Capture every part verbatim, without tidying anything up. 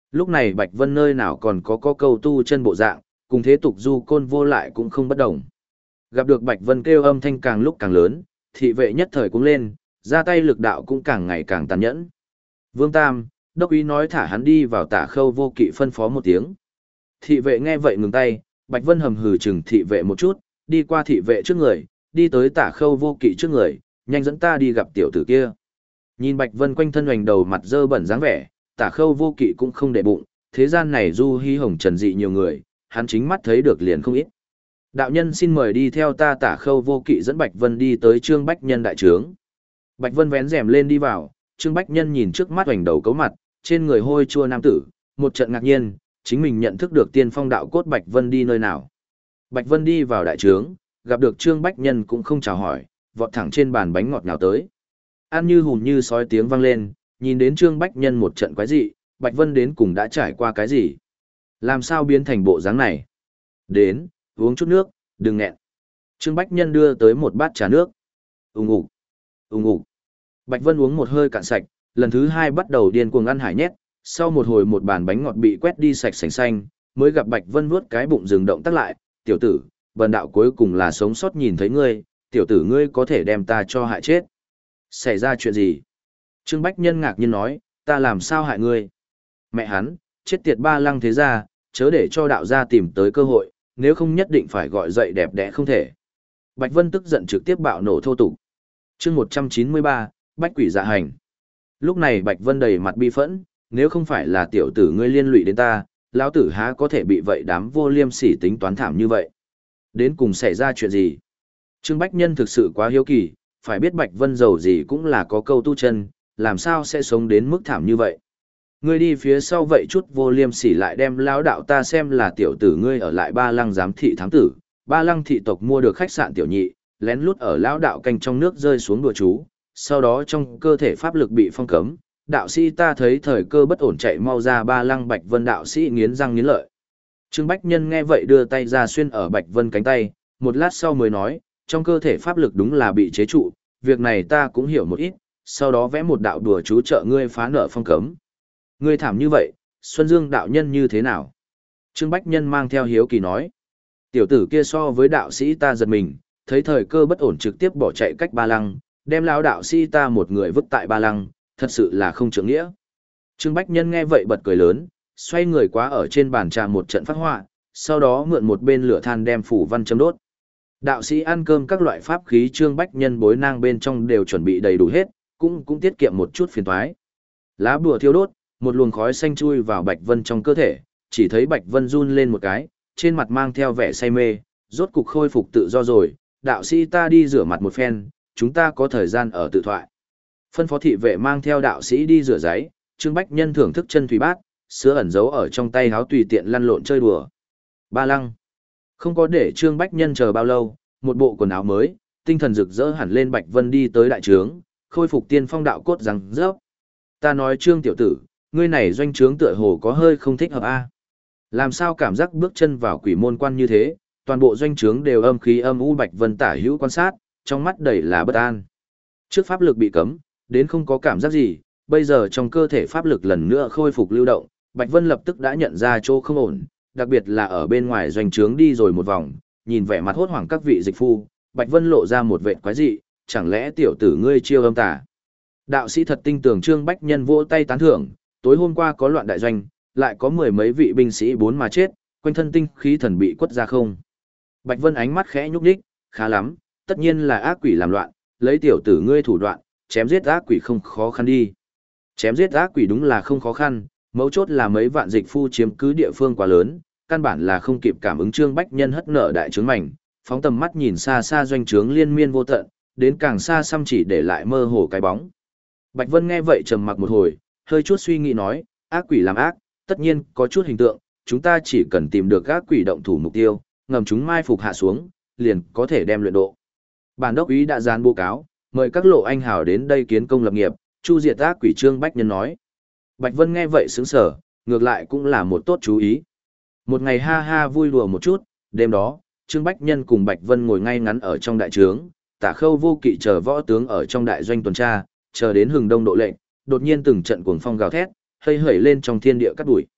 Lúc này Bạch Vân nơi nào còn có có câu tu chân bộ dạng, cùng thế tục du côn vô lại cũng không bất đồng. Gặp được Bạch Vân kêu âm thanh càng lúc càng lớn, thị vệ nhất thời cũng lên, ra tay lực đạo cũng càng ngày càng tàn nhẫn. Vương Tam, đốc ý nói thả hắn đi vào Tả Khâu Vô Kỵ phân phó một tiếng. Thị vệ nghe vậy ngừng tay, Bạch Vân hầm hừ chừng thị vệ một chút, đi qua thị vệ trước người, đi tới Tả Khâu Vô Kỵ trước người, nhanh dẫn ta đi gặp tiểu tử kia. Nhìn Bạch Vân quanh thân hoành đầu mặt dơ bẩn dáng vẻ, Tả Khâu Vô Kỵ cũng không để bụng, thế gian này du hi hồng trần dị nhiều người, hắn chính mắt thấy được liền không ít. Đạo nhân xin mời đi theo ta. Tả Khâu Vô Kỵ dẫn Bạch Vân đi tới Trương Bách Nhân đại trướng. Bạch Vân vén rèm lên đi vào, Trương Bách Nhân nhìn trước mắt hoành đầu cấu mặt, trên người hôi chua nam tử, một trận ngạc nhiên, chính mình nhận thức được tiên phong đạo cốt Bạch Vân đi nơi nào. Bạch Vân đi vào đại trướng, gặp được Trương Bách Nhân cũng không chào hỏi, vọt thẳng trên bàn bánh ngọt nhào tới. Ăn như hùm như sói tiếng vang lên, nhìn đến Trương Bách Nhân một trận quái dị, Bạch Vân đến cùng đã trải qua cái gì? Làm sao biến thành bộ dáng này? Đến, uống chút nước, đừng nghẹn. Trương Bách Nhân đưa tới một bát trà nước. Ùng ục, ùng ục. Bạch Vân uống một hơi cạn sạch, lần thứ hai bắt đầu điên cuồng ăn hải nhét, sau một hồi một bàn bánh ngọt bị quét đi sạch sành xanh, mới gặp Bạch Vân vuốt cái bụng dừng động tác lại, tiểu tử, bần đạo cuối cùng là sống sót nhìn thấy ngươi, tiểu tử ngươi có thể đem ta cho hại chết. Xảy ra chuyện gì? Trương Bách Nhân ngạc nhiên nói, ta làm sao hại ngươi? Mẹ hắn, chết tiệt ba lăng thế gia, chớ để cho đạo gia tìm tới cơ hội, nếu không nhất định phải gọi dậy đẹp đẽ không thể. Bạch Vân tức giận trực tiếp bạo nổ thô tục. Chương một trăm chín mươi ba, Bách Quỷ Dạ Hành. Lúc này Bạch Vân đầy mặt bi phẫn, nếu không phải là tiểu tử ngươi liên lụy đến ta, lão tử há có thể bị vậy đám vô liêm sỉ tính toán thảm như vậy. Đến cùng xảy ra chuyện gì? Trương Bách Nhân thực sự quá hiếu kỳ, phải biết Bạch Vân giàu gì cũng là có câu tu chân, làm sao sẽ sống đến mức thảm như vậy. Ngươi đi phía sau vậy chút vô liêm sỉ lại đem lão đạo ta xem là tiểu tử ngươi ở lại Ba Lăng giám thị thám tử, Ba Lăng thị tộc mua được khách sạn tiểu nhị, lén lút ở lão đạo canh trong nước rơi xuống đùa chú, sau đó trong cơ thể pháp lực bị phong cấm, đạo sĩ ta thấy thời cơ bất ổn chạy mau ra Ba Lăng. Bạch Vân đạo sĩ nghiến răng nghiến lợi. Trương Bách Nhân nghe vậy đưa tay ra xuyên ở Bạch Vân cánh tay, một lát sau mới nói, trong cơ thể pháp lực đúng là bị chế trụ, việc này ta cũng hiểu một ít, sau đó vẽ một đạo đùa chú trợ ngươi phá nợ phong cấm. Ngươi thảm như vậy, Xuân Dương đạo nhân như thế nào? Trương Bách Nhân mang theo hiếu kỳ nói. Tiểu tử kia so với đạo sĩ ta giật mình, thấy thời cơ bất ổn trực tiếp bỏ chạy cách Ba Lăng, đem lão đạo sĩ ta một người vứt tại Ba Lăng, thật sự là không trưởng nghĩa. Trương Bách Nhân nghe vậy bật cười lớn, xoay người quá ở trên bàn trà một trận phát họa, sau đó mượn một bên lửa than đem phủ văn châm đốt. Đạo sĩ ăn cơm các loại pháp khí Trương Bách Nhân bối nang bên trong đều chuẩn bị đầy đủ hết, cũng cũng tiết kiệm một chút phiền toái. Lá bùa thiêu đốt, một luồng khói xanh chui vào Bạch Vân trong cơ thể, chỉ thấy Bạch Vân run lên một cái, trên mặt mang theo vẻ say mê, rốt cục khôi phục tự do rồi, đạo sĩ ta đi rửa mặt một phen, chúng ta có thời gian ở tự thoại. Phân phó thị vệ mang theo đạo sĩ đi rửa giấy, Trương Bách Nhân thưởng thức chân thủy bát, sữa ẩn giấu ở trong tay háo tùy tiện lăn lộn chơi đùa. Ba Lăng. Không có để Trương Bách Nhân chờ bao lâu, một bộ quần áo mới, tinh thần rực rỡ hẳn lên Bạch Vân đi tới đại trướng, khôi phục tiên phong đạo cốt rằng rớp. Ta nói Trương tiểu tử, ngươi này doanh trướng tựa hồ có hơi không thích hợp a. Làm sao cảm giác bước chân vào quỷ môn quan như thế, toàn bộ doanh trướng đều âm khí âm u. Bạch Vân tả hữu quan sát, trong mắt đầy là bất an. Trước pháp lực bị cấm, đến không có cảm giác gì, bây giờ trong cơ thể pháp lực lần nữa khôi phục lưu động, Bạch Vân lập tức đã nhận ra chỗ không ổn, đặc biệt là ở bên ngoài doanh trướng đi rồi một vòng, nhìn vẻ mặt hốt hoảng các vị dịch phu, Bạch Vân lộ ra một vẻ quái dị, chẳng lẽ tiểu tử ngươi chiêu âm tà? Đạo sĩ thật tinh tường. Trương Bách Nhân vỗ tay tán thưởng, tối hôm qua có loạn đại doanh, lại có mười mấy vị binh sĩ bốn mà chết, quanh thân tinh khí thần bị quất ra không. Bạch Vân ánh mắt khẽ nhúc nhích, khá lắm, tất nhiên là ác quỷ làm loạn, lấy tiểu tử ngươi thủ đoạn, chém giết ác quỷ không khó khăn đi. Chém giết ác quỷ đúng là không khó khăn, mấu chốt là mấy vạn dịch phu chiếm cứ địa phương quá lớn, căn bản là không kịp cảm ứng. Trương Bách Nhân hất nở đại trướng mảnh, phóng tầm mắt nhìn xa xa doanh trướng liên miên vô tận, đến càng xa xăm chỉ để lại mơ hồ cái bóng. Bạch Vân nghe vậy trầm mặc một hồi, hơi chút suy nghĩ nói, ác quỷ làm ác, tất nhiên có chút hình tượng, chúng ta chỉ cần tìm được ác quỷ động thủ mục tiêu, ngầm chúng mai phục hạ xuống, liền có thể đem luyện độ. Bản đốc úy đã dán báo cáo, mời các lộ anh hào đến đây kiến công lập nghiệp, chu diệt ác quỷ. Trương Bách Nhân nói. Bạch Vân nghe vậy sững sờ, ngược lại cũng là một tốt chú ý. Một ngày ha ha vui đùa một chút, đêm đó, Trương Bách Nhân cùng Bạch Vân ngồi ngay ngắn ở trong đại trướng, Tả Khâu Vô Kỵ chờ võ tướng ở trong đại doanh tuần tra, chờ đến hừng đông độ lệnh, đột nhiên từng trận cuồng phong gào thét, hơi hởi lên trong thiên địa cát bụi.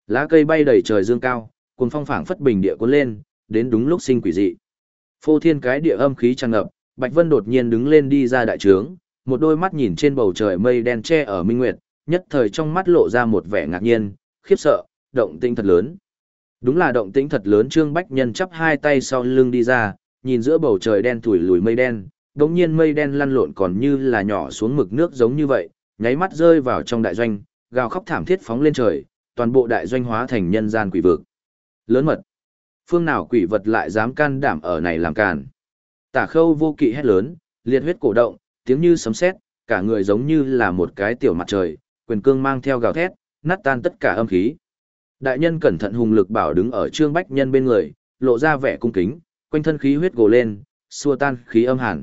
Lá cây bay đầy trời dương cao, cuồng phong phảng phất bình địa cuốn lên, đến đúng lúc sinh quỷ dị. Phô thiên cái địa âm khí tràn ngập, Bạch Vân đột nhiên đứng lên đi ra đại trướng, một đôi mắt nhìn trên bầu trời mây đen che ở minh nguyệt, nhất thời trong mắt lộ ra một vẻ ngạc nhiên, khiếp sợ, động tĩnh thật lớn. Đúng là động tĩnh thật lớn. Trương Bách Nhân chắp hai tay sau lưng đi ra, nhìn giữa bầu trời đen thủi lùi mây đen, đống nhiên mây đen lăn lộn còn như là nhỏ xuống mực nước giống như vậy, nháy mắt rơi vào trong đại doanh, gào khóc thảm thiết phóng lên trời, toàn bộ đại doanh hóa thành nhân gian quỷ vực. Lớn mật. Phương nào quỷ vật lại dám can đảm ở này làm càn. Tả Khâu Vô Kỵ hét lớn, liệt huyết cổ động, tiếng như sấm sét, cả người giống như là một cái tiểu mặt trời, quyền cương mang theo gào thét, nát tan tất cả âm khí. Đại nhân cẩn thận hùng lực bảo đứng ở Trương Bách Nhân bên người, lộ ra vẻ cung kính, quanh thân khí huyết gồ lên, xua tan khí âm hàn.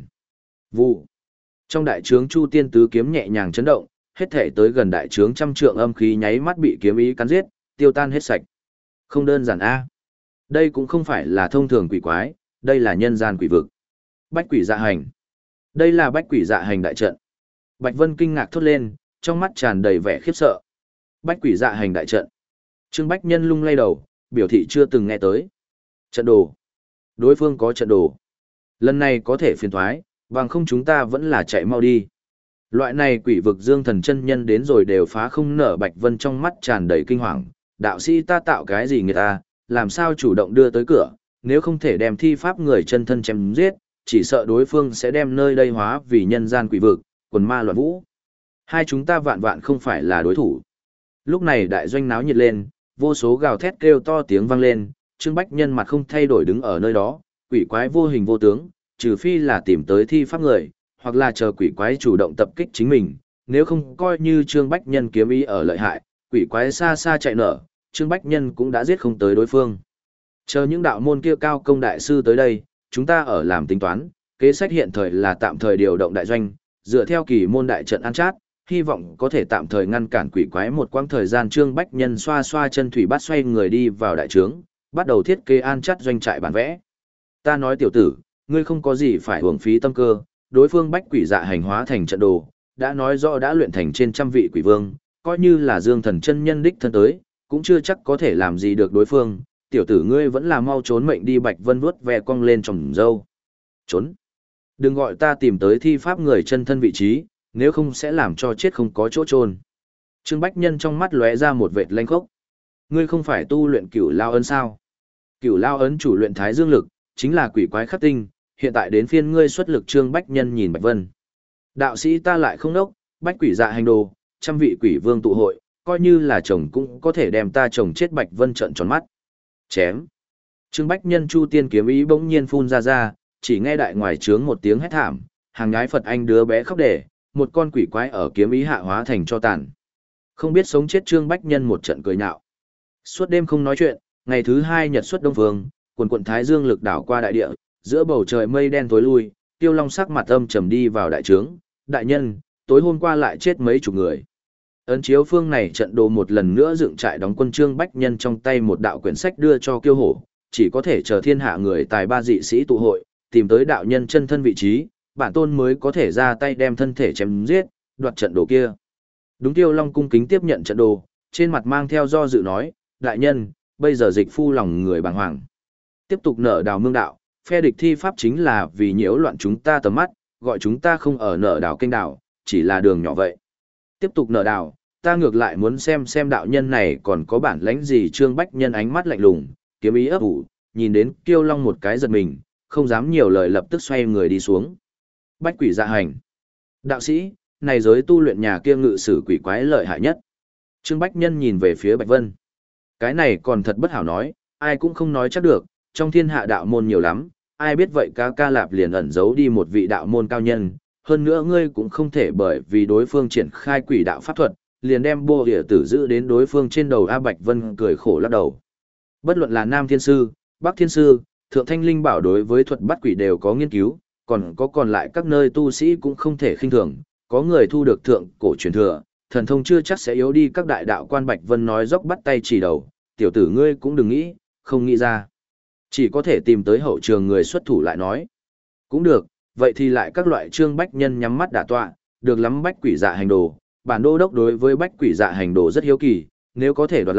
Vụ. Trong đại trướng Chu Tiên tứ kiếm nhẹ nhàng chấn động, hết thể tới gần đại trướng trăm trượng âm khí nháy mắt bị kiếm ý cắn giết, tiêu tan hết sạch. Không đơn giản a. Đây cũng không phải là thông thường quỷ quái, đây là nhân gian quỷ vực. Bách quỷ dạ hành. Đây là bách quỷ dạ hành đại trận. Bạch Vân kinh ngạc thốt lên, trong mắt tràn đầy vẻ khiếp sợ. Bách quỷ dạ hành đại trận. Trương Bách Nhân lung lay đầu, biểu thị chưa từng nghe tới. Trận đồ. Đối phương có trận đồ. Lần này có thể phiền thoái, bằng không chúng ta vẫn là chạy mau đi. Loại này quỷ vực Dương Thần chân nhân đến rồi đều phá không nở. Bạch Vân trong mắt tràn đầy kinh hoàng. Đạo sĩ ta tạo cái gì người ta, làm sao chủ động đưa tới cửa, nếu không thể đem thi pháp người chân thân chém giết, chỉ sợ đối phương sẽ đem nơi đây hóa vì nhân gian quỷ vực, quần ma loạn vũ. Hai chúng ta vạn vạn không phải là đối thủ. Lúc này đại doanh náo nhiệt lên, vô số gào thét kêu to tiếng vang lên, Trương Bách Nhân mặt không thay đổi đứng ở nơi đó, quỷ quái vô hình vô tướng, trừ phi là tìm tới thi pháp người, hoặc là chờ quỷ quái chủ động tập kích chính mình, nếu không coi như Trương Bách Nhân kiếm ý ở lợi hại, quỷ quái xa xa chạy nở, Trương Bách Nhân cũng đã giết không tới đối phương. Chờ những đạo môn kia cao công đại sư tới đây, chúng ta ở làm tính toán, kế sách hiện thời là tạm thời điều động đại doanh, dựa theo kỳ môn đại trận an chát, hy vọng có thể tạm thời ngăn cản quỷ quái một quãng thời gian. Trương Bách Nhân xoa xoa chân thủy bát xoay người đi vào đại trướng, bắt đầu thiết kế an chát doanh trại bản vẽ. Ta nói tiểu tử, ngươi không có gì phải uổng phí tâm cơ, đối phương bách quỷ dạ hành hóa thành trận đồ, đã nói rõ đã luyện thành trên trăm vị quỷ vương, coi như là Dương Thần chân nhân đích thân tới, cũng chưa chắc có thể làm gì được đối phương, tiểu tử ngươi vẫn là mau trốn mệnh đi. Bạch Vân vuốt ve cong lên tròng râu. Trốn. Đừng gọi ta tìm tới thi pháp người chân thân vị trí, nếu không sẽ làm cho chết không có chỗ trôn. Trương Bách Nhân trong mắt lóe ra một vệt lanh khốc. Ngươi không phải tu luyện Cửu Lao ấn sao? Cửu Lao ấn chủ luyện Thái Dương lực, chính là quỷ quái khắc tinh, hiện tại đến phiên ngươi xuất lực. Trương Bách Nhân nhìn Bạch Vân. Đạo sĩ ta lại không đốc, bách quỷ dạ hành đồ, trăm vị quỷ vương tụ hội, coi như là chồng cũng có thể đem ta chồng chết. Bạch Vân trợn tròn mắt. Chém. Trương Bách Nhân Chu Tiên kiếm ý bỗng nhiên phun ra ra, chỉ nghe đại ngoài trướng một tiếng hét thảm, hàng nhái Phật anh đứa bé khóc để, một con quỷ quái ở kiếm ý hạ hóa thành cho tàn. Không biết sống chết Trương Bách Nhân một trận cười nhạo. Suốt đêm không nói chuyện, ngày thứ hai nhật xuất đông phương, quần quần Thái Dương lực đảo qua đại địa, giữa bầu trời mây đen tối lui, Tiêu Long sắc mặt âm trầm đi vào đại trướng. Đại nhân, tối hôm qua lại chết mấy chục người. Ấn chiếu phương này trận đồ một lần nữa dựng trại đóng quân. Trương Bách Nhân trong tay một đạo quyển sách đưa cho Kiêu Hổ, chỉ có thể chờ thiên hạ người tài ba dị sĩ tụ hội, tìm tới đạo nhân chân thân vị trí, bản tôn mới có thể ra tay đem thân thể chém giết, đoạt trận đồ kia. Đúng. Tiêu Long cung kính tiếp nhận trận đồ, trên mặt mang theo do dự nói, đại nhân, bây giờ dịch phu lòng người bàng hoàng. Tiếp tục nở đào mương đạo, phe địch thi pháp chính là vì nhiễu loạn chúng ta tầm mắt, gọi chúng ta không ở nở đào kênh đào, chỉ là đường nhỏ vậy. Tiếp tục nở đào, ta ngược lại muốn xem xem đạo nhân này còn có bản lãnh gì. Trương Bách Nhân ánh mắt lạnh lùng, kiếm ý ấp ủ, nhìn đến Kiêu Long một cái giật mình, không dám nhiều lời lập tức xoay người đi xuống. Bách quỷ dạ hành. Đạo sĩ, này giới tu luyện nhà kia ngự sử quỷ quái lợi hại nhất. Trương Bách Nhân nhìn về phía Bạch Vân. Cái này còn thật bất hảo nói, ai cũng không nói chắc được, trong thiên hạ đạo môn nhiều lắm, ai biết vậy ca ca lạp liền ẩn giấu đi một vị đạo môn cao nhân. Hơn nữa ngươi cũng không thể bởi vì đối phương triển khai quỷ đạo pháp thuật, liền đem bô địa tử giữ đến đối phương trên đầu. A Bạch Vân cười khổ lắc đầu. Bất luận là Nam Thiên Sư, Bắc Thiên Sư, Thượng Thanh Linh Bảo đối với thuật bắt quỷ đều có nghiên cứu, còn có còn lại các nơi tu sĩ cũng không thể khinh thường, có người thu được thượng cổ truyền thừa, thần thông chưa chắc sẽ yếu đi các đại đạo quan. Bạch Vân nói dốc bắt tay chỉ đầu, tiểu tử ngươi cũng đừng nghĩ, không nghĩ ra. Chỉ có thể tìm tới hậu trường người xuất thủ lại nói. Cũng được, vậy thì lại các loại. Trương Bách Nhân nhắm mắt đả tọa, được lắm bách quỷ dạ hành đồ, bản đô đốc đối với bách quỷ dạ hành đồ rất hiếu kỳ, nếu có thể đoạt lại,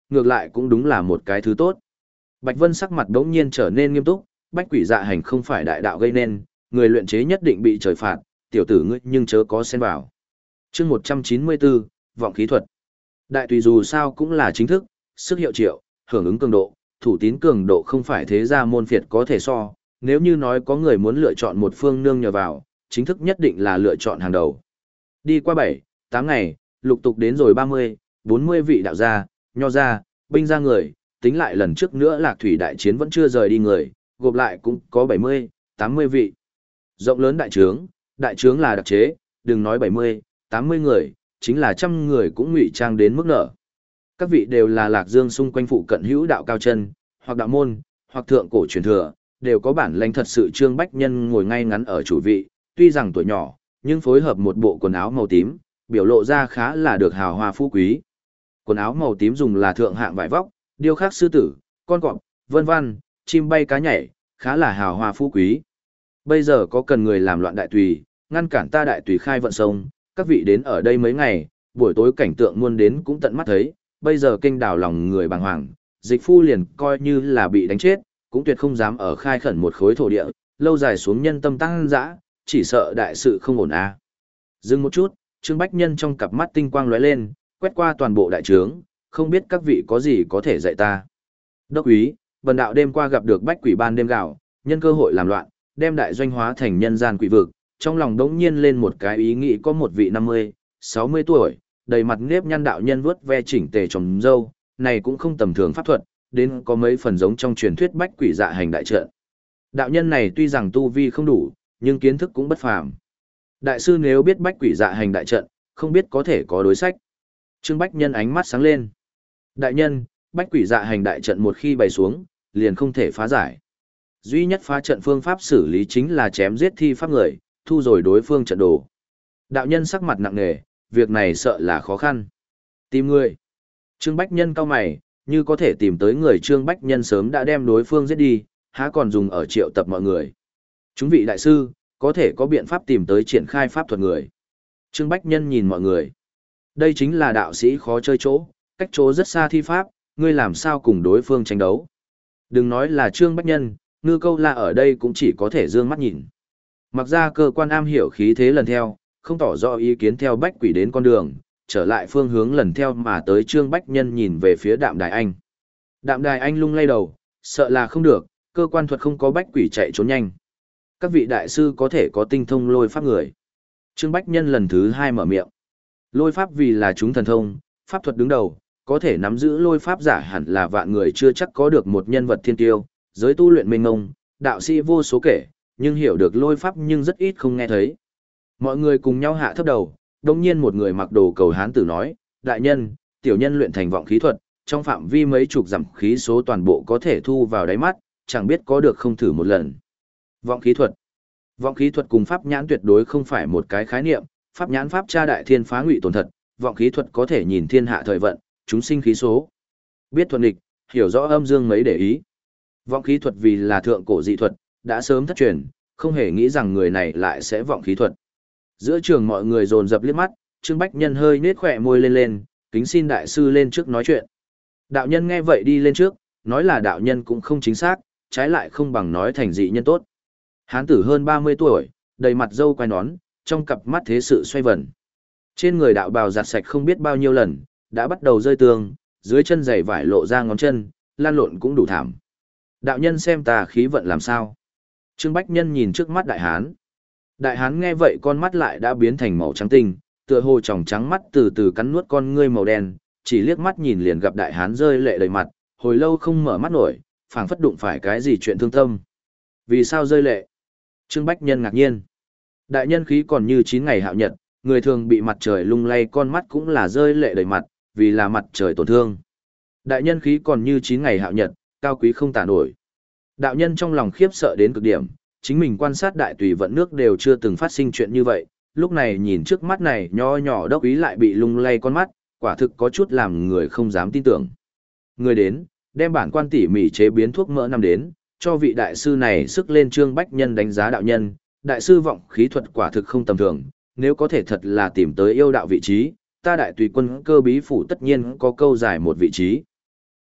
ngược lại cũng đúng là một cái thứ tốt. Bạch Vân sắc mặt đống nhiên trở nên nghiêm túc, bách quỷ dạ hành không phải đại đạo gây nên, người luyện chế nhất định bị trời phạt, tiểu tử ngươi nhưng chớ có xen vào. Chương một trăm chín mươi bốn, vọng khí thuật. Đại tùy dù sao cũng là chính thức, sức hiệu triệu, hưởng ứng cường độ, thủ tín cường độ không phải thế gia môn phiệt có thể so, nếu như nói có người muốn lựa chọn một phương nương nhờ vào, chính thức nhất định là lựa chọn hàng đầu. Đi qua bảy, tám ngày, lục tục đến rồi ba mươi, bốn mươi vị đạo gia, nho gia, binh gia người, tính lại lần trước nữa Lạc Thủy đại chiến vẫn chưa rời đi người, gộp lại cũng có bảy mươi, tám mươi vị. Rộng lớn đại trướng, đại trướng là đặc chế, đừng nói bảy mươi, tám mươi người, chính là trăm người cũng ngụy trang đến mức nở. Các vị đều là Lạc Dương xung quanh phụ cận hữu đạo cao chân, hoặc đạo môn, hoặc thượng cổ truyền thừa, đều có bản lãnh thật sự. Trương Bách Nhân ngồi ngay ngắn ở chủ vị, tuy rằng tuổi nhỏ, nhưng phối hợp một bộ quần áo màu tím, biểu lộ ra khá là được hào hoa phú quý. Quần áo màu tím dùng là thượng hạng vải vóc, điêu khắc sư tử, con cọp, vân vân, chim bay cá nhảy, khá là hào hoa phú quý. Bây giờ có cần người làm loạn đại tùy, ngăn cản ta đại tùy khai vận sông, các vị đến ở đây mấy ngày, buổi tối cảnh tượng muôn đến cũng tận mắt thấy, bây giờ kinh đảo lòng người bàng hoàng, dịch phu liền coi như là bị đánh chết, cũng tuyệt không dám ở khai khẩn một khối thổ địa, lâu dài xuống nhân tâm tăng dã, chỉ sợ đại sự không ổn à. Dừng một chút, Trương Bách Nhân trong cặp mắt tinh quang lóe lên, quét qua toàn bộ đại trướng, không biết các vị có gì có thể dạy ta. Đốc úy, bần đạo đêm qua gặp được bách quỷ ban đêm gạo, nhân cơ hội làm loạn, đem đại doanh hóa thành nhân gian quỷ vực, trong lòng đống nhiên lên một cái ý nghĩ có một vị năm mươi, sáu mươi tuổi, đầy mặt nếp nhăn đạo nhân vuốt ve chỉnh tề trồng dâu, này cũng không tầm thường pháp thuật, đến có mấy phần giống trong truyền thuyết bách quỷ dạ hành đại trận. Đạo nhân này tuy rằng tu vi không đủ, nhưng kiến thức cũng bất phàm. Đại sư nếu biết bách quỷ dạ hành đại trận, không biết có thể có đối sách. Trương Bách Nhân ánh mắt sáng lên. Đại nhân, bách quỷ dạ hành đại trận một khi bày xuống, liền không thể phá giải. Duy nhất phá trận phương pháp xử lý chính là chém giết thi pháp người, thu rồi đối phương trận đồ. Đạo nhân sắc mặt nặng nề, việc này sợ là khó khăn. Tìm người. Trương Bách Nhân cau mày, như có thể tìm tới người Trương Bách Nhân sớm đã đem đối phương giết đi, há còn dùng ở triệu tập mọi người. Chúng vị đại sư, có thể có biện pháp tìm tới triển khai pháp thuật người. Trương Bách Nhân nhìn mọi người. Đây chính là đạo sĩ khó chơi chỗ, cách chỗ rất xa thi pháp, ngươi làm sao cùng đối phương tranh đấu. Đừng nói là Trương Bách Nhân, Ngư Câu La ở đây cũng chỉ có thể dương mắt nhìn. Mặc ra cơ quan am hiểu khí thế lần theo, không tỏ rõ ý kiến theo bách quỷ đến con đường, trở lại phương hướng lần theo mà tới Trương Bách Nhân nhìn về phía Đạm Đài Anh. Đạm Đài Anh lung lay đầu, sợ là không được, cơ quan thuật không có bách quỷ chạy trốn nhanh. Các vị đại sư có thể có tinh thông lôi pháp người. Trương Bách Nhân lần thứ hai mở miệng. Lôi pháp vì là chúng thần thông, pháp thuật đứng đầu, có thể nắm giữ lôi pháp giả hẳn là vạn người chưa chắc có được một nhân vật thiên tiêu, giới tu luyện mênh ngông, đạo sĩ vô số kể, nhưng hiểu được lôi pháp nhưng rất ít không nghe thấy. Mọi người cùng nhau hạ thấp đầu, đồng nhiên một người mặc đồ cầu hán tử nói, đại nhân, tiểu nhân luyện thành vọng khí thuật, trong phạm vi mấy chục dặm khí số toàn bộ có thể thu vào đáy mắt, chẳng biết có được không thử một lần. Vọng khí thuật. Vọng khí thuật cùng pháp nhãn tuyệt đối không phải một cái khái niệm, pháp nhãn pháp tra đại thiên phá ngụy tổn thật, vọng khí thuật có thể nhìn thiên hạ thời vận, chúng sinh khí số. Biết thuận địch, hiểu rõ âm dương mấy để ý. Vọng khí thuật vì là thượng cổ dị thuật, đã sớm thất truyền, không hề nghĩ rằng người này lại sẽ vọng khí thuật. Giữa trường mọi người dồn dập liếc mắt, Trương Bách Nhân hơi nết khỏe môi lên lên, kính xin đại sư lên trước nói chuyện. Đạo nhân nghe vậy đi lên trước, nói là đạo nhân cũng không chính xác, trái lại không bằng nói thành dị nhân tốt. Hán tử hơn ba mươi tuổi, đầy mặt râu quai nón, trong cặp mắt thế sự xoay vần. Trên người đạo bào giặt sạch không biết bao nhiêu lần, đã bắt đầu rơi tường, dưới chân giày vải lộ ra ngón chân, lan lộn cũng đủ thảm. Đạo nhân xem tà khí vận làm sao. Trương Bách Nhân nhìn trước mắt đại hán. Đại hán nghe vậy con mắt lại đã biến thành màu trắng tinh, tựa hồ tròng trắng mắt từ từ cắn nuốt con ngươi màu đen, chỉ liếc mắt nhìn liền gặp đại hán rơi lệ đầy mặt, hồi lâu không mở mắt nổi, phảng phất đụng phải cái gì chuyện thương tâm. Vì sao rơi lệ? Trương Bách Nhân ngạc nhiên. Đại nhân khí còn như chín ngày hạo nhật, người thường bị mặt trời lung lay con mắt cũng là rơi lệ đầy mặt, vì là mặt trời tổn thương. Đại nhân khí còn như chín ngày hạo nhật, cao quý không tả nổi. Đạo nhân trong lòng khiếp sợ đến cực điểm, chính mình quan sát đại tùy vận nước đều chưa từng phát sinh chuyện như vậy, lúc này nhìn trước mắt này nho nhỏ đốc ý lại bị lung lay con mắt, quả thực có chút làm người không dám tin tưởng. Người đến, đem bản quan tỉ mỉ chế biến thuốc mỡ năm đến, cho vị đại sư này sức lên. Trương Bách Nhân đánh giá đạo nhân, đại sư vọng khí thuật quả thực không tầm thường, nếu có thể thật là tìm tới yêu đạo vị trí, ta đại tùy quân cơ bí phủ tất nhiên có câu giải một vị trí.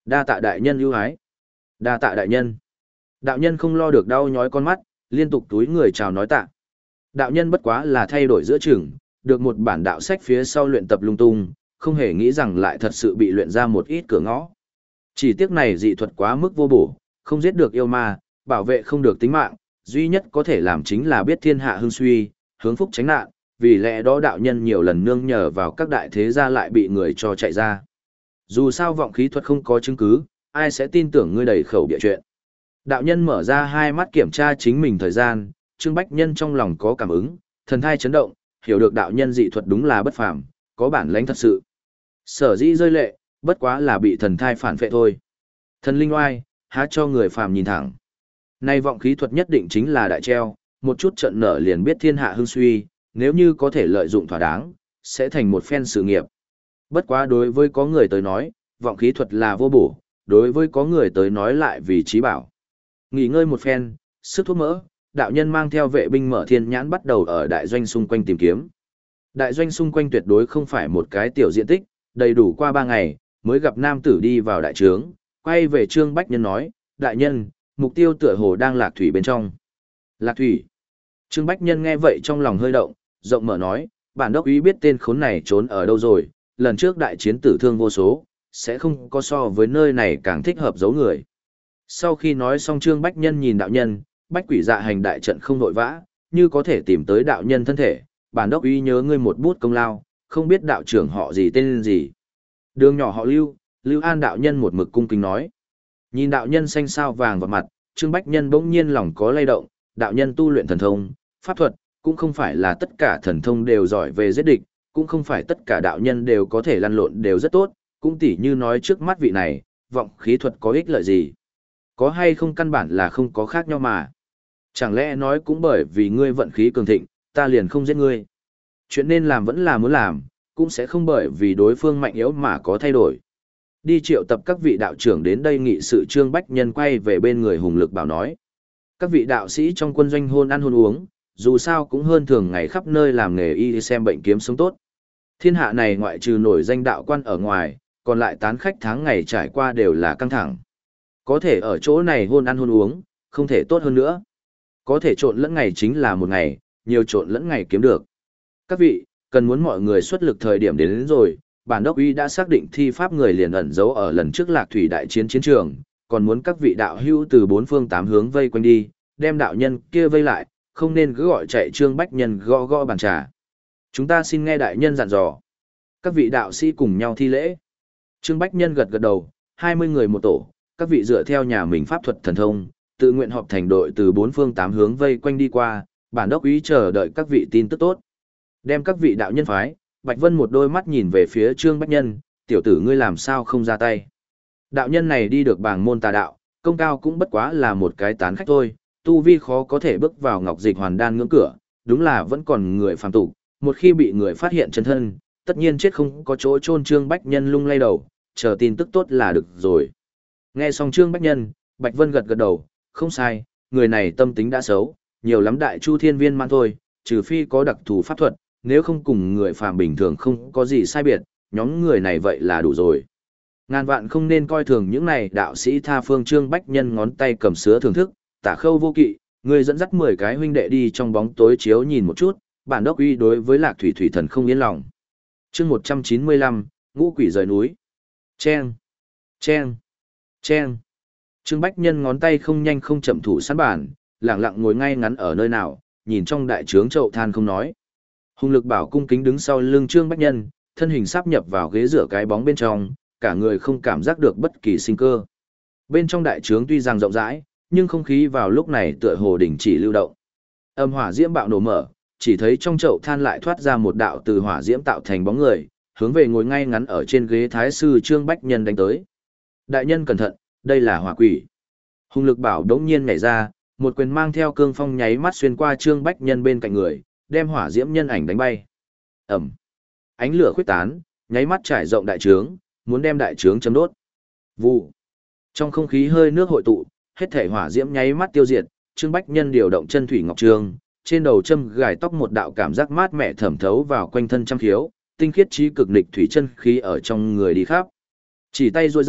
Đa tạ đại nhân ưu ái. Đa tạ đại nhân. Đạo nhân không lo được đau nhói con mắt, liên tục túi người chào nói tạ. Đạo nhân bất quá là thay đổi giữa chừng, được một bản đạo sách phía sau luyện tập lung tung, không hề nghĩ rằng lại thật sự bị luyện ra một ít cửa ngõ. Chỉ tiếc này dị thuật quá mức vô bổ, không giết được yêu ma, bảo vệ không được tính mạng, duy nhất có thể làm chính là biết thiên hạ hưng suy, hướng phúc tránh nạn, vì lẽ đó đạo nhân nhiều lần nương nhờ vào các đại thế gia lại bị người cho chạy ra. Dù sao vọng khí thuật không có chứng cứ, ai sẽ tin tưởng ngươi đầy khẩu bịa chuyện. Đạo nhân mở ra hai mắt kiểm tra chính mình thời gian, Trương Bách Nhân trong lòng có cảm ứng, thần thai chấn động, hiểu được đạo nhân dị thuật đúng là bất phàm, có bản lãnh thật sự. Sở dĩ rơi lệ, bất quá là bị thần thai phản phệ thôi. Thần linh oai, há cho người phàm nhìn thẳng. Nay vọng khí thuật nhất định chính là đại treo, một chút trận nở liền biết thiên hạ hưng suy, nếu như có thể lợi dụng thỏa đáng, sẽ thành một phen sự nghiệp. Bất quá đối với có người tới nói, vọng khí thuật là vô bổ, đối với có người tới nói lại vì trí bảo. Nghỉ ngơi một phen, sức thuốc mỡ, đạo nhân mang theo vệ binh mở thiên nhãn bắt đầu ở đại doanh xung quanh tìm kiếm. Đại doanh xung quanh tuyệt đối không phải một cái tiểu diện tích, đầy đủ qua ba ngày, mới gặp nam tử đi vào đại trướng, quay về Trương Bách Nhân nói, đại nhân, mục tiêu tựa hồ đang lạc thủy bên trong. Lạc thủy. Trương Bách Nhân nghe vậy trong lòng hơi động, rộng mở nói, bản đốc úy biết tên khốn này trốn ở đâu rồi, lần trước đại chiến tử thương vô số, sẽ không có so với nơi này càng thích hợp giấu người. Sau khi nói xong Trương Bách Nhân nhìn đạo nhân, bách quỷ dạ hành đại trận không vội vã, như có thể tìm tới đạo nhân thân thể, bản đốc úy nhớ ngươi một bút công lao, không biết đạo trưởng họ gì tên gì. Đường nhỏ họ Lưu, Lưu An đạo nhân một mực cung kính nói. Nhìn đạo nhân xanh sao vàng vào mặt, Trương Bách Nhân bỗng nhiên lòng có lay động, đạo nhân tu luyện thần thông, pháp thuật, cũng không phải là tất cả thần thông đều giỏi về giết địch, cũng không phải tất cả đạo nhân đều có thể lăn lộn đều rất tốt, cũng tỉ như nói trước mắt vị này, vọng khí thuật có ích lợi gì. Có hay không căn bản là không có khác nhau mà. Chẳng lẽ nói cũng bởi vì ngươi vận khí cường thịnh, ta liền không giết ngươi. Chuyện nên làm vẫn là muốn làm, cũng sẽ không bởi vì đối phương mạnh yếu mà có thay đổi. Đi triệu tập các vị đạo trưởng đến đây nghị sự. Trương Bách Nhân quay về bên người Hùng Lực bảo nói. Các vị đạo sĩ trong quân doanh hôn ăn hôn uống, dù sao cũng hơn thường ngày khắp nơi làm nghề y xem bệnh kiếm sống tốt. Thiên hạ này ngoại trừ nổi danh đạo quan ở ngoài, còn lại tán khách tháng ngày trải qua đều là căng thẳng. Có thể ở chỗ này hôn ăn hôn uống, không thể tốt hơn nữa. Có thể trộn lẫn ngày chính là một ngày, nhiều trộn lẫn ngày kiếm được. Các vị, cần muốn mọi người xuất lực thời điểm đến, đến rồi, bản đốc uy đã xác định thi pháp người liền ẩn giấu ở lần trước lạc thủy đại chiến chiến trường, còn muốn các vị đạo hữu từ bốn phương tám hướng vây quanh đi, đem đạo nhân kia vây lại, không nên cứ gọi chạy Trương Bách Nhân gõ gõ bàn trà. Chúng ta xin nghe đại nhân dặn dò. Các vị đạo sĩ cùng nhau thi lễ. Trương Bách Nhân gật gật đầu, hai mươi người một tổ, các vị dựa theo nhà mình pháp thuật thần thông, tự nguyện họp thành đội từ bốn phương tám hướng vây quanh đi qua, bản đốc úy chờ đợi các vị tin tức tốt. Đem các vị đạo nhân phái, Bạch Vân một đôi mắt nhìn về phía Trương Bách Nhân, tiểu tử ngươi làm sao không ra tay. Đạo nhân này đi được bảng môn tà đạo, công cao cũng bất quá là một cái tán khách thôi, tu vi khó có thể bước vào ngọc dịch hoàn đan ngưỡng cửa, đúng là vẫn còn người phàm tục, một khi bị người phát hiện chân thân, tất nhiên chết không có chỗ chôn. Trương Bách Nhân lung lay đầu, chờ tin tức tốt là được rồi. Nghe xong Trương Bách Nhân, Bạch Vân gật gật đầu, không sai, người này tâm tính đã xấu, nhiều lắm đại chu thiên viên man thôi, trừ phi có đặc thù pháp thuật, nếu không cùng người phàm bình thường không có gì sai biệt, nhóm người này vậy là đủ rồi. Ngàn vạn không nên coi thường những này đạo sĩ tha phương. Trương Bách Nhân ngón tay cầm sứa thưởng thức, Tả Khâu vô kỵ, người dẫn dắt mười cái huynh đệ đi trong bóng tối chiếu nhìn một chút, bản đốc uy đối với Lạc Thủy Thủy Thần không yên lòng. Chương một trăm chín mươi lăm, Ngũ Quỷ rời núi. Chen, chen, chen. Trương Bách Nhân ngón tay không nhanh không chậm thủ sẵn bản, lặng lặng ngồi ngay ngắn ở nơi nào, nhìn trong đại trướng chậu than không nói. Hùng Lực bảo cung kính đứng sau lưng Trương Bách Nhân, thân hình sáp nhập vào ghế rửa cái bóng bên trong, cả người không cảm giác được bất kỳ sinh cơ. Bên trong đại trướng tuy rằng rộng rãi, nhưng không khí vào lúc này tựa hồ đình chỉ lưu động. Âm hỏa diễm bạo nổ mở, chỉ thấy trong chậu than lại thoát ra một đạo từ hỏa diễm tạo thành bóng người, hướng về ngồi ngay ngắn ở trên ghế thái sư Trương Bách Nhân đánh tới. Đại nhân cẩn thận, đây là hỏa quỷ. Hùng Lực bảo đống nhiên nhảy ra, một quyền mang theo cương phong nháy mắt xuyên qua Trương Bách Nhân bên cạnh người, đem hỏa diễm nhân ảnh đánh bay. Ầm. Ánh lửa khuyết tán, nháy mắt trải rộng đại trướng, muốn đem đại trướng châm đốt. Vụ. Trong không khí hơi nước hội tụ, hết thể hỏa diễm nháy mắt tiêu diệt, Trương Bách Nhân điều động chân thủy ngọc trường, trên đầu châm gài tóc một đạo cảm giác mát mẻ thẩm thấu vào quanh thân trăm khiếu, tinh khiết trí cực nịch thủy chân khí ở trong người đi khắp. Chỉ tay duỗi ra,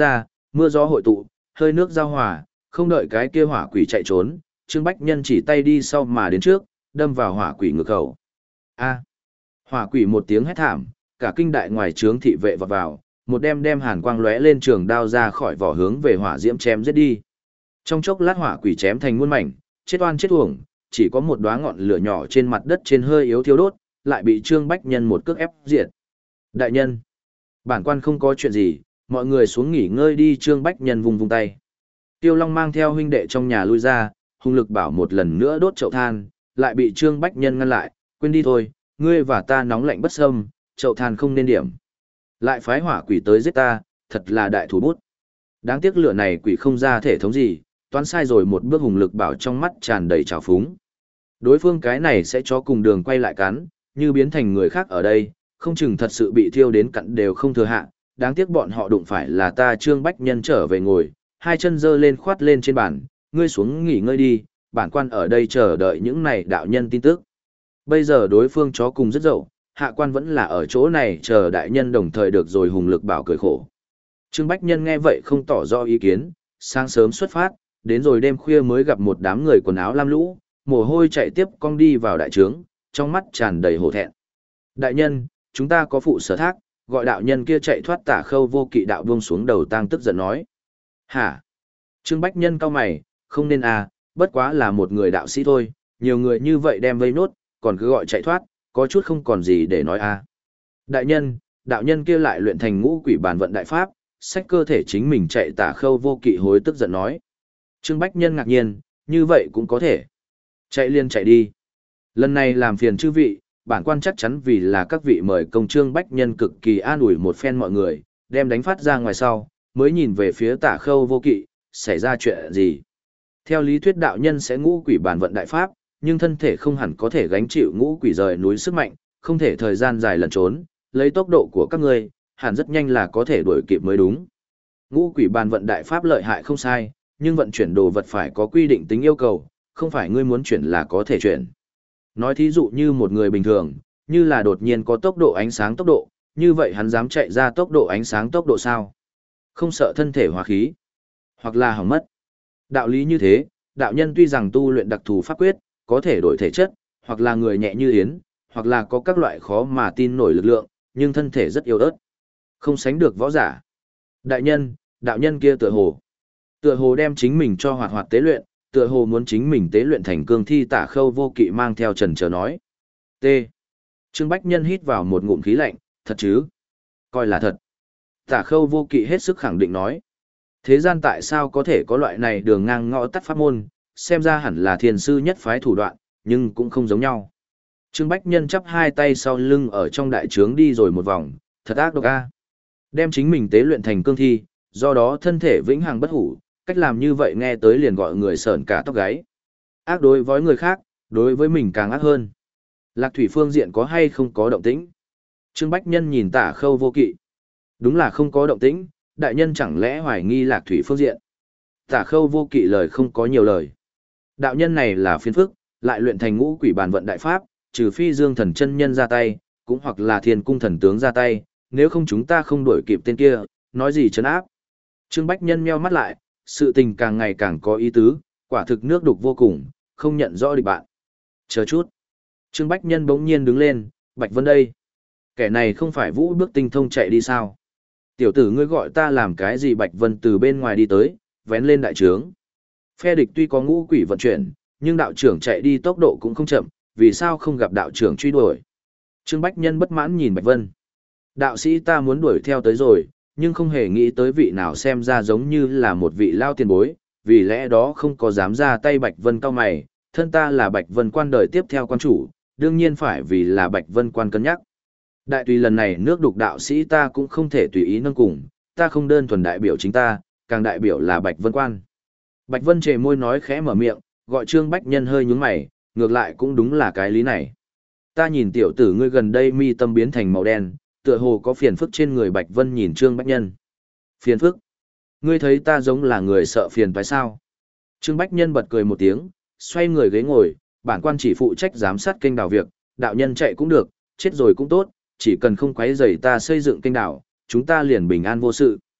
mưa gió hội tụ, hơi nước giao hòa, không đợi cái kia hỏa quỷ chạy trốn, Trương Bách Nhân chỉ tay đi sau mà đến trước, đâm vào hỏa quỷ ngực khẩu. A! Hỏa quỷ một tiếng hét thảm, cả kinh đại ngoài trướng thị vệ vọt vào, một đem đem hàn quang lóe lên trường đao ra khỏi vỏ hướng về hỏa diễm chém giết đi. Trong chốc lát hỏa quỷ chém thành muôn mảnh, chết oan chết uổng, chỉ có một đóa ngọn lửa nhỏ trên mặt đất trên hơi yếu thiêu đốt, lại bị Trương Bách Nhân một cước ép diệt. Đại nhân, bản quan không có chuyện gì, mọi người xuống nghỉ ngơi đi. Trương Bách Nhân vùng vùng tay. Tiêu Long mang theo huynh đệ trong nhà lui ra, hung lực bảo một lần nữa đốt chậu than, lại bị Trương Bách Nhân ngăn lại, quên đi thôi, ngươi và ta nóng lạnh bất xâm, chậu than không nên điểm. Lại phái hỏa quỷ tới giết ta, thật là đại thủ bút. Đáng tiếc lửa này quỷ không ra thể thống gì, toán sai rồi một bước. Hùng lực bảo trong mắt tràn đầy trào phúng. Đối phương cái này sẽ cho cùng đường quay lại cắn, như biến thành người khác ở đây, không chừng thật sự bị thiêu đến cặn đều không thừa hạ. Đáng tiếc bọn họ đụng phải là ta. Trương Bách Nhân trở về ngồi, hai chân giơ lên khoát lên trên bàn, ngươi xuống nghỉ ngơi đi, bản quan ở đây chờ đợi những này đạo nhân tin tức. Bây giờ đối phương chó cùng rất dậu, hạ quan vẫn là ở chỗ này chờ đại nhân đồng thời được rồi. Hùng lực bảo cười khổ. Trương Bách Nhân nghe vậy không tỏ rõ ý kiến, sáng sớm xuất phát, đến rồi đêm khuya mới gặp một đám người quần áo lam lũ, mồ hôi chạy tiếp cong đi vào đại trướng, trong mắt tràn đầy hổ thẹn. Đại nhân, chúng ta có phụ sở thác, gọi đạo nhân kia chạy thoát Tả Khâu Vô Kỵ đạo buông xuống đầu tang tức giận nói. Hả? Trương Bách Nhân cau mày, không nên à, bất quá là một người đạo sĩ thôi, nhiều người như vậy đem vây nốt, còn cứ gọi chạy thoát, có chút không còn gì để nói à. Đại nhân, đạo nhân kia lại luyện thành ngũ quỷ bàn vận đại pháp, sách cơ thể chính mình chạy. Tả Khâu Vô Kỵ hối tức giận nói. Trương Bách Nhân ngạc nhiên, như vậy cũng có thể. Chạy liền chạy đi. Lần này làm phiền chư vị, bản quan chắc chắn vì là các vị mời công. Trương Bách Nhân cực kỳ an ủi một phen mọi người, đem đánh phát ra ngoài sau, mới nhìn về phía Tả Khâu Vô Kỵ, xảy ra chuyện gì. Theo lý thuyết đạo nhân sẽ ngũ quỷ bản vận đại pháp, nhưng thân thể không hẳn có thể gánh chịu ngũ quỷ rời núi sức mạnh, không thể thời gian dài lẩn trốn, lấy tốc độ của các ngươi, hẳn rất nhanh là có thể đuổi kịp mới đúng. Ngũ quỷ bản vận đại pháp lợi hại không sai, nhưng vận chuyển đồ vật phải có quy định tính yêu cầu, không phải ngươi muốn chuyển là có thể chuyển. Nói thí dụ như một người bình thường, như là đột nhiên có tốc độ ánh sáng tốc độ, như vậy hắn dám chạy ra tốc độ ánh sáng tốc độ sao? Không sợ thân thể hóa khí, hoặc là hỏng mất. Đạo lý như thế, đạo nhân tuy rằng tu luyện đặc thù pháp quyết, có thể đổi thể chất, hoặc là người nhẹ như yến, hoặc là có các loại khó mà tin nổi lực lượng, nhưng thân thể rất yếu ớt, không sánh được võ giả. Đại nhân, đạo nhân kia tựa hồ, tựa hồ đem chính mình cho hoạt hoạt tế luyện, tựa hồ muốn chính mình tế luyện thành cương thi. Tả Khâu Vô Kỵ mang theo trần chờ nói. T. Trương Bách Nhân hít vào một ngụm khí lạnh, thật chứ? Coi là thật. Tả Khâu Vô Kỵ hết sức khẳng định nói. Thế gian tại sao có thể có loại này đường ngang ngõ tắt pháp môn, xem ra hẳn là thiền sư nhất phái thủ đoạn, nhưng cũng không giống nhau. Trương Bách Nhân chắp hai tay sau lưng ở trong đại trướng đi rồi một vòng, thật ác độc a. Đem chính mình tế luyện thành cương thi, do đó thân thể vĩnh hằng bất hủ, cách làm như vậy nghe tới liền gọi người sởn cả tóc gáy. Ác đối với người khác, đối với mình càng ác hơn. Lạc Thủy phương diện có hay không có động tĩnh? Trương Bách Nhân nhìn Tả Khâu Vô Kỵ. Đúng là không có động tĩnh, đại nhân chẳng lẽ hoài nghi Lạc Thủy phương diện? Tả Khâu Vô Kỵ lời không có nhiều lời. Đạo nhân này là phiền phức, lại luyện thành ngũ quỷ bàn vận đại pháp, trừ phi Dương Thần chân nhân ra tay, cũng hoặc là Thiên Cung thần tướng ra tay, nếu không chúng ta không đuổi kịp tên kia, nói gì trấn áp. Trương Bách Nhân meo mắt lại, sự tình càng ngày càng có ý tứ, quả thực nước đục vô cùng, không nhận rõ địch bạn. Chờ chút. Trương Bách Nhân bỗng nhiên đứng lên, Bạch Vân đây. Kẻ này không phải Vũ Bước tinh thông chạy đi sao? Tiểu tử ngươi gọi ta làm cái gì? Bạch Vân từ bên ngoài đi tới, vén lên đại trướng. Phe địch tuy có ngũ quỷ vận chuyển, nhưng đạo trưởng chạy đi tốc độ cũng không chậm, vì sao không gặp đạo trưởng truy đuổi? Trương Bách Nhân bất mãn nhìn Bạch Vân. Đạo sĩ ta muốn đuổi theo tới rồi, nhưng không hề nghĩ tới vị nào xem ra giống như là một vị lao tiền bối, vì lẽ đó không có dám ra tay. Bạch Vân cau mày, thân ta là Bạch Vân quan đời tiếp theo quan chủ, đương nhiên phải vì là Bạch Vân quan cân nhắc. Đại tùy lần này nước đục đạo sĩ ta cũng không thể tùy ý nâng cùng, ta không đơn thuần đại biểu chính ta, càng đại biểu là Bạch Vân quan. Bạch Vân trề môi nói khẽ mở miệng, gọi Trương Bách Nhân hơi nhướng mày, ngược lại cũng đúng là cái lý này. Ta nhìn tiểu tử ngươi gần đây mi tâm biến thành màu đen, tựa hồ có phiền phức trên người. Bạch Vân nhìn Trương Bách Nhân. Phiền phức? Ngươi thấy ta giống là người sợ phiền phải sao? Trương Bách Nhân bật cười một tiếng, xoay người ghế ngồi, bản quan chỉ phụ trách giám sát kênh đào việc, đạo nhân chạy cũng được, chết rồi cũng tốt, chỉ cần không quấy rầy ta xây dựng kênh đào, chúng ta liền bình an vô sự.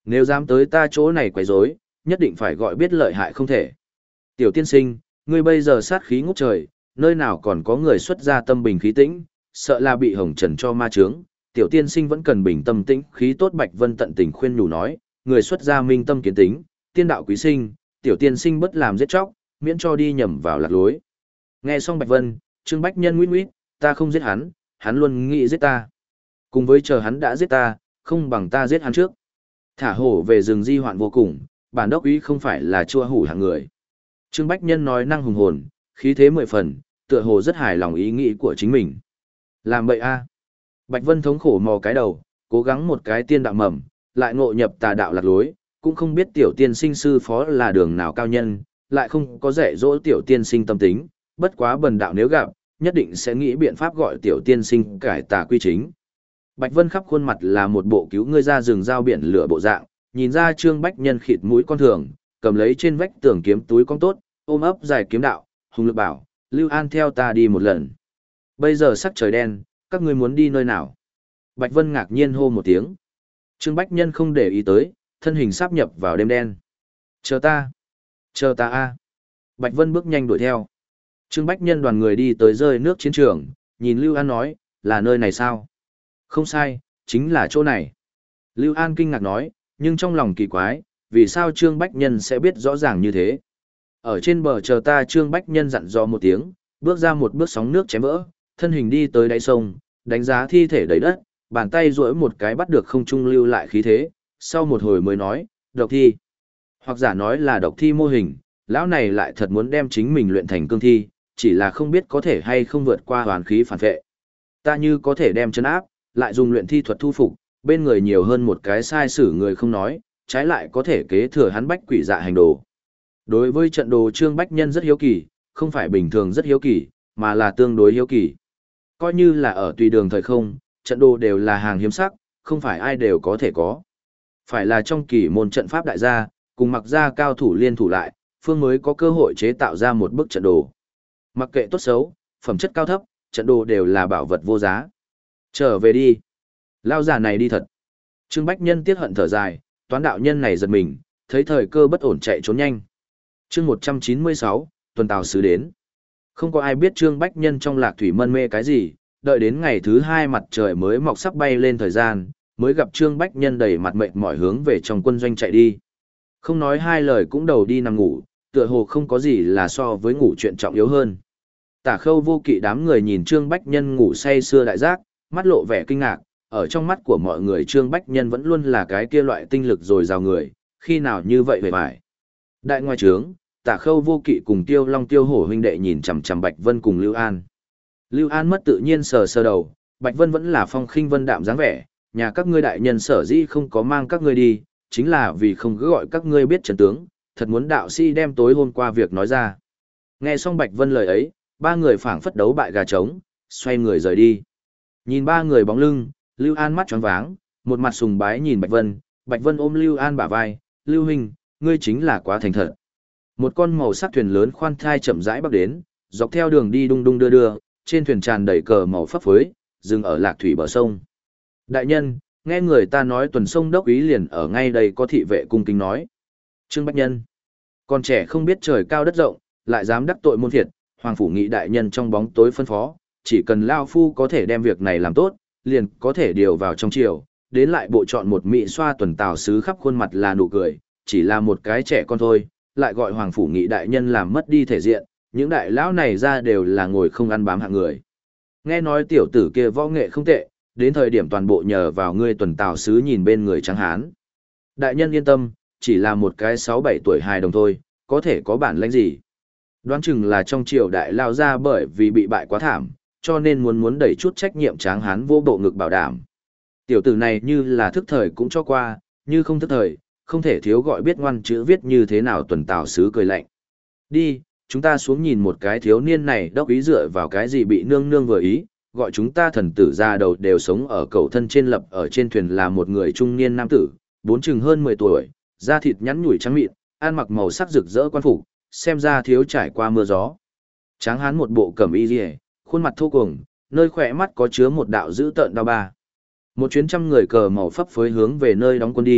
Nếu dám tới ta chỗ này quấy rối, nhất định phải gọi biết lợi hại không thể. Tiểu tiên sinh, ngươi bây giờ sát khí ngút trời, nơi nào còn có người xuất ra tâm bình khí tĩnh, sợ là bị hồng trần cho ma chướng. Tiểu tiên sinh vẫn cần bình tâm tĩnh khí tốt. Bạch Vân tận tình khuyên nhủ nói, người xuất gia minh tâm kiến tính, tiên đạo quý sinh, tiểu tiên sinh bất làm giết chóc, miễn cho đi nhầm vào lạc lối. Nghe xong Bạch Vân, Trương Bách Nhân nguyết nguyết, ta không giết hắn, hắn luôn nghĩ giết ta. Cùng với chờ hắn đã giết ta, không bằng ta giết hắn trước. Thả hổ về rừng di hoạn vô cùng, bản đốc ý không phải là chua hủ hạng người. Trương Bách Nhân nói năng hùng hồn, khí thế mười phần, tựa hồ rất hài lòng ý nghĩ của chính mình. Làm bậy a. Bạch Vân thống khổ mò cái đầu, cố gắng một cái tiên đạo mầm, lại ngộ nhập tà đạo lạc lối, cũng không biết tiểu tiên sinh sư phó là đường nào cao nhân, lại không có dạy dỗ tiểu tiên sinh tâm tính, bất quá bần đạo nếu gặp, nhất định sẽ nghĩ biện pháp gọi tiểu tiên sinh cải tà quy chính. Bạch Vân khắp khuôn mặt là một bộ cứu ngươi ra rừng giao biển lửa bộ dạng, nhìn ra Trương Bách Nhân khịt mũi con thường, cầm lấy trên vách tường kiếm túi con tốt, ôm ấp dài kiếm đạo, hùng lực bảo, Lưu An theo ta đi một lần. Bây giờ sắc trời đen, các ngươi muốn đi nơi nào? Bạch Vân ngạc nhiên hô một tiếng. Trương Bách Nhân không để ý tới, thân hình sáp nhập vào đêm đen. Chờ ta! Chờ ta a! Bạch Vân bước nhanh đuổi theo. Trương Bách Nhân đoàn người đi tới rơi nước chiến trường, nhìn Lưu An nói, là nơi này sao? Không sai, chính là chỗ này. Lưu An kinh ngạc nói, nhưng trong lòng kỳ quái, vì sao Trương Bách Nhân sẽ biết rõ ràng như thế? Ở trên bờ chờ ta. Trương Bách Nhân dặn dò một tiếng, bước ra một bước sóng nước chém vỡ, thân hình đi tới đáy sông, đánh giá thi thể đầy đất, bàn tay duỗi một cái bắt được không trung lưu lại khí thế, sau một hồi mới nói, độc thi. Hoặc giả nói là độc thi mô hình, lão này lại thật muốn đem chính mình luyện thành cương thi, chỉ là không biết có thể hay không vượt qua hoàn khí phản vệ. Ta như có thể đem chân áp, lại dùng luyện thi thuật thu phục, bên người nhiều hơn một cái sai sử người không nói, trái lại có thể kế thừa hắn bách quỷ dạ hành đồ. Đối với trận đồ Trương Bách Nhân rất hiếu kỳ, không phải bình thường rất hiếu kỳ, mà là tương đối hiếu kỳ. Coi như là ở tùy đường thời không, trận đồ đều là hàng hiếm sắc, không phải ai đều có thể có. Phải là trong kỳ môn trận pháp đại gia, cùng mặc gia cao thủ liên thủ lại, phương mới có cơ hội chế tạo ra một bức trận đồ. Mặc kệ tốt xấu, phẩm chất cao thấp, trận đồ đều là bảo vật vô giá. Trở về đi. Lao giả này đi thật. Trương Bách Nhân tiếc hận thở dài, toán đạo nhân này giật mình, thấy thời cơ bất ổn chạy trốn nhanh. Chương một trăm chín mươi sáu, tuần tào sứ đến. Không có ai biết Trương Bách Nhân trong lạc thủy mân mê cái gì, đợi đến ngày thứ hai mặt trời mới mọc sắp bay lên thời gian, mới gặp Trương Bách Nhân đầy mặt mệt mỏi hướng về trong quân doanh chạy đi. Không nói hai lời cũng đầu đi nằm ngủ, tựa hồ không có gì là so với ngủ chuyện trọng yếu hơn. Tả Khâu Vô Kỵ đám người nhìn Trương Bách Nhân ngủ say sưa đại giác, mắt lộ vẻ kinh ngạc, ở trong mắt của mọi người Trương Bách Nhân vẫn luôn là cái kia loại tinh lực dồi dào người, khi nào như vậy về phải. Đại ngoài trướng, Tả Khâu Vô Kỵ cùng Tiêu Long Tiêu Hổ huynh đệ nhìn chằm chằm Bạch Vân cùng Lưu An. Lưu An mất tự nhiên sờ sờ đầu, Bạch Vân vẫn là phong khinh vân đạm dáng vẻ, nhà các ngươi đại nhân sở dĩ không có mang các ngươi đi, chính là vì không cứ gọi các ngươi biết trận tướng, thật muốn đạo sĩ đem tối hôm qua việc nói ra. Nghe xong Bạch Vân lời ấy, ba người phảng phất đấu bại gà trống, xoay người rời đi. Nhìn ba người bóng lưng, Lưu An mắt tròn váng, một mặt sùng bái nhìn Bạch Vân, Bạch Vân ôm Lưu An bả vai, Lưu huynh, ngươi chính là quá thành thật. Một con màu sắc thuyền lớn khoan thai chậm rãi bắc đến, dọc theo đường đi đung đung đưa đưa, trên thuyền tràn đầy cờ màu phấp phới, dừng ở lạc thủy bờ sông. Đại nhân, nghe người ta nói tuần sông đốc ý liền ở ngay đây có thị vệ cung kính nói. Trương Bách Nhân, con trẻ không biết trời cao đất rộng, lại dám đắc tội môn thiệt, Hoàng phủ nghị đại nhân trong bóng tối phân phó, chỉ cần Lao Phu có thể đem việc này làm tốt, liền có thể điều vào trong triều, đến lại bộ chọn một mỹ xoa tuần tào sứ khắp khuôn mặt là nụ cười, chỉ là một cái trẻ con thôi, lại gọi Hoàng phủ nghị đại nhân làm mất đi thể diện, những đại lão này ra đều là ngồi không ăn bám hạng người. Nghe nói tiểu tử kia võ nghệ không tệ, đến thời điểm toàn bộ nhờ vào ngươi tuần tào sứ nhìn bên người trắng hán. Đại nhân yên tâm, chỉ là một cái sáu bảy tuổi hài đồng thôi, có thể có bản lĩnh gì. Đoán chừng là trong triều đại lao ra bởi vì bị bại quá thảm, cho nên muốn muốn đẩy chút trách nhiệm tráng hán vô bộ ngực bảo đảm. Tiểu tử này như là thức thời cũng cho qua, như không thức thời, không thể thiếu gọi biết ngoan chữ viết như thế nào. Tuần tào sứ cười lạnh. Đi, chúng ta xuống nhìn một cái thiếu niên này đốc ý dựa vào cái gì bị nương nương vừa ý, gọi chúng ta thần tử ra đầu đều sống ở cầu thân trên lập ở trên thuyền là một người trung niên nam tử, bốn chừng hơn mười tuổi, da thịt nhắn nhủi trắng mịn, ăn mặc màu sắc rực rỡ quan phục, xem ra thiếu trải qua mưa gió. Tráng hán một bộ cẩm y liễu, khuôn mặt thô cuồng, nơi khỏe mắt có chứa một đạo dữ tợn đao ba. Một chuyến trăm người cờ màu phấp phới hướng về nơi đóng quân đi,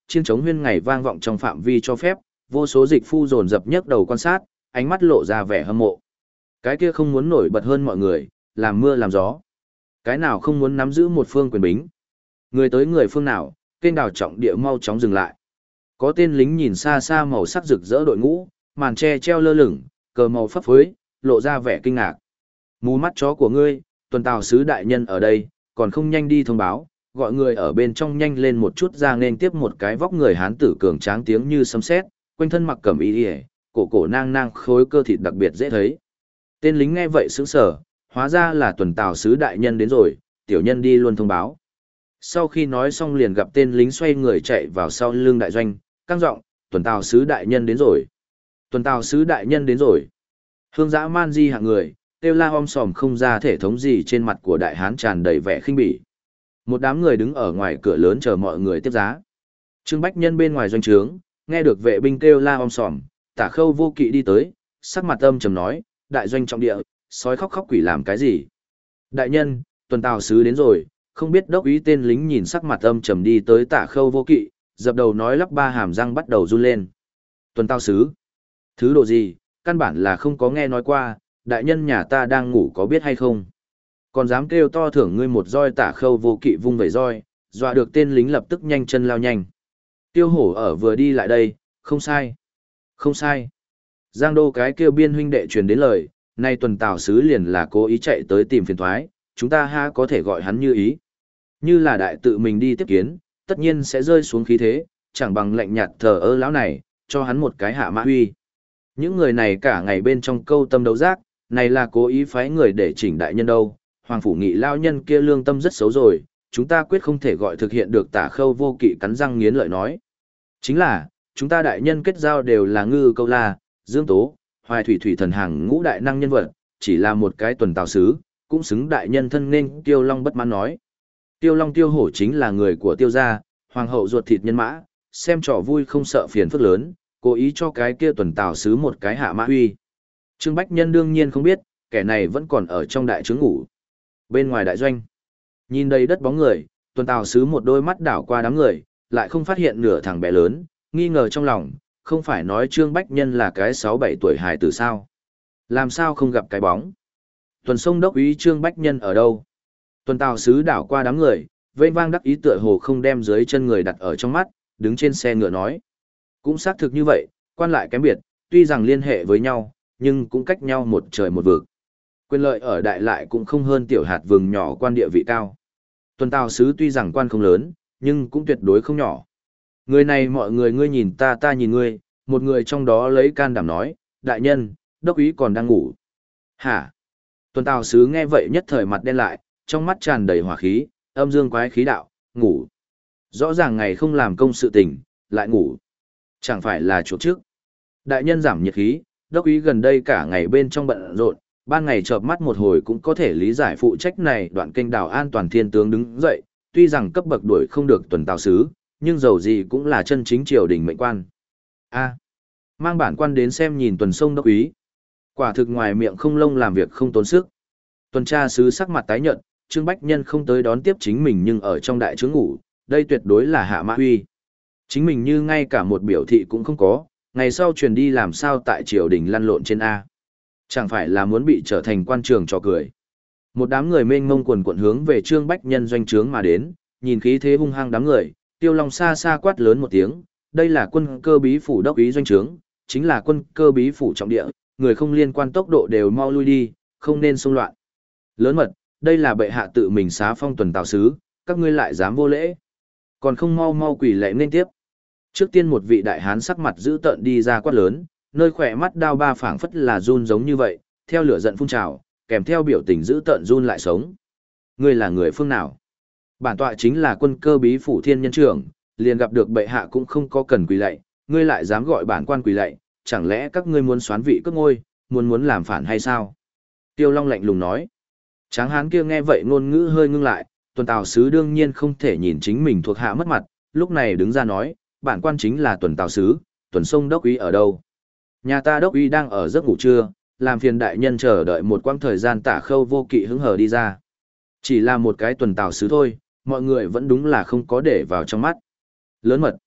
chiêng trống huyên ngày vang vọng trong phạm vi cho phép, vô số dịch phu dồn dập nhấc đầu quan sát, ánh mắt lộ ra vẻ hâm mộ. Cái kia không muốn nổi bật hơn mọi người, làm mưa làm gió. Cái nào không muốn nắm giữ một phương quyền bính. Người tới người phương nào, kênh đào trọng địa mau chóng dừng lại. Có tên lính nhìn xa xa màu sắc rực rỡ đội ngũ, màn tre treo lơ lửng, cờ màu phấp phới, lộ ra vẻ kinh ngạc. Mù mắt chó của ngươi, tuần tào sứ đại nhân ở đây, còn không nhanh đi thông báo, gọi người ở bên trong nhanh lên một chút ra nên tiếp một cái vóc người hán tử cường tráng tiếng như sấm sét, quanh thân mặc cẩm y, cổ cổ nang nang khối cơ thịt đặc biệt dễ thấy. Tên lính nghe vậy sững sờ, hóa ra là tuần tào sứ đại nhân đến rồi, tiểu nhân đi luôn thông báo. Sau khi nói xong liền gặp tên lính xoay người chạy vào sau lưng đại doanh, căng giọng, tuần tào sứ đại nhân đến rồi. Tuần tào sứ đại nhân đến rồi. Hương dã man di hạng người, kêu la om sòm không ra thể thống gì trên mặt của đại hán tràn đầy vẻ khinh bỉ. Một đám người đứng ở ngoài cửa lớn chờ mọi người tiếp giá. Trương Bách Nhân bên ngoài doanh trướng, nghe được vệ binh kêu la om sòm, Tả Khâu Vô Kỵ đi tới, sắc mặt âm trầm nói, đại doanh trọng địa, sói khóc khóc quỷ làm cái gì? Đại nhân, tuần tào sứ đến rồi, không biết đốc úy tên lính nhìn sắc mặt âm trầm đi tới Tả Khâu Vô Kỵ, dập đầu nói lắp ba hàm răng bắt đầu run lên. Tuần tào sứ? Thứ độ gì, căn bản là không có nghe nói qua, đại nhân nhà ta đang ngủ có biết hay không? Còn dám kêu to thưởng ngươi một roi. Tả Khâu Vô Kỵ vung vẩy roi, dọa được tên lính lập tức nhanh chân lao nhanh. Tiêu Hổ ở vừa đi lại đây, không sai. Không sai. Giang Đô cái kêu biên huynh đệ truyền đến lời, nay tuần tào sứ liền là cố ý chạy tới tìm phiền thoái, chúng ta ha có thể gọi hắn như ý. Như là đại tự mình đi tiếp kiến, tất nhiên sẽ rơi xuống khí thế, chẳng bằng lạnh nhạt thờ ơ lão này, cho hắn một cái hạ mã huy. Những người này cả ngày bên trong câu tâm đấu giác, này là cố ý phái người để chỉnh đại nhân đâu. Hoàng phủ nghị lao nhân kia lương tâm rất xấu rồi, chúng ta quyết không thể gọi thực hiện được. Tả Khâu Vô Kỵ cắn răng nghiến lợi nói. Chính là, chúng ta đại nhân kết giao đều là Ngư Câu La, Dương Tố, Hoài Thủy Thủy thần hàng ngũ đại năng nhân vật, chỉ là một cái tuần tào sứ, cũng xứng đại nhân thân nên. Tiêu Long bất mãn nói. Tiêu Long Tiêu Hổ chính là người của Tiêu gia, hoàng hậu ruột thịt nhân mã, xem trò vui không sợ phiền phức lớn, cố ý cho cái kia tuần tào sứ một cái hạ mã huy. Trương Bách Nhân đương nhiên không biết, kẻ này vẫn còn ở trong đại trướng ngủ. Bên ngoài đại doanh, nhìn đầy đất bóng người, tuần tào sứ một đôi mắt đảo qua đám người, lại không phát hiện nửa thằng bé lớn, nghi ngờ trong lòng, không phải nói Trương Bách Nhân là cái sáu bảy tuổi hài tử sao? Làm sao không gặp cái bóng? Tuần sông đốc úy Trương Bách Nhân ở đâu? Tuần tào sứ đảo qua đám người, vênh vang đắc ý tựa hồ không đem dưới chân người đặt ở trong mắt, đứng trên xe ngựa nói. Cũng xác thực như vậy, quan lại kém biệt, tuy rằng liên hệ với nhau, nhưng cũng cách nhau một trời một vực. Quyền lợi ở đại lại cũng không hơn tiểu hạt vừng nhỏ quan địa vị cao. Tuần tào sứ tuy rằng quan không lớn, nhưng cũng tuyệt đối không nhỏ. Người này mọi người ngươi nhìn ta ta nhìn ngươi, một người trong đó lấy can đảm nói, đại nhân, đốc úy còn đang ngủ. Hả? Tuần tào sứ nghe vậy nhất thời mặt đen lại, trong mắt tràn đầy hỏa khí, âm dương quái khí đạo, ngủ. Rõ ràng ngày không làm công sự tình, lại ngủ. Chẳng phải là chuộc trước. Đại nhân giảm nhiệt khí, đốc úy gần đây cả ngày bên trong bận rộn, ban ngày chợp mắt một hồi cũng có thể lý giải phụ trách này. Đoạn kênh đảo an toàn thiên tướng đứng dậy, tuy rằng cấp bậc đuổi không được tuần tào sứ, nhưng dầu gì cũng là chân chính triều đình mệnh quan. A, mang bản quan đến xem nhìn tuần sông đốc úy. Quả thực ngoài miệng không lông làm việc không tốn sức. Tuần tra sứ sắc mặt tái nhợt, Trương Bách Nhân không tới đón tiếp chính mình nhưng ở trong đại trướng ngủ, đây tuyệt đối là hạ mã huy. Chính mình như ngay cả một biểu thị cũng không có, ngày sau truyền đi làm sao tại triều đình lăn lộn trên A. Chẳng phải là muốn bị trở thành quan trường trò cười. Một đám người mênh mông quần quận hướng về Trương Bách Nhân doanh trướng mà đến, nhìn khí thế hung hăng đám người, Tiêu Long xa xa quát lớn một tiếng, đây là quân cơ bí phủ đốc úy doanh trướng, chính là quân cơ bí phủ trọng địa, người không liên quan tốc độ đều mau lui đi, không nên xung loạn. Lớn mật, đây là bệ hạ tự mình xá phong tuần tào sứ, các ngươi lại dám vô lễ. Còn không mau mau quỳ lạy nên tiếp. Trước tiên một vị đại hán sắc mặt dữ tợn đi ra quát lớn, nơi khỏe mắt đao ba phảng phất là run giống như vậy, theo lửa giận phun trào, kèm theo biểu tình dữ tợn run lại sống. Ngươi là người phương nào? Bản tọa chính là quân cơ bí phủ thiên nhân trưởng, liền gặp được bệ hạ cũng không có cần quỳ lạy, ngươi lại dám gọi bản quan quỳ lạy, chẳng lẽ các ngươi muốn xoán vị cướp ngôi, muốn muốn làm phản hay sao? Tiêu Long lạnh lùng nói. Tráng hán kia nghe vậy ngôn ngữ hơi ngưng lại, tuần tào sứ đương nhiên không thể nhìn chính mình thuộc hạ mất mặt, lúc này đứng ra nói, bản quan chính là tuần tào sứ, tuần sông đốc úy ở đâu? Nhà ta đốc úy đang ở giấc ngủ trưa, làm phiền đại nhân chờ đợi một quãng thời gian. Tả Khâu Vô Kỵ hứng hờ đi ra. Chỉ là một cái tuần tào sứ thôi, mọi người vẫn đúng là không có để vào trong mắt. Lớn mật.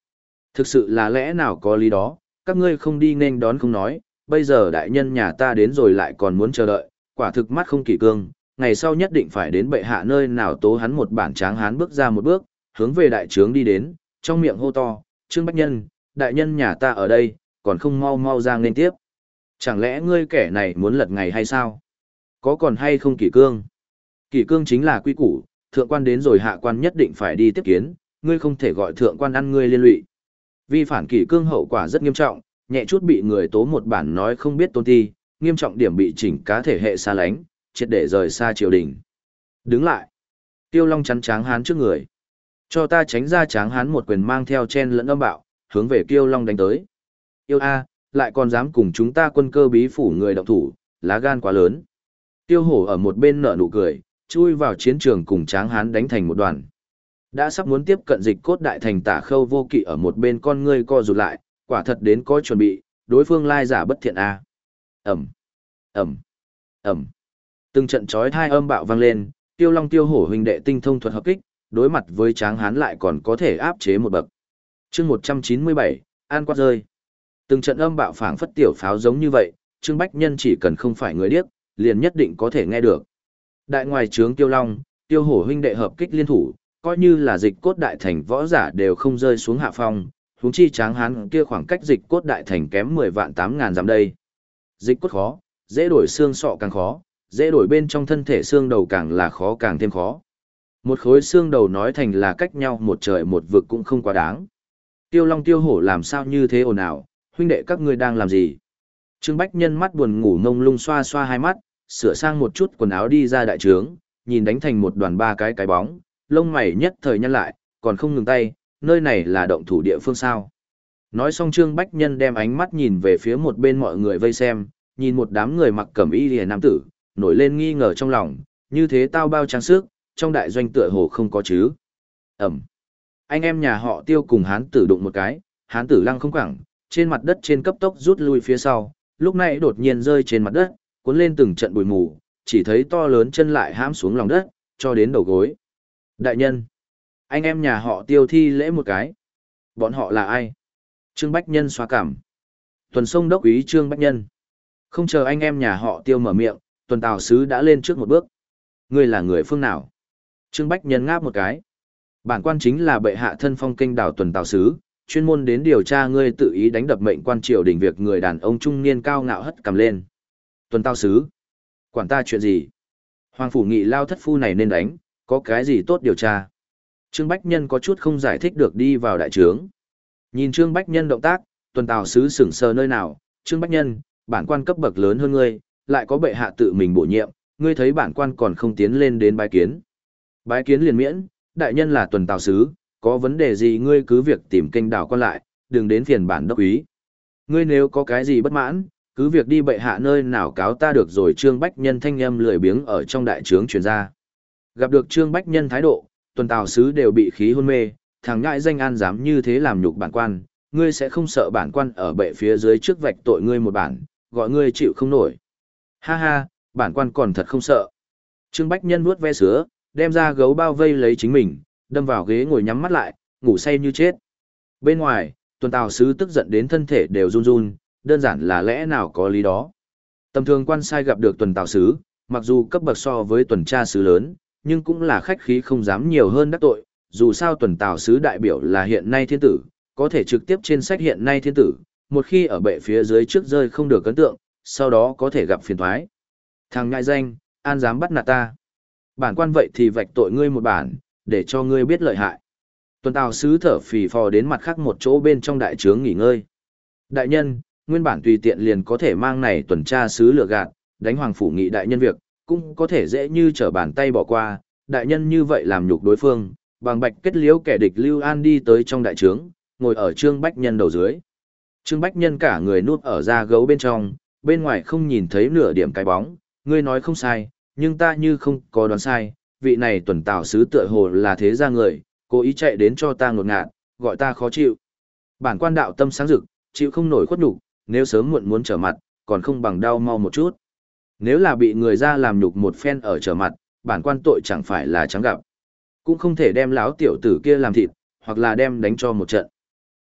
Thực sự là lẽ nào có lý đó, các ngươi không đi nên đón không nói, bây giờ đại nhân nhà ta đến rồi lại còn muốn chờ đợi, quả thực mắt không kỷ cương, ngày sau nhất định phải đến bệ hạ nơi nào tố hắn một bản tráng hán bước ra một bước, hướng về đại trướng đi đến, trong miệng hô to, Trương Bách Nhân, đại nhân nhà ta ở đây, còn không mau mau ra nên tiếp. Chẳng lẽ ngươi kẻ này muốn lật ngày hay sao? Có còn hay không kỷ cương? Kỷ cương chính là quy củ, thượng quan đến rồi hạ quan nhất định phải đi tiếp kiến, ngươi không thể gọi thượng quan ăn ngươi liên lụy. Vi phản kỷ cương hậu quả rất nghiêm trọng, nhẹ chút bị người tố một bản nói không biết tôn ti, nghiêm trọng điểm bị chỉnh cá thể hệ xa lánh, triệt để rời xa triều đình. Đứng lại. Tiêu Long chắn Tráng Hán trước người. Cho ta tránh ra. Tráng Hán một quyền mang theo chen lẫn âm bạo, hướng về Tiêu Long đánh tới. Yêu a, lại còn dám cùng chúng ta quân cơ bí phủ người động thủ, lá gan quá lớn. Tiêu Hổ ở một bên nở nụ cười, chui vào chiến trường cùng Tráng Hán đánh thành một đoàn. Đã sắp muốn tiếp cận Dịch Cốt đại thành Tả Khâu Vô Kỵ ở một bên con ngươi co rụt lại, quả thật đến có chuẩn bị, đối phương lai giả bất thiện a. Ầm, ầm, ầm. Từng trận chói tai âm bạo vang lên, Tiêu Long Tiêu Hổ huynh đệ tinh thông thuật hợp kích, đối mặt với Tráng Hán lại còn có thể áp chế một bậc. Chương một trăm chín mươi bảy, an quát rơi. Từng trận âm bạo phảng phất tiểu pháo giống như vậy, Trương Bách Nhân chỉ cần không phải người điếc, liền nhất định có thể nghe được. Đại ngoài trướng Tiêu Long, Tiêu Hổ huynh đệ hợp kích liên thủ, coi như là Dịch Cốt đại thành võ giả đều không rơi xuống hạ phong, huống chi Tráng Hán kia khoảng cách Dịch Cốt đại thành kém mười vạn tám ngàn dặm đây. Dịch cốt khó, dễ đổi xương sọ càng khó, dễ đổi bên trong thân thể xương đầu càng là khó càng thêm khó. Một khối xương đầu nói thành là cách nhau một trời một vực cũng không quá đáng. Tiêu Long Tiêu Hổ làm sao như thế ồn ào, huynh đệ các ngươi đang làm gì? Trương Bách Nhân mắt buồn ngủ mông lung xoa xoa hai mắt, sửa sang một chút quần áo đi ra đại trướng, nhìn đánh thành một đoàn ba cái cái bóng, lông mày nhất thời nhăn lại, còn không ngừng tay, nơi này là động thủ địa phương sao? Nói xong Trương Bách Nhân đem ánh mắt nhìn về phía một bên mọi người vây xem, nhìn một đám người mặc cẩm y liễu nam tử, nổi lên nghi ngờ trong lòng, như thế tao bao trang sức, trong đại doanh tựa hồ không có chứ. Ẩm. Anh em nhà họ Tiêu cùng hán tử đụng một cái, hán tử lăng không quẳng, trên mặt đất trên cấp tốc rút lui phía sau, lúc này đột nhiên rơi trên mặt đất, cuốn lên từng trận bụi mù, chỉ thấy to lớn chân lại hãm xuống lòng đất, cho đến đầu gối. Đại nhân. Anh em nhà họ Tiêu thi lễ một cái. Bọn họ là ai? Trương Bách Nhân xoa cảm. Tuần sông đốc úy Trương Bách Nhân. Không chờ anh em nhà họ Tiêu mở miệng, Tuần Tào Sứ đã lên trước một bước. Ngươi là người phương nào? Trương Bách Nhân ngáp một cái. Bản quan chính là bệ hạ thân phong kênh đảo Tuần Tào Sứ, chuyên môn đến điều tra ngươi tự ý đánh đập mệnh quan triều đình việc người đàn ông trung niên cao ngạo hất cầm lên. Tuần Tào Sứ? Quản ta chuyện gì? Hoàng phủ nghị lao thất phu này nên đánh, có cái gì tốt điều tra? Trương Bách Nhân có chút không giải thích được đi vào đại trướng. Nhìn Trương Bách Nhân động tác, Tuần Tào Sứ sững sờ nơi nào, Trương Bách Nhân, bản quan cấp bậc lớn hơn ngươi, lại có bệ hạ tự mình bổ nhiệm, ngươi thấy bản quan còn không tiến lên đến bái kiến. Bái kiến liền miễn, đại nhân là Tuần Tào Sứ, có vấn đề gì ngươi cứ việc tìm kênh đảo quan lại, đừng đến phiền bản đốc úy. Ngươi nếu có cái gì bất mãn, cứ việc đi bệ hạ nơi nào cáo ta được rồi. Trương Bách Nhân thanh âm lười biếng ở trong đại trướng truyền ra. Gặp được Trương Bách Nhân thái độ, Tuần Tào Sứ đều bị khí hôn mê, thằng ngại danh an dám như thế làm nhục bản quan, ngươi sẽ không sợ bản quan ở bệ phía dưới trước vạch tội ngươi một bản, gọi ngươi chịu không nổi. Ha ha, bản quan còn thật không sợ. Trương Bách Nhân vuốt ve sữa, đem ra gấu bao vây lấy chính mình, đâm vào ghế ngồi nhắm mắt lại, ngủ say như chết. Bên ngoài, Tuần Tào Sứ tức giận đến thân thể đều run run, đơn giản là lẽ nào có lý đó. Tầm thường quan sai gặp được Tuần Tào Sứ, mặc dù cấp bậc so với tuần tra sứ lớn, nhưng cũng là khách khí không dám nhiều hơn đắc tội, dù sao Tuần Tào Sứ đại biểu là hiện nay thiên tử, có thể trực tiếp trên sách hiện nay thiên tử, một khi ở bệ phía dưới trước rơi không được ấn tượng, sau đó có thể gặp phiền thoái. Thằng ngại danh, an dám bắt nạt ta. Bản quan vậy thì vạch tội ngươi một bản, để cho ngươi biết lợi hại. Tuần Tào Sứ thở phì phò đến mặt khác một chỗ bên trong đại trướng nghỉ ngơi. Đại nhân, nguyên bản tùy tiện liền có thể mang này tuần tra sứ lừa gạt, đánh hoàng phủ nghị đại nhân việc, cũng có thể dễ như trở bàn tay bỏ qua, đại nhân như vậy làm nhục đối phương, bằng bạch kết liễu kẻ địch Lưu An đi tới trong đại trướng, ngồi ở Trương Bách Nhân đầu dưới. Trương Bách Nhân cả người nuốt ở da gấu bên trong, bên ngoài không nhìn thấy nửa điểm cái bóng, ngươi nói không sai, nhưng ta như không có đoán sai, vị này Tuần Tào Sứ tựa hồ là thế gia người, cố ý chạy đến cho ta ngột ngạt, gọi ta khó chịu. Bản quan đạo tâm sáng rực, chịu không nổi khuất nhục, nếu sớm muộn muốn trở mặt, còn không bằng đau mau một chút. Nếu là bị người ra làm nhục một phen ở trở mặt, bản quan tội chẳng phải là trắng gặp. Cũng không thể đem láo tiểu tử kia làm thịt, hoặc là đem đánh cho một trận.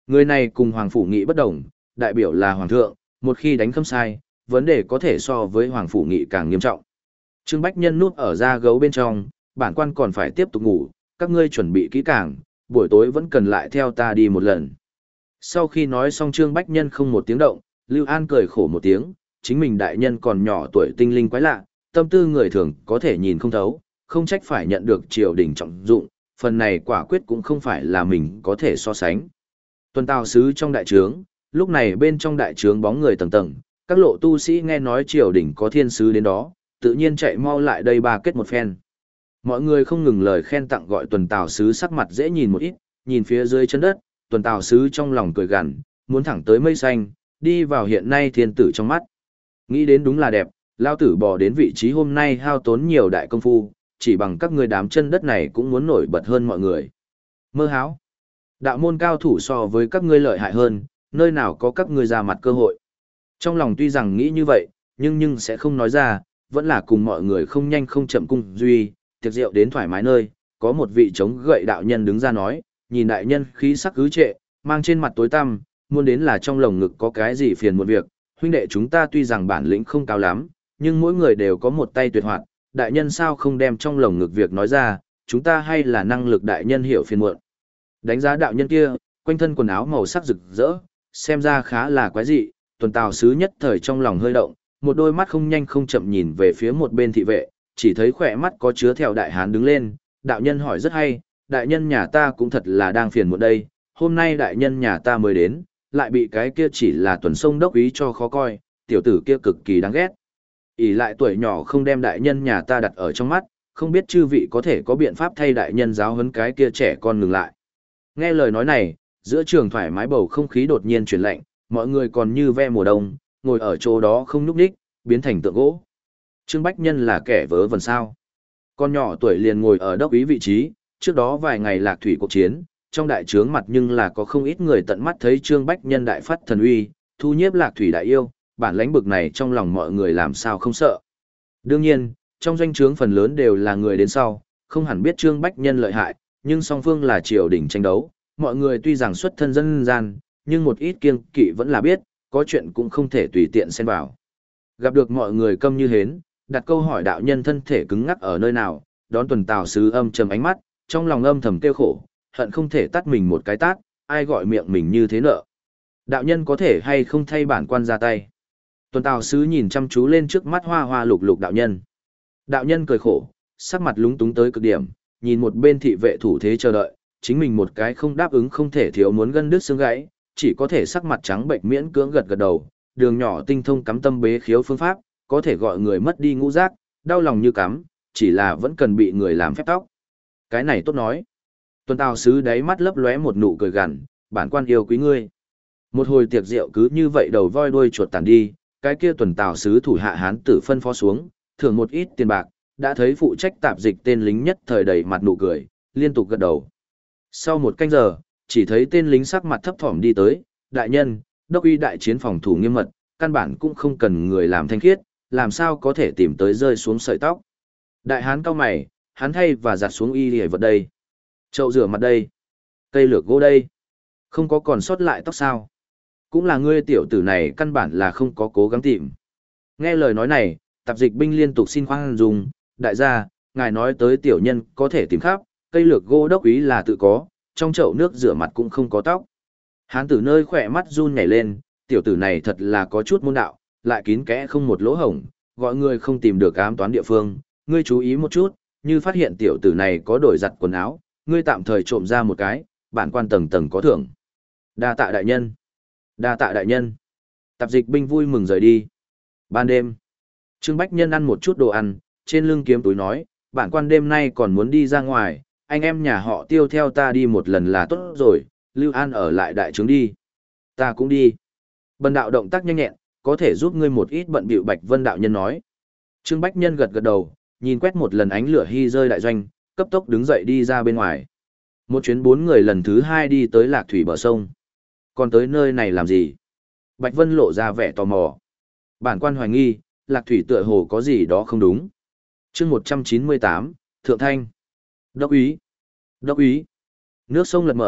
Người này cùng Hoàng Phủ Nghị bất đồng, đại biểu là Hoàng thượng, một khi đánh khâm sai, vấn đề có thể so với Hoàng Phủ Nghị càng nghiêm trọng. Trương Bách Nhân núp ở da gấu bên trong, bản quan còn phải tiếp tục ngủ, các ngươi chuẩn bị kỹ càng, buổi tối vẫn cần lại theo ta đi một lần. Sau khi nói xong Trương Bách Nhân không một tiếng động, Lưu An cười khổ một tiếng, chính mình đại nhân còn nhỏ tuổi tinh linh quái lạ, tâm tư người thường có thể nhìn không thấu, không trách phải nhận được triều đình trọng dụng, phần này quả quyết cũng không phải là mình có thể so sánh. Tuần Tào sứ trong đại trướng, lúc này bên trong đại trướng bóng người tầng tầng, các lộ tu sĩ nghe nói triều đình có thiên sứ đến đó, tự nhiên chạy mau lại đây ba kết một phen. Mọi người không ngừng lời khen tặng gọi Tuần Tào sứ sắc mặt dễ nhìn một ít, nhìn phía dưới chân đất, Tuần Tào sứ trong lòng cười gằn, muốn thẳng tới mây xanh, đi vào hiện nay thiên tử trong mắt. Nghĩ đến đúng là đẹp, lao tử bỏ đến vị trí hôm nay hao tốn nhiều đại công phu, chỉ bằng các người đám chân đất này cũng muốn nổi bật hơn mọi người. Mơ háo. Đạo môn cao thủ so với các ngươi lợi hại hơn, nơi nào có các ngươi ra mặt cơ hội. Trong lòng tuy rằng nghĩ như vậy, nhưng nhưng sẽ không nói ra, vẫn là cùng mọi người không nhanh không chậm cung duy, tiệc rượu đến thoải mái nơi, có một vị chống gậy đạo nhân đứng ra nói, nhìn đại nhân khí sắc cứ trệ, mang trên mặt tối tăm, muốn đến là trong lồng ngực có cái gì phiền một việc, huynh đệ chúng ta tuy rằng bản lĩnh không cao lắm, nhưng mỗi người đều có một tay tuyệt hoạt, đại nhân sao không đem trong lồng ngực việc nói ra, chúng ta hay là năng lực đại nhân hiểu phiền muộn. Đánh giá đạo nhân kia, quanh thân quần áo màu sắc rực rỡ, xem ra khá là quái dị, Tuần Tào sứ nhất thời trong lòng hơi động, một đôi mắt không nhanh không chậm nhìn về phía một bên thị vệ, chỉ thấy khỏe mắt có chứa theo đại hán đứng lên, đạo nhân hỏi rất hay, đại nhân nhà ta cũng thật là đang phiền muộn đây, hôm nay đại nhân nhà ta mới đến, lại bị cái kia chỉ là Tuần Sông đốc ý cho khó coi, tiểu tử kia cực kỳ đáng ghét. ỷ lại tuổi nhỏ không đem đại nhân nhà ta đặt ở trong mắt, không biết chư vị có thể có biện pháp thay đại nhân giáo huấn cái kia trẻ con ngừng lại. Nghe lời nói này, giữa trường thoải mái bầu không khí đột nhiên chuyển lạnh, mọi người còn như ve mùa đông, ngồi ở chỗ đó không nhúc nhích, biến thành tượng gỗ. Trương Bách Nhân là kẻ vớ vẩn sao. Con nhỏ tuổi liền ngồi ở đốc ý vị trí, trước đó vài ngày lạc thủy cuộc chiến, trong đại trướng mặt nhưng là có không ít người tận mắt thấy Trương Bách Nhân đại phát thần uy, thu nhiếp lạc thủy đại yêu, bản lãnh bực này trong lòng mọi người làm sao không sợ. Đương nhiên, trong doanh trướng phần lớn đều là người đến sau, không hẳn biết Trương Bách Nhân lợi hại, nhưng song phương là triều đình tranh đấu, mọi người tuy rằng xuất thân dân gian, nhưng một ít kiêng kỵ vẫn là biết, có chuyện cũng không thể tùy tiện xen vào. Gặp được mọi người câm như hến, đặt câu hỏi đạo nhân thân thể cứng ngắc ở nơi nào, đón Tuần Tào sứ âm trầm ánh mắt, trong lòng âm thầm kêu khổ, hận không thể tắt mình một cái tát, ai gọi miệng mình như thế nợ. Đạo nhân có thể hay không thay bản quan ra tay. Tuần Tào sứ nhìn chăm chú lên trước mắt hoa hoa lục lục đạo nhân. Đạo nhân cười khổ, sắc mặt lúng túng tới cực điểm, nhìn một bên thị vệ thủ thế chờ đợi, chính mình một cái không đáp ứng không thể thiếu muốn gân đứt xương gãy, chỉ có thể sắc mặt trắng bệnh miễn cưỡng gật gật đầu, đường nhỏ tinh thông cắm tâm bế khiếu phương pháp, có thể gọi người mất đi ngũ giác, đau lòng như cắm, chỉ là vẫn cần bị người làm phép tóc. Cái này tốt nói. Tuần Tào sứ đáy mắt lấp lóe một nụ cười gằn, bản quan yêu quý ngươi. Một hồi tiệc rượu cứ như vậy đầu voi đuôi chuột tàn đi, cái kia Tuần Tào sứ thủ hạ hán tử phân phó xuống, thưởng một ít tiền bạc, đã thấy phụ trách tạp dịch tên lính nhất thời đầy mặt nụ cười, liên tục gật đầu. Sau một canh giờ, chỉ thấy tên lính sắc mặt thấp thỏm đi tới, đại nhân, đốc uy đại chiến phòng thủ nghiêm mật, căn bản cũng không cần người làm thanh khiết, làm sao có thể tìm tới rơi xuống sợi tóc. Đại hán cao mày, hắn thay và giặt xuống y lìa vật đây. Chậu rửa mặt đây. Cây lược gỗ đây. Không có còn sót lại tóc sao. Cũng là ngươi tiểu tử này căn bản là không có cố gắng tìm. Nghe lời nói này, tạp dịch binh liên tục xin khoan dung, đại gia, ngài nói tới tiểu nhân có thể tìm khắp, cây lược gỗ đốc ý là tự có, trong chậu nước rửa mặt cũng không có tóc. Hán tử nơi khỏe mắt run nhảy lên, tiểu tử này thật là có chút môn đạo, lại kín kẽ không một lỗ hổng, gọi người không tìm được ám toán địa phương, ngươi chú ý một chút, như phát hiện tiểu tử này có đổi giặt quần áo, ngươi tạm thời trộm ra một cái, bản quan tầng tầng có thưởng. Đa tạ đại nhân. Đa tạ đại nhân. Tạp dịch binh vui mừng rời đi. Ban đêm, Trương Bách Nhân ăn một chút đồ ăn, trên lưng kiếm túi nói, bản quan đêm nay còn muốn đi ra ngoài, anh em nhà họ Tiêu theo ta đi một lần là tốt rồi, Lưu An ở lại đại trướng đi. Ta cũng đi. Bần đạo động tác nhanh nhẹn, có thể giúp ngươi một ít bận bịu. Bạch Vân đạo nhân nói. Trương Bách Nhân gật gật đầu, nhìn quét một lần ánh lửa hy rơi đại doanh, cấp tốc đứng dậy đi ra bên ngoài. Một chuyến bốn người lần thứ hai đi tới Lạc Thủy bờ sông. Còn tới nơi này làm gì? Bạch Vân lộ ra vẻ tò mò. Bản quan hoài nghi, Lạc Thủy tựa hồ có gì đó không đúng. Chương một trăm chín mươi tám, Thượng Thanh. Đốc úy. Đốc úy. Nước sông lật mở,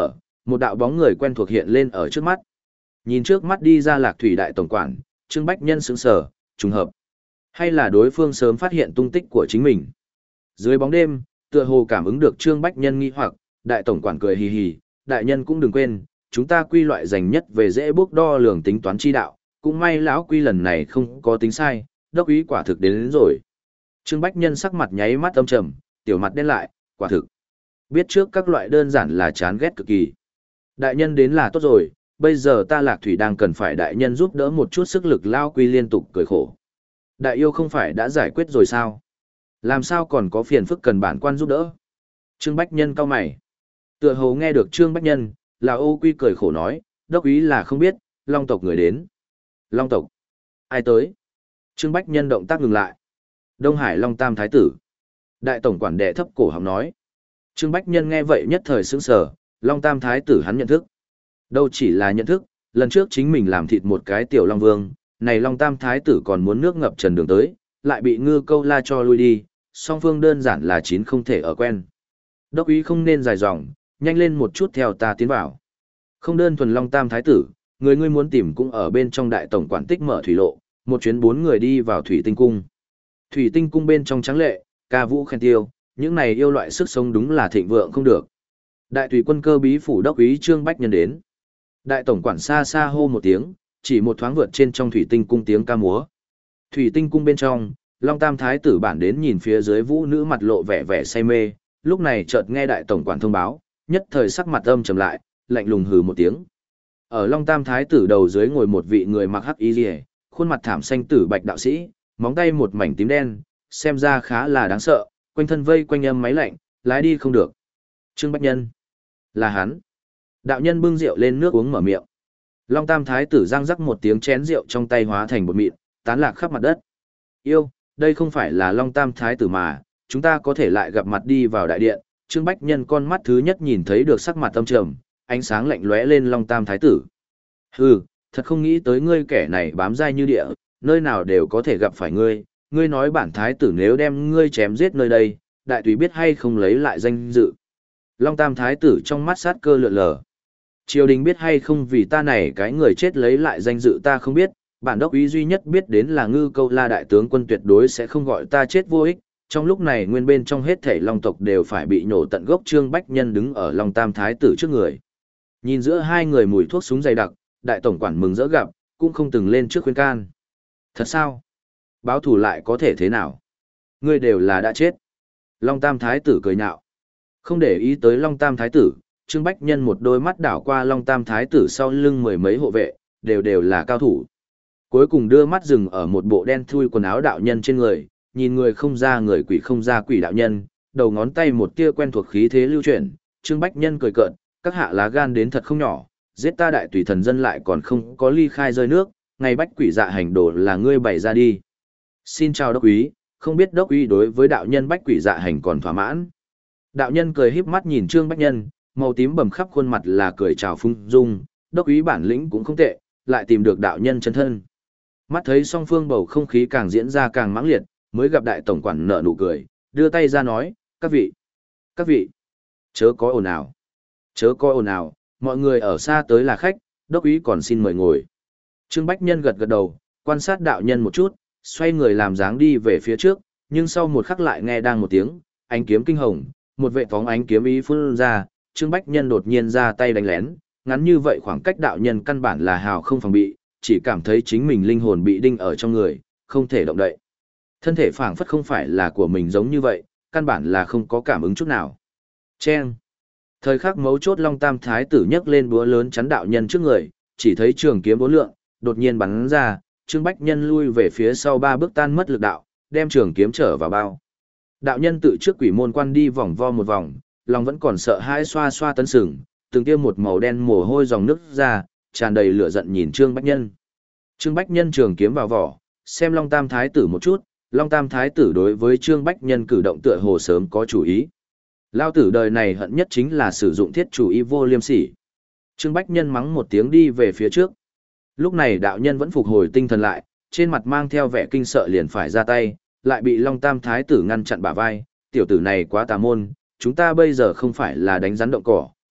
Một đạo bóng người quen thuộc hiện lên ở trước mắt. Nhìn trước mắt đi ra Lạc Thủy đại tổng quản, Trương Bách Nhân sững sờ, trùng hợp. Hay là đối phương sớm phát hiện tung tích của chính mình. Dưới bóng đêm, tựa hồ cảm ứng được Trương Bách Nhân nghi hoặc, đại tổng quản cười hì hì, đại nhân cũng đừng quên, chúng ta quy loại dành nhất về dễ bước đo lường tính toán chi đạo, cũng may lão quy lần này không có tính sai, đốc ý quả thực đến, đến rồi. Trương Bách Nhân sắc mặt nháy mắt âm trầm, tiểu mặt đen lại, quả thực. Biết trước các loại đơn giản là chán ghét cực kỳ. Đại nhân đến là tốt rồi, bây giờ ta Lạc Thủy đang cần phải đại nhân giúp đỡ một chút sức lực, lao quy liên tục cười khổ. Đại yêu không phải đã giải quyết rồi sao? Làm sao còn có phiền phức cần bản quan giúp đỡ? Trương Bách Nhân cau mày. Tựa hồ nghe được Trương Bách Nhân, là ô quy cười khổ nói, đốc ý là không biết, Long tộc người đến. Long tộc? Ai tới? Trương Bách Nhân động tác ngừng lại. Đông Hải Long Tam Thái Tử. Đại tổng quản đệ thấp cổ họng nói. Trương Bách Nhân nghe vậy nhất thời sững sờ, Long Tam Thái Tử hắn nhận thức. Đâu chỉ là nhận thức, lần trước chính mình làm thịt một cái tiểu Long Vương, này Long Tam Thái Tử còn muốn nước ngập trần đường tới, lại bị ngư câu la cho lui đi, song phương đơn giản là chín không thể ở quen. Đốc ý không nên dài dòng, nhanh lên một chút theo ta tiến vào. Không đơn thuần Long Tam Thái Tử, người ngươi muốn tìm cũng ở bên trong đại tổng quản tích mở thủy lộ, một chuyến bốn người đi vào Thủy Tinh Cung. Thủy Tinh Cung bên trong trắng lệ, ca vũ khen tiêu, những này yêu loại sức sống đúng là thịnh vượng không được. Đại tùy quân cơ bí phủ đốc ý Trương Bách Nhân đến. Đại tổng quản xa xa hô một tiếng, chỉ một thoáng vượt trên trong Thủy Tinh Cung tiếng ca múa. Thủy Tinh Cung bên trong, Long Tam Thái Tử bản đến nhìn phía dưới vũ nữ mặt lộ vẻ vẻ say mê, lúc này chợt nghe đại tổng quản thông báo, nhất thời sắc mặt âm trầm lại, lạnh lùng hừ một tiếng. Ở Long Tam Thái Tử đầu dưới ngồi một vị người mặc hắc y liễu, khuôn mặt thảm xanh tử bạch đạo sĩ, móng tay một mảnh tím đen, xem ra khá là đáng sợ, quanh thân vây quanh âm máy lạnh, lái đi không được. Trương Bách Nhân, là hắn. Đạo nhân bưng rượu lên nước uống mở miệng. Long Tam Thái Tử răng rắc một tiếng, chén rượu trong tay hóa thành bột mịn, tán lạc khắp mặt đất. Yêu, đây không phải là Long Tam Thái Tử mà, chúng ta có thể lại gặp mặt đi vào đại điện. Trương Bách Nhân con mắt thứ nhất nhìn thấy được sắc mặt âm trầm, ánh sáng lạnh lóe lên Long Tam Thái Tử. Hừ, thật không nghĩ tới ngươi kẻ này bám dai như địa, nơi nào đều có thể gặp phải ngươi. Ngươi nói bản Thái Tử nếu đem ngươi chém giết nơi đây, đại tùy biết hay không lấy lại danh dự. Long Tam Thái Tử trong mắt sát cơ lượn lờ. Triều đình biết hay không vì ta này cái người chết lấy lại danh dự ta không biết, bản đốc ý duy nhất biết đến là ngư câu la đại tướng quân tuyệt đối sẽ không gọi ta chết vô ích. Trong lúc này nguyên bên trong hết thảy Long tộc đều phải bị nhổ tận gốc. Trương Bách Nhân đứng ở Long Tam Thái Tử trước người. Nhìn giữa hai người mùi thuốc súng dày đặc, đại tổng quản mừng rỡ gặp, cũng không từng lên trước khuyên can. Thật sao? Báo thù lại có thể thế nào? Ngươi đều là đã chết. Long Tam Thái Tử cười nhạo. Không để ý tới Long Tam Thái Tử, Trương Bách Nhân một đôi mắt đảo qua Long Tam Thái Tử sau lưng mười mấy hộ vệ, đều đều là cao thủ. Cuối cùng đưa mắt dừng ở một bộ đen thui quần áo đạo nhân trên người, nhìn người không ra người, quỷ không ra quỷ đạo nhân, đầu ngón tay một tia quen thuộc khí thế lưu chuyển. Trương Bách Nhân cười cợt, các hạ lá gan đến thật không nhỏ, giết ta đại tùy thần dân lại còn không có ly khai rơi nước, ngày bách quỷ dạ hành đồ là ngươi bày ra đi. Xin chào đốc úy, không biết đốc úy đối với đạo nhân bách quỷ dạ hành còn thỏa mãn. Đạo nhân cười híp mắt nhìn Trương Bách Nhân, màu tím bầm khắp khuôn mặt là cười chào phung dung, đốc úy bản lĩnh cũng không tệ, lại tìm được đạo nhân chân thân. Mắt thấy song phương bầu không khí càng diễn ra càng mãng liệt, mới gặp đại tổng quản nở nụ cười, đưa tay ra nói, các vị, các vị, chớ có ồn ào, chớ có ồn ào, mọi người ở xa tới là khách, đốc úy còn xin mời ngồi. Trương Bách Nhân gật gật đầu, quan sát đạo nhân một chút, xoay người làm dáng đi về phía trước, nhưng sau một khắc lại nghe đang một tiếng, ánh kiếm kinh hồng, một vệ phóng ánh kiếm ý phun ra, Trương Bách Nhân đột nhiên ra tay đánh lén, ngắn như vậy khoảng cách đạo nhân căn bản là hào không phòng bị, chỉ cảm thấy chính mình linh hồn bị đinh ở trong người, không thể động đậy. Thân thể phảng phất không phải là của mình giống như vậy, căn bản là không có cảm ứng chút nào. Chen. Thời khắc mấu chốt Long Tam Thái Tử nhấc lên búa lớn chắn đạo nhân trước người, chỉ thấy trường kiếm bốn lượng, đột nhiên bắn ra, Trương Bách Nhân lui về phía sau ba bước tan mất lực đạo, đem trường kiếm trở vào bao. Đạo nhân tự trước quỷ môn quan đi vòng vo một vòng, lòng vẫn còn sợ hãi xoa xoa tấn sừng, từng tiêm một màu đen mồ hôi dòng nước ra, tràn đầy lửa giận nhìn Trương Bách Nhân. Trương Bách Nhân trường kiếm vào vỏ, xem Long Tam Thái Tử một chút, Long Tam Thái Tử đối với Trương Bách Nhân cử động tựa hồ sớm có chủ ý. Lao tử đời này hận nhất chính là sử dụng thiết chủ ý vô liêm sỉ. Trương Bách Nhân mắng một tiếng đi về phía trước. Lúc này đạo nhân vẫn phục hồi tinh thần lại, trên mặt mang theo vẻ kinh sợ liền phải ra tay, lại bị Long Tam Thái Tử ngăn chặn bả vai. Tiểu tử này quá tà môn, chúng ta bây giờ không phải là đánh rắn động cỏ,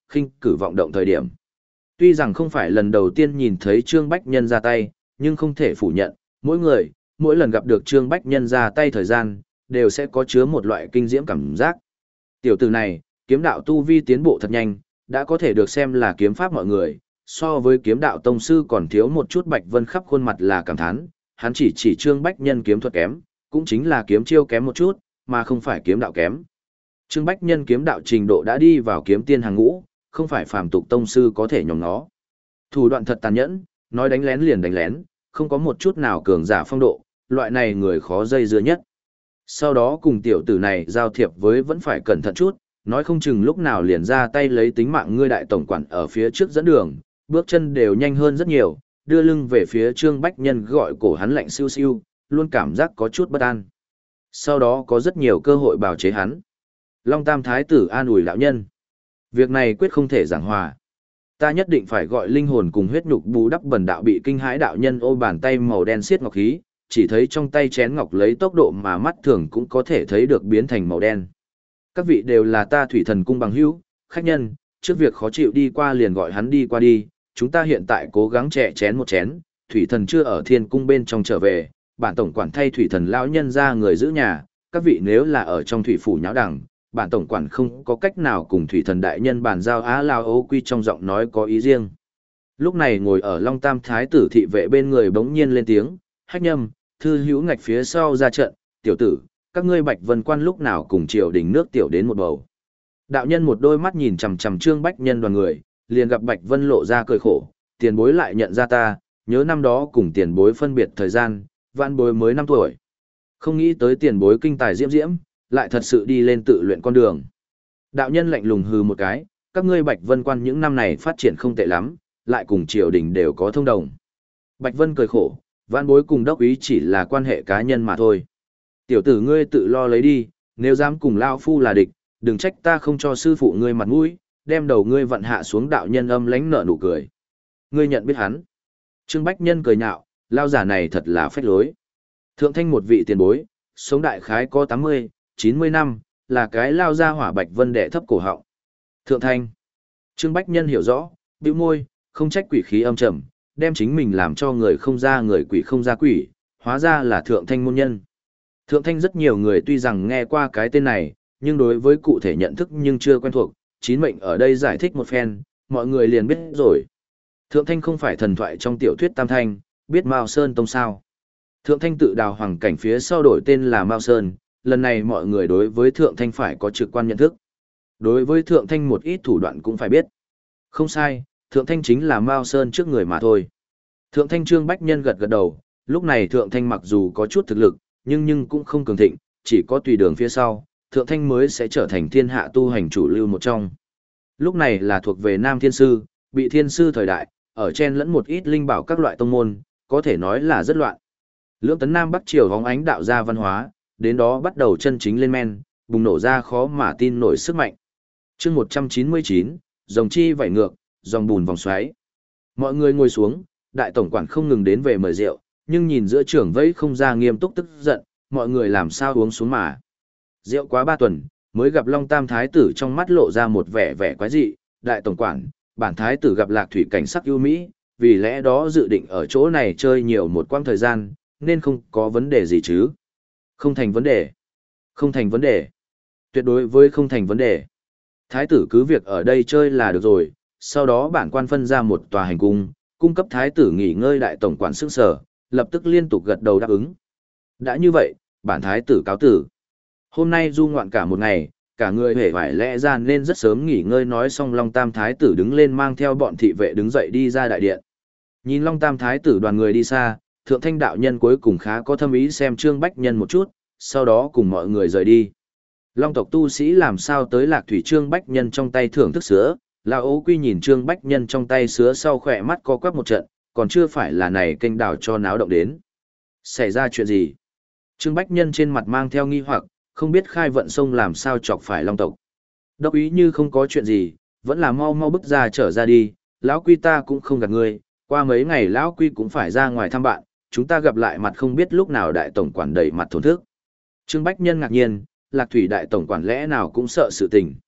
khinh cử vọng động thời điểm. Tuy rằng không phải lần đầu tiên nhìn thấy Trương Bách Nhân ra tay, nhưng không thể phủ nhận, mỗi người, mỗi lần gặp được Trương Bách Nhân ra tay thời gian, đều sẽ có chứa một loại kinh diễm cảm giác. Tiểu tử này, kiếm đạo tu vi tiến bộ thật nhanh, đã có thể được xem là kiếm pháp mọi người, so với kiếm đạo tông sư còn thiếu một chút. Bạch Vân khắp khuôn mặt là cảm thán, hắn chỉ chỉ Trương Bách Nhân kiếm thuật kém, cũng chính là kiếm chiêu kém một chút, mà không phải kiếm đạo kém. Trương Bách Nhân kiếm đạo trình độ đã đi vào kiếm tiên hàng ngũ, không phải phàm tục tông sư có thể nhòm nó. Thủ đoạn thật tàn nhẫn, nói đánh lén liền đánh lén, không có một chút nào cường giả phong độ, loại này người khó dây dưa nhất. Sau đó cùng tiểu tử này giao thiệp với vẫn phải cẩn thận chút, nói không chừng lúc nào liền ra tay lấy tính mạng ngươi đại tổng quản ở phía trước dẫn đường, bước chân đều nhanh hơn rất nhiều, đưa lưng về phía Trương Bách Nhân gọi cổ hắn lạnh siêu siêu, luôn cảm giác có chút bất an. Sau đó có rất nhiều cơ hội bào chế hắn. Long Tam Thái tử an ủi lão nhân. Việc này quyết không thể giảng hòa. Ta nhất định phải gọi linh hồn cùng huyết nhục bù đắp bần đạo. Bị kinh hãi đạo nhân ô bàn tay màu đen xiết ngọc khí, chỉ thấy trong tay chén ngọc lấy tốc độ mà mắt thường cũng có thể thấy được biến thành màu đen. Các vị đều là ta Thủy Thần cung bằng hữu, khách nhân, trước việc khó chịu đi qua liền gọi hắn đi qua đi, chúng ta hiện tại cố gắng chè chén một chén, Thủy Thần chưa ở Thiên cung bên trong trở về, bản tổng quản thay Thủy Thần lão nhân ra người giữ nhà, các vị nếu là ở trong thủy phủ nháo đằng, bản tổng quản không có cách nào cùng Thủy Thần đại nhân bàn giao. Á Lao Ô Quy trong giọng nói có ý riêng. Lúc này ngồi ở Long Tam Thái tử thị vệ bên người bỗng nhiên lên tiếng, Hách Nhâm, thư hữu ngạch phía sau ra trận, tiểu tử, các ngươi Bạch Vân quan lúc nào cùng triều đình nước tiểu đến một bầu. Đạo nhân một đôi mắt nhìn chằm chằm Trương Bách Nhân đoàn người, liền gặp Bạch Vân lộ ra cười khổ, tiền bối lại nhận ra ta, nhớ năm đó cùng tiền bối phân biệt thời gian, vạn bối mới năm tuổi. Không nghĩ tới tiền bối kinh tài diễm diễm, lại thật sự đi lên tự luyện con đường. Đạo nhân lạnh lùng hừ một cái, các ngươi Bạch Vân quan những năm này phát triển không tệ lắm, lại cùng triều đình đều có thông đồng. Bạch Vân cười khổ, vạn bối cùng đốc ý chỉ là quan hệ cá nhân mà thôi. Tiểu tử ngươi tự lo lấy đi, nếu dám cùng Lao Phu là địch, đừng trách ta không cho sư phụ ngươi mặt mũi, đem đầu ngươi vặn hạ xuống. Đạo nhân âm lánh nở nụ cười. Ngươi nhận biết hắn. Trương Bách Nhân cười nhạo, Lao giả này thật là phách lối. Thượng Thanh một vị tiền bối, sống đại khái có tám mươi, chín mươi năm, là cái Lao gia hỏa. Bạch Vân đệ thấp cổ họng. Thượng Thanh. Trương Bách Nhân hiểu rõ, bĩu môi, không trách quỷ khí âm trầm, đem chính mình làm cho người không ra người quỷ không ra quỷ, hóa ra là Thượng Thanh môn nhân. Thượng Thanh rất nhiều người tuy rằng nghe qua cái tên này, nhưng đối với cụ thể nhận thức nhưng chưa quen thuộc, chín mệnh ở đây giải thích một phen, mọi người liền biết rồi. Thượng Thanh không phải thần thoại trong tiểu thuyết Tam Thanh, biết Mao Sơn Tông sao. Thượng Thanh tự đào hoàng cảnh phía sau đổi tên là Mao Sơn, lần này mọi người đối với Thượng Thanh phải có trực quan nhận thức. Đối với Thượng Thanh một ít thủ đoạn cũng phải biết. Không sai, Thượng Thanh chính là Mao Sơn trước người mà thôi. Thượng Thanh Trương Bách Nhân gật gật đầu, lúc này Thượng Thanh mặc dù có chút thực lực, nhưng nhưng cũng không cường thịnh, chỉ có tùy đường phía sau, Thượng Thanh mới sẽ trở thành thiên hạ tu hành chủ lưu một trong. Lúc này là thuộc về Nam Thiên Sư, bị Thiên Sư thời đại, ở chen lẫn một ít linh bảo các loại tông môn, có thể nói là rất loạn. Lưỡng tấn Nam Bắc Triều hóng ánh đạo gia văn hóa, đến đó bắt đầu chân chính lên men, bùng nổ ra khó mà tin nổi sức mạnh. chương một trăm chín mươi chín, dòng chi vảy ngược, dòng bùn vòng xoáy. Mọi người ngồi xuống, đại tổng quản không ngừng đến về mời rượu, nhưng nhìn giữa trưởng vẫy không ra nghiêm túc tức giận, mọi người làm sao uống xuống mà. Rượu quá ba tuần, mới gặp Long Tam Thái tử trong mắt lộ ra một vẻ vẻ quái dị, đại tổng quản, bản Thái tử gặp lạc thủy cảnh sắc ưu mỹ, vì lẽ đó dự định ở chỗ này chơi nhiều một quãng thời gian, nên không có vấn đề gì chứ. Không thành vấn đề. Không thành vấn đề. Tuyệt đối với không thành vấn đề. Thái tử cứ việc ở đây chơi là được rồi, sau đó bản quan phân ra một tòa hành cung, cung cấp Thái tử nghỉ ngơi. Đại tổng quản sức sở, lập tức liên tục gật đầu đáp ứng. Đã như vậy, bản Thái tử cáo tử. Hôm nay du ngoạn cả một ngày, cả người hề vải lẽ ra nên rất sớm nghỉ ngơi. Nói xong Long Tam Thái tử đứng lên mang theo bọn thị vệ đứng dậy đi ra đại điện. Nhìn Long Tam Thái tử đoàn người đi xa, Thượng Thanh đạo nhân cuối cùng khá có thâm ý xem Trương Bách Nhân một chút, sau đó cùng mọi người rời đi. Long tộc tu sĩ làm sao tới lạc thủy? Trương Bách Nhân trong tay thưởng thức sữa, Lão Ố Quy nhìn Trương Bách Nhân trong tay sữa sau khỏe mắt co quắp một trận, còn chưa phải là này kênh đào cho náo động đến. Xảy ra chuyện gì? Trương Bách Nhân trên mặt mang theo nghi hoặc, không biết khai vận sông làm sao chọc phải Long tộc. Đốc ý như không có chuyện gì, vẫn là mau mau bước ra trở ra đi, Lão Quy ta cũng không gạt ngươi, qua mấy ngày Lão Quy cũng phải ra ngoài thăm bạn, chúng ta gặp lại mặt không biết lúc nào. Đại tổng quản đầy mặt thổn thức. Trương Bách Nhân ngạc nhiên, lạc thủy đại tổng quản lẽ nào cũng sợ sự tình.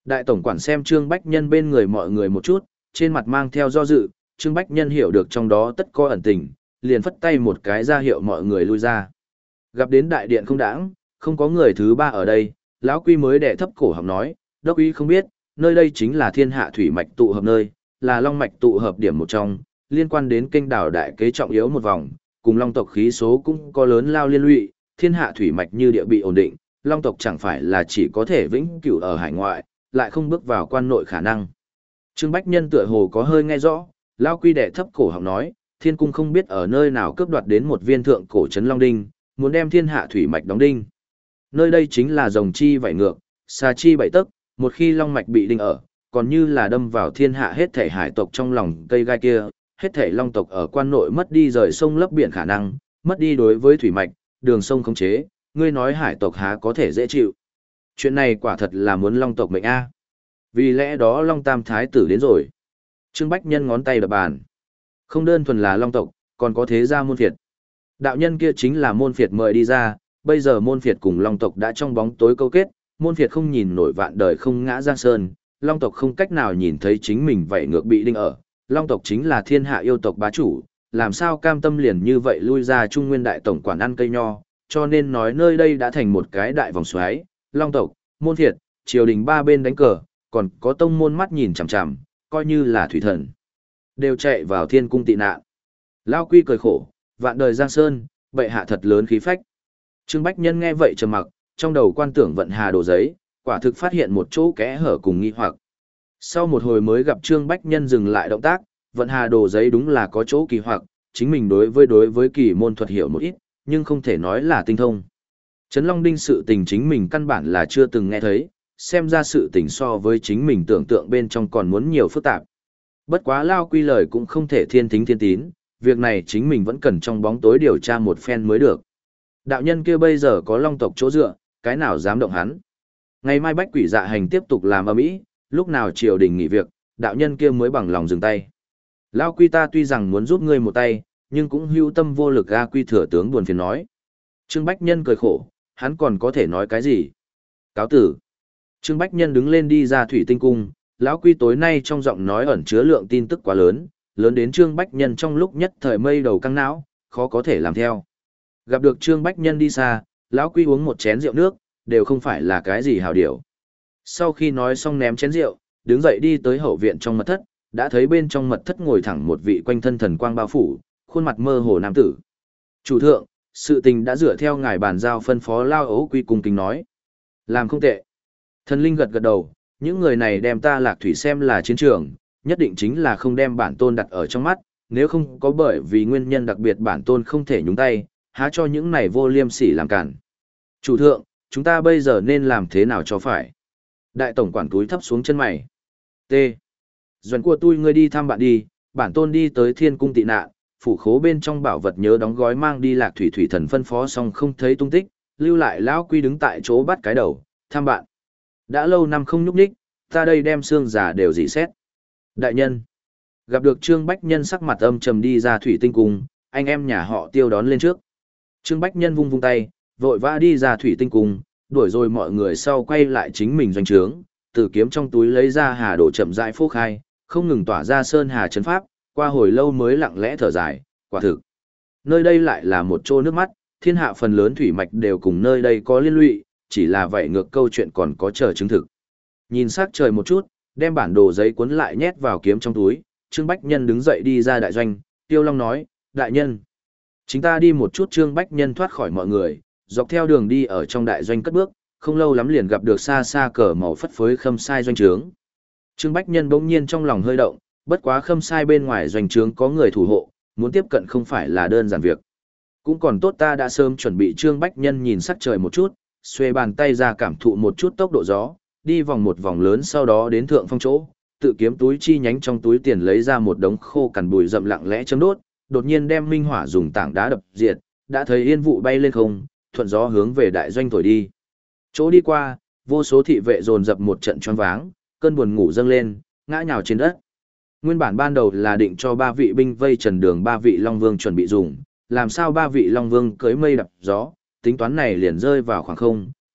Đại tổng quản xem Trương Bách Nhân bên người mọi người một chút, trên mặt mang theo do dự, Trương Bách Nhân hiểu được trong đó tất có ẩn tình, liền phất tay một cái ra hiệu mọi người lui ra. Gặp đến đại điện không đãng, không có người thứ ba ở đây, lão Quy mới đè thấp cổ họng nói, đốc uy không biết, nơi đây chính là thiên hạ thủy mạch tụ hợp nơi, là long mạch tụ hợp điểm một trong, liên quan đến kênh đảo đại kế trọng yếu một vòng, cùng long tộc khí số cũng có lớn lao liên lụy, thiên hạ thủy mạch như địa bị ổn định, long tộc chẳng phải là chỉ có thể vĩnh cửu ở hải ngoại, lại không bước vào quan nội khả năng. Trương Bách Nhân tựa hồ có hơi nghe rõ, lão Quy đè thấp cổ họng nói, thiên cung không biết ở nơi nào cướp đoạt đến một viên thượng cổ trấn long đinh, muốn đem thiên hạ thủy mạch đóng đinh. Nơi đây chính là rồng chi vảy ngược, xà chi bảy tấc, một khi long mạch bị đinh ở, còn như là đâm vào thiên hạ hết thể hải tộc trong lòng cây gai kia, hết thể long tộc ở quan nội mất đi rời sông lấp biển khả năng, mất đi đối với thủy mạch, đường sông khống chế, ngươi nói hải tộc há có thể dễ chịu. Chuyện này quả thật là muốn long tộc mệnh a. Vì lẽ đó long tam thái tử đến rồi. Trương Bách Nhân ngón tay đập bàn. Không đơn thuần là long tộc, còn có thế gia môn phiệt. Đạo nhân kia chính là môn phiệt mời đi ra, bây giờ môn phiệt cùng long tộc đã trong bóng tối câu kết, môn phiệt không nhìn nổi vạn đời không ngã giang sơn, long tộc không cách nào nhìn thấy chính mình vậy ngược bị đinh ở, long tộc chính là thiên hạ yêu tộc bá chủ, làm sao cam tâm liền như vậy lui ra trung nguyên đại tổng quản ăn cây nho, cho nên nói nơi đây đã thành một cái đại vòng xoáy, long tộc, môn phiệt, triều đình ba bên đánh cờ, còn có tông môn mắt nhìn chằm chằm, coi như là thủy thần, đều chạy vào thiên cung tị nạn. Lao Quy cười khổ, vạn đời giang sơn, bệ hạ thật lớn khí phách. Trương Bách Nhân nghe vậy trầm mặc, trong đầu quan tưởng vận hà đồ giấy, quả thực phát hiện một chỗ kẽ hở cùng nghi hoặc. Sau một hồi mới gặp Trương Bách Nhân dừng lại động tác, vận hà đồ giấy đúng là có chỗ kỳ hoặc, chính mình đối với đối với kỳ môn thuật hiểu một ít, nhưng không thể nói là tinh thông. Trấn Long Đinh sự tình chính mình căn bản là chưa từng nghe thấy, xem ra sự tình so với chính mình tưởng tượng bên trong còn muốn nhiều phức tạp. Bất quá Lao Quy lời cũng không thể thiên thính thiên tín, việc này chính mình vẫn cần trong bóng tối điều tra một phen mới được. Đạo nhân kia bây giờ có long tộc chỗ dựa, cái nào dám động hắn. Ngày mai Bách Quỷ Dạ Hành tiếp tục làm ầm ĩ, lúc nào triều đình nghỉ việc, đạo nhân kia mới bằng lòng dừng tay. Lao Quy ta tuy rằng muốn giúp ngươi một tay, nhưng cũng hữu tâm vô lực. A Quy thừa tướng buồn phiền nói. Trương Bách Nhân cười khổ, hắn còn có thể nói cái gì? Cáo tử. Trương Bách Nhân đứng lên đi ra thủy tinh cung, lão Quy tối nay trong giọng nói ẩn chứa lượng tin tức quá lớn, lớn đến Trương Bách Nhân trong lúc nhất thời mây đầu căng não, khó có thể làm theo. Gặp được Trương Bách Nhân đi xa, lão Quy uống một chén rượu nước, đều không phải là cái gì hào điều. Sau khi nói xong ném chén rượu, đứng dậy đi tới hậu viện trong mật thất, đã thấy bên trong mật thất ngồi thẳng một vị quanh thân thần quang bao phủ, khuôn mặt mơ hồ nam tử. Chủ thượng, sự tình đã dựa theo ngài bàn giao phân phó. Lao Ấu Quy cung kính nói. Làm không tệ. Thần linh gật gật đầu, những người này đem ta Lạc Thủy xem là chiến trường, nhất định chính là không đem bản tôn đặt ở trong mắt, nếu không có bởi vì nguyên nhân đặc biệt bản tôn không thể nhúng tay, há cho những này vô liêm sỉ làm cản. Chủ thượng, chúng ta bây giờ nên làm thế nào cho phải? Đại tổng quản túi thấp xuống chân mày. T. Doãn của tôi ngươi đi thăm bạn đi, bản tôn đi tới thiên cung tị nạn, phủ khố bên trong bảo vật nhớ đóng gói mang đi Lạc Thủy thủy thần phân phó xong không thấy tung tích, lưu lại lão Quy đứng tại chỗ bắt cái đầu, thăm bạn. Đã lâu năm không nhúc nhích, ta đây đem xương giả đều dỉ xét. Đại nhân. Gặp được Trương Bách Nhân sắc mặt âm trầm đi ra thủy tinh cung, anh em nhà họ Tiêu đón lên trước. Trương Bách Nhân vung vung tay, vội vã đi ra thủy tinh cung, đuổi rồi mọi người sau quay lại chính mình doanh trướng, từ kiếm trong túi lấy ra hà đổ chậm rãi phô khai, không ngừng tỏa ra sơn hà chấn pháp, qua hồi lâu mới lặng lẽ thở dài, quả thực. Nơi đây lại là một chỗ nước mắt, thiên hạ phần lớn thủy mạch đều cùng nơi đây có liên lụy, chỉ là vậy ngược câu chuyện còn có chờ chứng thực. Nhìn sắc trời một chút, đem bản đồ giấy cuốn lại nhét vào kiếm trong túi, Trương Bách Nhân đứng dậy đi ra đại doanh, Tiêu Long nói, đại nhân. Chúng ta đi một chút. Trương Bách Nhân thoát khỏi mọi người, dọc theo đường đi ở trong đại doanh cất bước, không lâu lắm liền gặp được xa xa cờ màu phất phới Khâm Sai doanh trướng. Trương Bách Nhân bỗng nhiên trong lòng hơi động, bất quá Khâm Sai bên ngoài doanh trướng có người thủ hộ, muốn tiếp cận không phải là đơn giản việc. Cũng còn tốt ta đã sớm chuẩn bị. Trương Bách Nhân nhìn sắc trời một chút, xuê bàn tay ra cảm thụ một chút tốc độ gió, đi vòng một vòng lớn sau đó đến thượng phong chỗ, tự kiếm túi chi nhánh trong túi tiền lấy ra một đống khô cằn bụi rậm lặng lẽ châm đốt, đột nhiên đem minh hỏa dùng tảng đá đập diệt, đã thấy yên vụ bay lên không, thuận gió hướng về đại doanh thổi đi. Chỗ đi qua, vô số thị vệ dồn dập một trận choáng váng, cơn buồn ngủ dâng lên, ngã nhào trên đất. Nguyên bản ban đầu là định cho ba vị binh vây trần đường ba vị Long Vương chuẩn bị dùng, làm sao ba vị Long Vương cưới mây đập gió, tính toán này liền rơi vào khoảng không,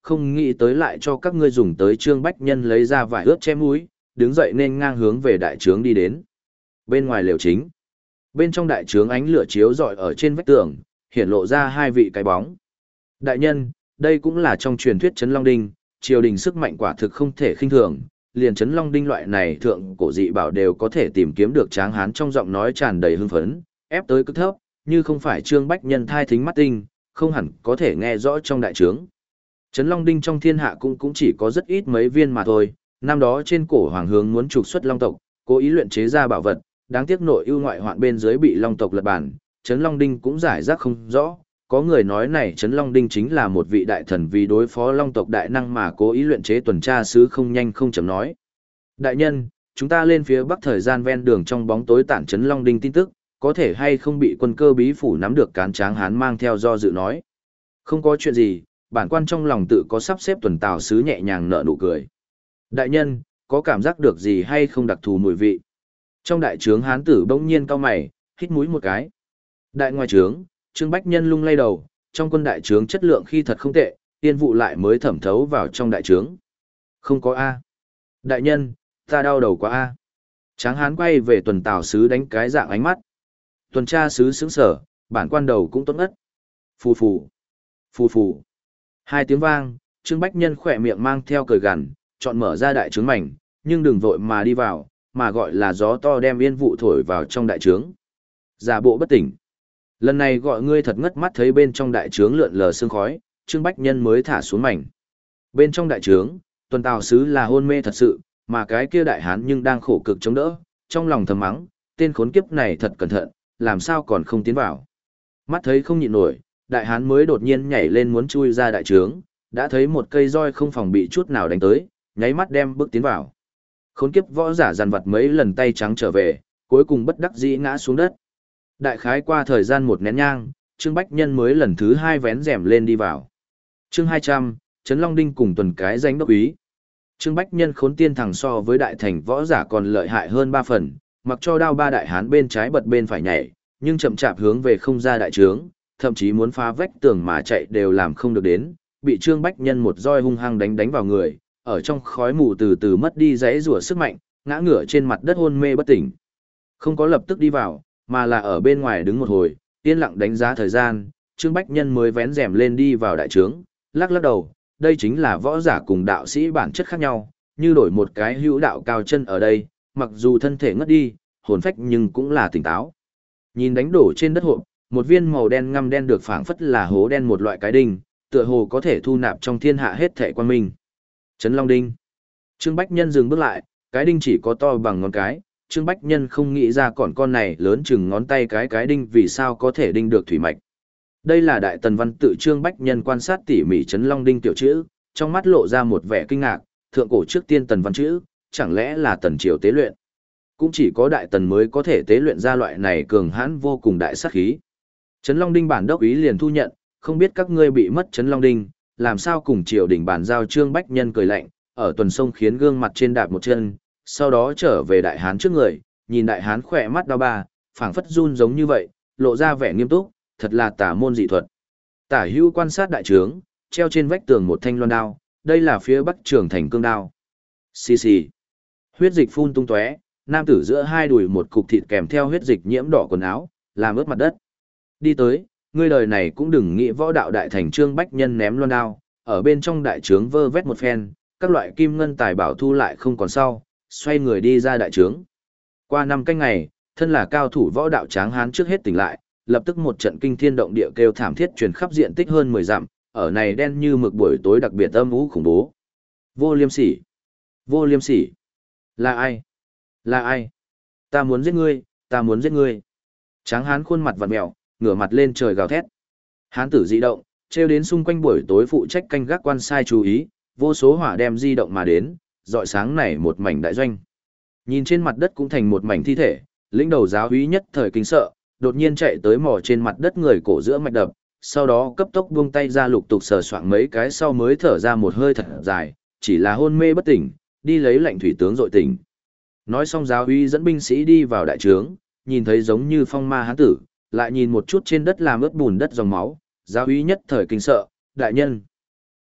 không nghĩ tới lại cho các ngươi dùng tới Trương Bách Nhân lấy ra vải ướt che mũi, đứng dậy nên ngang hướng về đại trướng đi đến. Bên ngoài lều chính, bên trong đại trướng ánh lửa chiếu rọi ở trên vách tường, hiện lộ ra hai vị cái bóng. Đại nhân, đây cũng là trong truyền thuyết Trấn Long Đinh, triều đình sức mạnh quả thực không thể khinh thường, liền Trấn Long Đinh loại này thượng cổ dị bảo đều có thể tìm kiếm được Tráng Hán trong giọng nói tràn đầy hưng phấn, ép tới cực thấp, như không phải Trương Bách Nhân thai thính mắt tinh, không hẳn có thể nghe rõ trong đại trướng. Trấn Long Đinh trong thiên hạ cũng cũng chỉ có rất ít mấy viên mà thôi, năm đó trên cổ hoàng hướng muốn trục xuất Long tộc, cố ý luyện chế ra bảo vật, đáng tiếc nội ưu ngoại hoạn bên dưới bị Long tộc lật bản, Trấn Long Đinh cũng giải rác không rõ. Có người nói này Trấn Long Đinh chính là một vị đại thần vì đối phó Long tộc đại năng mà cố ý luyện chế tuần tra sứ không nhanh không chậm nói. Đại nhân, chúng ta lên phía bắc thời gian ven đường trong bóng tối tản Trấn Long Đinh tin tức, có thể hay không bị quân cơ bí phủ nắm được cán Tráng Hán mang theo do dự nói. Không có chuyện gì, bản quan trong lòng tự có sắp xếp tuần tào sứ nhẹ nhàng nở nụ cười. Đại nhân, có cảm giác được gì hay không đặc thù mùi vị? Trong đại trướng Hán tử bỗng nhiên cau mày, hít mũi một cái. Đại ngoài trướng, Trương Bách Nhân lung lay đầu, trong quân đại trướng chất lượng khi thật không tệ, tiên vụ lại mới thẩm thấu vào trong đại trướng. Không có A. Đại nhân, ta đau đầu quá A. Tráng Hán quay về tuần tào sứ đánh cái dạng ánh mắt. Tuần tra sứ sững sở, bản quan đầu cũng tốt ngất. Phù phù. Phù phù. Hai tiếng vang, Trương Bách Nhân khỏe miệng mang theo cười gằn, chọn mở ra đại trướng mảnh, nhưng đừng vội mà đi vào, mà gọi là gió to đem yên vụ thổi vào trong đại trướng. Giả bộ bất tỉnh. Lần này gọi ngươi thật ngất mắt thấy bên trong đại trướng lượn lờ sương khói, Trương Bách Nhân mới thả xuống mảnh. Bên trong đại trướng, tuần tào sứ là hôn mê thật sự, mà cái kia đại hán nhưng đang khổ cực chống đỡ, trong lòng thầm mắng, tên khốn kiếp này thật cẩn thận, làm sao còn không tiến vào. Mắt thấy không nhịn nổi, đại hán mới đột nhiên nhảy lên muốn chui ra đại trướng, đã thấy một cây roi không phòng bị chút nào đánh tới, nháy mắt đem bước tiến vào. Khốn kiếp võ giả dằn vặt mấy lần tay trắng trở về, cuối cùng bất đắc dĩ ngã xuống đất. Đại khái qua thời gian một nén nhang, Trương Bách Nhân mới lần thứ hai vén rèm lên đi vào. Chương hai trăm, Trấn Long Đinh cùng tuần cái danh đốc úy. Trương Bách Nhân khốn tiên thẳng so với đại thành võ giả còn lợi hại hơn ba phần, mặc cho đao ba đại hán bên trái bật bên phải nhảy, nhưng chậm chạp hướng về không ra đại trướng, thậm chí muốn phá vách tường mà chạy đều làm không được đến, bị Trương Bách Nhân một roi hung hăng đánh đánh vào người, ở trong khói mù từ từ mất đi dãy rủa sức mạnh, ngã ngửa trên mặt đất hôn mê bất tỉnh. Không có lập tức đi vào, mà là ở bên ngoài đứng một hồi, yên lặng đánh giá thời gian, Trương Bách Nhân mới vén rèm lên đi vào đại trướng, lắc lắc đầu, đây chính là võ giả cùng đạo sĩ bản chất khác nhau, như đổi một cái hữu đạo cao chân ở đây, mặc dù thân thể ngất đi, hồn phách nhưng cũng là tỉnh táo. Nhìn đánh đổ trên đất hộp, một viên màu đen ngăm đen được phảng phất là hố đen một loại cái đinh, tựa hồ có thể thu nạp trong thiên hạ hết thảy quan minh. Trấn Long Đinh. Trương Bách Nhân dừng bước lại, cái đinh chỉ có to bằng ngón cái, Trương Bách Nhân không nghĩ ra còn con này lớn chừng ngón tay cái cái đinh vì sao có thể đinh được thủy mạch. Đây là đại tần văn tự Trương Bách Nhân quan sát tỉ mỉ Trấn Long Đinh tiểu chữ, trong mắt lộ ra một vẻ kinh ngạc, thượng cổ trước tiên tần văn chữ, chẳng lẽ là tần triều tế luyện. Cũng chỉ có đại tần mới có thể tế luyện ra loại này cường hãn vô cùng đại sát khí. Trấn Long Đinh bản đốc ý liền thu nhận, không biết các ngươi bị mất Trấn Long Đinh, làm sao cùng triều đình bản giao. Trương Bách Nhân cười lạnh, ở tuần sông khiến gương mặt trên đạp một chân, sau đó trở về đại hán trước người, nhìn đại hán khỏe mắt đau ba, phảng phất run giống như vậy, lộ ra vẻ nghiêm túc, thật là tả môn dị thuật. Tả hữu quan sát đại trướng, treo trên vách tường một thanh loan đao, đây là phía bắc trường thành cương đao. Xì xì. Huyết dịch phun tung tóe, nam tử giữa hai đùi một cục thịt kèm theo huyết dịch nhiễm đỏ quần áo, làm ướt mặt đất. Đi tới, ngươi đời này cũng đừng nghĩ võ đạo đại thành. Trương Bách Nhân ném loan đao, ở bên trong đại trướng vơ vét một phen, các loại kim ngân tài bảo thu lại không còn sau, xoay người đi ra đại trướng. Qua năm canh ngày, thân là cao thủ võ đạo Tráng Hán trước hết tỉnh lại, lập tức một trận kinh thiên động địa kêu thảm thiết truyền khắp diện tích hơn mười dặm, ở này đen như mực buổi tối đặc biệt âm u khủng bố. Vô Liêm Sỉ! Vô Liêm Sỉ! Là ai? Là ai? Ta muốn giết ngươi, ta muốn giết ngươi. Tráng Hán khuôn mặt vặn mèo, ngửa mặt lên trời gào thét. Hán tử dị động, treo đến xung quanh buổi tối phụ trách canh gác quan sai chú ý, vô số hỏa đem di động mà đến, rọi sáng này một mảnh đại doanh. Nhìn trên mặt đất cũng thành một mảnh thi thể, lĩnh đầu giáo úy nhất thời kinh sợ, đột nhiên chạy tới mò trên mặt đất người cổ giữa mạch đập, sau đó cấp tốc buông tay ra lục tục sờ soạng mấy cái sau mới thở ra một hơi thật dài, chỉ là hôn mê bất tỉnh, đi lấy lệnh thủy tướng dội tỉnh. Nói xong giáo úy dẫn binh sĩ đi vào đại trướng, nhìn thấy giống như phong ma hán tử, lại nhìn một chút trên đất làm ướt bùn đất dòng máu, giáo úy nhất thời kinh sợ, đại nhân.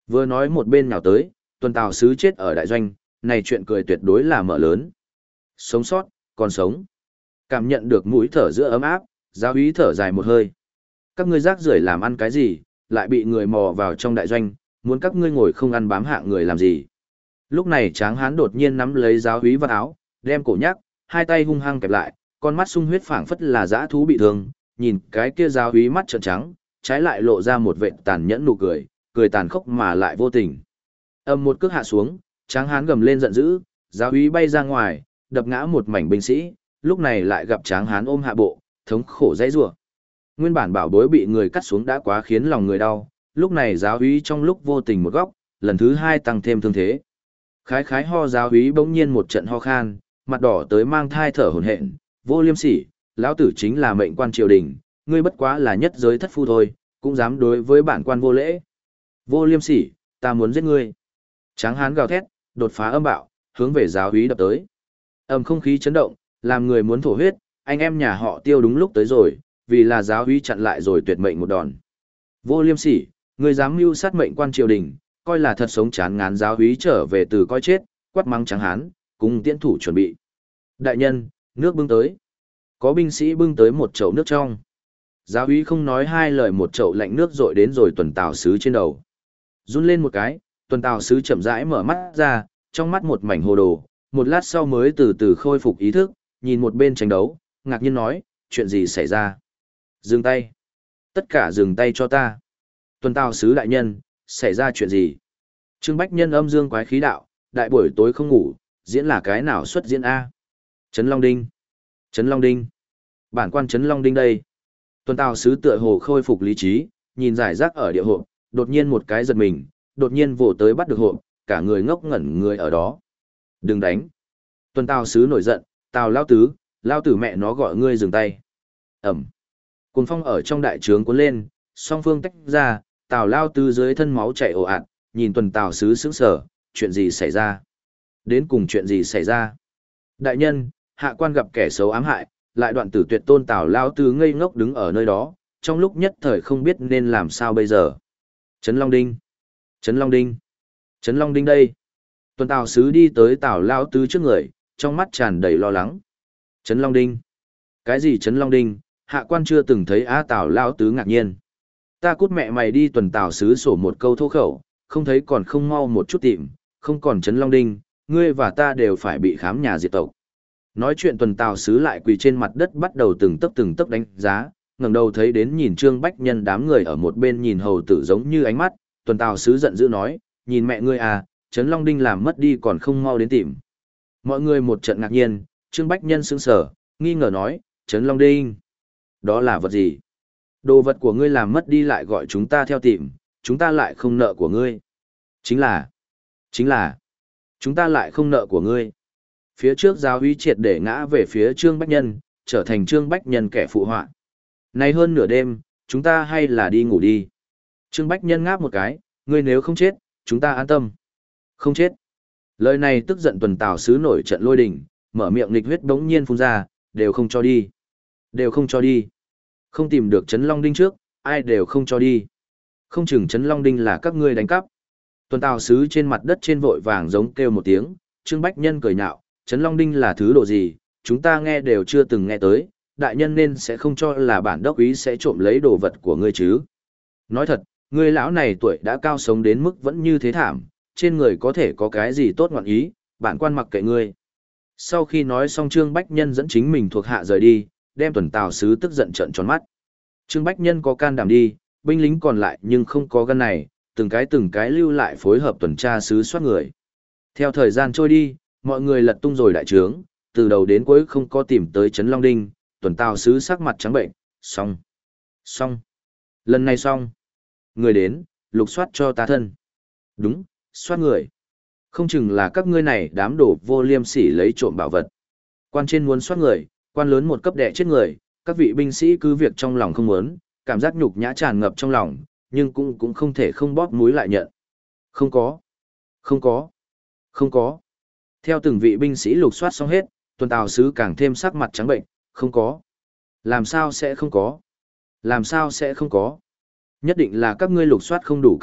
Vừa nói một bên nhào tới, tuần tào sứ chết ở đại doanh, này chuyện cười tuyệt đối là mở lớn. Sống sót, còn sống. Cảm nhận được mũi thở giữa ấm áp, giáo úy thở dài một hơi. Các ngươi rác rưởi làm ăn cái gì, lại bị người mò vào trong đại doanh, muốn các ngươi ngồi không ăn bám hạ người làm gì. Lúc này Tráng Hán đột nhiên nắm lấy giáo úy vào áo, đem cổ nhắc, hai tay hung hăng kẹp lại, con mắt sung huyết phảng phất là dã thú bị thương, nhìn cái kia giáo úy mắt trợn trắng, trái lại lộ ra một vệt tàn nhẫn nụ cười, cười tàn khốc mà lại vô tình. Âm một cước hạ xuống, Tráng Hán gầm lên giận dữ, giáo úy bay ra ngoài, đập ngã một mảnh binh sĩ, lúc này lại gặp Tráng Hán ôm hạ bộ, thống khổ dãy rủa. Nguyên bản bảo bối bị người cắt xuống đã quá khiến lòng người đau, lúc này giáo úy trong lúc vô tình một góc, lần thứ hai tăng thêm thương thế. Khái khái ho giáo úy bỗng nhiên một trận ho khan, mặt đỏ tới mang thai thở hổn hển, vô liêm sỉ, lão tử chính là mệnh quan triều đình, ngươi bất quá là nhất giới thất phu thôi, cũng dám đối với bản quan vô lễ. Vô liêm sỉ, ta muốn giết ngươi. Tráng Hán gào thét, đột phá âm bạo, hướng về giáo úy đập tới. Ầm không khí chấn động, làm người muốn thổ huyết, anh em nhà họ Tiêu đúng lúc tới rồi, vì là giáo úy chặn lại rồi tuyệt mệnh một đòn. Vô liêm sỉ, ngươi dám mưu sát mệnh quan triều đình, coi là thật sống chán ngán. Giáo úy trở về từ coi chết, quát mắng Tráng Hán, cùng tiễn thủ chuẩn bị. Đại nhân, nước bưng tới. Có binh sĩ bưng tới một chậu nước trong. Giáo úy không nói hai lời, một chậu lạnh nước dội đến rồi tuần tào sứ trên đầu. Run lên một cái, tuần tào sứ chậm rãi mở mắt ra, trong mắt một mảnh hồ đồ, một lát sau mới từ từ khôi phục ý thức, nhìn một bên tranh đấu, ngạc nhiên nói, chuyện gì xảy ra? Dừng tay. Tất cả dừng tay cho ta. Tuần tào sứ đại nhân, xảy ra chuyện gì? Trương Bách Nhân âm dương quái khí đạo, đại buổi tối không ngủ, diễn là cái nào xuất diễn A? Trấn Long Đinh. Trấn Long Đinh. Bản quan Trấn Long Đinh đây. Tuần tào sứ tựa hồ khôi phục lý trí, nhìn giải rác ở địa hộp, đột nhiên một cái giật mình, đột nhiên vồ tới bắt được hộp, cả người ngốc ngẩn người ở đó. Đừng đánh. Tuần tào sứ nổi giận, tào lao tứ, lao tử mẹ nó gọi ngươi dừng tay. Ẩm. Cuồng phong ở trong đại trướng cuốn lên, song phương tách ra, tào lao tứ dưới thân máu chảy ồ ạt, nhìn tuần tào sứ sững sờ, chuyện gì xảy ra? Đến cùng chuyện gì xảy ra? Đại nhân, hạ quan gặp kẻ xấu ám hại, lại đoạn tử tuyệt tôn. Tào lao tứ ngây ngốc đứng ở nơi đó, trong lúc nhất thời không biết nên làm sao bây giờ. Trấn Long Đinh. Trấn Long Đinh. Trấn Long Đinh đây. Tuần tào sứ đi tới tào lao tứ trước người, trong mắt tràn đầy lo lắng. Trấn Long Đinh. Cái gì Trấn Long Đinh? Hạ quan chưa từng thấy. Á tào lao tứ ngạc nhiên. Ta cút mẹ mày đi. Tuần tào sứ sổ một câu thô khẩu, không thấy còn không mau một chút tìm, không còn Trấn Long Đinh, ngươi và ta đều phải bị khám nhà diệt tộc. Nói chuyện tuần tào sứ lại quỳ trên mặt đất bắt đầu từng tấc từng tấc đánh giá, ngẩng đầu thấy đến nhìn Trương Bách Nhân đám người ở một bên nhìn hầu tử giống như ánh mắt, tuần tào sứ giận dữ nói, nhìn mẹ ngươi à, Trấn Long Đinh làm mất đi còn không mau đến tìm. Mọi người một trận ngạc nhiên, Trương Bách Nhân sững sờ, nghi ngờ nói, Trấn Long Đinh, đó là vật gì? Đồ vật của ngươi làm mất đi lại gọi chúng ta theo tìm, chúng ta lại không nợ của ngươi. Chính là, chính là, chúng ta lại không nợ của ngươi. Phía trước giáo úy triệt để ngã về phía Trương Bách Nhân, trở thành Trương Bách Nhân kẻ phụ họa. Nay hơn nửa đêm, chúng ta hay là đi ngủ đi. Trương Bách Nhân ngáp một cái, ngươi nếu không chết, chúng ta an tâm. Không chết. Lời này tức giận tuần tào sứ nổi trận lôi đình, mở miệng nghịch huyết bỗng nhiên phun ra, đều không cho đi. Đều không cho đi. Không tìm được Trấn Long Đinh trước, ai đều không cho đi. Không chừng Trấn Long Đinh là các ngươi đánh cắp. Tuần tào sứ trên mặt đất trên vội vàng giống kêu một tiếng, Trương Bách Nhân cười nhạo, Trấn Long Đinh là thứ độ gì, chúng ta nghe đều chưa từng nghe tới, đại nhân nên sẽ không cho là bản đốc ý sẽ trộm lấy đồ vật của ngươi chứ. Nói thật, ngươi lão này tuổi đã cao sống đến mức vẫn như thế thảm, trên người có thể có cái gì tốt ngọn ý, bản quan mặc kệ ngươi. Sau khi nói xong Trương Bách Nhân dẫn chính mình thuộc hạ rời đi, đem tuần tào sứ tức giận trợn tròn mắt. Trương Bách Nhân có can đảm đi, binh lính còn lại nhưng không có gan này, từng cái từng cái lưu lại phối hợp tuần tra sứ soát người. Theo thời gian trôi đi, mọi người lật tung rồi đại trướng, từ đầu đến cuối không có tìm tới Trấn Long Đinh, tuần tào sứ sắc mặt trắng bệnh, xong, xong, lần này xong. Người đến, lục soát cho ta thân. Đúng, soát người. Không chừng là các ngươi này đám đổ vô liêm sỉ lấy trộm bảo vật. Quan trên muốn soát người, quan lớn một cấp đẻ chết người, các vị binh sĩ cứ việc trong lòng không muốn, cảm giác nhục nhã tràn ngập trong lòng, nhưng cũng cũng không thể không bóp mũi lại nhận. Không có, không có, không có. Theo từng vị binh sĩ lục soát xong hết, tuần tào sứ càng thêm sắc mặt trắng bệnh, không có. Làm sao sẽ không có? Làm sao sẽ không có? Nhất định là các ngươi lục soát không đủ cẩn thận,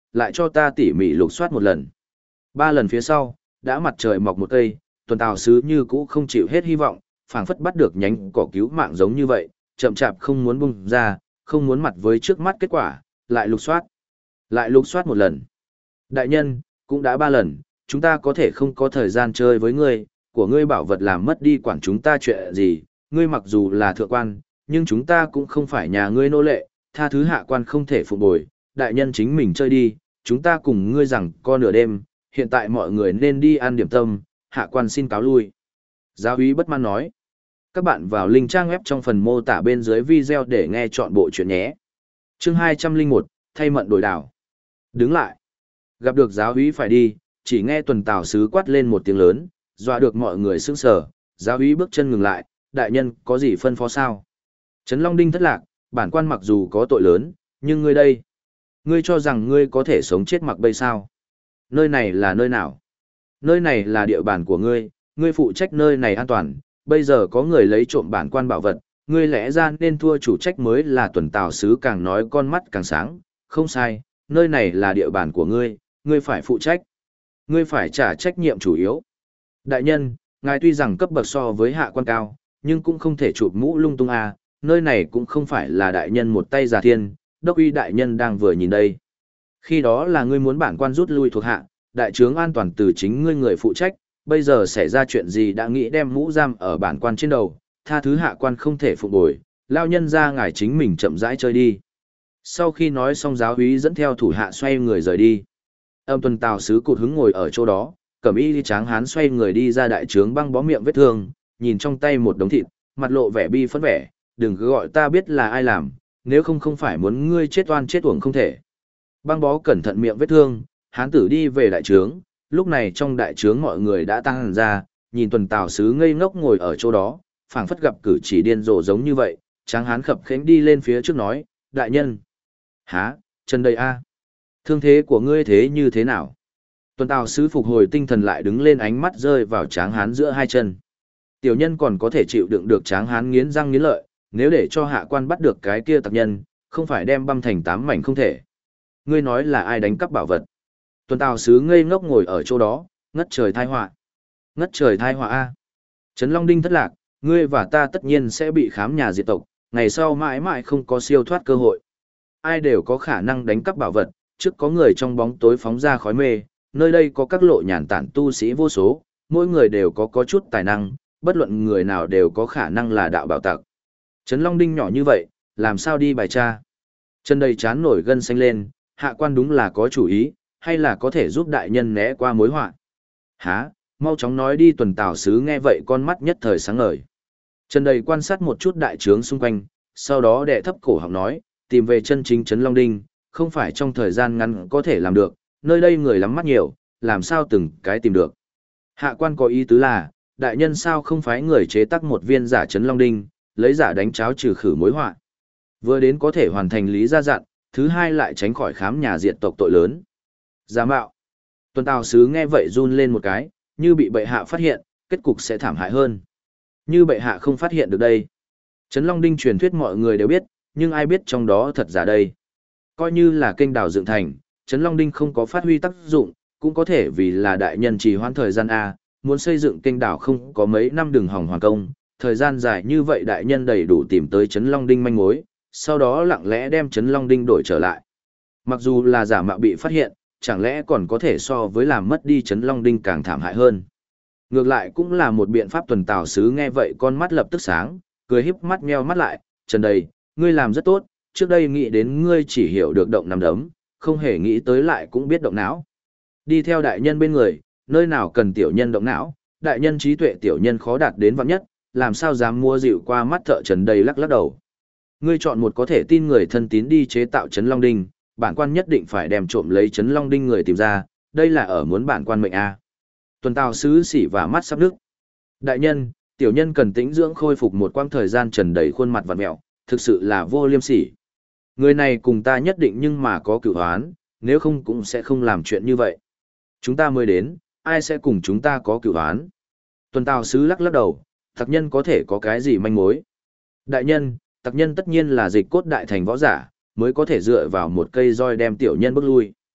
lại cho ta tỉ mỉ lục soát một lần. Ba lần phía sau, đã mặt trời mọc một cây, tuần tào sứ như cũ không chịu hết hy vọng, phảng phất bắt được nhánh cỏ cứu mạng giống như vậy, chậm chạp không muốn bung ra, không muốn mặt với trước mắt kết quả, lại lục soát. Lại lục soát một lần. Đại nhân, cũng đã ba lần, chúng ta có thể không có thời gian chơi với ngươi, của ngươi bảo vật làm mất đi quản chúng ta chuyện gì, ngươi mặc dù là thượng quan, nhưng chúng ta cũng không phải nhà ngươi nô lệ, tha thứ hạ quan không thể phục bồi, đại nhân chính mình chơi đi, chúng ta cùng ngươi rằng co nửa đêm, hiện tại mọi người nên đi ăn điểm tâm, hạ quan xin cáo lui. Giáo úy bất mãn nói. Các bạn vào link trang web trong phần mô tả bên dưới video để nghe chọn bộ chuyện nhé. Chương hai trăm lẻ một, thay mận đổi đảo. Đứng lại. Gặp được giáo úy phải đi, chỉ nghe tuần tào sứ quát lên một tiếng lớn, dọa được mọi người sững sờ. Giáo úy bước chân ngừng lại, đại nhân có gì phân phó sao? Trấn Long Đinh thất lạc, bản quan mặc dù có tội lớn, nhưng ngươi đây, ngươi cho rằng ngươi có thể sống chết mặc bây sao? Nơi này là nơi nào? Nơi này là địa bàn của ngươi, ngươi phụ trách nơi này an toàn, bây giờ có người lấy trộm bản quan bảo vật, ngươi lẽ ra nên thua chủ trách mới là. Tuần tào sứ càng nói con mắt càng sáng, không sai, nơi này là địa bàn của ngươi, ngươi phải phụ trách. Ngươi phải trả trách nhiệm chủ yếu. Đại nhân, ngài tuy rằng cấp bậc so với hạ quan cao, nhưng cũng không thể chụp mũ lung tung à, nơi này cũng không phải là đại nhân một tay giả thiên, đốc uy đại nhân đang vừa nhìn đây. Khi đó là ngươi muốn bản quan rút lui thuộc hạ, đại trướng an toàn từ chính ngươi người phụ trách, bây giờ xảy ra chuyện gì đã nghĩ đem mũ giam ở bản quan trên đầu, tha thứ hạ quan không thể phục bồi, lao nhân ra ngài chính mình chậm rãi chơi đi. Sau khi nói xong giáo úy dẫn theo thủ hạ xoay người rời đi. Âm tuần tào sứ cụt hứng ngồi ở chỗ đó, cẩm y đi tráng hán xoay người đi ra đại trướng băng bó miệng vết thương, nhìn trong tay một đống thịt, mặt lộ vẻ bi phẫn vẻ, đừng cứ gọi ta biết là ai làm, nếu không không phải muốn ngươi chết oan chết uổng không thể. Băng bó cẩn thận miệng vết thương, hán tử đi về đại trướng, lúc này trong đại trướng mọi người đã tăng hẳn ra, nhìn tuần tào sứ ngây ngốc ngồi ở chỗ đó, phảng phất gặp cử chỉ điên rồ giống như vậy, tráng hán khập khẽnh đi lên phía trước nói, đại nhân. Hả, chân đây a, thương thế của ngươi thế như thế nào? Tuần tào sứ phục hồi tinh thần lại đứng lên, ánh mắt rơi vào tráng hán giữa hai chân. Tiểu nhân còn có thể chịu đựng được tráng hán nghiến răng nghiến lợi, nếu để cho hạ quan bắt được cái kia tặc nhân, không phải đem băm thành tám mảnh không thể. Ngươi nói là ai đánh cắp bảo vật? Tuần tào sứ ngây ngốc ngồi ở chỗ đó, ngất trời thai họa. Ngất trời thai họa a. Trấn Long Đinh thất lạc, ngươi và ta tất nhiên sẽ bị khám nhà diệt tộc, ngày sau mãi mãi không có siêu thoát cơ hội. Ai đều có khả năng đánh cắp bảo vật, trước có người trong bóng tối phóng ra khói mê, nơi đây có các lộ nhàn tản tu sĩ vô số, mỗi người đều có có chút tài năng, bất luận người nào đều có khả năng là đạo bảo tặc. Trấn Long Đinh nhỏ như vậy, làm sao đi bài tra? Chân đầy chán nổi gân xanh lên, hạ quan đúng là có chủ ý, hay là có thể giúp đại nhân né qua mối họa. Hả, mau chóng nói đi. Tuần tào sứ nghe vậy con mắt nhất thời sáng ngời. Trần đầy quan sát một chút đại trướng xung quanh, sau đó đệ thấp cổ họng nói, tìm về chân chính Trấn Long Đinh, không phải trong thời gian ngắn có thể làm được, nơi đây người lắm mắt nhiều, làm sao từng cái tìm được. Hạ quan có ý tứ là, đại nhân sao không phái người chế tác một viên giả Trấn Long Đinh, lấy giả đánh cháo trừ khử mối họa. Vừa đến có thể hoàn thành lý gia dặn, thứ hai lại tránh khỏi khám nhà diệt tộc tội lớn. Giả mạo. Tuần tào sứ nghe vậy run lên một cái, như bị bệ hạ phát hiện, kết cục sẽ thảm hại hơn. Như bệ hạ không phát hiện được đây. Trấn Long Đinh truyền thuyết mọi người đều biết, nhưng ai biết trong đó thật giả đây. Coi như là kênh đào dựng thành, Trấn Long Đinh không có phát huy tác dụng, cũng có thể vì là đại nhân trì hoãn thời gian A, muốn xây dựng kênh đào không có mấy năm đường hỏng hoàn công, thời gian dài như vậy đại nhân đầy đủ tìm tới Trấn Long Đinh manh mối, sau đó lặng lẽ đem Trấn Long Đinh đổi trở lại. Mặc dù là giả mạo bị phát hiện, chẳng lẽ còn có thể so với làm mất đi Trấn Long Đinh càng thảm hại hơn. Ngược lại cũng là một biện pháp. Tuần tào sứ nghe vậy con mắt lập tức sáng, cười híp mắt nheo mắt lại, Trần đầy, ngươi làm rất tốt, trước đây nghĩ đến ngươi chỉ hiểu được động nằm đấm, không hề nghĩ tới lại cũng biết động não. Đi theo đại nhân bên người, nơi nào cần tiểu nhân động não, đại nhân trí tuệ tiểu nhân khó đạt đến vạn nhất, làm sao dám mua dịu qua mắt thợ Trần đầy lắc lắc đầu. Ngươi chọn một có thể tin người thân tín đi chế tạo Trấn Long Đinh, bản quan nhất định phải đem trộm lấy Trấn Long Đinh người tìm ra, đây là ở muốn bản quan mệnh a. Tuần tào sứ xỉ và mắt sắp nước. Đại nhân, tiểu nhân cần tĩnh dưỡng khôi phục một quãng thời gian. Trần đầy khuôn mặt vặn mẹo, thực sự là vô liêm sỉ. Người này cùng ta nhất định nhưng mà có cửu hoán, nếu không cũng sẽ không làm chuyện như vậy. Chúng ta mới đến, ai sẽ cùng chúng ta có cửu hoán? Tuần tào sứ lắc lắc đầu, tặc nhân có thể có cái gì manh mối? Đại nhân, tặc nhân tất nhiên là dịch cốt đại thành võ giả, mới có thể dựa vào một cây roi đem tiểu nhân bước lui.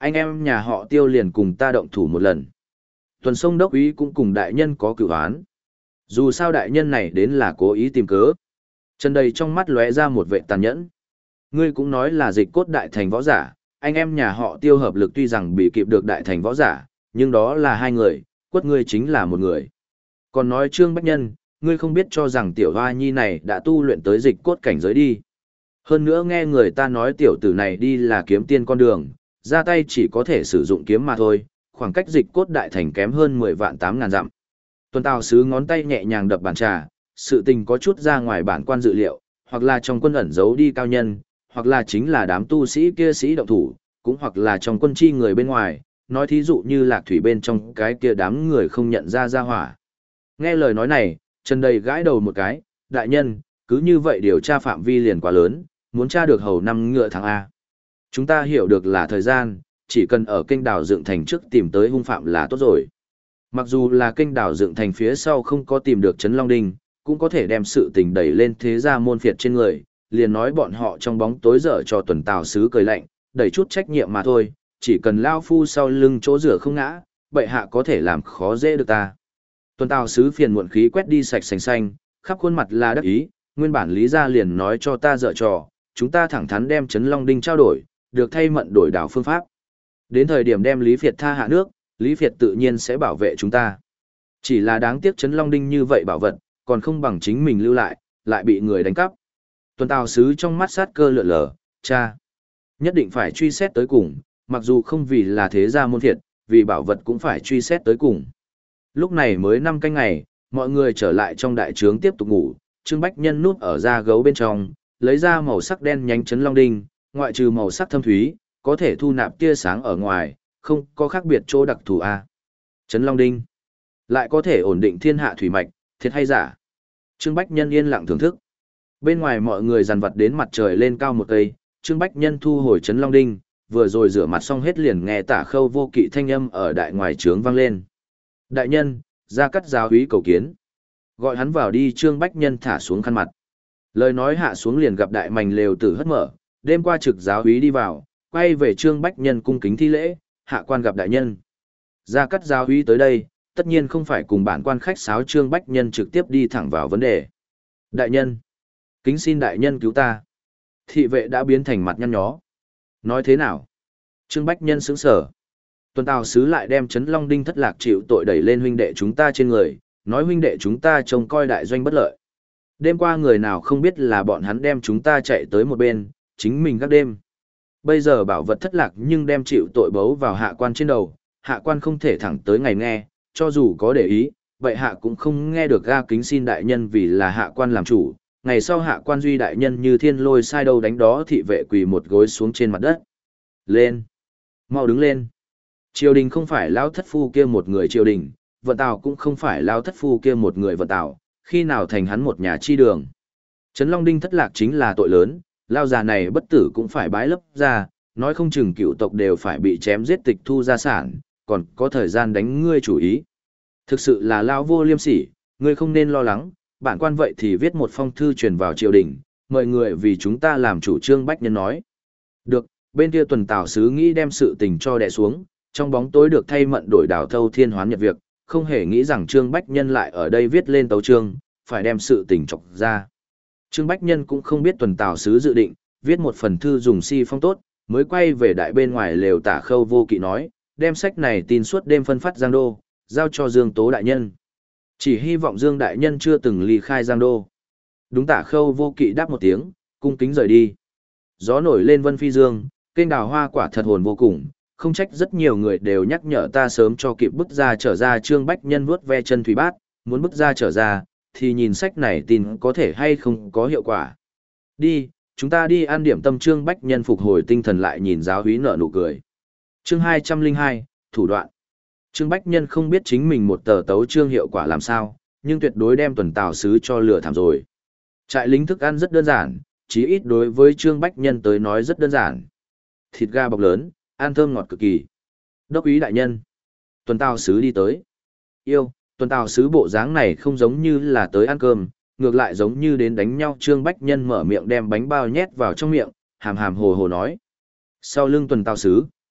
anh em nhà họ Tiêu liền cùng ta động thủ một lần. Tuần Sông đốc úy cũng cùng đại nhân có cửu án. Dù sao đại nhân này đến là cố ý tìm cớ. Trần Đầy trong mắt lóe ra một vệ tàn nhẫn. Ngươi cũng nói là dịch cốt đại thành võ giả, anh em nhà họ Tiêu hợp lực tuy rằng bị kịp được đại thành võ giả, nhưng đó là hai người, quất ngươi chính là một người. Còn nói Trương Bách Nhân, ngươi không biết cho rằng tiểu hoa nhi này đã tu luyện tới dịch cốt cảnh giới đi. Hơn nữa nghe người ta nói tiểu tử này đi là kiếm tiên con đường, ra tay chỉ có thể sử dụng kiếm mà thôi, khoảng cách dịch cốt đại thành kém hơn mười vạn tám ngàn dặm. Tuần Tào Sứ ngón tay nhẹ nhàng đập bàn trà, sự tình có chút ra ngoài bản quan dự liệu, hoặc là trong quân ẩn giấu đi cao nhân, hoặc là chính là đám tu sĩ kia sĩ động thủ, cũng hoặc là trong quân chi người bên ngoài, nói thí dụ như lạc thủy bên trong cái kia đám người không nhận ra ra hỏa. Nghe lời nói này, Trần Đầy gãi đầu một cái, đại nhân, cứ như vậy điều tra phạm vi liền quá lớn, muốn tra được hầu năm ngựa thắng A. Chúng ta hiểu được là thời gian, chỉ cần ở kênh đảo dựng thành trước tìm tới hung phạm là tốt rồi. Mặc dù là kênh đảo dựng thành phía sau không có tìm được Trấn Long Đinh, cũng có thể đem sự tình đẩy lên thế gia môn phiệt trên người, liền nói bọn họ trong bóng tối dở cho Tuần Tào Sứ cười lạnh, đẩy chút trách nhiệm mà thôi, chỉ cần lao phu sau lưng chỗ rửa không ngã, bệ hạ có thể làm khó dễ được ta. Tuần Tào Sứ phiền muộn khí quét đi sạch sành xanh, khắp khuôn mặt là đắc ý, nguyên bản Lý gia liền nói cho ta dở trò, chúng ta thẳng thắn đem Trấn Long Đinh trao đổi, được thay mận đổi đảo phương pháp. Đến thời điểm đem Lý Việt tha hạ nước, Lý Việt tự nhiên sẽ bảo vệ chúng ta. Chỉ là đáng tiếc Trấn Long Đinh như vậy bảo vật, còn không bằng chính mình lưu lại, lại bị người đánh cắp. Tuần Tào Sứ trong mắt sát cơ lượn lờ, cha. Nhất định phải truy xét tới cùng, mặc dù không vì là thế gia môn thiệt, vì bảo vật cũng phải truy xét tới cùng. Lúc này mới năm canh ngày, mọi người trở lại trong đại trướng tiếp tục ngủ, Trương Bách Nhân núp ở da gấu bên trong, lấy ra màu sắc đen nhánh Trấn Long Đinh, ngoại trừ màu sắc thâm thúy, có thể thu nạp tia sáng ở ngoài, không có khác biệt chỗ đặc thù a. Trấn Long Đinh lại có thể ổn định thiên hạ thủy mạch, thiệt hay giả? Trương Bách Nhân yên lặng thưởng thức. Bên ngoài mọi người dàn vật đến mặt trời lên cao một cây, Trương Bách Nhân thu hồi Trấn Long Đinh, vừa rồi rửa mặt xong hết liền nghe Tả Khâu Vô Kỵ thanh âm ở đại ngoài trướng vang lên. Đại nhân, ra cắt giáo úy cầu kiến. Gọi hắn vào đi. Trương Bách Nhân thả xuống khăn mặt. Lời nói hạ xuống liền gặp đại mảnh lều tử hất mở, đêm qua trực giáo úy đi vào, quay về Trương Bách Nhân cung kính thi lễ, hạ quan gặp đại nhân. Ra cắt giáo úy tới đây, tất nhiên không phải cùng bản quan khách sáo. Trương Bách Nhân trực tiếp đi thẳng vào vấn đề. Đại nhân, kính xin đại nhân cứu ta. Thị vệ đã biến thành mặt nhăn nhó. Nói thế nào? Trương Bách Nhân sững sờ. Tuần Tào Sứ lại đem Trấn Long Đinh thất lạc chịu tội đẩy lên huynh đệ chúng ta trên người, nói huynh đệ chúng ta trông coi đại doanh bất lợi. Đêm qua người nào không biết là bọn hắn đem chúng ta chạy tới một bên, chính mình gác đêm. Bây giờ bảo vật thất lạc nhưng đem chịu tội bấu vào hạ quan trên đầu, hạ quan không thể thẳng tới ngày nghe, cho dù có để ý, vậy hạ cũng không nghe được. Ga kính xin đại nhân vì là hạ quan làm chủ, ngày sau hạ quan duy đại nhân như thiên lôi sai đâu đánh đó. Thị vệ quỳ một gối xuống trên mặt đất. Lên! Mau đứng lên! Triều đình không phải lão thất phu kia một người triều đình, vận tào cũng không phải lão thất phu kia một người vận tào, khi nào thành hắn một nhà chi đường. Trấn Long Đinh thất lạc chính là tội lớn, lao già này bất tử cũng phải bái lấp ra, nói không chừng cựu tộc đều phải bị chém giết tịch thu gia sản, còn có thời gian đánh ngươi chủ ý. Thực sự là lao vô liêm sỉ, ngươi không nên lo lắng, bản quan vậy thì viết một phong thư truyền vào triều đình, mời người vì chúng ta làm chủ. Trương Bách Nhân nói. Được, bên kia Tuần Tào Sứ nghĩ đem sự tình cho đè xuống, trong bóng tối được thay mận đổi đảo thâu thiên hoán nhật việc, không hề nghĩ rằng Trương Bách Nhân lại ở đây viết lên tấu chương, phải đem sự tình chọc ra. Trương Bách Nhân cũng không biết Tuần Tào Sứ dự định, viết một phần thư dùng si phong tốt, mới quay về đại bên ngoài lều Tả Khâu Vô Kỵ nói, đem sách này tin suốt đêm phân phát Giang Đô, giao cho Dương Tố đại nhân. Chỉ hy vọng Dương đại nhân chưa từng ly khai Giang Đô. Đúng. Tả Khâu Vô Kỵ đáp một tiếng, cung kính rời đi. Gió nổi lên Vân Phi Dương, kênh đào hoa quả thật hồn vô cùng, không trách rất nhiều người đều nhắc nhở ta sớm cho kịp bức ra trở ra. Trương Bách Nhân vuốt ve chân thủy bát, muốn bức ra trở ra, thì nhìn sách này tin có thể hay không có hiệu quả. Đi, chúng ta đi ăn điểm tâm. Trương Bách Nhân phục hồi tinh thần lại nhìn giáo úy nở nụ cười. Chương hai trăm linh hai, thủ đoạn. Trương Bách Nhân không biết chính mình một tờ tấu chương hiệu quả làm sao, nhưng tuyệt đối đem Tuần Tào Sứ cho lừa thảm rồi. Trại lính thức ăn rất đơn giản, chí ít đối với Trương Bách Nhân tới nói rất đơn giản. Thịt gà bọc lớn, ăn thơm ngọt cực kỳ. Đốc úy đại nhân. Tuần Tào Sứ đi tới. Yêu, Tuần Tào Sứ bộ dáng này không giống như là tới ăn cơm, ngược lại giống như đến đánh nhau. Trương Bách Nhân mở miệng đem bánh bao nhét vào trong miệng, hàm hàm hồ hồ nói. Sau lưng Tuần Tào Sứ,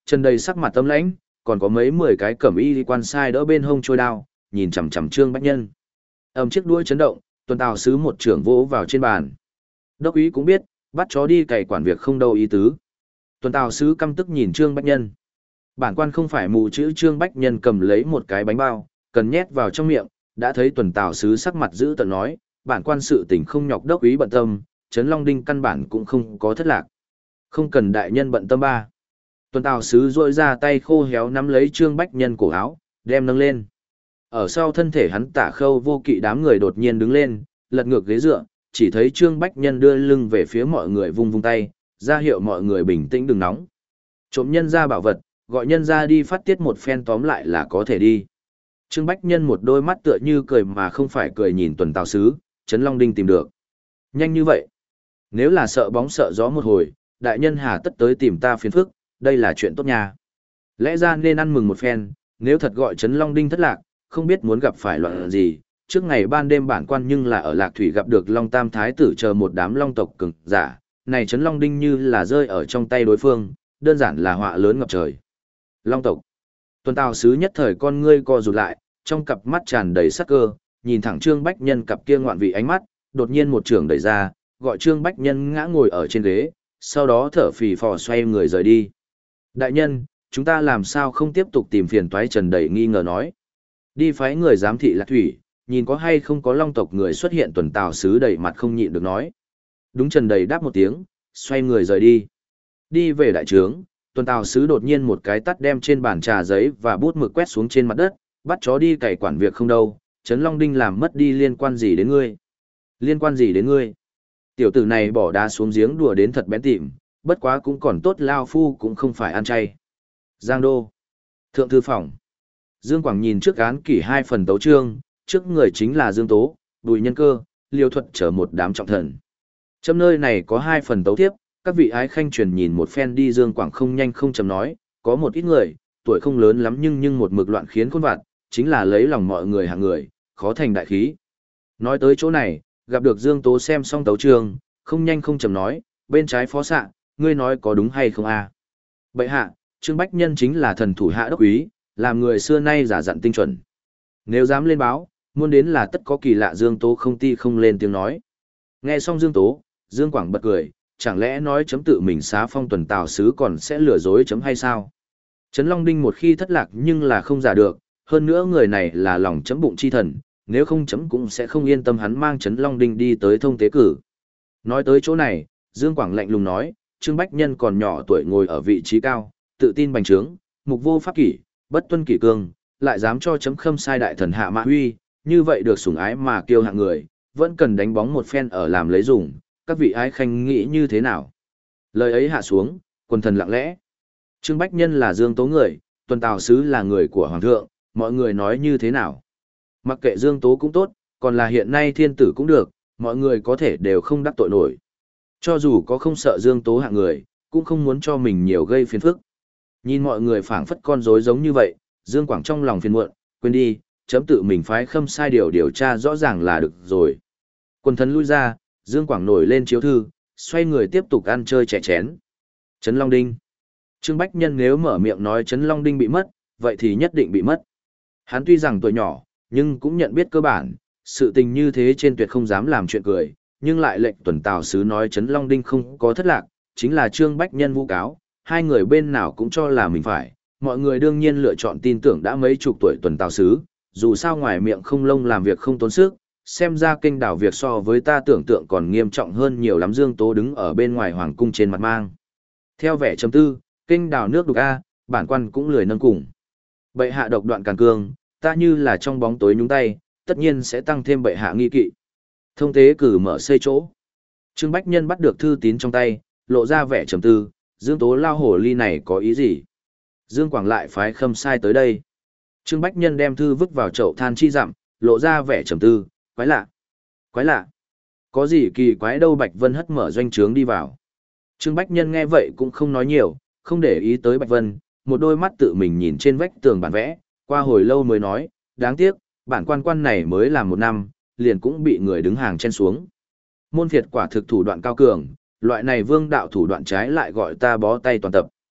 Trần Đầy sắc mặt tâm lãnh, còn có mấy mười cái cẩm y quan sai đỡ bên hông trôi đao, nhìn chằm chằm Trương Bách Nhân. Ầm chiếc đuôi chấn động, tuần tào sứ một trưởng vỗ vào trên bàn. Đốc úy cũng biết, bắt chó đi cày quản việc không đâu ý tứ. Tuần tào sứ căm tức nhìn Trương Bách Nhân. Bản quan không phải mù chữ. Trương Bách Nhân cầm lấy một cái bánh bao, cần nhét vào trong miệng, đã thấy tuần tào sứ sắc mặt dữ tợn nói, bản quan sự tình không nhọc đốc úy bận tâm, Trấn Long Đinh căn bản cũng không có thất lạc. Không cần đại nhân bận tâm ba. Tuần tào sứ rỗi ra tay khô héo nắm lấy Trương Bách Nhân cổ áo, đem nâng lên. Ở sau thân thể hắn Tả Khâu Vô Kỵ đám người đột nhiên đứng lên, lật ngược ghế dựa, chỉ thấy Trương Bách Nhân đưa lưng về phía mọi người vung vung tay, ra hiệu mọi người bình tĩnh đừng nóng. Trộm nhân ra bảo vật, gọi nhân ra đi phát tiết một phen tóm lại là có thể đi. Trương Bách Nhân một đôi mắt tựa như cười mà không phải cười nhìn tuần tào sứ, Trấn Long Đinh tìm được. Nhanh như vậy. Nếu là sợ bóng sợ gió một hồi, đại nhân hà tất tới tìm ta phiền phức, đây là chuyện tốt nha. Lẽ ra nên ăn mừng một phen, nếu thật gọi Trấn Long Đinh thất lạc, không biết muốn gặp phải loạn gì. Trước ngày ban đêm bản quan nhưng là ở Lạc Thủy gặp được Long Tam Thái tử chờ một đám Long tộc cường giả, này Trấn Long Đinh như là rơi ở trong tay đối phương, đơn giản là họa lớn ngập trời. Long tộc. Tuần tào sứ nhất thời con ngươi co rụt lại, trong cặp mắt tràn đầy sắc cơ, nhìn thẳng Trương Bách Nhân cặp kia ngoạn vị ánh mắt, đột nhiên một trường đẩy ra, gọi Trương Bách Nhân ngã ngồi ở trên ghế, sau đó thở phì phò xoay người rời đi. Đại nhân, chúng ta làm sao không tiếp tục tìm phiền toái? Trần Đầy nghi ngờ nói. Đi phái người giám thị Lạc Thủy, nhìn có hay không có Long tộc người xuất hiện. Tuần tào sứ đầy mặt không nhịn được nói. Đúng. Trần Đầy đáp một tiếng, xoay người rời đi. Đi về đại trướng, tuần tào sứ đột nhiên một cái tắt đem trên bàn trà giấy và bút mực quét xuống trên mặt đất, bắt chó đi cày quản việc không đâu, Trấn Long Đinh làm mất đi liên quan gì đến ngươi? Liên quan gì đến ngươi? Tiểu tử này bỏ đá xuống giếng đùa đến thật bén tịm, bất quá cũng còn tốt lao phu cũng không phải ăn chay. Giang Đô. Thượng thư phòng. Dương Quảng nhìn trước án kỷ hai phần tấu chương, trước người chính là Dương Tố, Bùi Nhân Cơ, Liêu Thuật chở một đám trọng thần. Trong nơi này có hai phần tấu tiếp, các vị ái khanh truyền nhìn một phen đi. Dương Quảng không nhanh không chậm nói, có một ít người, tuổi không lớn lắm nhưng nhưng một mực loạn khiến khôn vặt, chính là lấy lòng mọi người hạng người, khó thành đại khí. Nói tới chỗ này, gặp được Dương Tố xem xong tấu chương, không nhanh không chậm nói, bên trái phó xạ, ngươi nói có đúng hay không a? Bệ hạ, Trương Bách Nhân chính là thần thủ hạ đốc úy, làm người xưa nay giả dặn tinh chuẩn. Nếu dám lên báo, muốn đến là tất có kỳ lạ. Dương Tố không ti không lên tiếng nói. Nghe xong Dương Tố, Dương Quảng bật cười, chẳng lẽ nói chấm tự mình xá phong tuần tào sứ còn sẽ lừa dối chấm hay sao? Trấn Long Đinh một khi thất lạc nhưng là không giả được, hơn nữa người này là lòng chấm bụng chi thần, nếu không chấm cũng sẽ không yên tâm hắn mang Trấn Long Đinh đi tới thông tế cử. Nói tới chỗ này, Dương Quảng lạnh lùng nói, Trương Bách Nhân còn nhỏ tuổi ngồi ở vị trí cao, tự tin bành trướng, mục vô pháp kỷ, bất tuân kỷ cương, lại dám cho chấm khâm sai đại thần hạ mạ huy, như vậy được sủng ái mà kiêu hạng người, vẫn cần đánh bóng một phen ở làm lấy dùng, các vị ái khanh nghĩ như thế nào? Lời ấy hạ xuống, quần thần lặng lẽ. Trương Bách Nhân là Dương Tố người, tuần tào sứ là người của Hoàng thượng, mọi người nói như thế nào? Mặc kệ Dương Tố cũng tốt, còn là hiện nay thiên tử cũng được, mọi người có thể đều không đắc tội nổi. Cho dù có không sợ Dương Tố hạng người, cũng không muốn cho mình nhiều gây phiền phức. Nhìn mọi người phảng phất con rối giống như vậy, Dương Quảng trong lòng phiền muộn, quên đi, chấm tự mình phái khâm sai điều điều tra rõ ràng là được rồi. Quần thần lui ra, Dương Quảng nổi lên chiếu thư, xoay người tiếp tục ăn chơi trẻ chén. Trấn Long Đinh. Trương Bách Nhân nếu mở miệng nói Trấn Long Đinh bị mất, vậy thì nhất định bị mất. Hắn tuy rằng tuổi nhỏ, nhưng cũng nhận biết cơ bản, sự tình như thế trên tuyệt không dám làm chuyện cười, nhưng lại lệnh tuần tào sứ nói Trấn Long Đinh không có thất lạc, chính là Trương Bách Nhân vu cáo, hai người bên nào cũng cho là mình phải, mọi người đương nhiên lựa chọn tin tưởng đã mấy chục tuổi tuần tào sứ, dù sao ngoài miệng không lông làm việc không tốn sức, xem ra kênh đảo việc so với ta tưởng tượng còn nghiêm trọng hơn nhiều lắm. Dương Tố đứng ở bên ngoài hoàng cung trên mặt mang. Theo vẻ chấm tư, kênh đảo nước đục A, bản quan cũng lười nâng cùng. Bệ hạ độc đoạn càn cương, ta như là trong bóng tối nhúng tay, tất nhiên sẽ tăng thêm bệ hạ nghi kỵ. Thông tế cử mở xây chỗ. Trương Bách Nhân bắt được thư tín trong tay, lộ ra vẻ trầm tư, Dương Tố lao hổ ly này có ý gì? Dương Quảng lại phái khâm sai tới đây. Trương Bách Nhân đem thư vứt vào chậu than chi dặm, lộ ra vẻ trầm tư, quái lạ, quái lạ. Có gì kỳ quái đâu? Bạch Vân hất mở doanh trướng đi vào. Trương Bách Nhân nghe vậy cũng không nói nhiều, không để ý tới Bạch Vân, một đôi mắt tự mình nhìn trên vách tường bản vẽ, qua hồi lâu mới nói, đáng tiếc, bản quan quan này mới làm một năm, liền cũng bị người đứng hàng chen xuống. Môn phiệt quả thực thủ đoạn cao cường, loại này vương đạo thủ đoạn trái lại gọi ta bó tay toàn tập.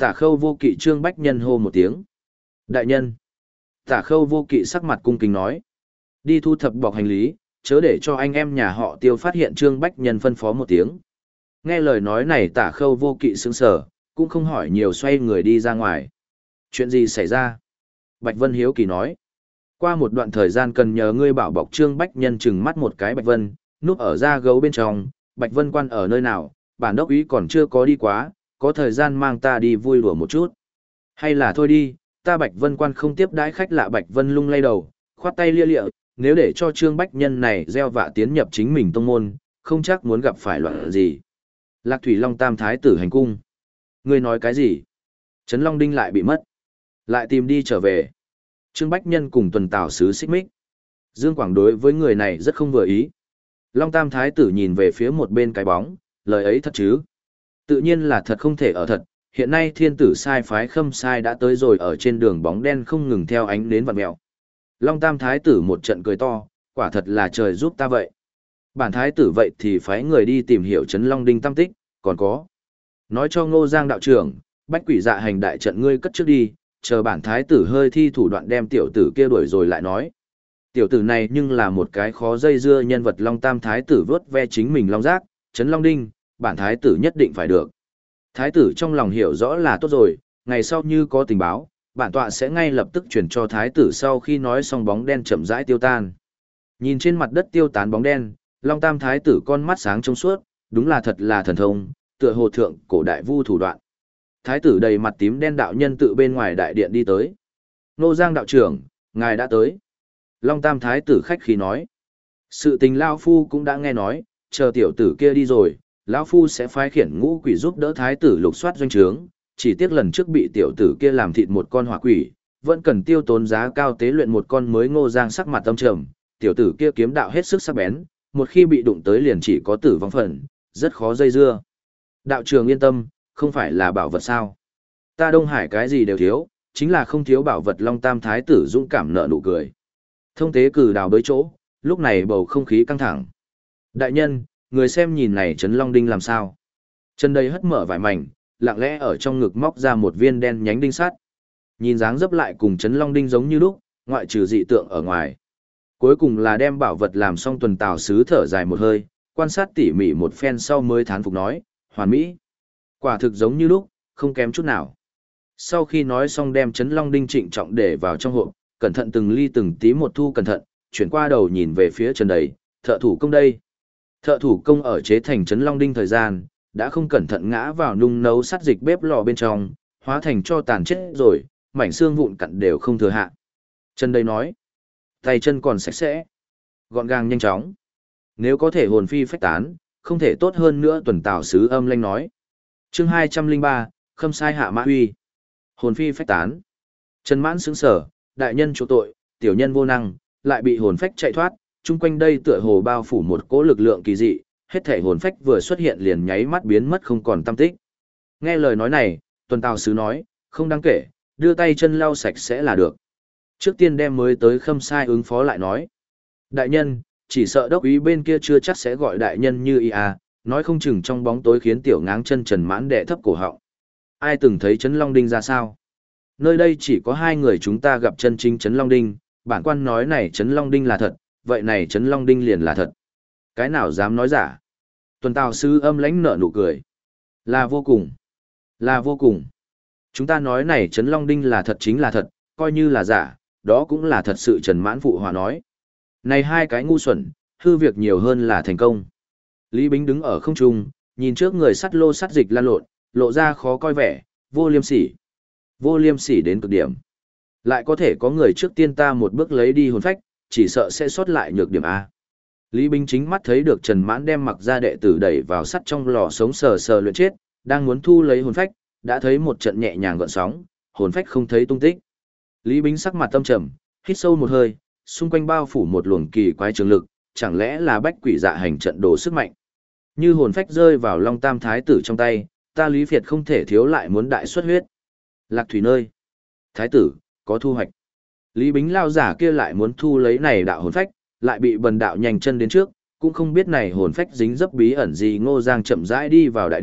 Tả Khâu Vô Kỵ Trương Bách Nhân hô một tiếng. Đại nhân. Tả Khâu Vô Kỵ sắc mặt cung kính nói. Đi thu thập bọc hành lý, chớ để cho anh em nhà họ Tiêu phát hiện Trương Bách Nhân phân phó một tiếng. Nghe lời nói này Tả Khâu Vô Kỵ sững sờ, cũng không hỏi nhiều, xoay người đi ra ngoài. Chuyện gì xảy ra? Bạch Vân hiếu kỳ nói. Qua một đoạn thời gian cần nhờ ngươi bảo bọc Trương Bách Nhân chừng mắt một cái Bạch Vân, núp ở da gấu bên trong. Bạch Vân quan ở nơi nào, bản đốc úy còn chưa có đi quá, có thời gian mang ta đi vui đùa một chút. Hay là thôi đi, ta Bạch Vân quan không tiếp đãi khách lạ. Bạch Vân lung lay đầu, khoát tay lia lịa, nếu để cho Trương Bách Nhân này gieo vạ tiến nhập chính mình tông môn, không chắc muốn gặp phải loạn gì. Lạc Thủy Long Tam Thái tử hành cung. Ngươi nói cái gì? Trấn Long Đinh lại bị mất. Lại tìm đi trở về. Trương Bách Nhân cùng tuần tảo sứ xích mích. Dương Quảng đối với người này rất không vừa ý. Long Tam Thái tử nhìn về phía một bên cái bóng, lời ấy thật chứ? Tự nhiên là thật, không thể ở thật. Hiện nay thiên tử sai phái Khâm Sai đã tới rồi, ở trên đường bóng đen không ngừng theo ánh đến vặn mèo. Long Tam Thái tử một trận cười to, quả thật là trời giúp ta vậy. Bản Thái tử vậy thì phái người đi tìm hiểu Trấn Long Đinh tam tích, còn có. Nói cho Ngô Giang đạo trưởng, bách quỷ dạ hành đại trận ngươi cất trước đi, chờ bản Thái tử hơi thi thủ đoạn đem tiểu tử kia đuổi rồi lại nói. Tiểu tử này nhưng là một cái khó dây dưa nhân vật. Long Tam Thái tử vớt ve chính mình long giác, Trấn Long Đinh, bản Thái tử nhất định phải được. Thái tử trong lòng hiểu rõ là tốt rồi, ngày sau như có tình báo, bản tọa sẽ ngay lập tức chuyển cho Thái tử. Sau khi nói xong bóng đen chậm rãi tiêu tan. Nhìn trên mặt đất tiêu tán bóng đen, Long Tam Thái tử con mắt sáng trong suốt, đúng là thật là thần thông, tựa hồ thượng cổ đại vu thủ đoạn. Thái tử đầy mặt tím đen đạo nhân tự bên ngoài đại điện đi tới. Nô Giang đạo trưởng, ngài đã tới. Long Tam Thái tử khách khí nói. Sự tình Lao Phu cũng đã nghe nói, chờ tiểu tử kia đi rồi, Lão Phu sẽ phái khiển ngũ quỷ giúp đỡ Thái tử lục soát doanh trướng. Chỉ tiếc lần trước bị tiểu tử kia làm thịt một con hỏa quỷ, vẫn cần tiêu tốn giá cao tế luyện một con mới. Ngô Giang sắc mặt âm trầm, tiểu tử kia kiếm đạo hết sức sắc bén, một khi bị đụng tới liền chỉ có tử vong phần, rất khó dây dưa. Đạo trường yên tâm, không phải là bảo vật sao? Ta Đông Hải cái gì đều thiếu, chính là không thiếu bảo vật. Long Tam Thái tử dũng cảm nở nụ cười. Thông tế cử đào bới chỗ, lúc này bầu không khí căng thẳng. Đại nhân, người xem nhìn này Trấn Long Đinh làm sao? Chân đây hất mở vải mảnh, lặng lẽ ở trong ngực móc ra một viên đen nhánh đinh sắt. Nhìn dáng dấp lại cùng Trấn Long Đinh giống như lúc, ngoại trừ dị tượng ở ngoài. Cuối cùng là đem bảo vật làm xong. Tuần tào sứ thở dài một hơi, quan sát tỉ mỉ một phen sau mới thán phục nói, hoàn mỹ. Quả thực giống như lúc, không kém chút nào. Sau khi nói xong đem Trấn Long Đinh trịnh trọng để vào trong hộp, cẩn thận từng ly từng tí một thu cẩn thận, chuyển qua đầu nhìn về phía Trần Đầy, thợ thủ công đây. Thợ thủ công ở chế thành Trấn Long Đinh thời gian, đã không cẩn thận ngã vào nung nấu sắt dịch bếp lò bên trong, hóa thành cho tàn chết rồi, mảnh xương vụn cặn đều không thừa hạ. Trần Đầy nói, tay chân còn sạch sẽ, gọn gàng nhanh chóng. Nếu có thể hồn phi phách tán, không thể tốt hơn nữa. Tuần tào sứ âm lanh nói. Chương hai trăm linh ba, Khâm Sai hạ mã huy. Hồn phi phách tán. Trần Mãn sững sờ, đại nhân chỗ tội, tiểu nhân vô năng, lại bị hồn phách chạy thoát, chung quanh đây tựa hồ bao phủ một cỗ lực lượng kỳ dị, hết thể hồn phách vừa xuất hiện liền nháy mắt biến mất không còn tăm tích. Nghe lời nói này, Tuần tào sứ nói, không đáng kể, đưa tay chân lau sạch sẽ là được. Trước tiên đem mới tới Khâm Sai ứng phó lại nói. Đại nhân, chỉ sợ đốc úy bên kia chưa chắc sẽ gọi đại nhân như y à, nói không chừng trong bóng tối khiến tiểu ngáng chân Trần Mãn đệ thấp cổ họng. Ai từng thấy Trấn Long Đinh ra sao? Nơi đây chỉ có hai người chúng ta gặp chân chính Trấn Long Đinh, bản quan nói này Trấn Long Đinh là thật, vậy này Trấn Long Đinh liền là thật. Cái nào dám nói giả? Tuần tào sứ âm lãnh nở nụ cười. Là vô cùng. Là vô cùng. Chúng ta nói này Trấn Long Đinh là thật chính là thật, coi như là giả, đó cũng là thật sự. Trần Mãn phụ hòa nói. Này hai cái ngu xuẩn, hư việc nhiều hơn là thành công. Lý Bính đứng ở không trung, nhìn trước người sắt lô sắt dịch lan lộn, lộ ra khó coi vẻ, vô liêm sỉ. Vô liêm sỉ đến cực điểm. Lại có thể có người trước tiên ta một bước lấy đi hồn phách, chỉ sợ sẽ sót lại nhược điểm A. Lý Bính chính mắt thấy được Trần Mãn đem mặc ra đệ tử đẩy vào sắt trong lò sống sờ sờ luyện chết, đang muốn thu lấy hồn phách, đã thấy một trận nhẹ nhàng gợn sóng, hồn phách không thấy tung tích. Lý Bính sắc mặt tâm trầm, hít sâu một hơi, xung quanh bao phủ một luồng kỳ quái trường lực, chẳng lẽ là bách quỷ dạ hành trận đồ sức mạnh. Như hồn phách rơi vào Long Tam Thái tử trong tay, ta Lý Việt không thể thiếu lại muốn đại xuất huyết. Lạc Thủy nơi. Thái tử, có thu hoạch. Lý Bính lao giả kia lại muốn thu lấy này đạo hồn phách, lại bị bần đạo nhanh chân đến trước, cũng không biết này hồn phách dính dấp bí ẩn gì. Ngô Giang chậm rãi đi vào đại điện,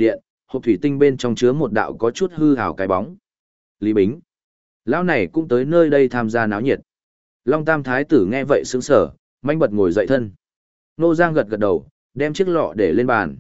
hộp thủy tinh bên trong chứa một đạo có chút hư hào cái bóng. Lý Bính. Lão này cũng tới nơi đây tham gia náo nhiệt. Long Tam Thái tử nghe vậy sững sờ, manh bật ngồi dậy thân. Nô Giang gật gật đầu, đem chiếc lọ để lên bàn.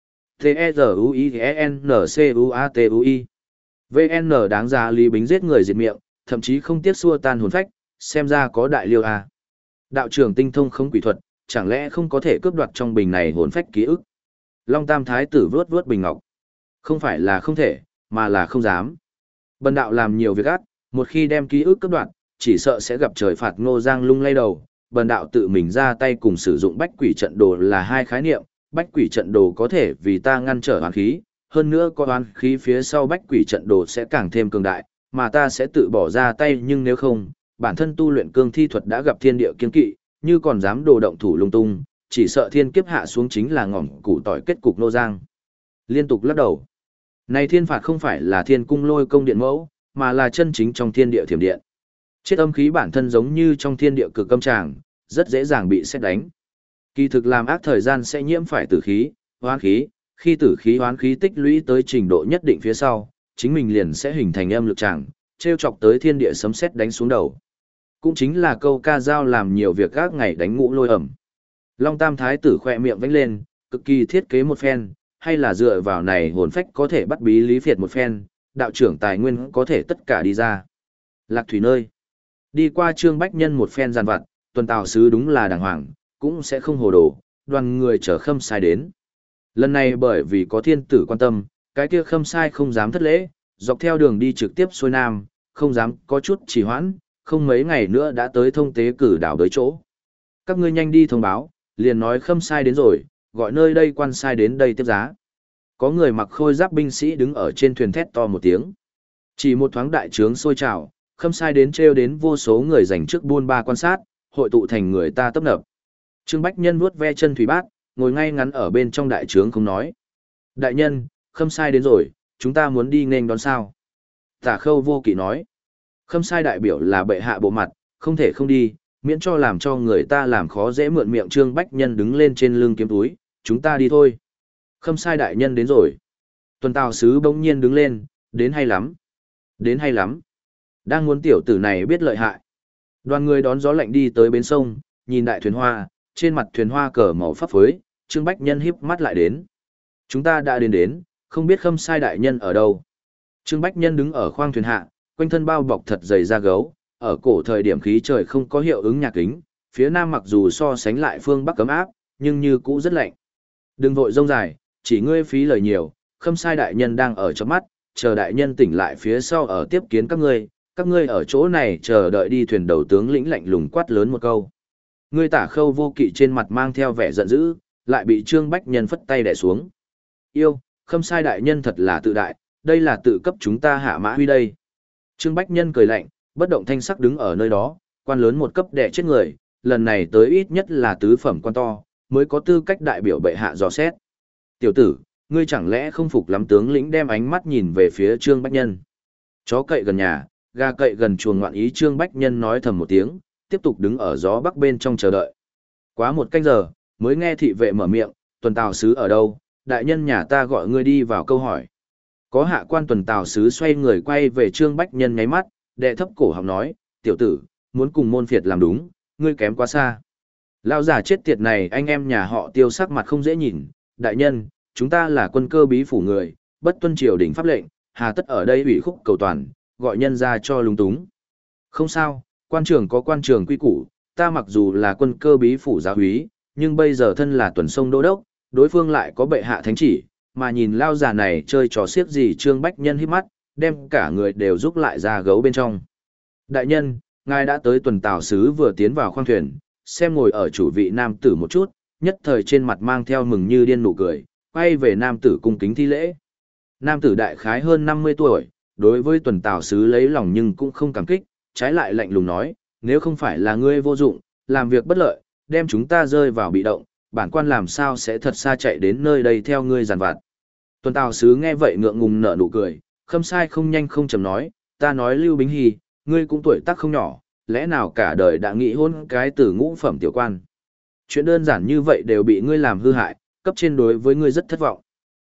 T-E-Z-U-I-N-C-U-A-T-U-I vê en đáng giá Lý Bính giết người diệt miệng, thậm chí không tiếc xua tan hồn phách, xem ra có đại liêu à. Đạo trưởng tinh thông không quỷ thuật, chẳng lẽ không có thể cướp đoạt trong bình này hồn phách ký ức? Long Tam Thái tử vướt vướt bình ngọc. Không phải là không thể, mà là không dám. Bần đạo làm nhiều việc ác, một khi đem ký ức cướp đoạt, chỉ sợ sẽ gặp trời phạt. Ngô Giang lung lay đầu. Bần đạo tự mình ra tay cùng sử dụng bách quỷ trận đồ là hai khái niệm, bách quỷ trận đồ có thể vì ta ngăn trở oán khí, hơn nữa có oán khí phía sau bách quỷ trận đồ sẽ càng thêm cường đại, mà ta sẽ tự bỏ ra tay, nhưng nếu không, bản thân tu luyện cương thi thuật đã gặp thiên địa kiên kỵ, như còn dám đồ động thủ lung tung, chỉ sợ thiên kiếp hạ xuống chính là ngỏm củ tỏi kết cục. Nô Giang liên tục lắc đầu. Này thiên phạt không phải là thiên cung lôi công điện mẫu, mà là chân chính trong thiên địa thiểm điện. Chết âm khí bản thân giống như trong thiên địa cực âm tràng, rất dễ dàng bị sét đánh. Kỳ thực làm ác thời gian sẽ nhiễm phải tử khí, hoán khí, khi tử khí hoán khí tích lũy tới trình độ nhất định phía sau, chính mình liền sẽ hình thành âm lực tràng, trêu chọc tới thiên địa sấm sét đánh xuống đầu. Cũng chính là câu ca dao làm nhiều việc gác ngày đánh ngũ lôi ẩm. Long Tam Thái tử khỏe miệng vánh lên, cực kỳ thiết kế một phen, hay là dựa vào này hồn phách có thể bắt bí lý phiệt một phen, đạo trưởng tài nguyên có thể tất cả đi ra. Lạc thủy nơi. Đi qua Trương Bách Nhân một phen giàn vặt, tuần tào sứ đúng là đàng hoàng, cũng sẽ không hồ đồ, đoàn người chở Khâm Sai đến. Lần này bởi vì có thiên tử quan tâm, cái kia Khâm Sai không dám thất lễ, dọc theo đường đi trực tiếp xuôi nam, không dám có chút trì hoãn, không mấy ngày nữa đã tới thông tế cử đảo tới chỗ. Các ngươi nhanh đi thông báo, liền nói Khâm Sai đến rồi, gọi nơi đây quan sai đến đây tiếp giá. Có người mặc khôi giáp binh sĩ đứng ở trên thuyền thét to một tiếng. Chỉ một thoáng đại trướng sôi trào, Khâm Sai đến trêu đến vô số người dành trước buôn ba quan sát, hội tụ thành người ta tấp nập. Trương Bách Nhân vuốt ve chân thủy bát, ngồi ngay ngắn ở bên trong đại trướng không nói. Đại nhân, Khâm Sai đến rồi, chúng ta muốn đi nghênh đón sao? Tả Khâu Vô Kỵ nói. Khâm Sai đại biểu là bệ hạ bộ mặt, không thể không đi, miễn cho làm cho người ta làm khó dễ mượn miệng. Trương Bách Nhân đứng lên trên lưng kiếm túi, chúng ta đi thôi. Khâm Sai đại nhân đến rồi. Tuần Tào sứ bỗng nhiên đứng lên, đến hay lắm. Đến hay lắm. Đang muốn tiểu tử này biết lợi hại. Đoàn người đón gió lạnh đi tới bến sông, nhìn đại thuyền hoa, trên mặt thuyền hoa cờ màu phấp phới, Trương Bách Nhân híp mắt lại đến. Chúng ta đã đến đến, không biết Khâm Sai đại nhân ở đâu. Trương Bách Nhân đứng ở khoang thuyền hạ, quanh thân bao bọc thật dày da gấu, ở cổ thời điểm khí trời không có hiệu ứng nhà kính, phía nam mặc dù so sánh lại phương bắc cấm áp, nhưng như cũ rất lạnh. Đừng vội rông dài, chỉ ngươi phí lời nhiều, Khâm Sai đại nhân đang ở trong mắt, chờ đại nhân tỉnh lại phía sau ở tiếp kiến các ngươi, các ngươi ở chỗ này chờ đợi đi. Thuyền đầu tướng lĩnh lạnh lùng quát lớn một câu. Ngươi Tả Khâu Vô Kỵ trên mặt mang theo vẻ giận dữ, lại bị Trương Bách Nhân phất tay đè xuống. Yêu, Khâm Sai đại nhân thật là tự đại, đây là tự cấp chúng ta hạ mã huy đây. Trương Bách Nhân cười lạnh, bất động thanh sắc đứng ở nơi đó, quan lớn một cấp đè chết người, lần này tới ít nhất là tứ phẩm quan to, mới có tư cách đại biểu bệ hạ dò xét. Tiểu tử, ngươi chẳng lẽ không phục lắm? Tướng lĩnh đem ánh mắt nhìn về phía Trương Bách Nhân. Chó cậy gần nhà, gà cậy gần chuồng ngoạn ý. Trương Bách Nhân nói thầm một tiếng, tiếp tục đứng ở gió bắc bên trong chờ đợi. Quá một canh giờ, mới nghe thị vệ mở miệng, Tuần Tào sứ ở đâu? Đại nhân nhà ta gọi ngươi đi vào câu hỏi. Có hạ quan Tuần Tào sứ xoay người quay về Trương Bách Nhân nháy mắt, đệ thấp cổ họng nói, tiểu tử, muốn cùng môn phiệt làm đúng, ngươi kém quá xa. Lão già chết tiệt này anh em nhà họ Tiêu sắc mặt không dễ nhìn. Đại nhân, chúng ta là quân cơ bí phủ người, bất tuân triều đình pháp lệnh, hà tất ở đây ủy khúc cầu toàn, gọi nhân ra cho lung túng. Không sao, quan trường có quan trường quy củ, ta mặc dù là quân cơ bí phủ giáo úy, nhưng bây giờ thân là tuần sông đô đốc, đối phương lại có bệ hạ thánh chỉ, mà nhìn lao già này chơi trò xiếc gì. Trương Bách Nhân hít mắt, đem cả người đều giúp lại ra gấu bên trong. Đại nhân, ngài đã tới. Tuần Tào sứ vừa tiến vào khoang thuyền, xem ngồi ở chủ vị nam tử một chút, nhất thời trên mặt mang theo mừng như điên nụ cười, quay về nam tử cung kính thi lễ. Nam tử đại khái hơn năm mươi tuổi, đối với Tuần Tào sứ lấy lòng nhưng cũng không cảm kích, trái lại lạnh lùng nói, nếu không phải là ngươi vô dụng, làm việc bất lợi, đem chúng ta rơi vào bị động, bản quan làm sao sẽ thật xa chạy đến nơi đây theo ngươi giàn vặt. Tuần Tào sứ nghe vậy ngượng ngùng nở nụ cười, Khâm Sai không nhanh không chậm nói, ta nói Lưu Bính Hy, ngươi cũng tuổi tác không nhỏ, lẽ nào cả đời đã nghĩ hôn cái tử ngũ phẩm tiểu quan. Chuyện đơn giản như vậy đều bị ngươi làm hư hại, cấp trên đối với ngươi rất thất vọng.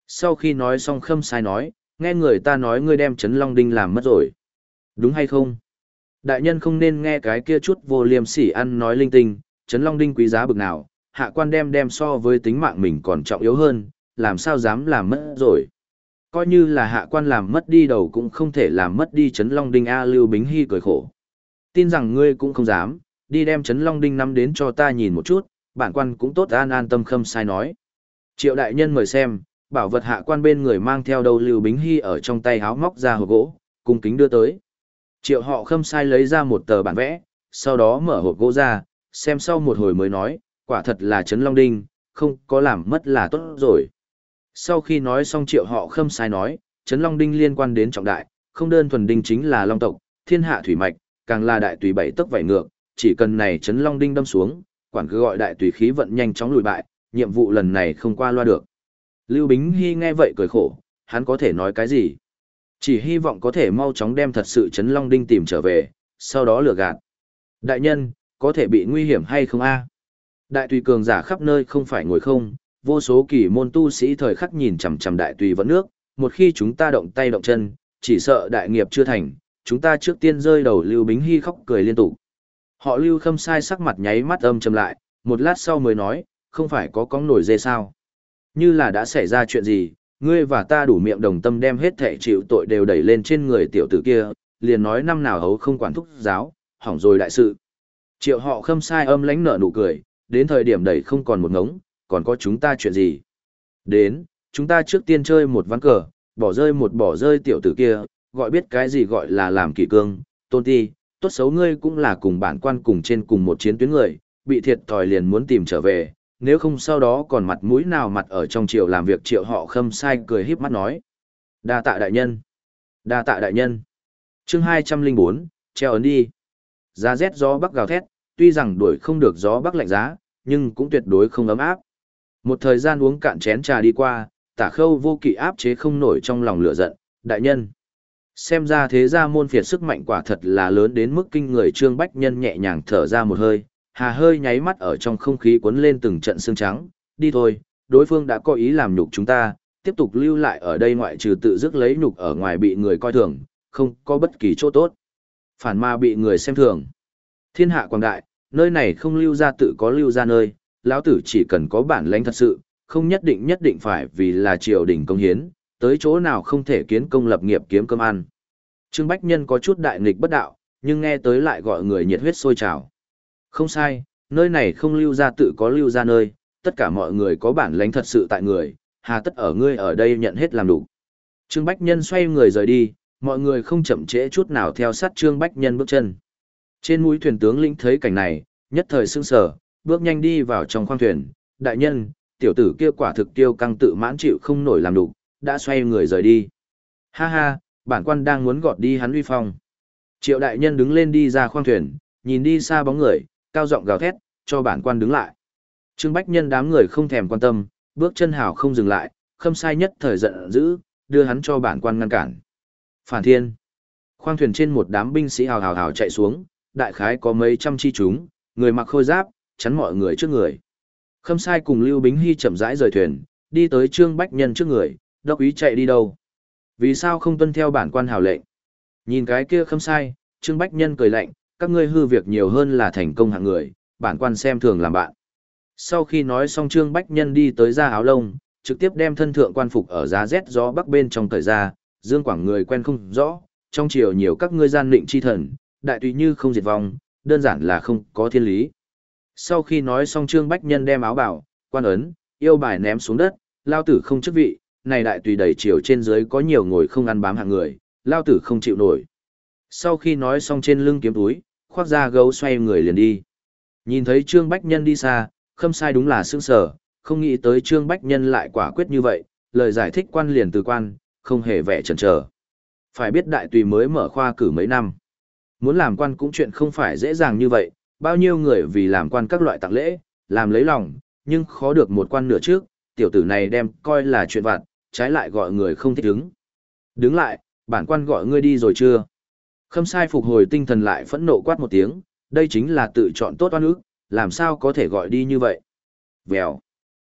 Sau khi nói xong Khâm Sai nói, nghe người ta nói ngươi đem Trấn Long Đinh làm mất rồi. Đúng hay không? Đại nhân không nên nghe cái kia chút vô liêm sỉ ăn nói linh tinh, Trấn Long Đinh quý giá bực nào, hạ quan đem đem so với tính mạng mình còn trọng yếu hơn, làm sao dám làm mất rồi. Coi như là hạ quan làm mất đi đầu cũng không thể làm mất đi Trấn Long Đinh A. Lưu Bính Hy cười khổ. Tin rằng ngươi cũng không dám, đi đem Trấn Long Đinh nắm đến cho ta nhìn một chút, bản quan cũng tốt an an tâm. Khâm Sai nói. Triệu đại nhân mời xem, bảo vật hạ quan bên người mang theo đầu Lưu Bính Hy ở trong tay háo móc ra hộp gỗ, cung kính đưa tới. Triệu họ Khâm Sai lấy ra một tờ bản vẽ, sau đó mở hộp gỗ ra, xem sau một hồi mới nói, quả thật là Trấn Long Đinh, không có làm mất là tốt rồi. Sau khi nói xong Triệu họ Khâm Sai nói, Trấn Long Đinh liên quan đến trọng đại, không đơn thuần đinh chính là long tộc, thiên hạ thủy mạch, càng là đại tùy bảy tấc vảy ngược, chỉ cần này Trấn Long Đinh đâm xuống, quản cứ gọi đại tùy khí vận nhanh chóng lùi bại, nhiệm vụ lần này không qua loa được. Lưu Bính Hy nghe vậy cười khổ, hắn có thể nói cái gì? Chỉ hy vọng có thể mau chóng đem thật sự Trấn Long Đinh tìm trở về, sau đó lừa gạt. Đại nhân, có thể bị nguy hiểm hay không a? Đại tùy cường giả khắp nơi không phải ngồi không, vô số kỳ môn tu sĩ thời khắc nhìn chằm chằm đại tùy vẫn nước, một khi chúng ta động tay động chân, chỉ sợ đại nghiệp chưa thành, chúng ta trước tiên rơi đầu. Lưu Bính Hy khóc cười liên tục. Họ Lưu Khâm Sai sắc mặt nháy mắt âm trầm lại, một lát sau mới nói, không phải có cóng nổi dê sao? Như là đã xảy ra chuyện gì, ngươi và ta đủ miệng đồng tâm đem hết thệ chịu tội đều đẩy lên trên người tiểu tử kia, liền nói năm nào hấu không quản thúc giáo, hỏng rồi đại sự. Triệu họ Khâm Sai âm lãnh nở nụ cười, đến thời điểm đẩy không còn một ngống, còn có chúng ta chuyện gì? Đến, chúng ta trước tiên chơi một ván cờ, bỏ rơi một bỏ rơi tiểu tử kia, gọi biết cái gì gọi là làm kỷ cương, tôn ti, tốt xấu ngươi cũng là cùng bản quan cùng trên cùng một chiến tuyến người, bị thiệt thòi liền muốn tìm trở về, nếu không sau đó còn mặt mũi nào mặt ở trong triều làm việc. Triệu họ Khâm Sai cười híp mắt nói. Đa tạ đại nhân. Đa tạ đại nhân. Chương hai trăm lẻ bốn, treo ấn đi. Giá rét gió bắc gào thét, tuy rằng đuổi không được gió bắc lạnh giá, nhưng cũng tuyệt đối không ấm áp. Một thời gian uống cạn chén trà đi qua, Tả Khâu vô kỵ áp chế không nổi trong lòng lửa giận, đại nhân. Xem ra thế gia môn phiệt sức mạnh quả thật là lớn đến mức kinh người. Trương Bách Nhân nhẹ nhàng thở ra một hơi, hà hơi nháy mắt ở trong không khí cuốn lên từng trận sương trắng, đi thôi, đối phương đã có ý làm nhục chúng ta, tiếp tục lưu lại ở đây ngoại trừ tự dứt lấy nhục ở ngoài bị người coi thường, không có bất kỳ chỗ tốt. Phản mà bị người xem thường. Thiên hạ quảng đại, nơi này không lưu ra tự có lưu ra nơi, lão tử chỉ cần có bản lãnh thật sự, không nhất định nhất định phải vì là triều đình công hiến, tới chỗ nào không thể kiến công lập nghiệp kiếm cơm ăn. Trương Bách Nhân có chút đại nghịch bất đạo, nhưng nghe tới lại gọi người nhiệt huyết sôi trào. Không sai, nơi này không lưu ra tự có lưu ra nơi, tất cả mọi người có bản lãnh thật sự tại người, hà tất ở ngươi ở đây nhận hết làm đủ. Trương Bách Nhân xoay người rời đi, mọi người không chậm trễ chút nào theo sát Trương Bách Nhân bước chân. Trên mũi thuyền tướng lĩnh thấy cảnh này, nhất thời sững sờ, bước nhanh đi vào trong khoang thuyền, đại nhân, tiểu tử kia quả thực tiêu căng tự mãn chịu không nổi làm đủ, đã xoay người rời đi. Ha ha, bản quan đang muốn gọt đi hắn uy phong. Triệu đại nhân đứng lên đi ra khoang thuyền, nhìn đi xa bóng người, cao giọng gào thét, cho bản quan đứng lại. Trương Bách Nhân đám người không thèm quan tâm, bước chân hào không dừng lại, Khâm Sai nhất thời giận dữ, đưa hắn cho bản quan ngăn cản. Phản thiên. Khoang thuyền trên một đám binh sĩ hào hào hào chạy xuống, đại khái có mấy trăm chi chúng, người mặc khôi giáp, chắn mọi người trước người. Khâm Sai cùng Lưu Bính Hy chậm rãi rời thuyền, đi tới Trương Bách Nhân trước người, đốc ý chạy đi đâu? Vì sao không tuân theo bản quan hào lệnh? Nhìn cái kia Khâm Sai, Trương Bách Nhân cười lạnh, các ngươi hư việc nhiều hơn là thành công hạng người, bản quan xem thường làm bạn. Sau khi nói xong Trương Bách Nhân đi tới ra áo lông, trực tiếp đem thân thượng quan phục ở giá rét gió bắc bên trong thời ra, dương quảng người quen không rõ, trong triều nhiều các ngươi gian định chi thần, đại tùy như không diệt vong, đơn giản là không có thiên lý. Sau khi nói xong Trương Bách Nhân đem áo bảo, quan ấn, yêu bài ném xuống đất, lao tử không chức vị, này đại tùy đầy triều trên dưới có nhiều ngồi không ăn bám hạng người, lao tử không chịu nổi. Sau khi nói xong trên lưng kiếm túi, khoác ra gấu xoay người liền đi. Nhìn thấy Trương Bách Nhân đi xa, Khâm Sai đúng là sững sờ, không nghĩ tới Trương Bách Nhân lại quả quyết như vậy, lời giải thích quan liền từ quan, không hề vẻ chần chờ. Phải biết đại tùy mới mở khoa cử mấy năm. Muốn làm quan cũng chuyện không phải dễ dàng như vậy, bao nhiêu người vì làm quan các loại tặng lễ, làm lấy lòng, nhưng khó được một quan nửa trước, tiểu tử này đem coi là chuyện vặt, trái lại gọi người không thích đứng. Đứng lại, bản quan gọi ngươi đi rồi chưa? Khâm Sai phục hồi tinh thần lại phẫn nộ quát một tiếng, đây chính là tự chọn tốt oan ức, làm sao có thể gọi đi như vậy? Vèo.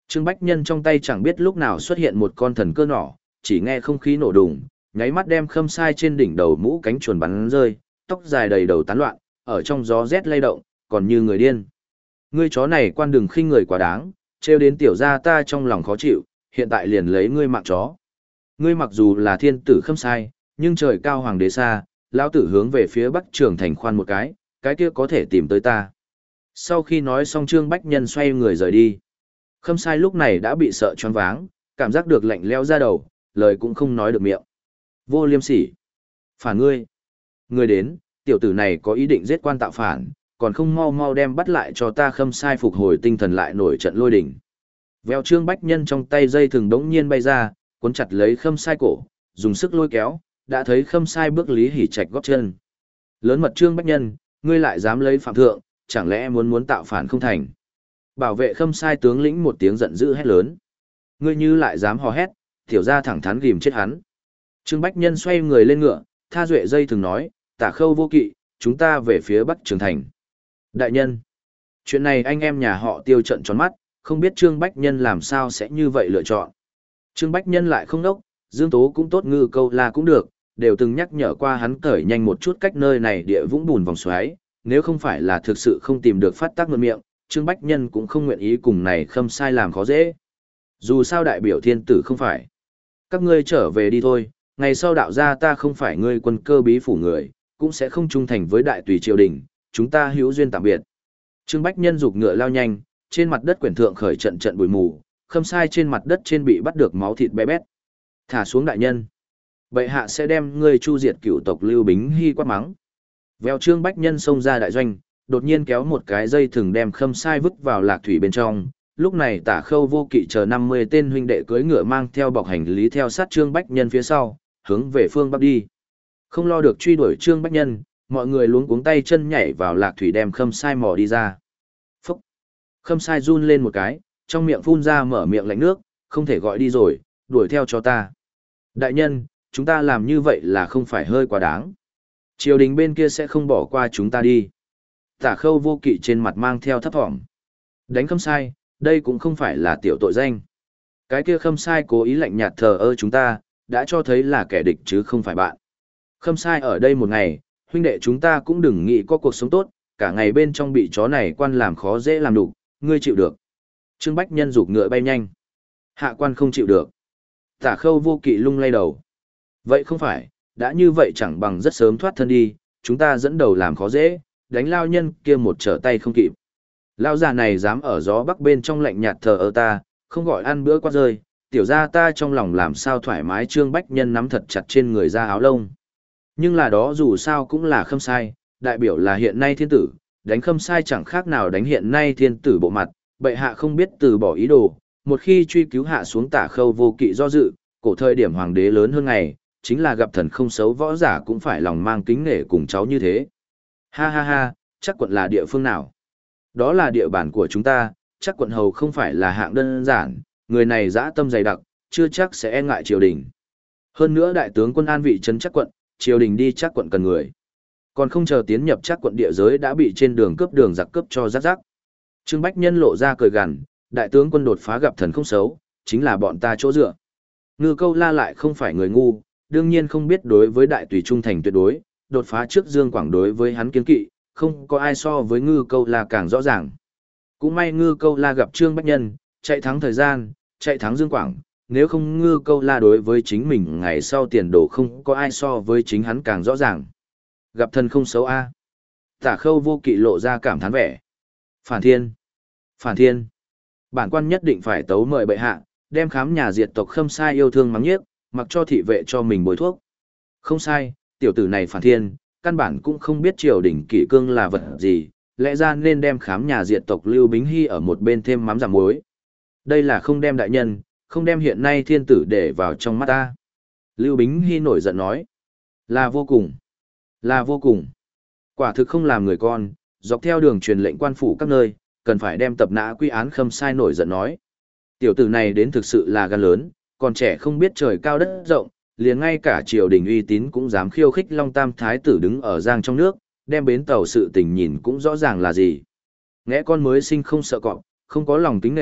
Trương Bách Nhân trong tay chẳng biết lúc nào xuất hiện một con thần cơ nỏ, chỉ nghe không khí nổ đùng, nháy mắt đem Khâm Sai trên đỉnh đầu mũ cánh chuồn bắn rơi, tóc dài đầy đầu tán loạn, ở trong gió rét lay động, còn như người điên. Ngươi chó này quan đừng khinh người quá đáng, trêu đến tiểu gia ta trong lòng khó chịu, hiện tại liền lấy ngươi mạng chó. Ngươi mặc dù là thiên tử Khâm Sai, nhưng trời cao hoàng đế xa, lão tử hướng về phía bắc trường thành khoan một cái, cái kia có thể tìm tới ta. Sau khi nói xong Trương Bách Nhân xoay người rời đi. Khâm Sai lúc này đã bị sợ choáng váng, cảm giác được lạnh lẽo ra đầu, lời cũng không nói được miệng. Vô liêm sỉ. Phản ngươi. Ngươi đến, tiểu tử này có ý định giết quan tạo phản, còn không mau mau đem bắt lại cho ta. Khâm Sai phục hồi tinh thần lại nổi trận lôi đỉnh. Vèo Trương Bách Nhân trong tay dây thừng đống nhiên bay ra, cuốn chặt lấy Khâm Sai cổ, dùng sức lôi kéo, đã thấy Khâm Sai bước Lý Hỉ Trạch góp chân. Lớn mật Trương Bách Nhân, ngươi lại dám lấy phạm thượng, chẳng lẽ muốn muốn tạo phản không thành? Bảo vệ Khâm Sai tướng lĩnh một tiếng giận dữ hét lớn. Ngươi như lại dám hò hét, tiểu gia thẳng thắn ghim chết hắn. Trương Bách Nhân xoay người lên ngựa, tha duệ dây thường nói, Tả Khâu Vô Kỵ, chúng ta về phía Bắc Trường Thành. Đại nhân, chuyện này anh em nhà họ Tiêu trận tròn mắt, không biết Trương Bách Nhân làm sao sẽ như vậy lựa chọn. Trương Bách Nhân lại không đốc, Dương Tố cũng tốt, Ngư Câu La cũng được, đều từng nhắc nhở qua hắn cởi nhanh một chút cách nơi này địa vũng bùn vòng xoáy, nếu không phải là thực sự không tìm được phát tác mượn miệng, Trương Bách Nhân cũng không nguyện ý cùng này Khâm Sai làm khó dễ. Dù sao đại biểu thiên tử không phải. Các ngươi trở về đi thôi, ngày sau đạo gia ta không phải ngươi quân cơ bí phủ người, cũng sẽ không trung thành với đại tùy triều đình, chúng ta hữu duyên tạm biệt. Trương Bách Nhân giục ngựa lao nhanh, trên mặt đất quyển thượng khởi trận trận bụi mù, Khâm Sai trên mặt đất trên bị bắt được máu thịt bé bét. Thả xuống đại nhân. Bệ hạ sẽ đem ngươi chu diệt cửu tộc Lưu Bính Hy quát mắng. Vèo Trương Bách Nhân xông ra đại doanh, đột nhiên kéo một cái dây thừng đem Khâm Sai vứt vào lạc thủy bên trong. Lúc này Tả Khâu Vô Kỵ chờ năm mươi tên huynh đệ cưỡi ngựa mang theo bọc hành lý theo sát Trương Bách Nhân phía sau, hướng về phương bắc đi. Không lo được truy đuổi Trương Bách Nhân, mọi người luống cuống tay chân nhảy vào lạc thủy đem Khâm Sai mò đi ra. Phúc! Khâm Sai run lên một cái, trong miệng phun ra mở miệng lạnh nước, không thể gọi đi rồi, đuổi theo cho ta. Đại nhân, chúng ta làm như vậy là không phải hơi quá đáng. Triều đình bên kia sẽ không bỏ qua chúng ta đi. Tả Khâu Vô Kỵ trên mặt mang theo thấp thỏm. Đánh Khâm Sai, đây cũng không phải là tiểu tội danh. Cái kia Khâm Sai cố ý lạnh nhạt thờ ơ chúng ta, đã cho thấy là kẻ địch chứ không phải bạn. Khâm Sai ở đây một ngày, huynh đệ chúng ta cũng đừng nghĩ có cuộc sống tốt, cả ngày bên trong bị chó này quan làm khó dễ làm đủ, ngươi chịu được. Trương Bách Nhân giục ngựa bay nhanh. Hạ quan không chịu được. Tả Khâu Vô Kỵ lung lay đầu. Vậy không phải, đã như vậy chẳng bằng rất sớm thoát thân đi, chúng ta dẫn đầu làm khó dễ, đánh lao nhân kia một trở tay không kịp. Lao già này dám ở gió bắc bên trong lạnh nhạt thờ ơ ta, không gọi ăn bữa quát rơi, tiểu ra ta trong lòng làm sao thoải mái. Trương Bách Nhân nắm thật chặt trên người ra áo lông. Nhưng là đó dù sao cũng là Khâm Sai, đại biểu là hiện nay thiên tử, đánh Khâm Sai chẳng khác nào đánh hiện nay thiên tử bộ mặt, bệ hạ không biết từ bỏ ý đồ, một khi truy cứu hạ xuống. Tả Khâu Vô Kỵ do dự, cổ thời điểm hoàng đế lớn hơn ngày, chính là gặp thần không xấu võ giả cũng phải lòng mang kính nể cùng cháu như thế. Ha ha ha, chắc quận là địa phương nào? Đó là địa bàn của chúng ta, chắc quận hầu không phải là hạng đơn giản, người này dã tâm dày đặc, chưa chắc sẽ e ngại triều đình. Hơn nữa đại tướng quân an vị trấn chắc quận, triều đình đi chắc quận cần người. Còn không chờ tiến nhập chắc quận địa giới đã bị trên đường cướp đường giặc cướp cho rắc rắc. Trương Bách Nhân lộ ra cười gằn, đại tướng quân đột phá gặp thần không xấu, chính là bọn ta chỗ dựa. Ngư Câu La lại không phải người ngu, đương nhiên không biết đối với đại tùy trung thành tuyệt đối, đột phá trước Dương Quảng đối với hắn kiến kỵ, không có ai so với Ngư Câu La càng rõ ràng. Cũng may Ngư Câu La gặp Trương Bách Nhân, chạy thắng thời gian, chạy thắng Dương Quảng, nếu không Ngư Câu La đối với chính mình ngày sau tiền đồ không có ai so với chính hắn càng rõ ràng. Gặp thần không xấu a. Tả Khâu Vô Kỵ lộ ra cảm thán vẻ. Phản thiên! Phản thiên! Bản quan nhất định phải tấu mời bệ hạ, đem khám nhà diệt tộc Khâm Sai yêu thương mắng nhiếc, mặc cho thị vệ cho mình bồi thuốc. Không sai, tiểu tử này phản thiên, căn bản cũng không biết triều đình kỷ cương là vật gì, lẽ ra nên đem khám nhà diệt tộc Lưu Bính Hy ở một bên thêm mắm giảm muối. Đây là không đem đại nhân, không đem hiện nay thiên tử để vào trong mắt ta. Lưu Bính Hy nổi giận nói. Là vô cùng. Là vô cùng. Quả thực không làm người con, dọc theo đường truyền lệnh quan phủ các nơi, cần phải đem tập nã quy án Khâm Sai nổi giận nói. Tiểu tử này đến thực sự là gan lớn, còn trẻ không biết trời cao đất rộng, liền ngay cả triều đình uy tín cũng dám khiêu khích Long Tam Thái tử đứng ở giang trong nước, đem bến tàu sự tình nhìn cũng rõ ràng là gì. Ngẽ con mới sinh không sợ cọp, không có lòng kính nể,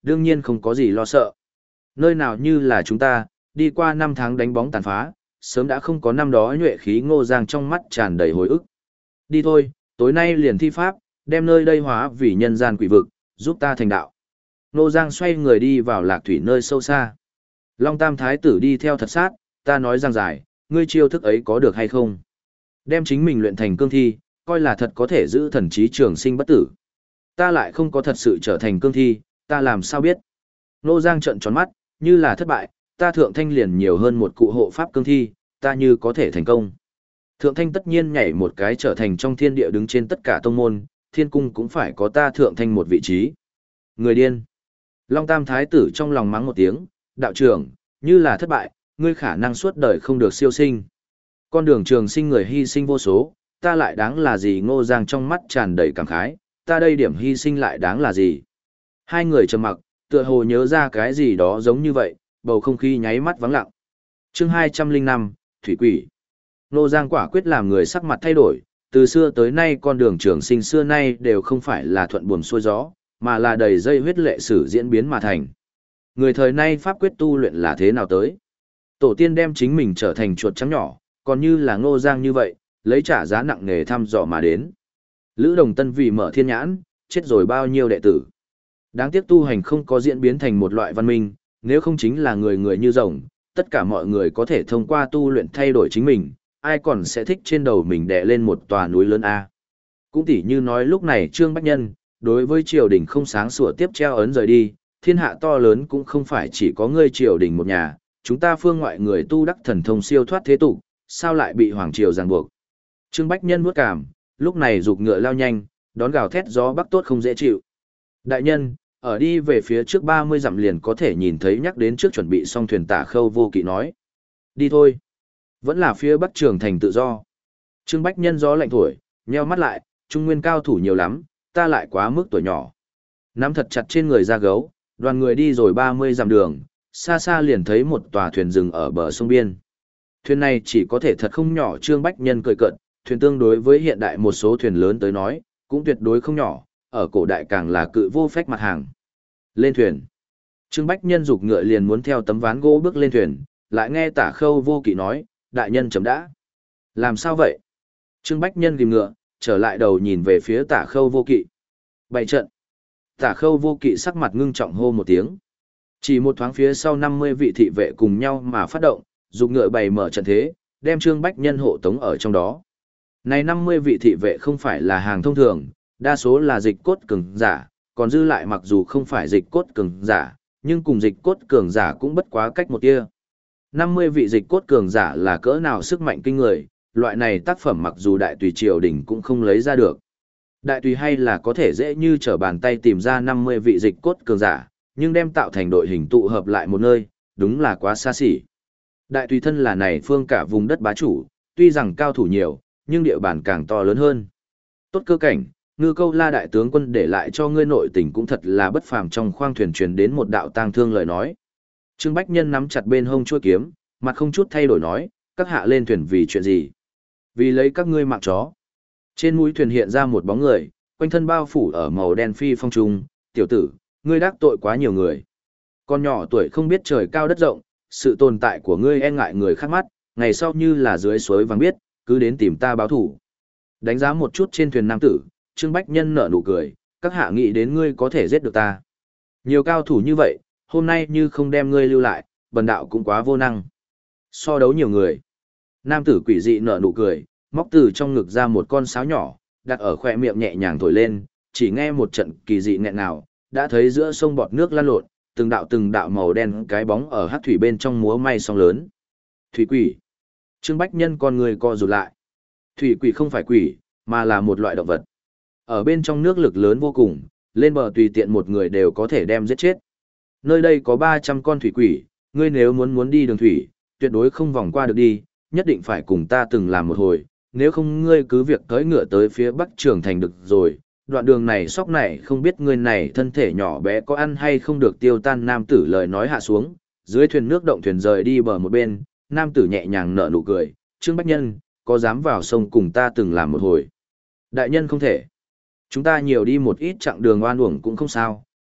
đương nhiên không có gì lo sợ. Nơi nào như là chúng ta, đi qua năm tháng đánh bóng tàn phá, sớm đã không có năm đó nhuệ khí Ngô Giang trong mắt tràn đầy hồi ức. Đi thôi, tối nay liền thi pháp, đem nơi đây hóa vì nhân gian quỷ vực, giúp ta thành đạo. Ngô Giang xoay người đi vào lạc thủy nơi sâu xa. Long Tam Thái tử đi theo thật sát, ta nói rằng dài, ngươi chiêu thức ấy có được hay không? Đem chính mình luyện thành cương thi, coi là thật có thể giữ thần trí trường sinh bất tử. Ta lại không có thật sự trở thành cương thi, ta làm sao biết? Ngô Giang trợn tròn mắt, như là thất bại, ta thượng thanh liền nhiều hơn một cụ hộ pháp cương thi, ta như có thể thành công. Thượng thanh tất nhiên nhảy một cái trở thành trong thiên địa đứng trên tất cả tông môn, thiên cung cũng phải có ta thượng thanh một vị trí. Người điên. Long Tam Thái tử trong lòng mắng một tiếng, đạo trưởng, như là thất bại, ngươi khả năng suốt đời không được siêu sinh. Con đường trường sinh người hy sinh vô số, ta lại đáng là gì? Ngô Giang trong mắt tràn đầy cảm khái, ta đây điểm hy sinh lại đáng là gì? Hai người trầm mặc, tựa hồ nhớ ra cái gì đó giống như vậy, bầu không khí nháy mắt vắng lặng. Chương hai trăm linh năm, Thủy Quỷ. Ngô Giang quả quyết làm người sắc mặt thay đổi, từ xưa tới nay con đường trường sinh xưa nay đều không phải là thuận buồm xuôi gió, mà là đầy dây huyết lệ sử diễn biến mà thành. Người thời nay pháp quyết tu luyện là thế nào tới? Tổ tiên đem chính mình trở thành chuột trắng nhỏ, còn như là Ngô Giang như vậy, lấy trả giá nặng nề thăm dò mà đến. Lữ Đồng Tân vì mở thiên nhãn, chết rồi bao nhiêu đệ tử. Đáng tiếc tu hành không có diễn biến thành một loại văn minh, nếu không chính là người người như rồng, tất cả mọi người có thể thông qua tu luyện thay đổi chính mình, ai còn sẽ thích trên đầu mình đè lên một tòa núi lớn A. Cũng tỉ như nói lúc này Trương Bách Nhân, đối với triều đình không sáng sủa tiếp treo ấn rời đi, thiên hạ to lớn cũng không phải chỉ có ngươi triều đình một nhà, chúng ta phương ngoại người tu đắc thần thông siêu thoát thế tục, sao lại bị hoàng triều ràng buộc. Trương Bách Nhân nuốt cảm, lúc này giục ngựa lao nhanh, đón gào thét gió bắc tốt không dễ chịu. Đại nhân, ở đi về phía trước ba mươi dặm liền có thể nhìn thấy nhắc đến trước chuẩn bị xong thuyền Tả Khâu Vô Kỵ nói. Đi thôi. Vẫn là phía bắc trường thành tự do. Trương Bách Nhân gió lạnh thổi, nheo mắt lại, trung nguyên cao thủ nhiều lắm, ta lại quá mức tuổi nhỏ. Nắm thật chặt trên người ra gấu, đoàn người đi rồi ba mươi dặm đường, xa xa liền thấy một tòa thuyền dừng ở bờ sông biên. Thuyền này chỉ có thể thật không nhỏ. Trương Bách Nhân cười cợt, thuyền tương đối với hiện đại một số thuyền lớn tới nói, cũng tuyệt đối không nhỏ, ở cổ đại càng là cự vô phách mặt hàng. Lên thuyền. Trương Bách Nhân giục ngựa liền muốn theo tấm ván gỗ bước lên thuyền, lại nghe Tả Khâu Vô Kỵ nói, đại nhân chấm đã. Làm sao vậy? Trương Bách Nhân ghim ngựa, trở lại đầu nhìn về phía Tả Khâu Vô Kỵ. Bày trận. Tả Khâu Vô Kỵ sắc mặt ngưng trọng hô một tiếng. Chỉ một thoáng phía sau năm mươi vị thị vệ cùng nhau mà phát động, giục ngựa bày mở trận thế, đem Trương Bách Nhân hộ tống ở trong đó. Này năm mươi vị thị vệ không phải là hàng thông thường, đa số là dịch cốt cường giả, còn dư lại mặc dù không phải dịch cốt cường giả, nhưng cùng dịch cốt cường giả cũng bất quá cách một tia. năm mươi vị dịch cốt cường giả là cỡ nào sức mạnh kinh người, loại này tác phẩm mặc dù đại tùy triều đình cũng không lấy ra được. Đại tùy hay là có thể dễ như trở bàn tay tìm ra năm mươi vị dịch cốt cường giả, nhưng đem tạo thành đội hình tụ hợp lại một nơi, đúng là quá xa xỉ. Đại tùy thân là này phương cả vùng đất bá chủ, tuy rằng cao thủ nhiều, nhưng địa bàn càng to lớn hơn. Tốt cơ cảnh, Ngư Câu La đại tướng quân để lại cho ngươi nội tình cũng thật là bất phàm. Trong khoang thuyền truyền đến một đạo tang thương lời nói. Trương Bách Nhân nắm chặt bên hông chuôi kiếm, mặt không chút thay đổi nói, các hạ lên thuyền vì chuyện gì? Vì lấy các ngươi mạng chó. Trên mũi thuyền hiện ra một bóng người, quanh thân bao phủ ở màu đen phi phong trung, tiểu tử, ngươi đắc tội quá nhiều người. Con nhỏ tuổi không biết trời cao đất rộng, sự tồn tại của ngươi e ngại người khác mắt, ngày sau như là dưới suối vàng biết, cứ đến tìm ta báo thủ. Đánh giá một chút trên thuyền nam tử, Trương Bách Nhân nở nụ cười, các hạ nghĩ đến ngươi có thể giết được ta. Nhiều cao thủ như vậy, hôm nay như không đem ngươi lưu lại, bần đạo cũng quá vô năng. So đấu nhiều người. Nam tử quỷ dị nở nụ cười, móc từ trong ngực ra một con sáo nhỏ, đặt ở khỏe miệng nhẹ nhàng thổi lên, chỉ nghe một trận kỳ dị nghẹn nào, đã thấy giữa sông bọt nước lan lộn, từng đạo từng đạo màu đen cái bóng ở hắc thủy bên trong múa may sóng lớn. Thủy quỷ. Trương Bách Nhân con người co rụt lại. Thủy quỷ không phải quỷ, mà là một loại động vật. Ở bên trong nước lực lớn vô cùng, lên bờ tùy tiện một người đều có thể đem giết chết. Nơi đây có ba trăm con thủy quỷ, ngươi nếu muốn muốn đi đường thủy, tuyệt đối không vòng qua được đi, nhất định phải cùng ta từng làm một hồi, nếu không ngươi cứ việc cưỡi ngựa tới phía bắc trường thành được rồi. Đoạn đường này sóc này không biết ngươi này thân thể nhỏ bé có ăn hay không được tiêu tan. Nam tử lời nói hạ xuống, dưới thuyền nước động thuyền rời đi bờ một bên, nam tử nhẹ nhàng nở nụ cười, Trương Bách Nhân, có dám vào sông cùng ta từng làm một hồi? Đại nhân không thể. Chúng ta nhiều đi một ít chặng đường oan uổng cũng không sao,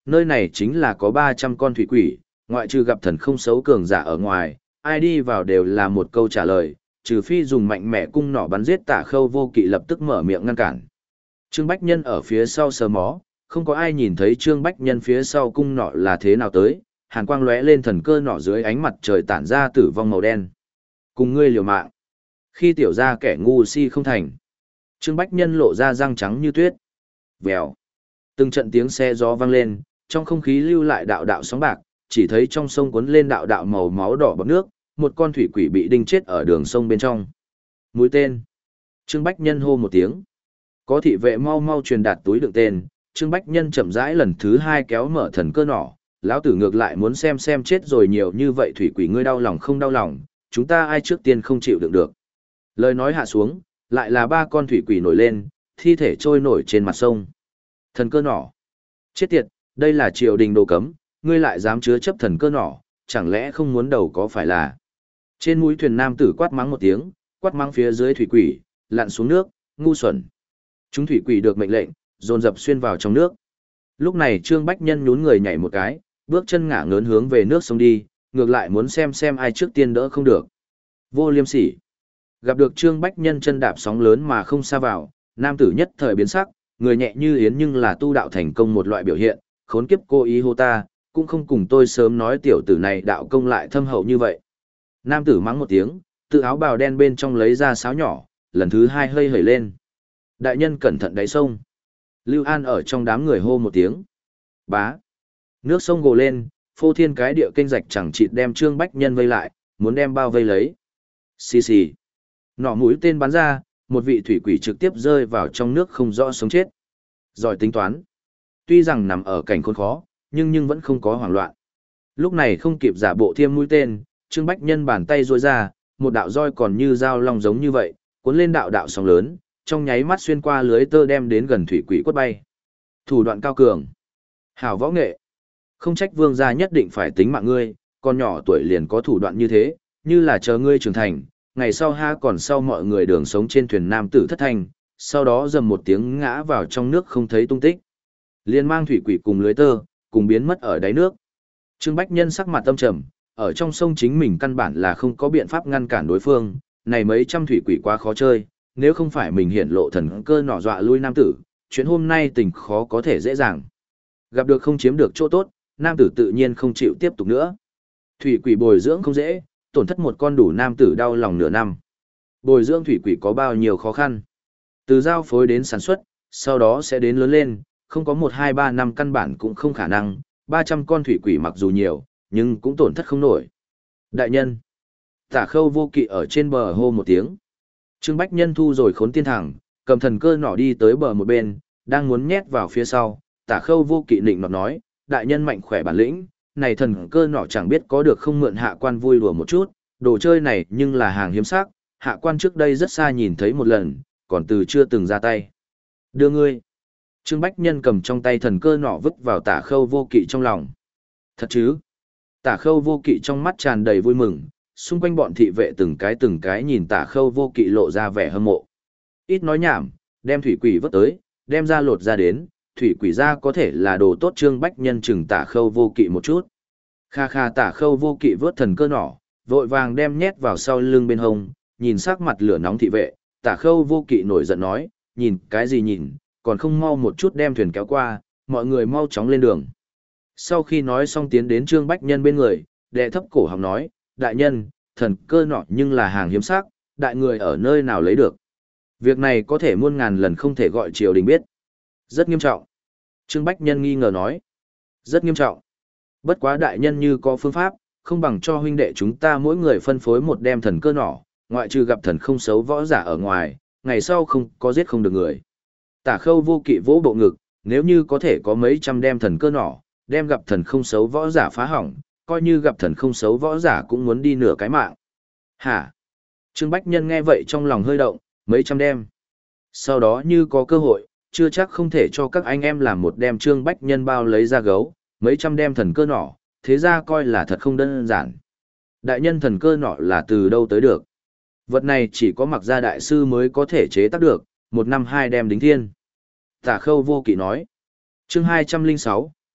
nơi này chính là có ba trăm con thủy quỷ, ngoại trừ gặp thần không xấu cường giả ở ngoài, ai đi vào đều là một câu trả lời, trừ phi dùng mạnh mẽ cung nỏ bắn giết Tả Khâu Vô Kỵ lập tức mở miệng ngăn cản. Trương Bách Nhân ở phía sau sờ mó, không có ai nhìn thấy Trương Bách Nhân phía sau cung nỏ là thế nào tới, hàn quang lóe lên thần cơ nỏ dưới ánh mặt trời tản ra tử vong màu đen. Cùng ngươi liều mạng. Khi tiểu ra kẻ ngu si không thành. Trương Bách Nhân lộ ra răng trắng như tuyết. Vèo. Từng trận tiếng xe gió vang lên, trong không khí lưu lại đạo đạo sóng bạc, chỉ thấy trong sông cuốn lên đạo đạo màu máu đỏ bọt nước, một con thủy quỷ bị đinh chết ở đường sông bên trong. Mũi tên. Trương Bách Nhân hô một tiếng. Có thị vệ mau mau truyền đạt túi đựng tên, Trương Bách Nhân chậm rãi lần thứ hai kéo mở thần cơ nỏ, lão tử ngược lại muốn xem xem chết rồi nhiều như vậy thủy quỷ ngươi đau lòng không đau lòng, chúng ta ai trước tiên không chịu đựng được. Lời nói hạ xuống, lại là ba con thủy quỷ nổi lên, thi thể trôi nổi trên mặt sông. Thần cơ nỏ. Chết tiệt, đây là triều đình đồ cấm, ngươi lại dám chứa chấp thần cơ nỏ, chẳng lẽ không muốn đầu có phải là. Trên mũi thuyền nam tử quát mắng một tiếng, quát mắng phía dưới thủy quỷ, lặn xuống nước, ngu xuẩn. Chúng thủy quỷ được mệnh lệnh, dồn dập xuyên vào trong nước. Lúc này Trương Bách Nhân nhún người nhảy một cái, bước chân ngả ngớn hướng về nước sông đi, ngược lại muốn xem xem ai trước tiên đỡ không được. Vô liêm sỉ. Gặp được Trương Bách Nhân chân đạp sóng lớn mà không xa vào, nam tử nhất thời biến sắc, người nhẹ như yến nhưng là tu đạo thành công một loại biểu hiện, khốn kiếp cô ý hô ta, cũng không cùng tôi sớm nói tiểu tử này đạo công lại thâm hậu như vậy. Nam tử mắng một tiếng, tự áo bào đen bên trong lấy ra sáo nhỏ, lần thứ hai hơi hởi lên. Đại nhân cẩn thận đáy sông. Lưu An ở trong đám người hô một tiếng. Bá. Nước sông gồ lên, phô thiên cái địa kênh rạch chẳng chịt đem Trương Bách Nhân vây lại, muốn đem bao vây lấy. Xì xì. Nỏ mũi tên bắn ra, một vị thủy quỷ trực tiếp rơi vào trong nước không rõ sống chết. Giỏi tính toán. Tuy rằng nằm ở cảnh khốn khó, nhưng nhưng vẫn không có hoảng loạn. Lúc này không kịp giả bộ thiêm mũi tên, Trương Bách Nhân bàn tay duỗi ra, một đạo roi còn như dao long giống như vậy, cuốn lên đạo đạo sóng lớn, trong nháy mắt xuyên qua lưới tơ đem đến gần thủy quỷ quất bay. Thủ đoạn cao cường. Hảo võ nghệ. Không trách vương gia nhất định phải tính mạng ngươi, con nhỏ tuổi liền có thủ đoạn như thế, như là chờ ngươi trưởng thành, ngày sau ha còn sau mọi người đường sống trên thuyền nam tử thất thành, sau đó dầm một tiếng ngã vào trong nước không thấy tung tích. Liên mang thủy quỷ cùng lưới tơ, cùng biến mất ở đáy nước. Trương Bách Nhân sắc mặt tâm trầm, ở trong sông chính mình căn bản là không có biện pháp ngăn cản đối phương, này mấy trăm thủy quỷ quá khó chơi, nếu không phải mình hiện lộ thần cơ nỏ dọa lui nam tử, chuyện hôm nay tình khó có thể dễ dàng. Gặp được không chiếm được chỗ tốt, nam tử tự nhiên không chịu tiếp tục nữa. Thủy quỷ bồi dưỡng không dễ, tổn thất một con đủ nam tử đau lòng nửa năm. Bồi dưỡng thủy quỷ có bao nhiêu khó khăn. Từ giao phối đến sản xuất, sau đó sẽ đến lớn lên, không có một hai ba năm căn bản cũng không khả năng, ba trăm con thủy quỷ mặc dù nhiều, nhưng cũng tổn thất không nổi. Đại nhân. Tả Khâu Vô Kỵ ở trên bờ hô một tiếng. Trương Bách Nhân thu rồi khốn tiên thẳng, cầm thần cơ nỏ đi tới bờ một bên, đang muốn nhét vào phía sau. Tả Khâu Vô Kỵ nịnh nọt nói, đại nhân mạnh khỏe bản lĩnh, này thần cơ nỏ chẳng biết có được không mượn hạ quan vui đùa một chút, đồ chơi này nhưng là hàng hiếm sắc, hạ quan trước đây rất xa nhìn thấy một lần, còn từ chưa từng ra tay. Đưa ngươi. Trương Bách Nhân cầm trong tay thần cơ nỏ vứt vào Tả Khâu Vô Kỵ trong lòng. Thật chứ? Tả Khâu Vô Kỵ trong mắt tràn đầy vui mừng, xung quanh bọn thị vệ từng cái từng cái nhìn Tả Khâu Vô Kỵ lộ ra vẻ hâm mộ. Ít nói nhảm, đem thủy quỷ vứt tới, đem ra lột ra đến, thủy quỷ ra có thể là đồ tốt. Trương Bách Nhân chừng Tả Khâu Vô Kỵ một chút. Kha kha Tả Khâu Vô Kỵ vớt thần cơ nỏ, vội vàng đem nhét vào sau lưng bên hông, nhìn sắc mặt lửa nóng thị vệ, Tả Khâu Vô Kỵ nổi giận nói, nhìn cái gì nhìn, còn không mau một chút đem thuyền kéo qua, mọi người mau chóng lên đường. Sau khi nói xong tiến đến Trương Bách Nhân bên người, đệ thấp cổ họng nói, đại nhân, thần cơ nọ nhưng là hàng hiếm sắc, đại người ở nơi nào lấy được. Việc này có thể muôn ngàn lần không thể gọi triều đình biết. Rất nghiêm trọng. Trương Bách Nhân nghi ngờ nói. Rất nghiêm trọng. Bất quá đại nhân như có phương pháp, không bằng cho huynh đệ chúng ta mỗi người phân phối một đem thần cơ nỏ, ngoại trừ gặp thần không xấu võ giả ở ngoài, ngày sau không có giết không được người. Tả Khâu Vô Kỵ vỗ bộ ngực, nếu như có thể có mấy trăm đem thần cơ nỏ, đem gặp thần không xấu võ giả phá hỏng, coi như gặp thần không xấu võ giả cũng muốn đi nửa cái mạng. Hả? Trương Bách Nhân nghe vậy trong lòng hơi động, mấy trăm đem. Sau đó như có cơ hội, chưa chắc không thể cho các anh em làm một đem. Trương Bách Nhân bao lấy ra gấu, mấy trăm đem thần cơ nỏ, thế ra coi là thật không đơn giản. Đại nhân thần cơ nỏ là từ đâu tới được? Vật này chỉ có Mặc Gia đại sư mới có thể chế tác được, một năm hai đem đính thiên. Tả Khâu Vô Kỵ nói. Chương hai trăm lẻ sáu,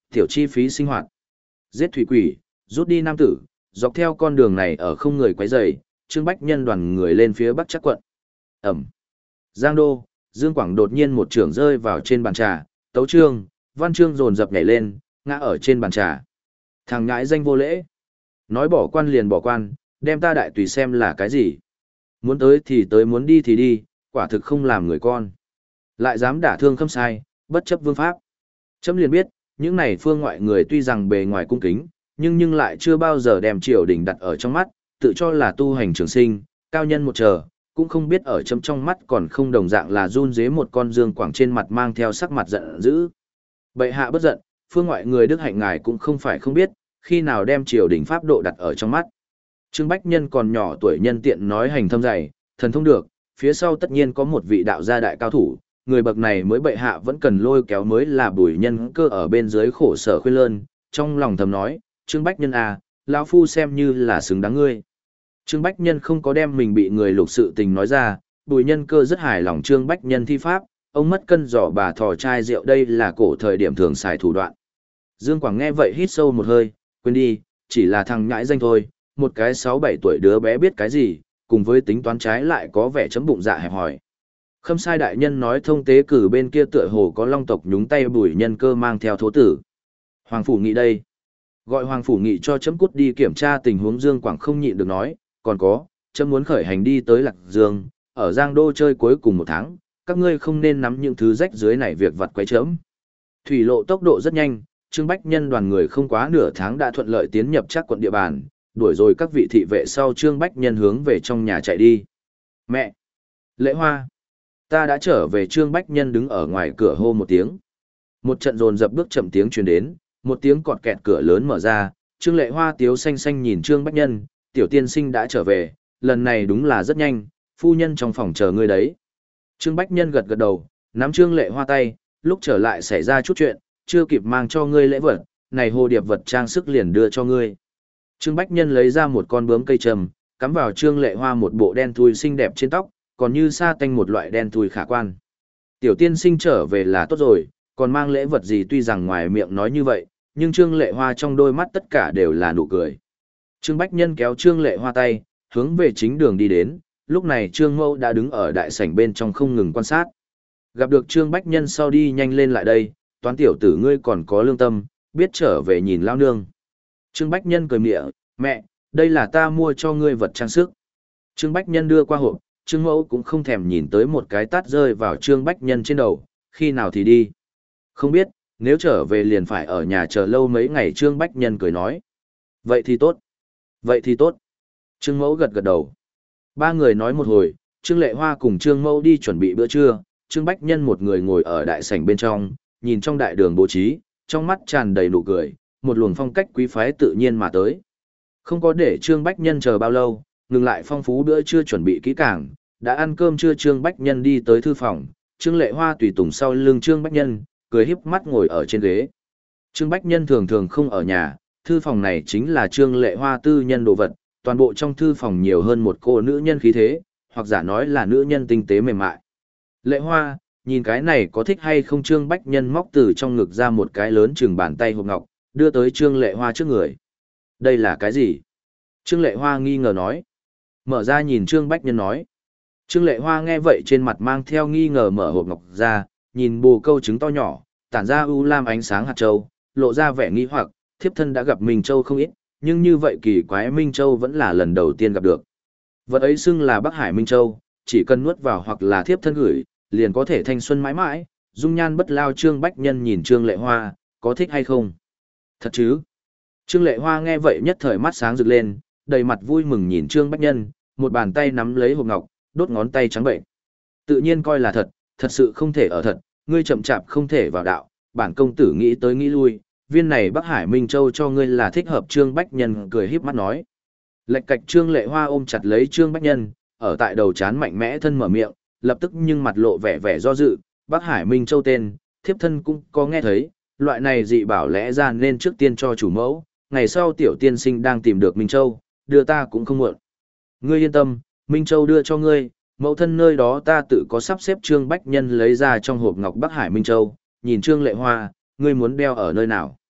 Tiểu chi phí sinh hoạt. Giết thủy quỷ, rút đi nam tử, dọc theo con đường này ở không người quấy rầy, Trương Bách Nhân đoàn người lên phía bắc chắc quận. Ẩm. Giang Đô, Dương Quảng đột nhiên một trường rơi vào trên bàn trà, Tấu Trương, Văn Trương dồn dập nhảy lên, ngã ở trên bàn trà. Thằng ngãi danh vô lễ. Nói bỏ quan liền bỏ quan, đem ta đại tùy xem là cái gì. Muốn tới thì tới, muốn đi thì đi, quả thực không làm người con. Lại dám đả thương Khâm Sai, bất chấp vương pháp. Chấm liền biết, những này phương ngoại người tuy rằng bề ngoài cung kính, nhưng nhưng lại chưa bao giờ đem triều đình đặt ở trong mắt, tự cho là tu hành trường sinh, cao nhân một chờ, cũng không biết ở chấm trong mắt còn không đồng dạng là run dế một con Dương Quảng trên mặt mang theo sắc mặt giận dữ. Bệ hạ bất giận, phương ngoại người đức hạnh ngài cũng không phải không biết, khi nào đem triều đình pháp độ đặt ở trong mắt. Trương Bách Nhân còn nhỏ tuổi nhân tiện nói hành thâm dày, thần thông được, phía sau tất nhiên có một vị đạo gia đại cao thủ, người bậc này mới bệ hạ vẫn cần lôi kéo mới là Bùi Nhân Cơ ở bên dưới khổ sở khuyên lơn, trong lòng thầm nói, Trương Bách Nhân à, lão phu xem như là xứng đáng ngươi. Trương Bách Nhân không có đem mình bị người lục sự tình nói ra, Bùi Nhân Cơ rất hài lòng Trương Bách Nhân thi pháp, ông mất cân giỏ bà thò chai rượu, đây là cổ thời điểm thường xài thủ đoạn. Dương Quảng nghe vậy hít sâu một hơi, quên đi, chỉ là thằng nhãi danh thôi, một cái sáu bảy tuổi đứa bé biết cái gì, cùng với tính toán trái lại có vẻ chấm bụng dạ hẹp hòi. Khâm Sai đại nhân nói thông tế cử bên kia tựa hồ có Long tộc nhúng tay, Bùi Nhân Cơ mang theo thố tử. Hoàng phủ nghị đây. Gọi Hoàng phủ nghị cho chấm cút đi kiểm tra tình huống. Dương Quảng không nhịn được nói, còn có, chấm muốn khởi hành đi tới Lạc Dương, ở Giang Đô chơi cuối cùng một tháng, các ngươi không nên nắm những thứ rách dưới này việc vặt quấy chấm. Thủy lộ tốc độ rất nhanh, Trương Bách Nhân đoàn người không quá nửa tháng đã thuận lợi tiến nhập chắc quận địa bàn, đuổi rồi các vị thị vệ sau, Trương Bách Nhân hướng về trong nhà chạy đi. Mẹ! Lễ Hoa! Ta đã trở về. Trương Bách Nhân đứng ở ngoài cửa hô một tiếng. Một trận dồn dập bước chậm tiếng truyền đến, một tiếng cọt kẹt cửa lớn mở ra, Trương Lệ Hoa tiếu xanh xanh nhìn Trương Bách Nhân, tiểu tiên sinh đã trở về, lần này đúng là rất nhanh, phu nhân trong phòng chờ ngươi đấy. Trương Bách Nhân gật gật đầu, nắm Trương Lệ Hoa tay, lúc trở lại xảy ra chút chuyện, chưa kịp mang cho ngươi lễ vật, này hồ điệp vật trang sức liền đưa cho ngươi. Trương Bách Nhân lấy ra một con bướm cây trầm, cắm vào Trương Lệ Hoa một bộ đen thui xinh đẹp trên tóc, còn như sa tanh một loại đen thui khả quan. Tiểu tiên sinh trở về là tốt rồi, còn mang lễ vật gì? Tuy rằng ngoài miệng nói như vậy, nhưng Trương Lệ Hoa trong đôi mắt tất cả đều là nụ cười. Trương Bách Nhân kéo Trương Lệ Hoa tay, hướng về chính đường đi đến, lúc này Trương Mẫu đã đứng ở đại sảnh bên trong không ngừng quan sát. Gặp được Trương Bách Nhân sau đi nhanh lên lại đây, toán tiểu tử ngươi còn có lương tâm, biết trở về nhìn lao nương. Trương Bách Nhân cười mỉa, mẹ, đây là ta mua cho ngươi vật trang sức. Trương Bách Nhân đưa qua hộp, Trương Mẫu cũng không thèm nhìn tới, một cái tát rơi vào Trương Bách Nhân trên đầu, khi nào thì đi. Không biết, nếu trở về liền phải ở nhà chờ lâu mấy ngày. Trương Bách Nhân cười nói. Vậy thì tốt. Vậy thì tốt. Trương Mẫu gật gật đầu. Ba người nói một hồi, Trương Lệ Hoa cùng Trương Mẫu đi chuẩn bị bữa trưa, Trương Bách Nhân một người ngồi ở đại sảnh bên trong, nhìn trong đại đường bố trí, trong mắt tràn đầy nụ cười, một luồng phong cách quý phái tự nhiên mà tới. Không có để Trương Bách Nhân chờ bao lâu, ngừng lại phong phú bữa trưa chuẩn bị kỹ càng, đã ăn cơm trưa. Trương Bách Nhân đi tới thư phòng, Trương Lệ Hoa tùy tùng sau lưng Trương Bách Nhân, cười híp mắt ngồi ở trên ghế. Trương Bách Nhân thường thường không ở nhà, thư phòng này chính là Trương Lệ Hoa tư nhân đồ vật, toàn bộ trong thư phòng nhiều hơn một cô nữ nhân khí thế, hoặc giả nói là nữ nhân tinh tế mềm mại. Lệ Hoa, nhìn cái này có thích hay không? Trương Bách Nhân móc từ trong ngực ra một cái lớn chừng bàn tay hộp ngọc, đưa tới Trương Lệ Hoa trước người. Đây là cái gì? Trương Lệ Hoa nghi ngờ nói. Mở ra nhìn Trương Bách Nhân nói. Trương Lệ Hoa nghe vậy trên mặt mang theo nghi ngờ, mở hộp ngọc ra, nhìn bồ câu trứng to nhỏ, tản ra u lam ánh sáng hạt châu, lộ ra vẻ nghi hoặc, thiếp thân đã gặp Minh Châu không ít, nhưng như vậy kỳ quái Minh Châu vẫn là lần đầu tiên gặp được. Vật ấy xưng là Bắc Hải Minh Châu, chỉ cần nuốt vào hoặc là thiếp thân gửi, liền có thể thanh xuân mãi mãi, dung nhan bất lao. Trương Bách Nhân nhìn Trương Lệ Hoa, có thích hay không? Thật chứ? Trương Lệ Hoa nghe vậy nhất thời mắt sáng rực lên, đầy mặt vui mừng nhìn Trương Bách Nhân, một bàn tay nắm lấy hộp ngọc, đốt ngón tay trắng bệnh. Tự nhiên coi là thật, thật sự không thể ở thật, ngươi chậm chạp không thể vào đạo, bản công tử nghĩ tới nghĩ lui, viên này Bắc Hải Minh Châu cho ngươi là thích hợp. Trương Bách Nhân cười híp mắt nói. Lệch cạch Trương Lệ Hoa ôm chặt lấy Trương Bách Nhân, ở tại đầu chán mạnh mẽ thân mở miệng, lập tức nhưng mặt lộ vẻ vẻ do dự. Bắc Hải Minh Châu tên, thiếp thân cũng có nghe thấy, loại này dị bảo lẽ ra nên trước tiên cho chủ mẫu, ngày sau tiểu tiên sinh đang tìm được Minh Châu, đưa ta cũng không muộn. Ngươi yên tâm, Minh Châu đưa cho ngươi, mẫu thân nơi đó ta tự có sắp xếp. Trương Bách Nhân lấy ra trong hộp ngọc Bắc Hải Minh Châu, nhìn Trương Lệ Hoa, ngươi muốn đeo ở nơi nào?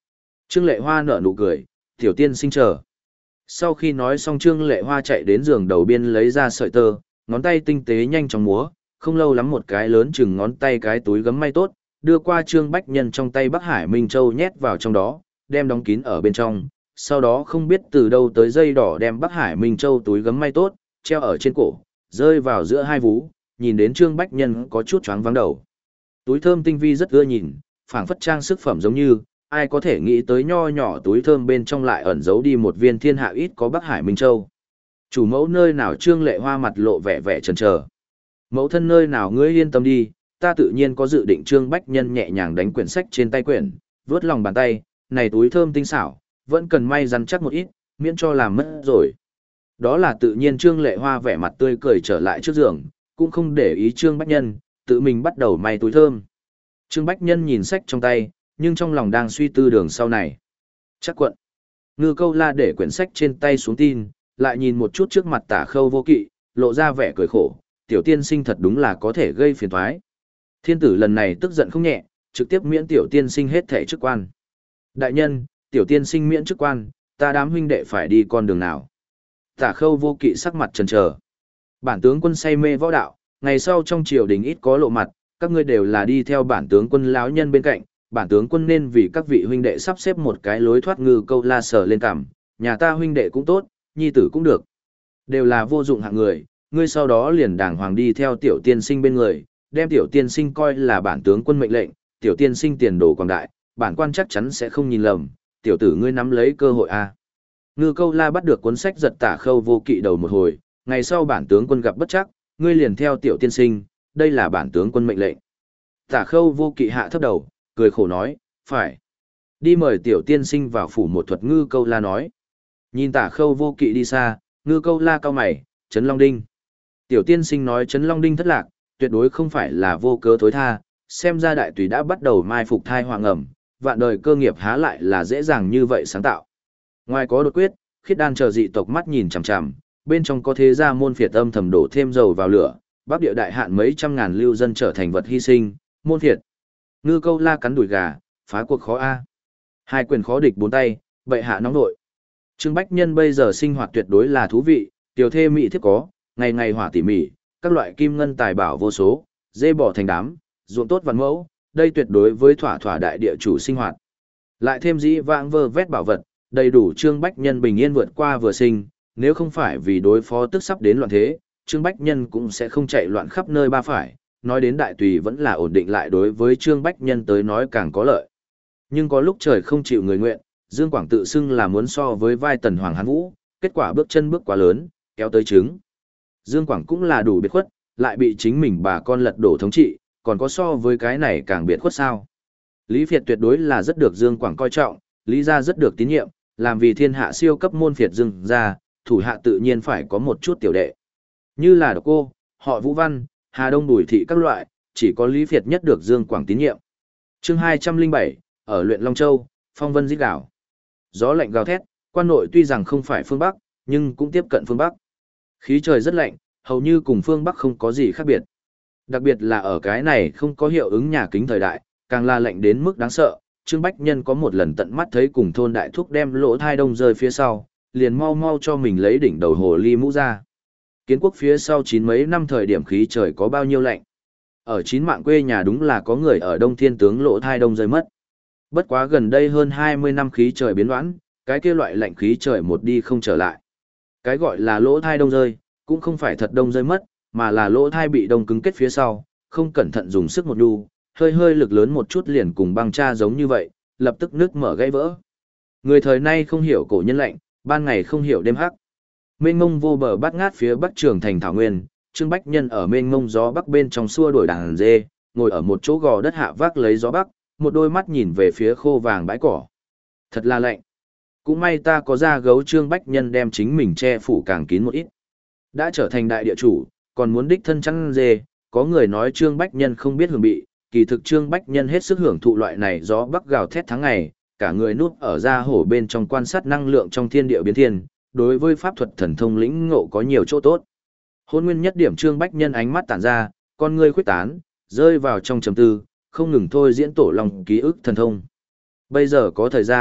Trương Lệ Hoa nở nụ cười, tiểu tiên sinh chờ. Sau khi nói xong Trương Lệ Hoa chạy đến giường đầu biên lấy ra sợi tơ, ngón tay tinh tế nhanh chóng múa, không lâu lắm một cái lớn chừng ngón tay cái túi gấm may tốt, đưa qua Trương Bách Nhân trong tay Bắc Hải Minh Châu nhét vào trong đó, đem đóng kín ở bên trong, sau đó không biết từ đâu tới dây đỏ đem Bắc Hải Minh Châu túi gấm may tốt, treo ở trên cổ, rơi vào giữa hai vú, nhìn đến Trương Bách Nhân có chút choáng váng đầu. Túi thơm tinh vi rất ưa nhìn, phảng phất trang sức phẩm giống như, ai có thể nghĩ tới nho nhỏ túi thơm bên trong lại ẩn giấu đi một viên thiên hạ ít có Bắc Hải Minh Châu. Chủ mẫu nơi nào Trương Lệ Hoa mặt lộ vẻ vẻ chần chờ. Mẫu thân nơi nào ngươi yên tâm đi, ta tự nhiên có dự định. Trương Bách Nhân nhẹ nhàng đánh quyển sách trên tay quyển, vướt lòng bàn tay, này túi thơm tinh xảo, vẫn cần may rắn chắc một ít, miễn cho làm mất rồi. Đó là tự nhiên. Trương Lệ Hoa vẻ mặt tươi cười trở lại trước giường, cũng không để ý Trương Bách Nhân, tự mình bắt đầu may túi thơm. Trương Bách Nhân nhìn sách trong tay, nhưng trong lòng đang suy tư đường sau này. Chắc quận. Ngư Câu La để quyển sách trên tay xuống tin, lại nhìn một chút trước mặt Tả Khâu Vô Kỵ, lộ ra vẻ cười khổ, tiểu tiên sinh thật đúng là có thể gây phiền toái. Thiên tử lần này tức giận không nhẹ, trực tiếp miễn tiểu tiên sinh hết thảy chức quan. Đại nhân, tiểu tiên sinh miễn chức quan, ta đám huynh đệ phải đi con đường nào? Tả Khâu Vô Kỵ sắc mặt chần chờ. Bản tướng quân say mê võ đạo, ngày sau trong triều đình ít có lộ mặt, các ngươi đều là đi theo bản tướng quân lão nhân bên cạnh, bản tướng quân nên vì các vị huynh đệ sắp xếp một cái lối thoát. Ngư Câu La sờ lên cằm, nhà ta huynh đệ cũng tốt, nhi tử cũng được, đều là vô dụng hạng người, ngươi sau đó liền đàng hoàng đi theo tiểu tiên sinh bên người, đem tiểu tiên sinh coi là bản tướng quân mệnh lệnh, tiểu tiên sinh tiền đồ quảng đại, bản quan chắc chắn sẽ không nhìn lầm, tiểu tử ngươi nắm lấy cơ hội a. Ngư Câu La bắt được cuốn sách giật Tả Khâu Vô Kỵ đầu một hồi, ngày sau bản tướng quân gặp bất trắc, ngươi liền theo tiểu tiên sinh, đây là bản tướng quân mệnh lệnh. Tả Khâu Vô Kỵ hạ thấp đầu, cười khổ nói, phải. Đi mời tiểu tiên sinh vào phủ một thuật. Ngư Câu La nói. Nhìn Tả Khâu Vô Kỵ đi xa, Ngư Câu La cau mày, Trấn Long Đinh. Tiểu tiên sinh nói Trấn Long Đinh thất lạc, tuyệt đối không phải là vô cớ thối tha, xem ra đại tùy đã bắt đầu mai phục thai hoàng ẩm, vạn đời cơ nghiệp há lại là dễ dàng như vậy sáng tạo. Ngoài có đột quyết, khiết đan chờ dị tộc mắt nhìn chằm chằm, bên trong có thế gia môn phiệt âm thầm đổ thêm dầu vào lửa, bắc địa đại hạn mấy trăm ngàn lưu dân trở thành vật hy sinh, môn phiệt. Ngư Câu La cắn đùi gà, phá cuộc khó a. Hai quyền khó địch bốn tay, bệ hạ nóng nội. Trương Bách Nhân bây giờ sinh hoạt tuyệt đối là thú vị, tiểu thê mỹ thiếp có, ngày ngày hỏa tỉ mỉ, các loại kim ngân tài bảo vô số, dê bò thành đám, ruộng tốt văn mẫu, đây tuyệt đối với thỏa thỏa đại địa chủ sinh hoạt. Lại thêm dĩ vãng vơ vét bảo vật, đầy đủ Trương Bách Nhân bình yên vượt qua vừa sinh, nếu không phải vì đối phó tức sắp đến loạn thế, Trương Bách Nhân cũng sẽ không chạy loạn khắp nơi ba phải, nói đến đại tùy vẫn là ổn định lại, đối với Trương Bách Nhân tới nói càng có lợi. Nhưng có lúc trời không chịu người nguyện, Dương Quảng tự xưng là muốn so với vai tần Hoàng Hán Vũ, kết quả bước chân bước quá lớn, kéo tới trứng. Dương Quảng cũng là đủ biệt khuất, lại bị chính mình bà con lật đổ thống trị, còn có so với cái này càng biệt khuất sao. Lý Việt tuyệt đối là rất được Dương Quảng coi trọng, Lý gia rất được tín nhiệm, làm vì thiên hạ siêu cấp môn phiệt Dương gia, thủ hạ tự nhiên phải có một chút tiểu đệ. Như là Độc Cô, họ Vũ Văn, Hà Đông Bùi Thị các loại, chỉ có Lý Việt nhất được Dương Quảng tín nhiệm. Chương hai trăm linh bảy, ở luyện Long Châu, phong vân rít gào. Gió lạnh gào thét, quan nội tuy rằng không phải phương Bắc, nhưng cũng tiếp cận phương Bắc. Khí trời rất lạnh, hầu như cùng phương Bắc không có gì khác biệt. Đặc biệt là ở cái này không có hiệu ứng nhà kính thời đại, càng là lạnh đến mức đáng sợ. Trương Bách Nhân có một lần tận mắt thấy cùng thôn đại thúc đem lỗ thai đông rơi phía sau, liền mau mau cho mình lấy đỉnh đầu hồ ly mũ ra. Kiến quốc phía sau chín mấy năm thời điểm khí trời có bao nhiêu lạnh. Ở chín mạng quê nhà đúng là có người ở đông thiên tướng lỗ thai đông rơi mất. Bất quá gần đây hơn hai mươi năm khí trời biến đoán, cái kia loại lạnh khí trời một đi không trở lại. Cái gọi là lỗ thai đông rơi, cũng không phải thật đông rơi mất, mà là lỗ thai bị đông cứng kết phía sau, không cẩn thận dùng sức một đu, hơi hơi lực lớn một chút liền cùng băng cha giống như vậy, lập tức nước mở gãy vỡ. Người thời nay không hiểu cổ nhân lạnh, ban ngày không hiểu đêm hắc. Mênh mông vô bờ bát ngát phía bắc trường thành thảo nguyên, Trương Bách Nhân ở mênh mông gió bắc bên trong xua đuổi đàn dê, ngồi ở một chỗ gò đất hạ vác lấy gió bắc, một đôi mắt nhìn về phía khô vàng bãi cỏ. Thật là lạnh. Cũng may ta có da gấu. Trương Bách Nhân đem chính mình che phủ càng kín một ít. Đã trở thành đại địa chủ, còn muốn đích thân chăn dê, có người nói Trương Bách Nhân không biết hưởng bị, kỳ thực Trương Bách Nhân hết sức hưởng thụ loại này gió bắc gào thét tháng ngày, cả người núp ở da hổ bên trong quan sát năng lượng trong thiên địa biến thiên, đối với pháp thuật thần thông lĩnh ngộ có nhiều chỗ tốt. Hôn nguyên nhất điểm Trương Bách Nhân ánh mắt tản ra, con ngươi khuyết tán, rơi vào trong trầm tư, không ngừng thôi diễn tổ lòng ký ức thần thông. Bây giờ có thời gian,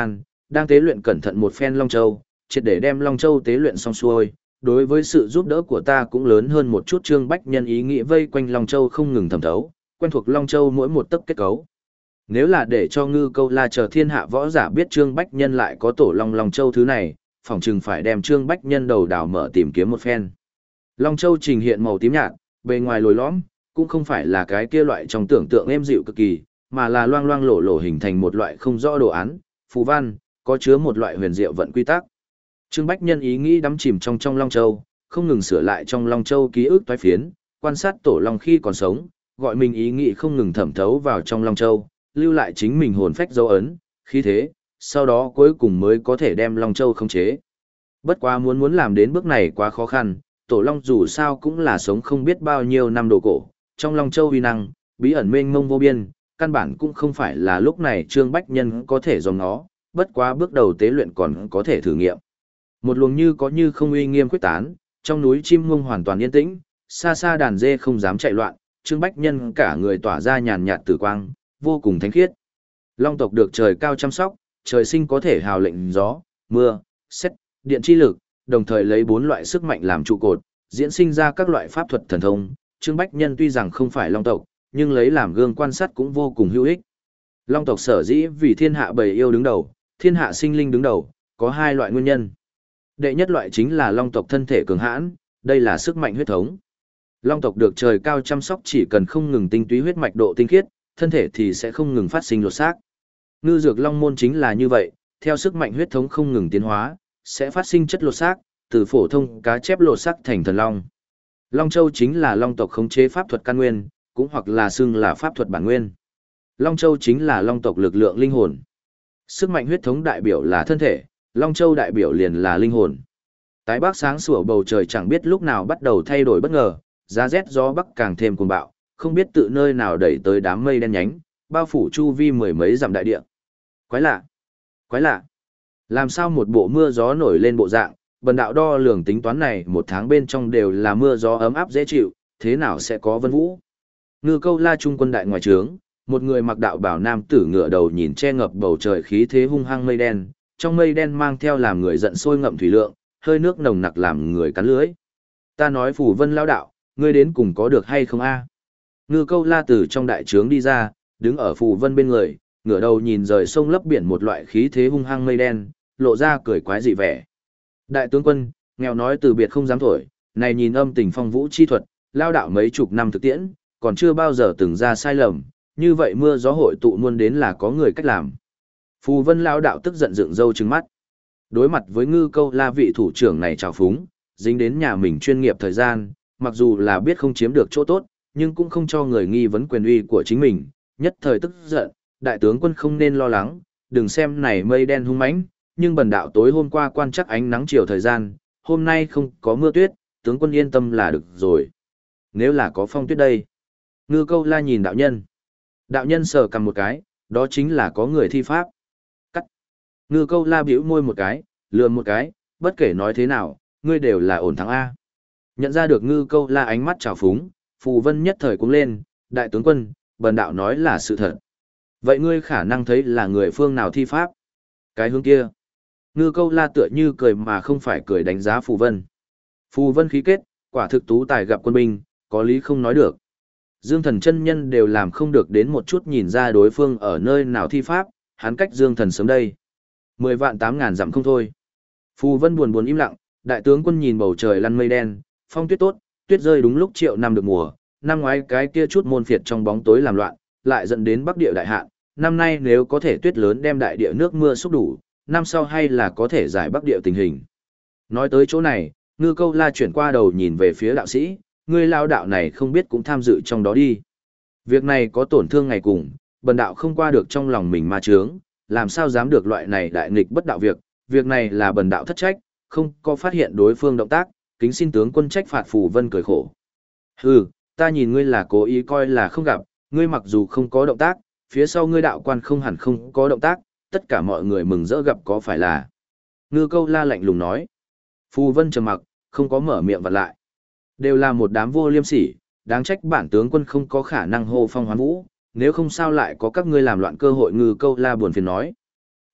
đang tế luyện cẩn thận một phen Long Châu, triệt để đem Long Châu tế luyện xong xuôi. Đối với sự giúp đỡ của ta cũng lớn hơn một chút. Trương Bách Nhân ý nghĩ vây quanh Long Châu không ngừng thẩm thấu, quen thuộc Long Châu mỗi một tấc kết cấu. Nếu là để cho Ngư Câu La chờ thiên hạ võ giả biết Trương Bách Nhân lại có tổ Long Long Châu thứ này, phỏng chừng phải đem Trương Bách Nhân đầu đào mở tìm kiếm một phen. Long Châu trình hiện màu tím nhạt, bề ngoài lồi lõm, cũng không phải là cái kia loại trong tưởng tượng êm dịu cực kỳ, mà là loang loang lổ lổ hình thành một loại không rõ đồ án, phù văn, có chứa một loại huyền diệu vận quy tắc. Trương Bách Nhân ý nghĩ đắm chìm trong trong Long Châu, không ngừng sửa lại trong Long Châu ký ức toái phiến, quan sát tổ Long khi còn sống, gọi mình ý nghĩ không ngừng thẩm thấu vào trong Long Châu, lưu lại chính mình hồn phách dấu ấn, khí thế, sau đó cuối cùng mới có thể đem Long Châu khống chế. Bất quá muốn muốn làm đến bước này quá khó khăn, tổ Long dù sao cũng là sống không biết bao nhiêu năm đồ cổ, trong Long Châu uy năng, bí ẩn mênh mông vô biên, căn bản cũng không phải là lúc này Trương Bách Nhân có thể dòng nó, bất quá bước đầu tế luyện còn có thể thử nghiệm. Một luồng như có như không uy nghiêm quyết tán, trong núi chim ngông hoàn toàn yên tĩnh, xa xa đàn dê không dám chạy loạn, Trương Bách Nhân cả người tỏa ra nhàn nhạt tử quang, vô cùng thánh khiết. Long tộc được trời cao chăm sóc, trời sinh có thể hào lệnh gió, mưa, sét, điện chi lực, đồng thời lấy bốn loại sức mạnh làm trụ cột, diễn sinh ra các loại pháp thuật thần thông. Trương Bách Nhân tuy rằng không phải Long tộc, nhưng lấy làm gương quan sát cũng vô cùng hữu ích. Long tộc sở dĩ vì thiên hạ bầy yêu đứng đầu, thiên hạ sinh linh đứng đầu, có hai loại nguyên nhân. Đệ nhất loại chính là Long tộc thân thể cường hãn, đây là sức mạnh huyết thống. Long tộc được trời cao chăm sóc, chỉ cần không ngừng tinh túy huyết mạch độ tinh khiết, thân thể thì sẽ không ngừng phát sinh lột xác. Ngư dược long môn chính là như vậy, theo sức mạnh huyết thống không ngừng tiến hóa, sẽ phát sinh chất lột xác, từ phổ thông cá chép lột xác thành thần long. Long Châu chính là Long tộc khống chế pháp thuật căn nguyên, cũng hoặc là xưng là pháp thuật bản nguyên. Long Châu chính là Long tộc lực lượng linh hồn. Sức mạnh huyết thống đại biểu là thân thể, Long Châu đại biểu liền là linh hồn. Tái bắc sáng sủa bầu trời chẳng biết lúc nào bắt đầu thay đổi bất ngờ, giá rét gió bắc càng thêm cuồng bạo, không biết tự nơi nào đẩy tới đám mây đen nhánh, bao phủ chu vi mười mấy dặm đại địa. Quái lạ, quái lạ. Làm sao một bộ mưa gió nổi lên bộ dạng, bần đạo đo lường tính toán này một tháng bên trong đều là mưa gió ấm áp dễ chịu, thế nào sẽ có vân vũ? Ngư Câu La trung quân đại ngoài trướng, một người mặc đạo bào nam tử ngựa đầu nhìn che ngập bầu trời khí thế hung hăng mây đen, trong mây đen mang theo làm người giận sôi ngậm thủy lượng, hơi nước nồng nặc làm người cắn lưỡi. Ta nói Phù Vân lão đạo, ngươi đến cùng có được hay không a? Ngư Câu La từ trong đại trướng đi ra, đứng ở Phù Vân bên người, ngửa đầu nhìn rời sông lấp biển một loại khí thế hung hăng mây đen, lộ ra cười quái dị vẻ. Đại tướng quân, nghèo nói từ biệt không dám thổi, này nhìn âm tình phong vũ chi thuật, lao đạo mấy chục năm thực tiễn, còn chưa bao giờ từng ra sai lầm, như vậy mưa gió hội tụ muôn đến là có người cách làm. Phù Vân lao đạo tức giận dựng râu trừng mắt. Đối mặt với Ngư Câu La vị thủ trưởng này trào phúng, dính đến nhà mình chuyên nghiệp thời gian, mặc dù là biết không chiếm được chỗ tốt, nhưng cũng không cho người nghi vấn quyền uy của chính mình, nhất thời tức giận, đại tướng quân không nên lo lắng, đừng xem này mây đen hung mãnh, nhưng bần đạo tối hôm qua quan chắc ánh nắng chiều thời gian, hôm nay không có mưa tuyết, tướng quân yên tâm là được rồi. Nếu là có phong tuyết đây. Ngư Câu La nhìn đạo nhân. Đạo nhân sờ cầm một cái, đó chính là có người thi pháp. Cắt. Ngư Câu La bĩu môi một cái, lườm một cái, bất kể nói thế nào, ngươi đều là ổn thắng A. Nhận ra được Ngư Câu La ánh mắt trào phúng, Phù Vân nhất thời cũng lên, đại tướng quân, bần đạo nói là sự thật. Vậy ngươi khả năng thấy là người phương nào thi pháp? Cái hướng kia. Ngư Câu La tựa như cười mà không phải cười đánh giá Phù Vân. Phù Vân khí kết, quả thực tú tài gặp quân binh, có lý không nói được. Dương Thần chân nhân đều làm không được đến một chút nhìn ra đối phương ở nơi nào thi pháp, hắn cách Dương Thần sớm đây. Mười vạn tám ngàn dặm không thôi. Phù Vân buồn buồn im lặng, đại tướng quân nhìn bầu trời lăn mây đen, phong tuyết tốt, tuyết rơi đúng lúc triệu năm được mùa, năm ngoái cái kia chút môn phiệt trong bóng tối làm loạn, lại dẫn đến Bắc Địa đại hạn, năm nay nếu có thể tuyết lớn đem đại địa nước mưa xúc đủ, năm sau hay là có thể giải Bắc Địa tình hình. Nói tới chỗ này, Ngư Câu La chuyển qua đầu nhìn về phía đạo sĩ, người lao đạo này không biết cũng tham dự trong đó đi. Việc này có tổn thương ngày cùng, bần đạo không qua được trong lòng mình ma chướng, làm sao dám được loại này đại nghịch bất đạo việc, việc này là bần đạo thất trách, không có phát hiện đối phương động tác, kính xin tướng quân trách phạt. Phù Vân cười khổ. Hừ, ta nhìn ngươi là cố ý coi là không gặp, ngươi mặc dù không có động tác, phía sau ngươi đạo quan không hẳn không có động tác, tất cả mọi người mừng rỡ gặp có phải là. Ngư Câu La lạnh lùng nói. Phù Vân trầm mặc, không có mở miệng vặn lại. Đều là một đám vô liêm sỉ, đáng trách bản tướng quân không có khả năng hô phong hoán vũ, nếu không sao lại có các ngươi làm loạn cơ hội. Ngư Câu La buồn phiền nói.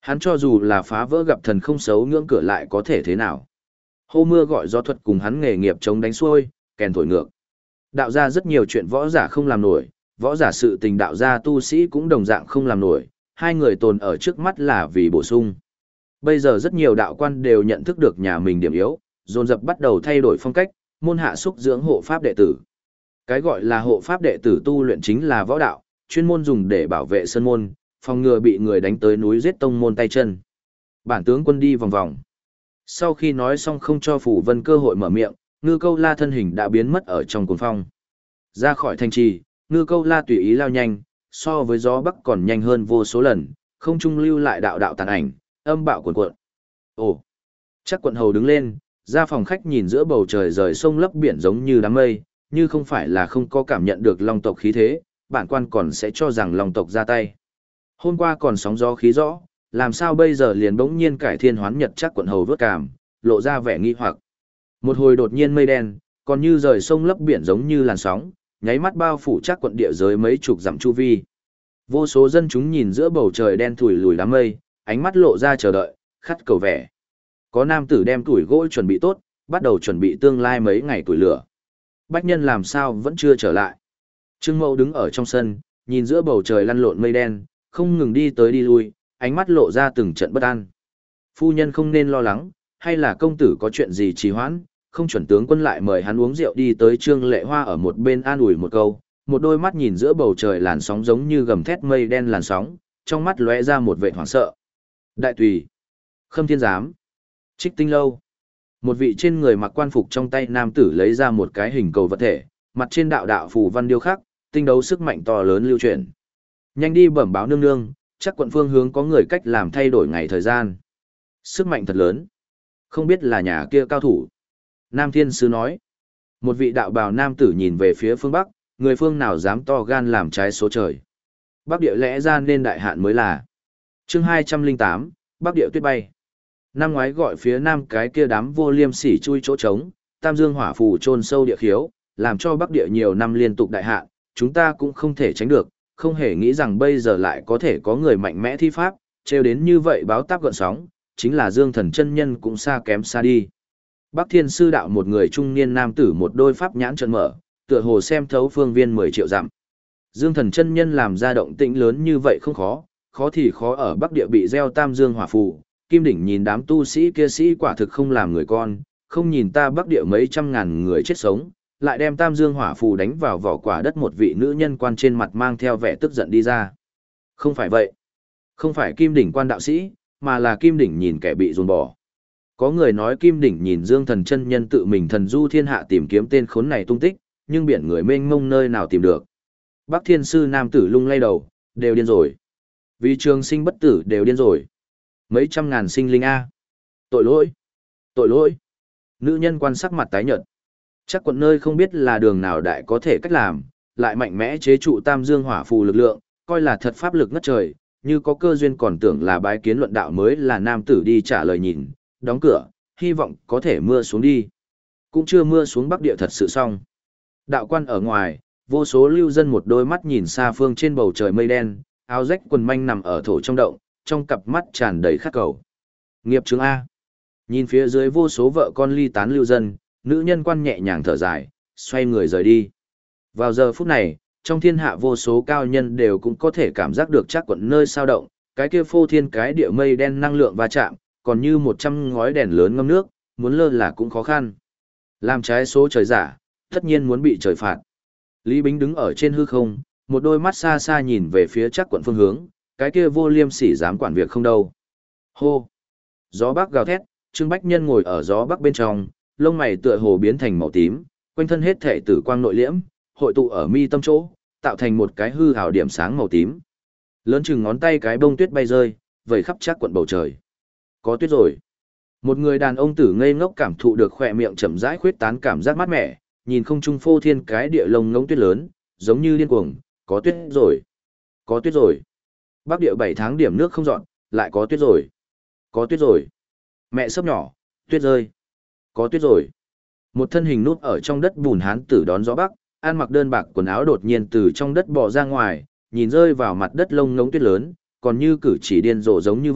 Hắn cho dù là phá vỡ gặp thần không xấu ngưỡng cửa lại có thể thế nào. Hô mưa gọi gió thuật cùng hắn nghề nghiệp chống đánh xuôi, kèn thổi ngược. Đạo ra rất nhiều chuyện võ giả không làm nổi, võ giả sự tình đạo ra tu sĩ cũng đồng dạng không làm nổi, hai người tồn ở trước mắt là vì bổ sung. Bây giờ rất nhiều đạo quan đều nhận thức được nhà mình điểm yếu, dồn dập bắt đầu thay đổi phong cách, môn hạ xúc dưỡng hộ pháp đệ tử. Cái gọi là hộ pháp đệ tử tu luyện chính là võ đạo, chuyên môn dùng để bảo vệ sân môn, phòng ngừa bị người đánh tới núi giết tông môn tay chân. Bản tướng quân đi vòng vòng. Sau khi nói xong không cho Phủ Vân cơ hội mở miệng, Ngư Câu La thân hình đã biến mất ở trong cuồng phong. Ra khỏi thành trì, Ngư Câu La tùy ý lao nhanh, so với gió bắc còn nhanh hơn vô số lần, không trung lưu lại đạo đạo tàn ảnh, âm bạo cuộn cuộn. Ồ, chắc quận hầu đứng lên, ra phòng khách nhìn giữa bầu trời rời sông lấp biển giống như đám mây, như không phải là không có cảm nhận được long tộc khí thế, bản quan còn sẽ cho rằng long tộc ra tay. Hôm qua còn sóng gió khí rõ, làm sao bây giờ liền bỗng nhiên cải thiên hoán nhật, chắc quận hầu vớt cảm, lộ ra vẻ nghi hoặc. Một hồi đột nhiên mây đen, còn như rời sông lấp biển giống như làn sóng, nháy mắt bao phủ chắc quận địa giới mấy chục dặm chu vi. Vô số dân chúng nhìn giữa bầu trời đen thủi lùi đám mây, ánh mắt lộ ra chờ đợi, khát cầu vẻ. Có nam tử đem tuổi gỗ chuẩn bị tốt, bắt đầu chuẩn bị tương lai mấy ngày tuổi lửa. Bách nhân làm sao vẫn chưa trở lại. Trương Mậu đứng ở trong sân, nhìn giữa bầu trời lăn lộn mây đen, không ngừng đi tới đi lui, ánh mắt lộ ra từng trận bất an. Phu nhân không nên lo lắng, hay là công tử có chuyện gì trì hoãn, không chuẩn tướng quân lại mời hắn uống rượu. Đi tới Trương Lệ Hoa ở một bên an ủi một câu, một đôi mắt nhìn giữa bầu trời làn sóng giống như gầm thét mây đen làn sóng, trong mắt lóe ra một vẻ hoảng sợ. Đại tùy, Khâm Thiên Giám, Trích Tinh Lâu. Một vị trên người mặc quan phục trong tay nam tử lấy ra một cái hình cầu vật thể, mặt trên đạo đạo phù văn điêu khắc, tinh đấu sức mạnh to lớn lưu truyền. Nhanh đi bẩm báo nương nương, chắc quận phương hướng có người cách làm thay đổi ngày thời gian. Sức mạnh thật lớn. Không biết là nhà kia cao thủ. Nam Thiên Sứ nói. Một vị đạo bào nam tử nhìn về phía phương Bắc, người phương nào dám to gan làm trái số trời. Bắc địa lẽ ra nên đại hạn mới là. Chương hai trăm lẻ tám, Bắc địa tuyết bay. Năm ngoái gọi phía nam cái kia đám vô liêm sỉ chui chỗ trống, tam dương hỏa phù chôn sâu địa khiếu, làm cho Bắc địa nhiều năm liên tục đại hạn, chúng ta cũng không thể tránh được, không hề nghĩ rằng bây giờ lại có thể có người mạnh mẽ thi pháp, trêu đến như vậy báo táp gợn sóng, chính là Dương Thần chân nhân cũng xa kém xa đi. Bắc Thiên Sư đạo một người trung niên nam tử một đôi pháp nhãn trợn mở, tựa hồ xem thấu phương viên mười triệu dặm. Dương Thần chân nhân làm ra động tĩnh lớn như vậy không khó, khó thì khó ở Bắc địa bị gieo tam dương hỏa phù. Kim Đỉnh nhìn đám tu sĩ kia sĩ quả thực không làm người con, không nhìn ta Bắc địa mấy trăm ngàn người chết sống, lại đem tam dương hỏa phù đánh vào vỏ quả đất. Một vị nữ nhân quan trên mặt mang theo vẻ tức giận đi ra. Không phải vậy. Không phải Kim Đỉnh quan đạo sĩ, mà là Kim Đỉnh nhìn kẻ bị dồn bỏ. Có người nói Kim Đỉnh nhìn Dương Thần chân nhân tự mình thần du thiên hạ tìm kiếm tên khốn này tung tích, nhưng biển người mênh mông nơi nào tìm được. Bắc Thiên Sư nam tử lung lay đầu, đều điên rồi. Vì trường sinh bất tử đều điên rồi. Mấy trăm ngàn sinh linh A. Tội lỗi. Tội lỗi. Nữ nhân quan sắc mặt tái nhợt. Chắc quận nơi không biết là đường nào đại có thể cách làm, lại mạnh mẽ chế trụ tam dương hỏa phù lực lượng, coi là thật pháp lực ngất trời, như có cơ duyên còn tưởng là bái kiến luận đạo mới là nam tử đi trả lời nhìn, đóng cửa, hy vọng có thể mưa xuống đi. Cũng chưa mưa xuống Bắc địa thật sự xong. Đạo quan ở ngoài, vô số lưu dân một đôi mắt nhìn xa phương trên bầu trời mây đen, áo rách quần manh nằm ở thổ trong động, trong cặp mắt tràn đầy khát cầu. Nghiệp chứng A. Nhìn phía dưới vô số vợ con ly tán lưu dân, nữ nhân quan nhẹ nhàng thở dài, xoay người rời đi. Vào giờ phút này, trong thiên hạ vô số cao nhân đều cũng có thể cảm giác được chắc quận nơi sao động, cái kia phô thiên cái địa mây đen năng lượng va chạm, còn như một trăm ngói đèn lớn ngâm nước, muốn lơ là cũng khó khăn. Làm trái số trời giả, tất nhiên muốn bị trời phạt. Lý Bính đứng ở trên hư không, một đôi mắt xa xa nhìn về phía chắc quận phương hướng, cái kia vô liêm sỉ dám quản việc không đâu. Hô! Gió bắc gào thét, Trương Bách Nhân ngồi ở gió bắc bên trong, lông mày tựa hồ biến thành màu tím, quanh thân hết thể tử quang nội liễm, hội tụ ở mi tâm chỗ, tạo thành một cái hư hào điểm sáng màu tím. Lớn chừng ngón tay cái bông tuyết bay rơi, vẩy khắp chắc quận bầu trời. Có tuyết rồi. Một người đàn ông tử ngây ngốc cảm thụ được khỏe miệng chậm rãi khuyết tán cảm giác mát mẻ, nhìn không trung phô thiên cái địa lông ngỗng tuyết lớn, giống như điên cuồng, có tuyết rồi. Có tuyết rồi. Bắc địa bảy tháng điểm nước không dọn, lại có tuyết rồi. Có tuyết rồi. Mẹ sấp nhỏ, tuyết rơi. Có tuyết rồi. Một thân hình núp ở trong đất bùn hán tử đón gió bắc, ăn mặc đơn bạc quần áo đột nhiên từ trong đất bò ra ngoài, nhìn rơi vào mặt đất lông ngỗng tuyết lớn, còn như cử chỉ điên rồ giống như vậy,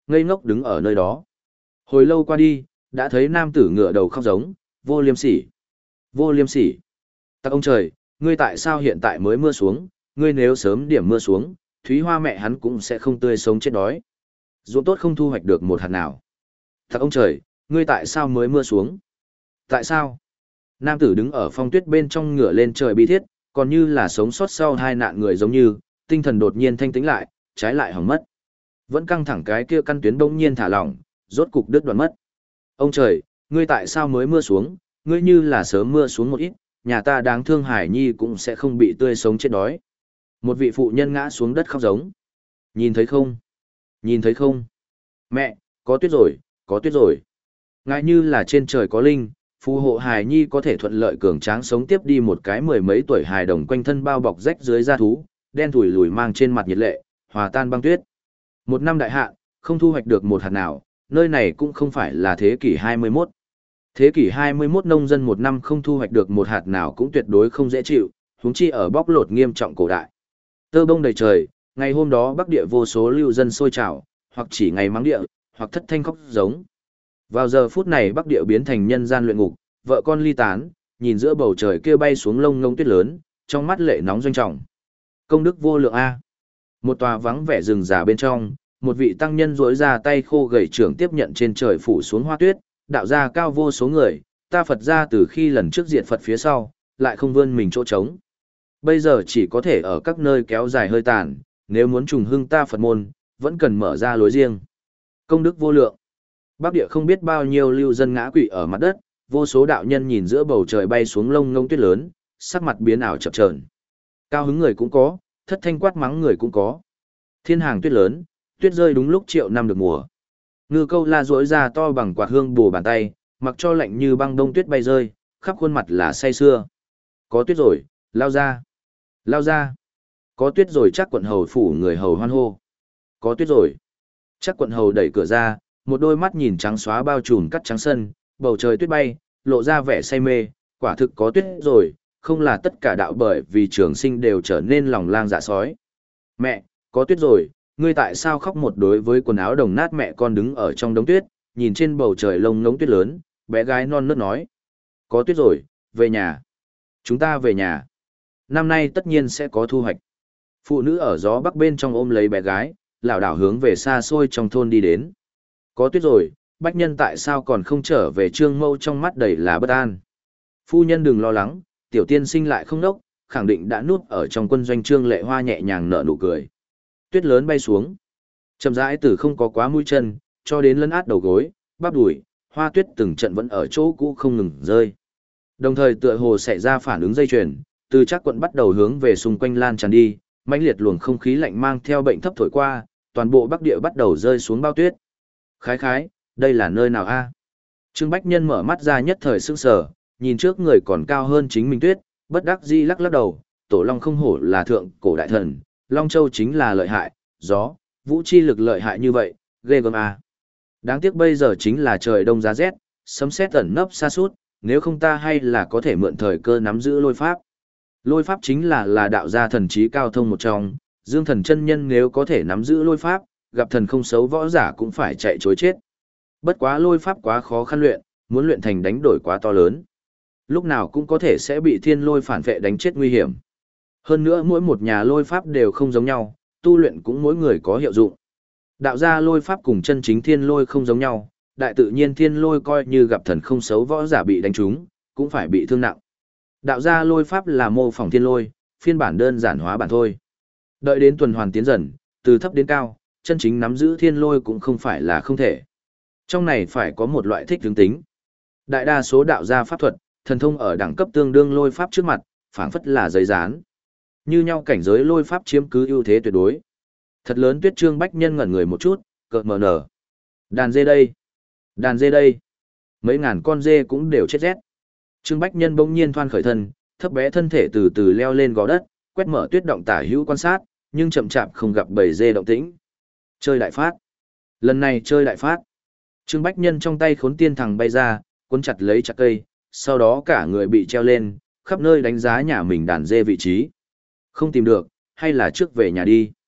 ngây ngốc đứng ở nơi đó. Hồi lâu qua đi, đã thấy nam tử ngửa đầu khóc giống, vô liêm sỉ, vô liêm sỉ. Tặc ông trời, ngươi tại sao hiện tại mới mưa xuống, ngươi nếu sớm điểm mưa xuống, Thúy Hoa mẹ hắn cũng sẽ không tươi sống chết đói. Ruộng tốt không thu hoạch được một hạt nào. Tặc ông trời, ngươi tại sao mới mưa xuống? Tại sao? Nam tử đứng ở phong tuyết bên trong ngửa lên trời bi thiết, còn như là sống sót sau hai nạn người giống như, tinh thần đột nhiên thanh tĩnh lại, trái lại hỏng mất. Vẫn căng thẳng cái kia căn tuyến bỗng nhiên thả lỏng, rốt cục đứt đoạn mất. Ông trời, ngươi tại sao mới mưa xuống, ngươi như là sớm mưa xuống một ít, nhà ta đáng thương Hải Nhi cũng sẽ không bị tươi sống chết đói. Một vị phụ nhân ngã xuống đất khóc giống. Nhìn thấy không? Nhìn thấy không? Mẹ, có tuyết rồi, có tuyết rồi. Ngại như là trên trời có linh, phù hộ Hải Nhi có thể thuận lợi cường tráng sống tiếp đi một cái mười mấy tuổi hài đồng quanh thân bao bọc rách dưới da thú, đen thủi lùi mang trên mặt nhiệt lệ, hòa tan băng tuyết. Một năm đại hạn, không thu hoạch được một hạt nào, nơi này cũng không phải là thế kỷ hai mươi mốt. Thế kỷ hai mươi mốt nông dân một năm không thu hoạch được một hạt nào cũng tuyệt đối không dễ chịu, huống chi ở bóc lột nghiêm trọng cổ đại. Tơ bông đầy trời, ngày hôm đó Bắc Địa vô số lưu dân sôi trào, hoặc chỉ ngày mắng địa, hoặc thất thanh khóc giống. Vào giờ phút này Bắc Địa biến thành nhân gian luyện ngục, vợ con ly tán, nhìn giữa bầu trời kia bay xuống lông ngông tuyết lớn, trong mắt lệ nóng doanh trọng. Công đức vô lượng a. Một tòa vắng vẻ rừng già bên trong, một vị tăng nhân duỗi ra tay khô gầy trưởng tiếp nhận trên trời phủ xuống hoa tuyết, đạo ra cao vô số người, ta Phật ra từ khi lần trước diệt Phật phía sau, lại không vươn mình chỗ trống. Bây giờ chỉ có thể ở các nơi kéo dài hơi tàn, nếu muốn trùng hưng ta Phật môn, vẫn cần mở ra lối riêng. Công đức vô lượng. Bắc Địa không biết bao nhiêu lưu dân ngã quỵ ở mặt đất, vô số đạo nhân nhìn giữa bầu trời bay xuống lông ngông tuyết lớn, sắc mặt biến ảo chập chờn. Cao hứng người cũng có, thất thanh quát mắng người cũng có. Thiên hàng tuyết lớn, tuyết rơi đúng lúc triệu năm được mùa. Ngư câu la duỗi ra to bằng quạt hương bù bàn tay, mặc cho lạnh như băng đông tuyết bay rơi, khắp khuôn mặt là say sưa. Có tuyết rồi, lao ra. Lao ra. Có tuyết rồi chắc quận hầu phủ người hầu hoan hô. Có tuyết rồi. Chắc quận hầu đẩy cửa ra, một đôi mắt nhìn trắng xóa bao trùm cắt trắng sân, bầu trời tuyết bay, lộ ra vẻ say mê, quả thực có tuyết rồi, không là tất cả đạo bởi vì trường sinh đều trở nên lòng lang dạ sói. Mẹ, có tuyết rồi, ngươi tại sao khóc một đối với quần áo đồng nát mẹ con đứng ở trong đống tuyết, nhìn trên bầu trời lông ngống tuyết lớn, bé gái non nớt nói. Có tuyết rồi, về nhà. Chúng ta về nhà. Năm nay tất nhiên sẽ có thu hoạch. Phụ nữ ở gió bắc bên trong ôm lấy bé gái, lảo đảo hướng về xa xôi trong thôn đi đến. Có tuyết rồi, bách nhân tại sao còn không trở về Trương Mâu trong mắt đầy là bất an. Phu nhân đừng lo lắng, tiểu tiên sinh lại không nốc, khẳng định đã núp ở trong quân doanh Trương Lệ Hoa nhẹ nhàng nở nụ cười. Tuyết lớn bay xuống. Chậm rãi từ không có quá mũi chân, cho đến lấn át đầu gối, bắp đùi, hoa tuyết từng trận vẫn ở chỗ cũ không ngừng rơi. Đồng thời tựa hồ xảy ra phản ứng dây chuyền, từ chắc quận bắt đầu hướng về xung quanh lan tràn đi, mãnh liệt luồng không khí lạnh mang theo bệnh thấp thổi qua, toàn bộ Bắc Địa bắt đầu rơi xuống bao tuyết. Khái khái, đây là nơi nào a? Trương Bách Nhân mở mắt ra nhất thời sững sờ, nhìn trước người còn cao hơn chính mình tuyết, bất đắc dĩ lắc lắc đầu, Tổ Long không hổ là thượng cổ đại thần, Long Châu chính là lợi hại, gió, vũ chi lực lợi hại như vậy, ghê gớm a. Đáng tiếc bây giờ chính là trời đông giá rét, sấm sét ẩn nấp xa sút, nếu không ta hay là có thể mượn thời cơ nắm giữ lôi pháp. Lôi pháp chính là là đạo gia thần trí cao thông một trong, Dương Thần chân nhân nếu có thể nắm giữ lôi pháp, gặp thần không xấu võ giả cũng phải chạy chối chết. Bất quá lôi pháp quá khó khăn luyện, muốn luyện thành đánh đổi quá to lớn. Lúc nào cũng có thể sẽ bị thiên lôi phản vệ đánh chết nguy hiểm. Hơn nữa mỗi một nhà lôi pháp đều không giống nhau, tu luyện cũng mỗi người có hiệu dụng. Đạo gia lôi pháp cùng chân chính thiên lôi không giống nhau, đại tự nhiên thiên lôi coi như gặp thần không xấu võ giả bị đánh trúng, cũng phải bị thương nặng. Đạo gia lôi pháp là mô phỏng thiên lôi, phiên bản đơn giản hóa bản thôi. Đợi đến tuần hoàn tiến dần, từ thấp đến cao, chân chính nắm giữ thiên lôi cũng không phải là không thể. Trong này phải có một loại thích hướng tính. Đại đa số đạo gia pháp thuật, thần thông ở đẳng cấp tương đương lôi pháp trước mặt, phảng phất là giấy dán. Như nhau cảnh giới lôi pháp chiếm cứ ưu thế tuyệt đối. Thật lớn Tuyết Trương Bách Nhân ngẩn người một chút, cợt mờ nở. Đàn dê đây, đàn dê đây. Mấy ngàn con dê cũng đều chết rét. Trương Bách Nhân bỗng nhiên thoăn khởi thân, thấp bé thân thể từ từ leo lên gò đất, quét mở tuyết động tả hữu quan sát, nhưng chậm chạp không gặp bầy dê động tĩnh. Chơi đại phát. Lần này chơi đại phát. Trương Bách Nhân trong tay khốn tiên thằng bay ra, cuốn chặt lấy chặt cây, sau đó cả người bị treo lên, khắp nơi đánh giá nhà mình đàn dê vị trí. Không tìm được, hay là trước về nhà đi.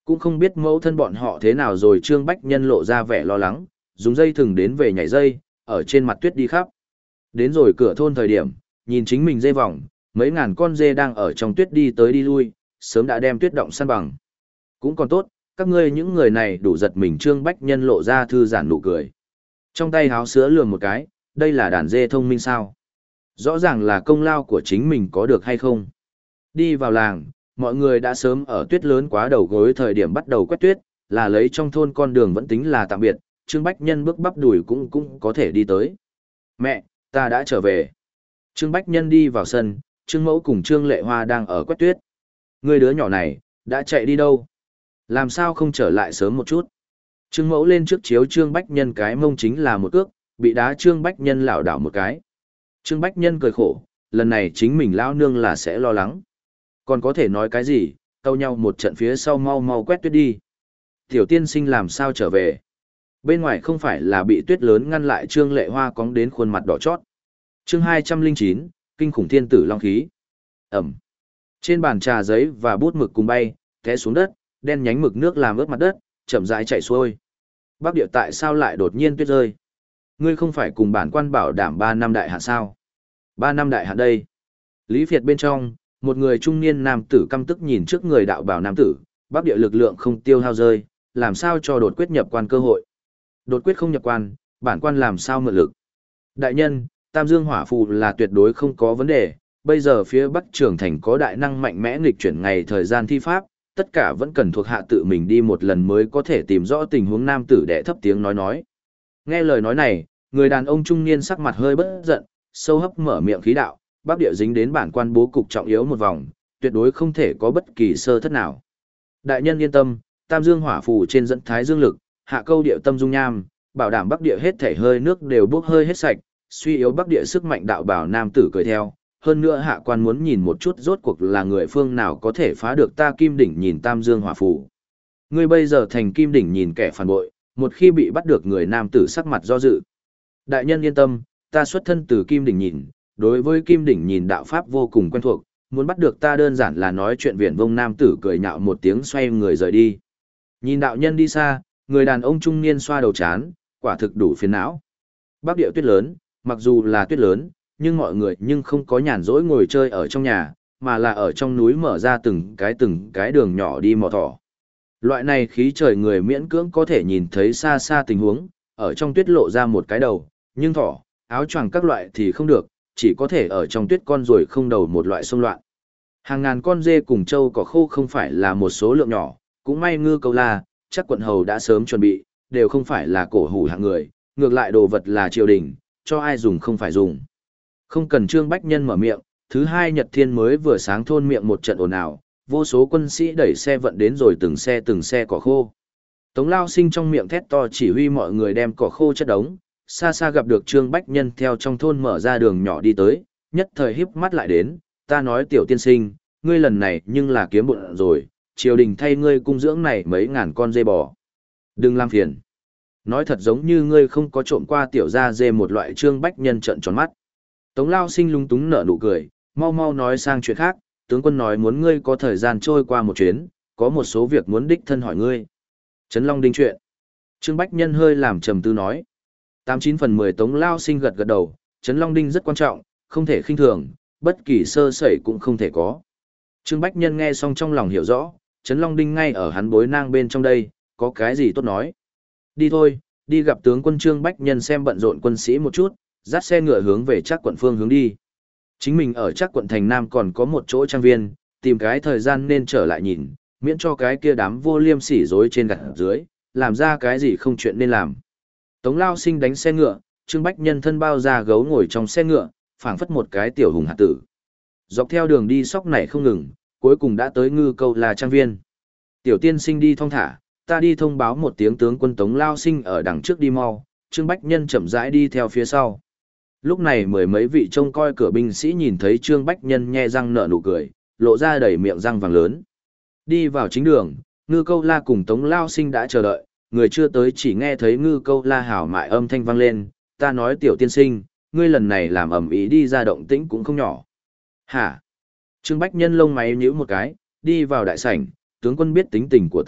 Cũng không biết mẫu thân bọn họ thế nào rồi Trương Bách Nhân lộ ra vẻ lo lắng, dùng dây thừng đến về nhảy dây, ở trên mặt tuyết đi khắp. Đến rồi cửa thôn thời điểm, nhìn chính mình dây vòng, mấy ngàn con dê đang ở trong tuyết đi tới đi lui, sớm đã đem tuyết động săn bằng. Cũng còn tốt, các ngươi những người này đủ giật mình Trương Bách Nhân lộ ra thư giãn nụ cười. Trong tay háo sữa lườm một cái, đây là đàn dê thông minh sao? Rõ ràng là công lao của chính mình có được hay không? Đi vào làng, mọi người đã sớm ở tuyết lớn quá đầu gối thời điểm bắt đầu quét tuyết, là lấy trong thôn con đường vẫn tính là tạm biệt, Trương Bách Nhân bước bắp đùi cũng cũng có thể đi tới. Mẹ, ta đã trở về. Trương Bách Nhân đi vào sân, Trương Mẫu cùng Trương Lệ Hoa đang ở quét tuyết. Người đứa nhỏ này, đã chạy đi đâu? Làm sao không trở lại sớm một chút? Trương Mẫu lên trước chiếu Trương Bách Nhân cái mông chính là một cước, bị đá Trương Bách Nhân lảo đảo một cái. Trương Bách Nhân cười khổ, lần này chính mình lão nương là sẽ lo lắng. Còn có thể nói cái gì, tâu nhau một trận phía sau mau mau quét tuyết đi. Tiểu tiên sinh làm sao trở về? Bên ngoài không phải là bị tuyết lớn ngăn lại Trương Lệ Hoa cóng đến khuôn mặt đỏ chót. Chương hai trăm lẻ chín, Kinh khủng thiên tử long khí. Ẩm. Trên bàn trà giấy và bút mực cùng bay, té xuống đất, đen nhánh mực nước làm ướt mặt đất, chậm rãi chảy xuôi. Bắc Điệu tại sao lại đột nhiên tuyết rơi? Ngươi không phải cùng bản quan bảo đảm ba năm đại hạn sao? Ba năm đại hạn đây. Lý Việt bên trong, một người trung niên nam tử căm tức nhìn trước người đạo bảo nam tử, Bắc Địa lực lượng không tiêu hao rơi, làm sao cho đột quyết nhập quan cơ hội? Đột quyết không nhập quan, bản quan làm sao mượn lực? Đại nhân, Tam Dương Hỏa Phù là tuyệt đối không có vấn đề, bây giờ phía Bắc Trường Thành có đại năng mạnh mẽ nghịch chuyển ngày thời gian thi pháp, tất cả vẫn cần thuộc hạ tự mình đi một lần mới có thể tìm rõ tình huống nam tử đệ thấp tiếng nói nói. Nghe lời nói này, người đàn ông trung niên sắc mặt hơi bất giận, sâu hấp mở miệng khí đạo, Bắc Địa dính đến bản quan bố cục trọng yếu một vòng, tuyệt đối không thể có bất kỳ sơ thất nào. Đại nhân yên tâm, Tam Dương Hỏa Phù trên dẫn Thái Dương lực, hạ câu địa tâm dung nham, bảo đảm Bắc Địa hết thể hơi nước đều bốc hơi hết sạch, suy yếu Bắc Địa sức mạnh đạo bảo nam tử cười theo. Hơn nữa hạ quan muốn nhìn một chút rốt cuộc là người phương nào có thể phá được ta Kim Đỉnh nhìn Tam Dương Hỏa Phù. Ngươi bây giờ thành Kim Đỉnh nhìn kẻ phản bội, một khi bị bắt được người nam tử sắc mặt do dự. Đại nhân yên tâm, ta xuất thân từ Kim Đỉnh nhìn, đối với Kim Đỉnh nhìn đạo pháp vô cùng quen thuộc, muốn bắt được ta đơn giản là nói chuyện viển vông nam tử cười nhạo một tiếng xoay người rời đi. Nhìn đạo nhân đi xa, người đàn ông trung niên xoa đầu chán, quả thực đủ phiền não. Bắc Địa tuyết lớn, mặc dù là tuyết lớn, nhưng mọi người nhưng không có nhàn rỗi ngồi chơi ở trong nhà, mà là ở trong núi mở ra từng cái từng cái đường nhỏ đi mò thỏ. Loại này khí trời người miễn cưỡng có thể nhìn thấy xa xa tình huống, ở trong tuyết lộ ra một cái đầu, nhưng thỏ, áo choàng các loại thì không được, chỉ có thể ở trong tuyết con ruồi không đầu một loại xông loạn. Hàng ngàn con dê cùng trâu cỏ khô không phải là một số lượng nhỏ, cũng may ngư câu la, chắc quận hầu đã sớm chuẩn bị, đều không phải là cổ hủ hạng người, ngược lại đồ vật là triều đình, cho ai dùng không phải dùng. Không cần Trương Bách Nhân mở miệng, thứ hai Nhật Thiên mới vừa sáng thôn miệng một trận ồn ào, vô số quân sĩ đẩy xe vận đến rồi từng xe từng xe cỏ khô. Tống Lao Sinh trong miệng thét to chỉ huy mọi người đem cỏ khô chất đống, xa xa gặp được Trương Bách Nhân theo trong thôn mở ra đường nhỏ đi tới, nhất thời híp mắt lại đến, ta nói tiểu tiên sinh, ngươi lần này nhưng là kiếm bụng rồi, triều đình thay ngươi cung dưỡng này mấy ngàn con dê bò. Đừng làm phiền. Nói thật giống như ngươi không có trộm qua tiểu gia dê một loại. Trương Bách Nhân trợn tròn mắt. Tống Lao Sinh lung túng nở nụ cười, mau mau nói sang chuyện khác, tướng quân nói muốn ngươi có thời gian trôi qua một chuyến, có một số việc muốn đích thân hỏi ngươi. Trấn Long Đinh chuyện. Trương Bách Nhân hơi làm trầm tư nói. Tám chín phần mười Tống Lao Sinh gật gật đầu, Trấn Long Đinh rất quan trọng, không thể khinh thường, bất kỳ sơ sẩy cũng không thể có. Trương Bách Nhân nghe xong trong lòng hiểu rõ, Trấn Long Đinh ngay ở hắn bối nang bên trong đây, có cái gì tốt nói. Đi thôi, đi gặp tướng quân Trương Bách Nhân xem bận rộn quân sĩ một chút, dắt xe ngựa hướng về Trác quận phương hướng đi. Chính mình ở Trác quận thành Nam còn có một chỗ trang viên, tìm cái thời gian nên trở lại nhìn, miễn cho cái kia đám vô liêm sỉ dối trên gặt dưới, làm ra cái gì không chuyện nên làm. Tống Lao Sinh đánh xe ngựa, Trương Bách Nhân thân bao da gấu ngồi trong xe ngựa, phảng phất một cái tiểu hùng hạt tử. Dọc theo đường đi sóc này không ngừng, cuối cùng đã tới ngư câu là trang viên. Tiểu tiên sinh đi thong thả, ta đi thông báo một tiếng tướng quân Tống Lao Sinh ở đằng trước đi mau, Trương Bách Nhân chậm rãi đi theo phía sau. Lúc này mười mấy vị trông coi cửa binh sĩ nhìn thấy Trương Bách Nhân nhe răng nở nụ cười, lộ ra đầy miệng răng vàng lớn. Đi vào chính đường, ngư câu la cùng Tống Lao Sinh đã chờ đợi, người chưa tới chỉ nghe thấy ngư câu la hào mại âm thanh vang lên, ta nói tiểu tiên sinh, ngươi lần này làm ẩm ý đi ra động tĩnh cũng không nhỏ. Hả? Trương Bách Nhân lông mày nhíu một cái, đi vào đại sảnh, tướng quân biết tính tình của ta,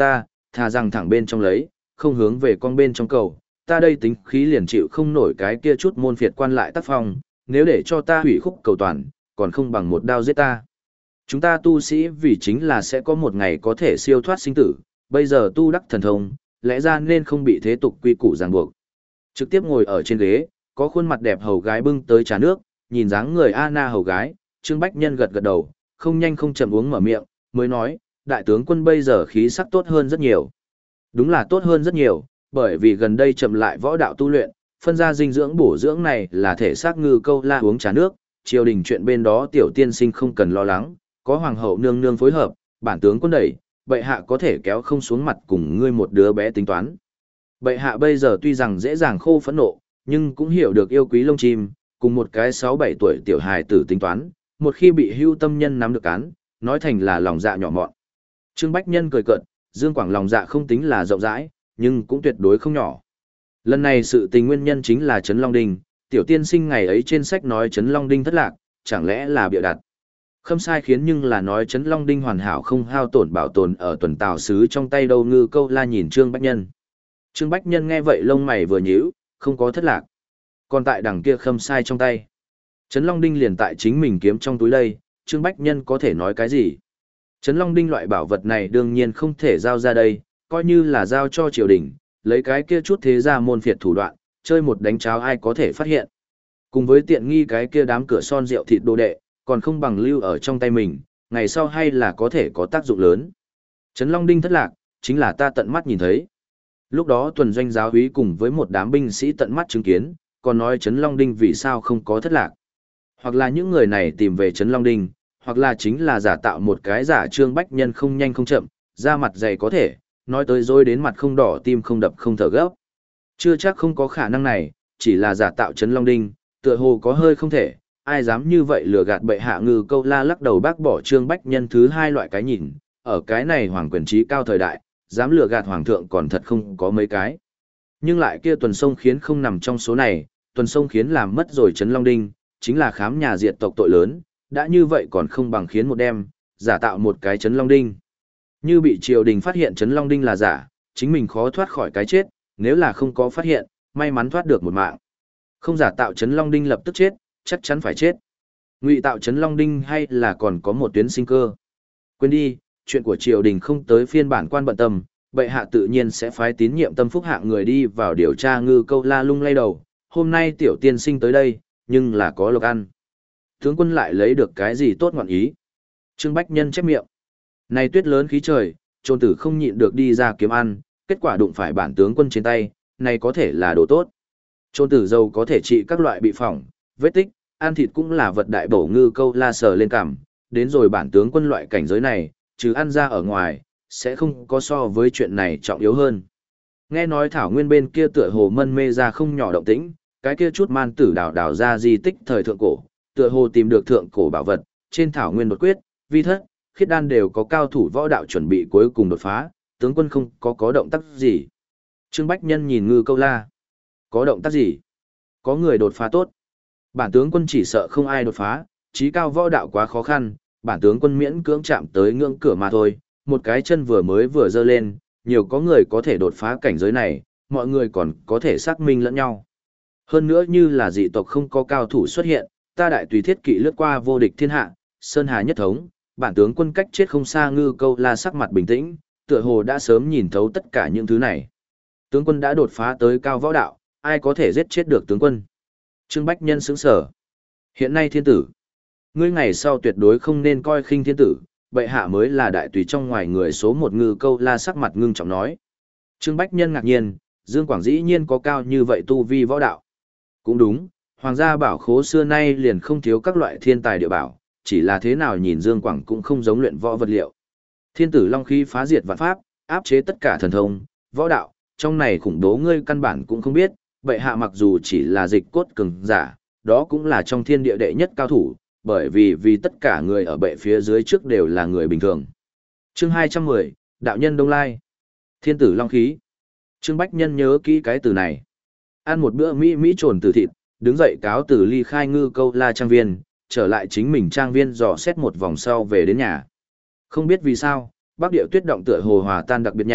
thà rằng thẳng bên trong lấy, không hướng về con bên trong cầu, ta đây tính khí liền chịu không nổi cái kia chút môn phiệt quan lại tác phong, nếu để cho ta hủy khúc cầu toàn, còn không bằng một đao giết ta. Chúng ta tu sĩ vì chính là sẽ có một ngày có thể siêu thoát sinh tử, bây giờ tu đắc thần thông, lẽ ra nên không bị thế tục quy củ ràng buộc. Trực tiếp ngồi ở trên ghế, có khuôn mặt đẹp hầu gái bưng tới trà nước, nhìn dáng người Anna hầu gái, Trương Bách Nhân gật gật đầu, không nhanh không chậm uống mở miệng, mới nói, đại tướng quân bây giờ khí sắc tốt hơn rất nhiều. Đúng là tốt hơn rất nhiều, bởi vì gần đây chậm lại võ đạo tu luyện, phân ra dinh dưỡng bổ dưỡng này là thể xác ngư câu la uống trà nước, triều đình chuyện bên đó tiểu tiên sinh không cần lo lắng, có hoàng hậu nương nương phối hợp, bản tướng quân đẩy, bệ hạ có thể kéo không xuống mặt cùng ngươi một đứa bé tính toán. Bệ hạ bây giờ tuy rằng dễ dàng khô phẫn nộ, nhưng cũng hiểu được yêu quý lông chim, cùng một cái sáu bảy tuổi tiểu hài tử tính toán, một khi bị hưu tâm nhân nắm được cán, nói thành là lòng dạ nhỏ mọn. Trương Bách Nhân cười cợt, Dương Quảng lòng dạ không tính là rộng rãi, nhưng cũng tuyệt đối không nhỏ. Lần này sự tình nguyên nhân chính là Trấn Long Đinh, tiểu tiên sinh ngày ấy trên sách nói Trấn Long Đinh thất lạc, chẳng lẽ là bịa đặt. Không sai khiến nhưng là nói Trấn Long Đinh hoàn hảo không hao tổn bảo tồn ở tuần tào sứ trong tay đâu ngư câu la nhìn Trương Bách Nhân. Trương Bách Nhân nghe vậy lông mày vừa nhíu, không có thất lạc. Còn tại đằng kia khâm sai trong tay. Trấn Long Đinh liền tại chính mình kiếm trong túi đây, Trương Bách Nhân có thể nói cái gì? Trấn Long Đinh loại bảo vật này đương nhiên không thể giao ra đây, coi như là giao cho triều đình, lấy cái kia chút thế ra môn phiệt thủ đoạn, chơi một đánh cháo ai có thể phát hiện. Cùng với tiện nghi cái kia đám cửa son rượu thịt đồ đệ, còn không bằng lưu ở trong tay mình, ngày sau hay là có thể có tác dụng lớn. Trấn Long Đinh thất lạc, chính là ta tận mắt nhìn thấy. Lúc đó tuần doanh giáo úy cùng với một đám binh sĩ tận mắt chứng kiến, còn nói Trấn Long Đinh vì sao không có thất lạc. Hoặc là những người này tìm về Trấn Long Đinh, hoặc là chính là giả tạo một cái giả Trương Bách Nhân không nhanh không chậm, da mặt dày có thể, nói tới dối đến mặt không đỏ tim không đập không thở gấp. Chưa chắc không có khả năng này, chỉ là giả tạo Trấn Long Đinh, tựa hồ có hơi không thể, ai dám như vậy lừa gạt bệ hạ ngư câu la lắc đầu bác bỏ Trương Bách Nhân thứ hai loại cái nhìn, ở cái này hoàng quyền trí cao thời đại, dám lừa gạt hoàng thượng còn thật không có mấy cái. Nhưng lại kia tuần sông khiến không nằm trong số này, tuần sông khiến làm mất rồi Trấn Long Đinh, chính là khám nhà diệt tộc tội lớn, đã như vậy còn không bằng khiến một đêm, giả tạo một cái Trấn Long Đinh. Như bị triều đình phát hiện Trấn Long Đinh là giả, chính mình khó thoát khỏi cái chết, nếu là không có phát hiện, may mắn thoát được một mạng. Không giả tạo Trấn Long Đinh lập tức chết, chắc chắn phải chết. Ngụy tạo Trấn Long Đinh hay là còn có một tuyến sinh cơ. Quên đi, chuyện của triều đình không tới phiên bản quan bận tâm, bệ hạ tự nhiên sẽ phái tín nhiệm tâm phúc hạng người đi vào điều tra ngư câu la lung lay đầu. Hôm nay tiểu tiên sinh tới đây, nhưng là có lộc ăn. Tướng quân lại lấy được cái gì tốt ngọn ý. Trương Bách Nhân chép miệng. Này tuyết lớn khí trời, trôn tử không nhịn được đi ra kiếm ăn, kết quả đụng phải bản tướng quân trên tay, này có thể là đồ tốt. Trôn tử dầu có thể trị các loại bị phỏng, vết tích, ăn thịt cũng là vật đại bổ ngư câu la sờ lên cằm, đến rồi bản tướng quân loại cảnh giới này, trừ ăn ra ở ngoài, sẽ không có so với chuyện này trọng yếu hơn. Nghe nói Thảo Nguyên bên kia tựa hồ mân mê ra không nhỏ động tĩnh, cái kia chút man tử đào đào ra di tích thời thượng cổ, tựa hồ tìm được thượng cổ bảo vật, trên Thảo Nguyên đột quyết, vi thất, khiết đan đều có cao thủ võ đạo chuẩn bị cuối cùng đột phá, tướng quân không có có động tác gì. Trương Bách Nhân nhìn ngư câu la. Có động tác gì? Có người đột phá tốt. Bản tướng quân chỉ sợ không ai đột phá, trí cao võ đạo quá khó khăn, bản tướng quân miễn cưỡng chạm tới ngưỡng cửa mà thôi, một cái chân vừa mới vừa dơ lên, nhiều có người có thể đột phá cảnh giới này, mọi người còn có thể xác minh lẫn nhau. Hơn nữa như là dị tộc không có cao thủ xuất hiện, ta đại tùy thiết kỵ lướt qua vô địch thiên hạ, sơn hà nhất thống, bản tướng quân cách chết không xa ngư câu la sắc mặt bình tĩnh, tựa hồ đã sớm nhìn thấu tất cả những thứ này. Tướng quân đã đột phá tới cao võ đạo, ai có thể giết chết được tướng quân? Trương Bách Nhân sững sở. Hiện nay thiên tử, ngươi ngày sau tuyệt đối không nên coi khinh thiên tử, bệ hạ mới là đại tùy trong ngoài người số một ngư câu la sắc mặt ngưng trọng nói. Trương Bách Nhân ngạc nhiên, Dương Quảng dĩ nhiên có cao như vậy tu vi võ đạo. Cũng đúng, hoàng gia bảo khố xưa nay liền không thiếu các loại thiên tài địa bảo, chỉ là thế nào nhìn Dương Quảng cũng không giống luyện võ vật liệu. Thiên tử long khí phá diệt vạn pháp, áp chế tất cả thần thông, võ đạo, trong này khủng bố ngươi căn bản cũng không biết, bệ hạ mặc dù chỉ là dịch cốt cường giả, đó cũng là trong thiên địa đệ nhất cao thủ, bởi vì vì tất cả người ở bệ phía dưới trước đều là người bình thường. Chương hai trăm mười, Đạo nhân Đông Lai. Thiên tử long khí. Trương Bách Nhân nhớ kỹ cái từ này. Ăn một bữa mỹ mỹ trồn từ thịt, đứng dậy cáo từ ly khai ngư câu la trang viên, trở lại chính mình trang viên dò xét một vòng sau về đến nhà. Không biết vì sao, Bắc Điệu Tuyết động tựa hồ hòa tan đặc biệt nhanh,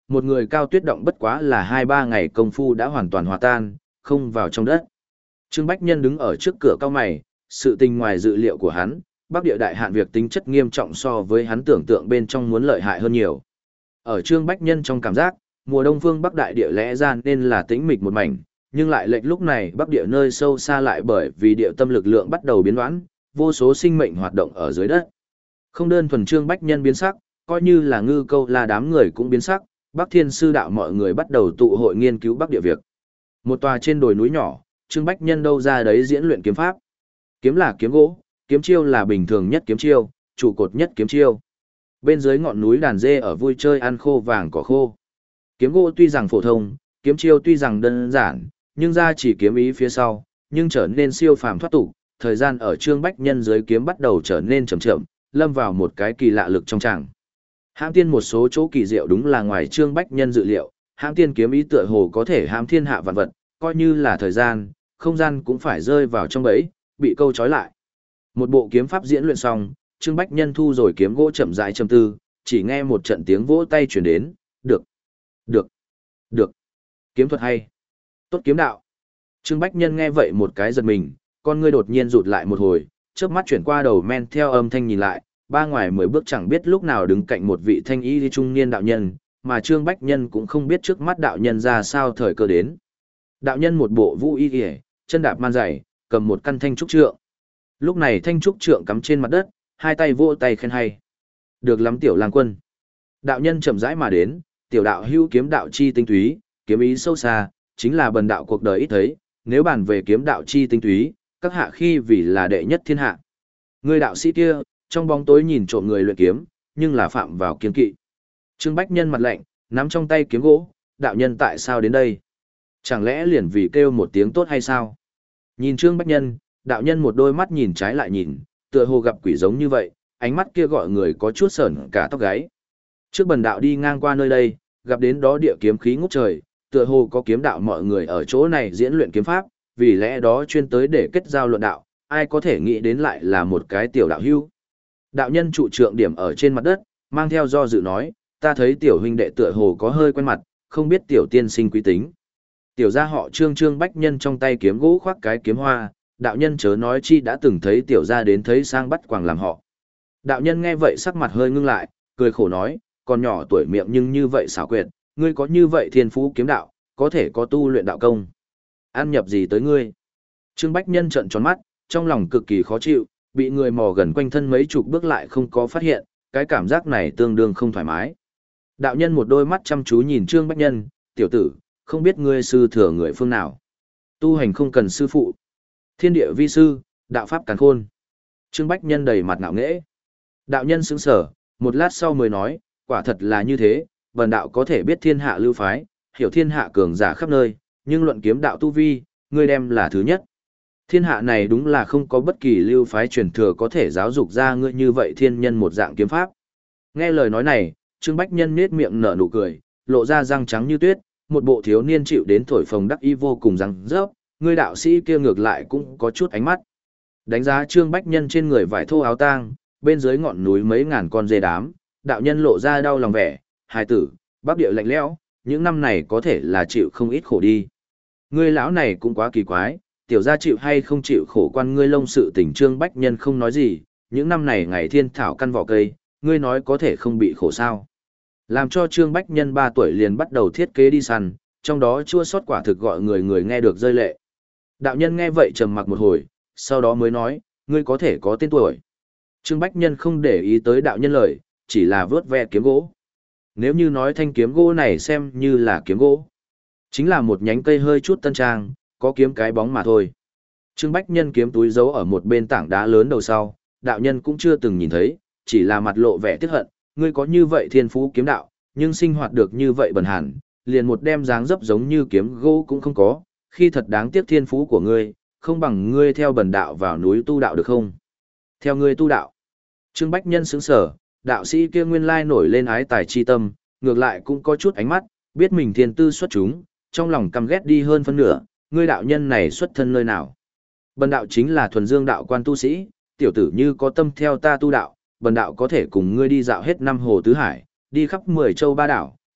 một người cao tuyết động bất quá là hai ba ngày công phu đã hoàn toàn hòa tan, không vào trong đất. Trương Bách Nhân đứng ở trước cửa cao mày, sự tình ngoài dự liệu của hắn, Bắc Địa Đại Hạn việc tính chất nghiêm trọng so với hắn tưởng tượng bên trong muốn lợi hại hơn nhiều. Ở Trương Bách Nhân trong cảm giác, mùa đông phương Bắc Đại Địa lẽ ra nên là tĩnh mịch một mảnh, nhưng lại lệch lúc này Bắc Địa nơi sâu xa lại bởi vì địa tâm lực lượng bắt đầu biến đoán, vô số sinh mệnh hoạt động ở dưới đất. Không đơn thuần Trương Bách Nhân biến sắc, coi như là Ngư Câu là đám người cũng biến sắc, Bắc Thiên Sư Đạo mọi người bắt đầu tụ hội nghiên cứu Bắc Địa việc. Một tòa trên đồi núi nhỏ, Trương Bách Nhân đâu ra đấy diễn luyện kiếm pháp. Kiếm là kiếm gỗ, kiếm chiêu là bình thường nhất kiếm chiêu, trụ cột nhất kiếm chiêu. Bên dưới ngọn núi đàn dê ở vui chơi ăn khô vàng cỏ khô. Kiếm gỗ tuy rằng phổ thông, kiếm chiêu tuy rằng đơn giản, nhưng ra chỉ kiếm ý phía sau, nhưng trở nên siêu phàm thoát tục. Thời gian ở Trương Bách Nhân dưới kiếm bắt đầu trở nên chậm chậm, lâm vào một cái kỳ lạ lực trong tràng. Hãm tiên một số chỗ kỳ diệu đúng là ngoài Trương Bách Nhân dự liệu, hãm tiên kiếm ý tựa hồ có thể hãm thiên hạ vạn vật, coi như là thời gian, không gian cũng phải rơi vào trong bẫy, bị câu trói lại. Một bộ kiếm pháp diễn luyện xong, Trương Bách Nhân thu rồi kiếm gỗ chậm rãi trầm tư, chỉ nghe một trận tiếng vỗ tay truyền đến, được, được, được, kiếm thuật hay, tốt kiếm đạo. Trương Bách Nhân nghe vậy một cái giật mình, con ngươi đột nhiên rụt lại một hồi, chớp mắt chuyển qua đầu men theo âm thanh nhìn lại, ba ngoài mười bước chẳng biết lúc nào đứng cạnh một vị thanh y trung niên đạo nhân, mà Trương Bách Nhân cũng không biết trước mắt đạo nhân ra sao thời cơ đến. Đạo nhân một bộ vũ y y, chân đạp man dày, cầm một căn thanh trúc trượng. Lúc này thanh trúc trượng cắm trên mặt đất, hai tay vỗ tay khen hay. Được lắm tiểu lang quân. Đạo nhân chậm rãi mà đến, tiểu đạo hữu kiếm đạo chi tinh túy, kiếm ý sâu xa, chính là bần đạo cuộc đời ít thấy, nếu bàn về kiếm đạo chi tinh túy, các hạ khi vì là đệ nhất thiên hạ. Người đạo sĩ kia, trong bóng tối nhìn trộm người luyện kiếm, nhưng là phạm vào kiên kỵ. Trương Bách Nhân mặt lạnh, nắm trong tay kiếm gỗ, đạo nhân tại sao đến đây? Chẳng lẽ liền vì kêu một tiếng tốt hay sao? Nhìn Trương Bách Nhân, đạo nhân một đôi mắt nhìn trái lại nhìn, tựa hồ gặp quỷ giống như vậy, ánh mắt kia gọi người có chút sởn cả tóc gáy. Trước bần đạo đi ngang qua nơi đây, gặp đến đó địa kiếm khí ngút trời, tựa hồ có kiếm đạo mọi người ở chỗ này diễn luyện kiếm pháp, vì lẽ đó chuyên tới để kết giao luận đạo, ai có thể nghĩ đến lại là một cái tiểu đạo hưu. Đạo nhân trụ trượng điểm ở trên mặt đất, mang theo do dự nói, ta thấy tiểu huynh đệ tựa hồ có hơi quen mặt, không biết tiểu tiên sinh quý tính. Tiểu gia họ Trương Trương Bách Nhân trong tay kiếm gỗ khoác cái kiếm hoa, đạo nhân chớ nói chi đã từng thấy tiểu gia đến thấy sang bắt quàng làm họ. Đạo nhân nghe vậy sắc mặt hơi ngưng lại, cười khổ nói, còn nhỏ tuổi miệng nhưng như vậy xảo quyệt, ngươi có như vậy thiên phú kiếm đạo, có thể có tu luyện đạo công. An nhập gì tới ngươi? Trương Bách Nhân trợn tròn mắt, trong lòng cực kỳ khó chịu, bị người mò gần quanh thân mấy chục bước lại không có phát hiện, cái cảm giác này tương đương không thoải mái. Đạo nhân một đôi mắt chăm chú nhìn Trương Bách Nhân, tiểu tử, không biết ngươi sư thừa người phương nào. Tu hành không cần sư phụ. Thiên địa vi sư, đạo pháp càn khôn. Trương Bách Nhân đầy mặt ngạo nghễ. Đạo nhân sững sờ, một lát sau mới nói, quả thật là như thế, bần đạo có thể biết thiên hạ lưu phái, hiểu thiên hạ cường giả khắp nơi, nhưng luận kiếm đạo tu vi, ngươi đem là thứ nhất. Thiên hạ này đúng là không có bất kỳ lưu phái truyền thừa có thể giáo dục ra ngươi như vậy thiên nhân một dạng kiếm pháp. Nghe lời nói này, Trương Bách Nhân nhếch miệng nở nụ cười, lộ ra răng trắng như tuyết, một bộ thiếu niên chịu đến thổi phồng đắc ý vô cùng răng rớp, ngươi đạo sĩ kia ngược lại cũng có chút ánh mắt. Đánh giá Trương Bách Nhân trên người vải thô áo tang, bên dưới ngọn núi mấy ngàn con dê đám, đạo nhân lộ ra đau lòng vẻ, hài tử, Bắc Địa lạnh lẽo, những năm này có thể là chịu không ít khổ đi. Ngươi lão này cũng quá kỳ quái, tiểu gia chịu hay không chịu khổ quan ngươi lông sự tình. Trương Bách Nhân không nói gì, những năm này ngày thiên thảo căn vỏ cây, ngươi nói có thể không bị khổ sao. Làm cho Trương Bách Nhân ba tuổi liền bắt đầu thiết kế đi săn, trong đó chua sót quả thực gọi người người nghe được rơi lệ. Đạo nhân nghe vậy trầm mặc một hồi, sau đó mới nói, ngươi có thể có tên tuổi. Trương Bách Nhân không để ý tới đạo nhân lời, chỉ là vớt ve kiếm gỗ. Nếu như nói thanh kiếm gỗ này xem như là kiếm gỗ, chính là một nhánh cây hơi chút tân trang, có kiếm cái bóng mà thôi. Trương Bách Nhân kiếm túi giấu ở một bên tảng đá lớn đầu sau, đạo nhân cũng chưa từng nhìn thấy, chỉ là mặt lộ vẻ tiếc hận, ngươi có như vậy thiên phú kiếm đạo, nhưng sinh hoạt được như vậy bần hàn, liền một đem dáng dấp giống như kiếm gỗ cũng không có, khi thật đáng tiếc thiên phú của ngươi, không bằng ngươi theo bần đạo vào núi tu đạo được không? Theo ngươi tu đạo. Trương Bách Nhân sững sờ, đạo sĩ kia nguyên lai nổi lên ái tài chi tâm, ngược lại cũng có chút ánh mắt, biết mình thiên tư xuất chúng, trong lòng căm ghét đi hơn phân nửa, ngươi đạo nhân này xuất thân nơi nào? Bần đạo chính là thuần dương đạo quan tu sĩ, tiểu tử như có tâm theo ta tu đạo, bần đạo có thể cùng ngươi đi dạo hết năm hồ tứ hải, đi khắp mười châu ba đảo,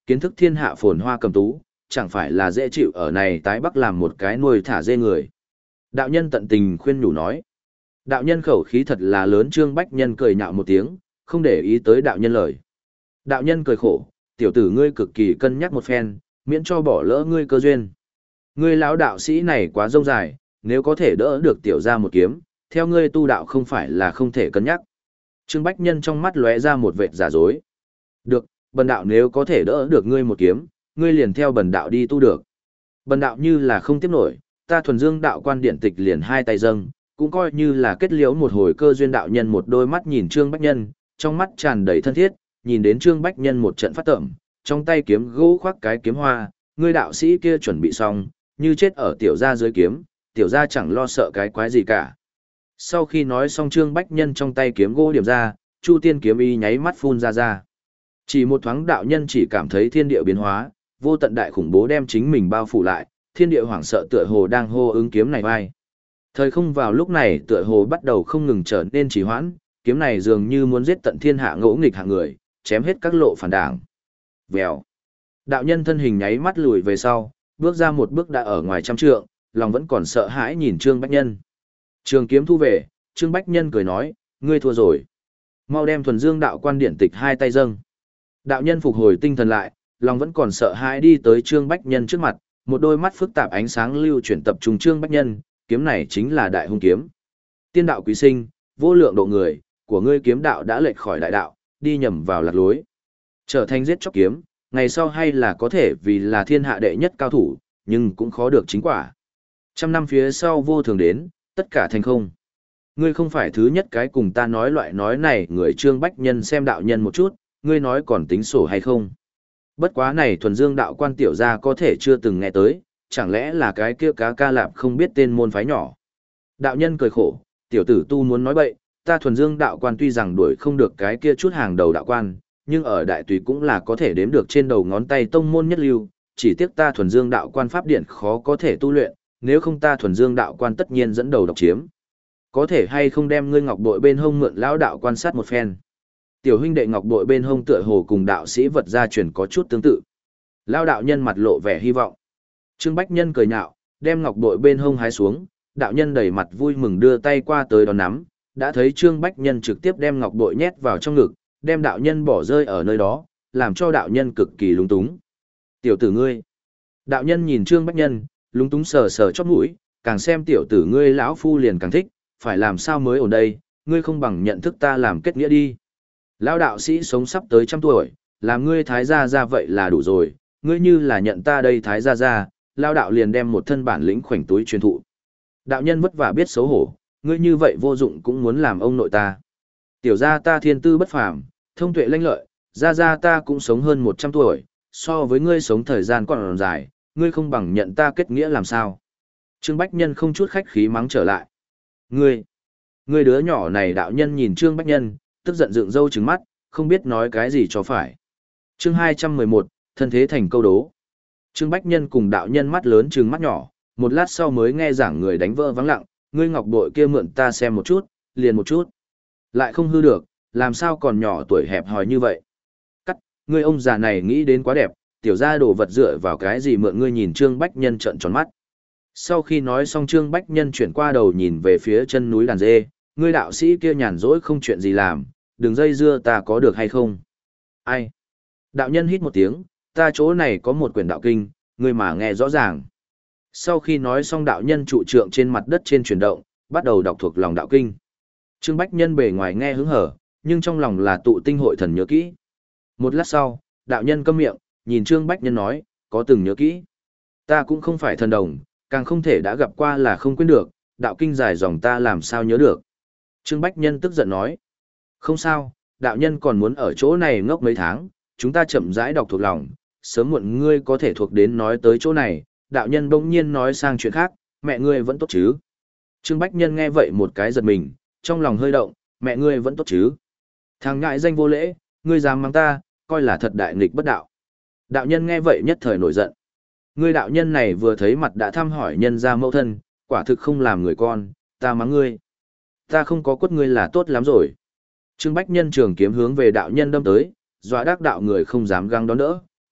kiến thức thiên hạ phồn hoa cầm tú, chẳng phải là dễ chịu ở này tái bắc làm một cái nuôi thả dê người. Đạo nhân tận tình khuyên nhủ nói. Đạo nhân khẩu khí thật là lớn, Trương Bách Nhân cười nhạo một tiếng, không để ý tới đạo nhân lời. Đạo nhân cười khổ, tiểu tử ngươi cực kỳ cân nhắc một phen, miễn cho bỏ lỡ ngươi cơ duyên. Ngươi lão đạo sĩ này quá rông dài, nếu có thể đỡ được tiểu ra một kiếm, theo ngươi tu đạo không phải là không thể cân nhắc. Trương Bách Nhân trong mắt lóe ra một vệt giả dối. Được, bần đạo nếu có thể đỡ được ngươi một kiếm, ngươi liền theo bần đạo đi tu được. Bần đạo như là không tiếp nổi, ta thuần dương đạo quan điện tịch liền hai tay dâng, cũng coi như là kết liễu một hồi cơ duyên. Đạo nhân một đôi mắt nhìn Trương Bách Nhân, trong mắt tràn đầy thân thiết, nhìn đến Trương Bách Nhân một trận phát tởm, trong tay kiếm gỗ khoác cái kiếm hoa, ngươi đạo sĩ kia chuẩn bị xong, như chết ở tiểu gia dưới kiếm, tiểu gia chẳng lo sợ cái quái gì cả. Sau khi nói xong, Trương Bách Nhân trong tay kiếm gỗ điểm ra, Chu Tiên kiếm y nháy mắt phun ra ra. Chỉ một thoáng đạo nhân chỉ cảm thấy thiên địa biến hóa, vô tận đại khủng bố đem chính mình bao phủ lại, thiên địa hoảng sợ tựa hồ đang hô ứng kiếm này vai. Thời không vào lúc này tựa hồ bắt đầu không ngừng trở nên trì hoãn, kiếm này dường như muốn giết tận thiên hạ ngỗ nghịch hạng người, chém hết các lộ phản đảng. Vèo. Đạo nhân thân hình nháy mắt lùi về sau, bước ra một bước đã ở ngoài trăm trượng, lòng vẫn còn sợ hãi nhìn Trương Bách Nhân. Trường kiếm thu về, Trương Bách Nhân cười nói, ngươi thua rồi. Mau đem thuần dương đạo quan điển tịch hai tay dâng. Đạo nhân phục hồi tinh thần lại, lòng vẫn còn sợ hãi đi tới Trương Bách Nhân trước mặt, một đôi mắt phức tạp ánh sáng lưu chuyển tập trung Trương Bách Nhân, kiếm này chính là đại hung kiếm. Tiên đạo quý sinh, vô lượng độ người, của ngươi kiếm đạo đã lệch khỏi đại đạo, đi nhầm vào lạc lối. Trở thành giết chóc kiếm, ngày sau hay là có thể vì là thiên hạ đệ nhất cao thủ, nhưng cũng khó được chính quả. Trăm năm phía sau vô thường đến, tất cả thành không. Ngươi không phải thứ nhất cái cùng ta nói loại nói này. Người Trương Bách Nhân xem đạo nhân một chút, ngươi nói còn tính sổ hay không? Bất quá này thuần dương đạo quan tiểu gia có thể chưa từng nghe tới, chẳng lẽ là cái kia cá ca lạp không biết tên môn phái nhỏ. Đạo nhân cười khổ, tiểu tử tu muốn nói bậy, ta thuần dương đạo quan tuy rằng đuổi không được cái kia chút hàng đầu đạo quan, nhưng ở đại tùy cũng là có thể đếm được trên đầu ngón tay tông môn nhất lưu, chỉ tiếc ta thuần dương đạo quan pháp điện khó có thể tu luyện, nếu không ta thuần dương đạo quan tất nhiên dẫn đầu độc chiếm. Có thể hay không đem ngươi ngọc bội bên hông mượn lão đạo quan sát một phen. Tiểu huynh đệ ngọc bội bên hông tựa hồ cùng đạo sĩ vật gia truyền có chút tương tự. Lão đạo nhân mặt lộ vẻ hy vọng. Trương Bách Nhân cười nhạo, đem ngọc bội bên hông hái xuống, đạo nhân đầy mặt vui mừng đưa tay qua tới đón nắm, đã thấy Trương Bách Nhân trực tiếp đem ngọc bội nhét vào trong ngực, đem đạo nhân bỏ rơi ở nơi đó, làm cho đạo nhân cực kỳ lúng túng. Tiểu tử ngươi. Đạo nhân nhìn Trương Bách Nhân, lúng túng sờ sờ chóp mũi, càng xem tiểu tử ngươi lão phu liền càng thích, phải làm sao mới ổn đây, ngươi không bằng nhận thức ta làm kết nghĩa đi. Lão đạo sĩ sống sắp tới trăm tuổi, làm ngươi thái gia gia vậy là đủ rồi, ngươi như là nhận ta đây thái gia gia, lão đạo liền đem một thân bản lĩnh khoảnh túi truyền thụ. Đạo nhân vất vả biết xấu hổ, ngươi như vậy vô dụng cũng muốn làm ông nội ta. Tiểu gia ta thiên tư bất phàm, thông tuệ lanh lợi, gia gia ta cũng sống hơn một trăm tuổi, so với ngươi sống thời gian còn dài, ngươi không bằng nhận ta kết nghĩa làm sao. Trương Bách Nhân không chút khách khí mắng trở lại. Ngươi, ngươi đứa nhỏ này. Đạo nhân nhìn Trương Bách Nhân, tức giận dựng râu trừng mắt, không biết nói cái gì cho phải. Chương hai trăm mười một, thân thế thành câu đố. Trương Bách Nhân cùng đạo nhân mắt lớn trừng mắt nhỏ, một lát sau mới nghe giảng người đánh vỡ vắng lặng, ngươi ngọc bội kia mượn ta xem một chút, liền một chút. Lại không hư được, làm sao còn nhỏ tuổi hẹp hòi như vậy. Cắt, ngươi ông già này nghĩ đến quá đẹp, tiểu gia đồ vật dựa vào cái gì mượn. Ngươi nhìn Trương Bách Nhân trợn tròn mắt. Sau khi nói xong, Trương Bách Nhân chuyển qua đầu nhìn về phía chân núi đàn dê, ngươi đạo sĩ kia nhàn rỗi không chuyện gì làm, đừng dây dưa ta có được hay không? Ai? Đạo nhân hít một tiếng, ta chỗ này có một quyển đạo kinh, ngươi mà nghe rõ ràng. Sau khi nói xong, đạo nhân trụ trượng trên mặt đất trên chuyển động, bắt đầu đọc thuộc lòng đạo kinh. Trương Bách Nhân bề ngoài nghe hứng hở, nhưng trong lòng là tụ tinh hội thần nhớ kỹ. Một lát sau, đạo nhân câm miệng, nhìn Trương Bách Nhân nói, có từng nhớ kỹ. Ta cũng không phải thần đồng, càng không thể đã gặp qua là không quên được, đạo kinh dài dòng ta làm sao nhớ được. Trương Bách Nhân tức giận nói, không sao, đạo nhân còn muốn ở chỗ này ngốc mấy tháng, chúng ta chậm rãi đọc thuộc lòng, sớm muộn ngươi có thể thuộc đến nói tới chỗ này. Đạo nhân bỗng nhiên nói sang chuyện khác, mẹ ngươi vẫn tốt chứ? Trương Bách Nhân nghe vậy một cái giật mình, trong lòng hơi động, mẹ ngươi vẫn tốt chứ? Thằng ngại danh vô lễ, ngươi dám mắng ta, coi là thật đại nghịch bất đạo. Đạo nhân nghe vậy nhất thời nổi giận. Ngươi đạo nhân này vừa thấy mặt đã thăm hỏi nhân gia mẫu thân, quả thực không làm người con, ta mắng ngươi. Ta không có quất ngươi là tốt lắm rồi. Trương Bách Nhân trường kiếm hướng về đạo nhân đâm tới, dọa đắc đạo người không dám găng đón đỡ,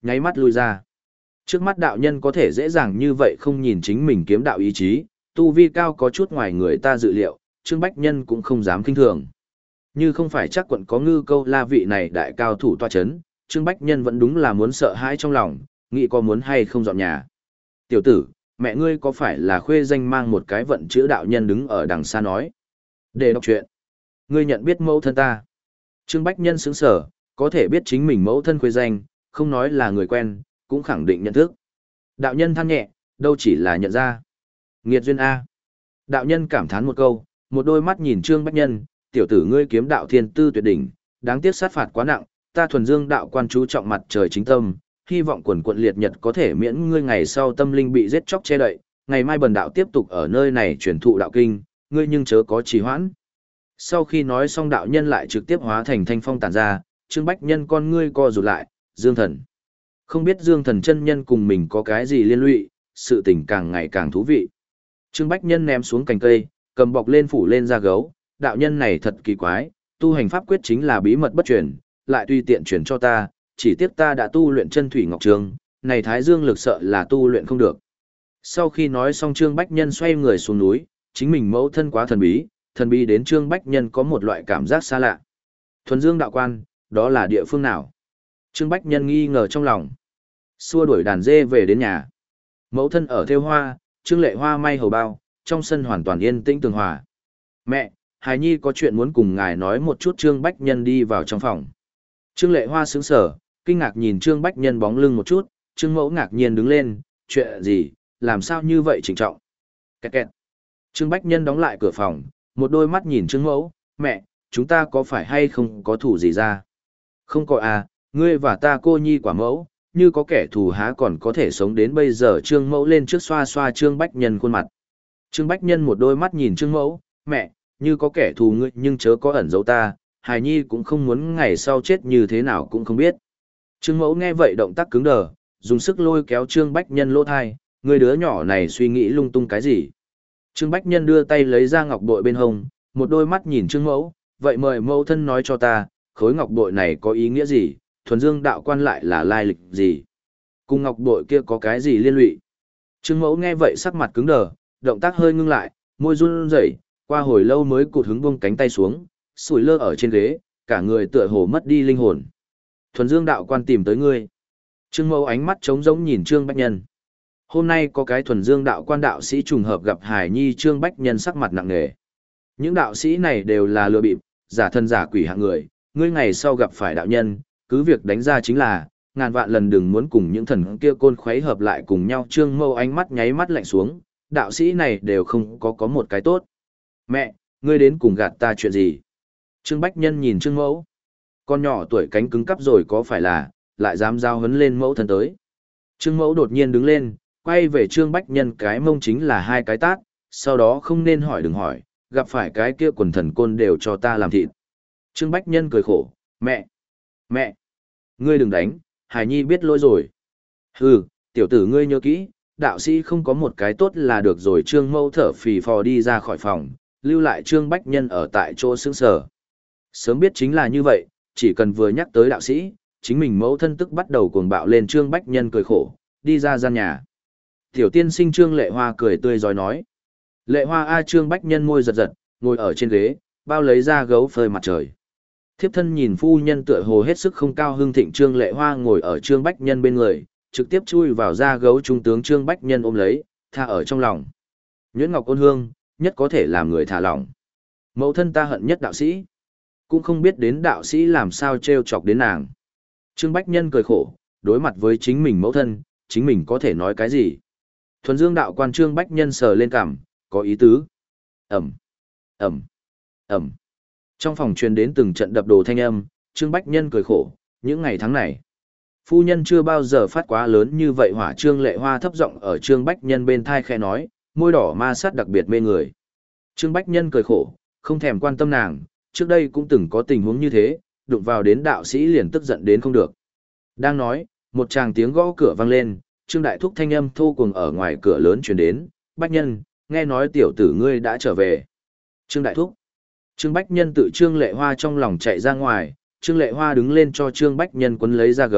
nháy mắt lui ra. Trước mắt đạo nhân có thể dễ dàng như vậy không nhìn chính mình kiếm đạo ý chí, tu vi cao có chút ngoài người ta dự liệu, Trương Bách Nhân cũng không dám kinh thường. Như không phải chắc quận có Ngư Câu La vị này đại cao thủ tọa chấn, Trương Bách Nhân vẫn đúng là muốn sợ hãi trong lòng, nghĩ có muốn hay không dọn nhà. Tiểu tử, mẹ ngươi có phải là khuê danh mang một cái vận chữ đạo nhân đứng ở đằng xa nói. Để đọc chuyện. Ngươi nhận biết mẫu thân ta. Trương Bách Nhân sững sở, có thể biết chính mình mẫu thân khuê danh, không nói là người quen, cũng khẳng định nhận thức. Đạo nhân than nhẹ, đâu chỉ là nhận ra. Nghiệt duyên A. Đạo nhân cảm thán một câu, một đôi mắt nhìn Trương Bách Nhân, tiểu tử ngươi kiếm đạo thiên tư tuyệt đỉnh, đáng tiếc sát phạt quá nặng, ta thuần dương đạo quan chú trọng mặt trời chính tâm, hy vọng quần quận liệt nhật có thể miễn ngươi ngày sau tâm linh bị giết chóc che đậy, ngày mai bần đạo tiếp tục ở nơi này truyền thụ đạo kinh, ngươi nhưng chớ có trì hoãn. Sau khi nói xong đạo nhân lại trực tiếp hóa thành thanh phong tản ra, Trương Bách Nhân con ngươi co rụt lại, Dương Thần. Không biết Dương Thần chân nhân cùng mình có cái gì liên lụy, sự tình càng ngày càng thú vị. Trương Bách Nhân ném xuống cành cây, cầm bọc lên phủ lên da gấu, đạo nhân này thật kỳ quái, tu hành pháp quyết chính là bí mật bất truyền, lại tùy tiện truyền cho ta, chỉ tiếc ta đã tu luyện chân thủy ngọc trường, này thái dương lực sợ là tu luyện không được. Sau khi nói xong Trương Bách Nhân xoay người xuống núi, chính mình mẫu thân quá thần bí, thần bí đến Trương Bách Nhân có một loại cảm giác xa lạ. Thuần Dương đạo quan, đó là địa phương nào? Trương Bách Nhân nghi ngờ trong lòng. Xua đuổi đàn dê về đến nhà. Mẫu thân ở theo hoa, Trương Lệ Hoa may hầu bao, trong sân hoàn toàn yên tĩnh tường hòa. Mẹ, Hải Nhi có chuyện muốn cùng ngài nói một chút. Trương Bách Nhân đi vào trong phòng. Trương Lệ Hoa sững sờ, kinh ngạc nhìn Trương Bách Nhân bóng lưng một chút, Trương Mẫu ngạc nhiên đứng lên, chuyện gì, làm sao như vậy trịnh trọng. Kẹt kẹt. Trương Bách Nhân đóng lại cửa phòng, một đôi mắt nhìn Trương Mẫu, mẹ, chúng ta có phải hay không có thủ gì ra? Không có à, ngươi và ta cô nhi quả mẫu, như có kẻ thù há còn có thể sống đến bây giờ. Trương Mẫu lên trước xoa xoa Trương Bách Nhân khuôn mặt. Trương Bách Nhân một đôi mắt nhìn Trương Mẫu, mẹ, như có kẻ thù ngươi nhưng chớ có ẩn giấu ta, Hài Nhi cũng không muốn ngày sau chết như thế nào cũng không biết. Trương Mẫu nghe vậy động tác cứng đờ, dùng sức lôi kéo Trương Bách Nhân lỗ thai, người đứa nhỏ này suy nghĩ lung tung cái gì. Trương Bách Nhân đưa tay lấy ra ngọc bội bên hông, một đôi mắt nhìn Trương Mẫu, vậy mời mẫu thân nói cho ta, khối ngọc bội này có ý nghĩa gì, thuần dương đạo quan lại là lai lịch gì, cùng ngọc bội kia có cái gì liên lụy. Trương Mẫu nghe vậy sắc mặt cứng đờ, động tác hơi ngưng lại, môi run rẩy, qua hồi lâu mới cụt hứng buông cánh tay xuống, sủi lơ ở trên ghế, cả người tựa hồ mất đi linh hồn. Thuần dương đạo quan tìm tới ngươi. Trương Mẫu ánh mắt trống rỗng nhìn Trương Bách Nhân. Hôm nay có cái thuần dương đạo quan đạo sĩ trùng hợp gặp Hải Nhi. Trương Bách Nhân sắc mặt nặng nề. Những đạo sĩ này đều là lừa bịp, giả thân giả quỷ hạng người, ngươi ngày sau gặp phải đạo nhân, cứ việc đánh ra chính là, ngàn vạn lần đừng muốn cùng những thần kia côn khuấy hợp lại cùng nhau. Trương Mẫu ánh mắt nháy mắt lạnh xuống, đạo sĩ này đều không có có một cái tốt. Mẹ, ngươi đến cùng gạt ta chuyện gì? Trương Bách Nhân nhìn Trương Mẫu. Con nhỏ tuổi cánh cứng cắp rồi có phải là, lại dám giao hấn lên mẫu thân tới. Trương Mẫu đột nhiên đứng lên, quay về Trương Bách Nhân cái mông chính là hai cái tát, sau đó không nên hỏi đừng hỏi, gặp phải cái kia quần thần côn đều cho ta làm thịt. Trương Bách Nhân cười khổ, mẹ, mẹ, ngươi đừng đánh, Hải Nhi biết lỗi rồi. Hừ, tiểu tử ngươi nhớ kỹ, đạo sĩ không có một cái tốt là được rồi. Trương Mẫu thở phì phò đi ra khỏi phòng, lưu lại Trương Bách Nhân ở tại chỗ sững sờ. Sớm biết chính là như vậy, chỉ cần vừa nhắc tới đạo sĩ, chính mình mẫu thân tức bắt đầu cuồng bạo lên. Trương Bách Nhân cười khổ, đi ra gian nhà. Tiểu tiên sinh Trương Lệ Hoa cười tươi rói nói. Lệ Hoa a. Trương Bách Nhân môi giật giật, ngồi ở trên ghế, bao lấy ra gấu phơi mặt trời. Thiếp thân nhìn phu nhân tựa hồ hết sức không cao hưng thịnh. Trương Lệ Hoa ngồi ở Trương Bách Nhân bên người, trực tiếp chui vào da gấu trung tướng. Trương Bách Nhân ôm lấy, tha ở trong lòng. Nhuyễn ngọc ôn hương, nhất có thể làm người thả lỏng. Mẫu thân ta hận nhất đạo sĩ, cũng không biết đến đạo sĩ làm sao trêu chọc đến nàng. Trương Bách Nhân cười khổ, đối mặt với chính mình mẫu thân, chính mình có thể nói cái gì. Thuần dương đạo quan. Trương Bách Nhân sờ lên cằm, có ý tứ. Ẩm, Ẩm, Ẩm. Trong phòng truyền đến từng trận đập đồ thanh âm. Trương Bách Nhân cười khổ, những ngày tháng này, phu nhân chưa bao giờ phát quá lớn như vậy hỏa. Trương Lệ Hoa thấp giọng ở Trương Bách Nhân bên thai khẽ nói, môi đỏ ma sát đặc biệt mê người. Trương Bách Nhân cười khổ, không thèm quan tâm nàng, trước đây cũng từng có tình huống như thế, đụng vào đến đạo sĩ liền tức giận đến không được. Đang nói, một tràng tiếng gõ cửa vang lên, Trương Đại Thúc thanh âm thô cuồng ở ngoài cửa lớn truyền đến, Bách Nhân, nghe nói tiểu tử ngươi đã trở về. Trương Đại Thúc. Trương Bách Nhân tự Trương Lệ Hoa trong lòng chạy ra ngoài, Trương Lệ Hoa đứng lên cho Trương Bách Nhân quấn lấy ra gấu,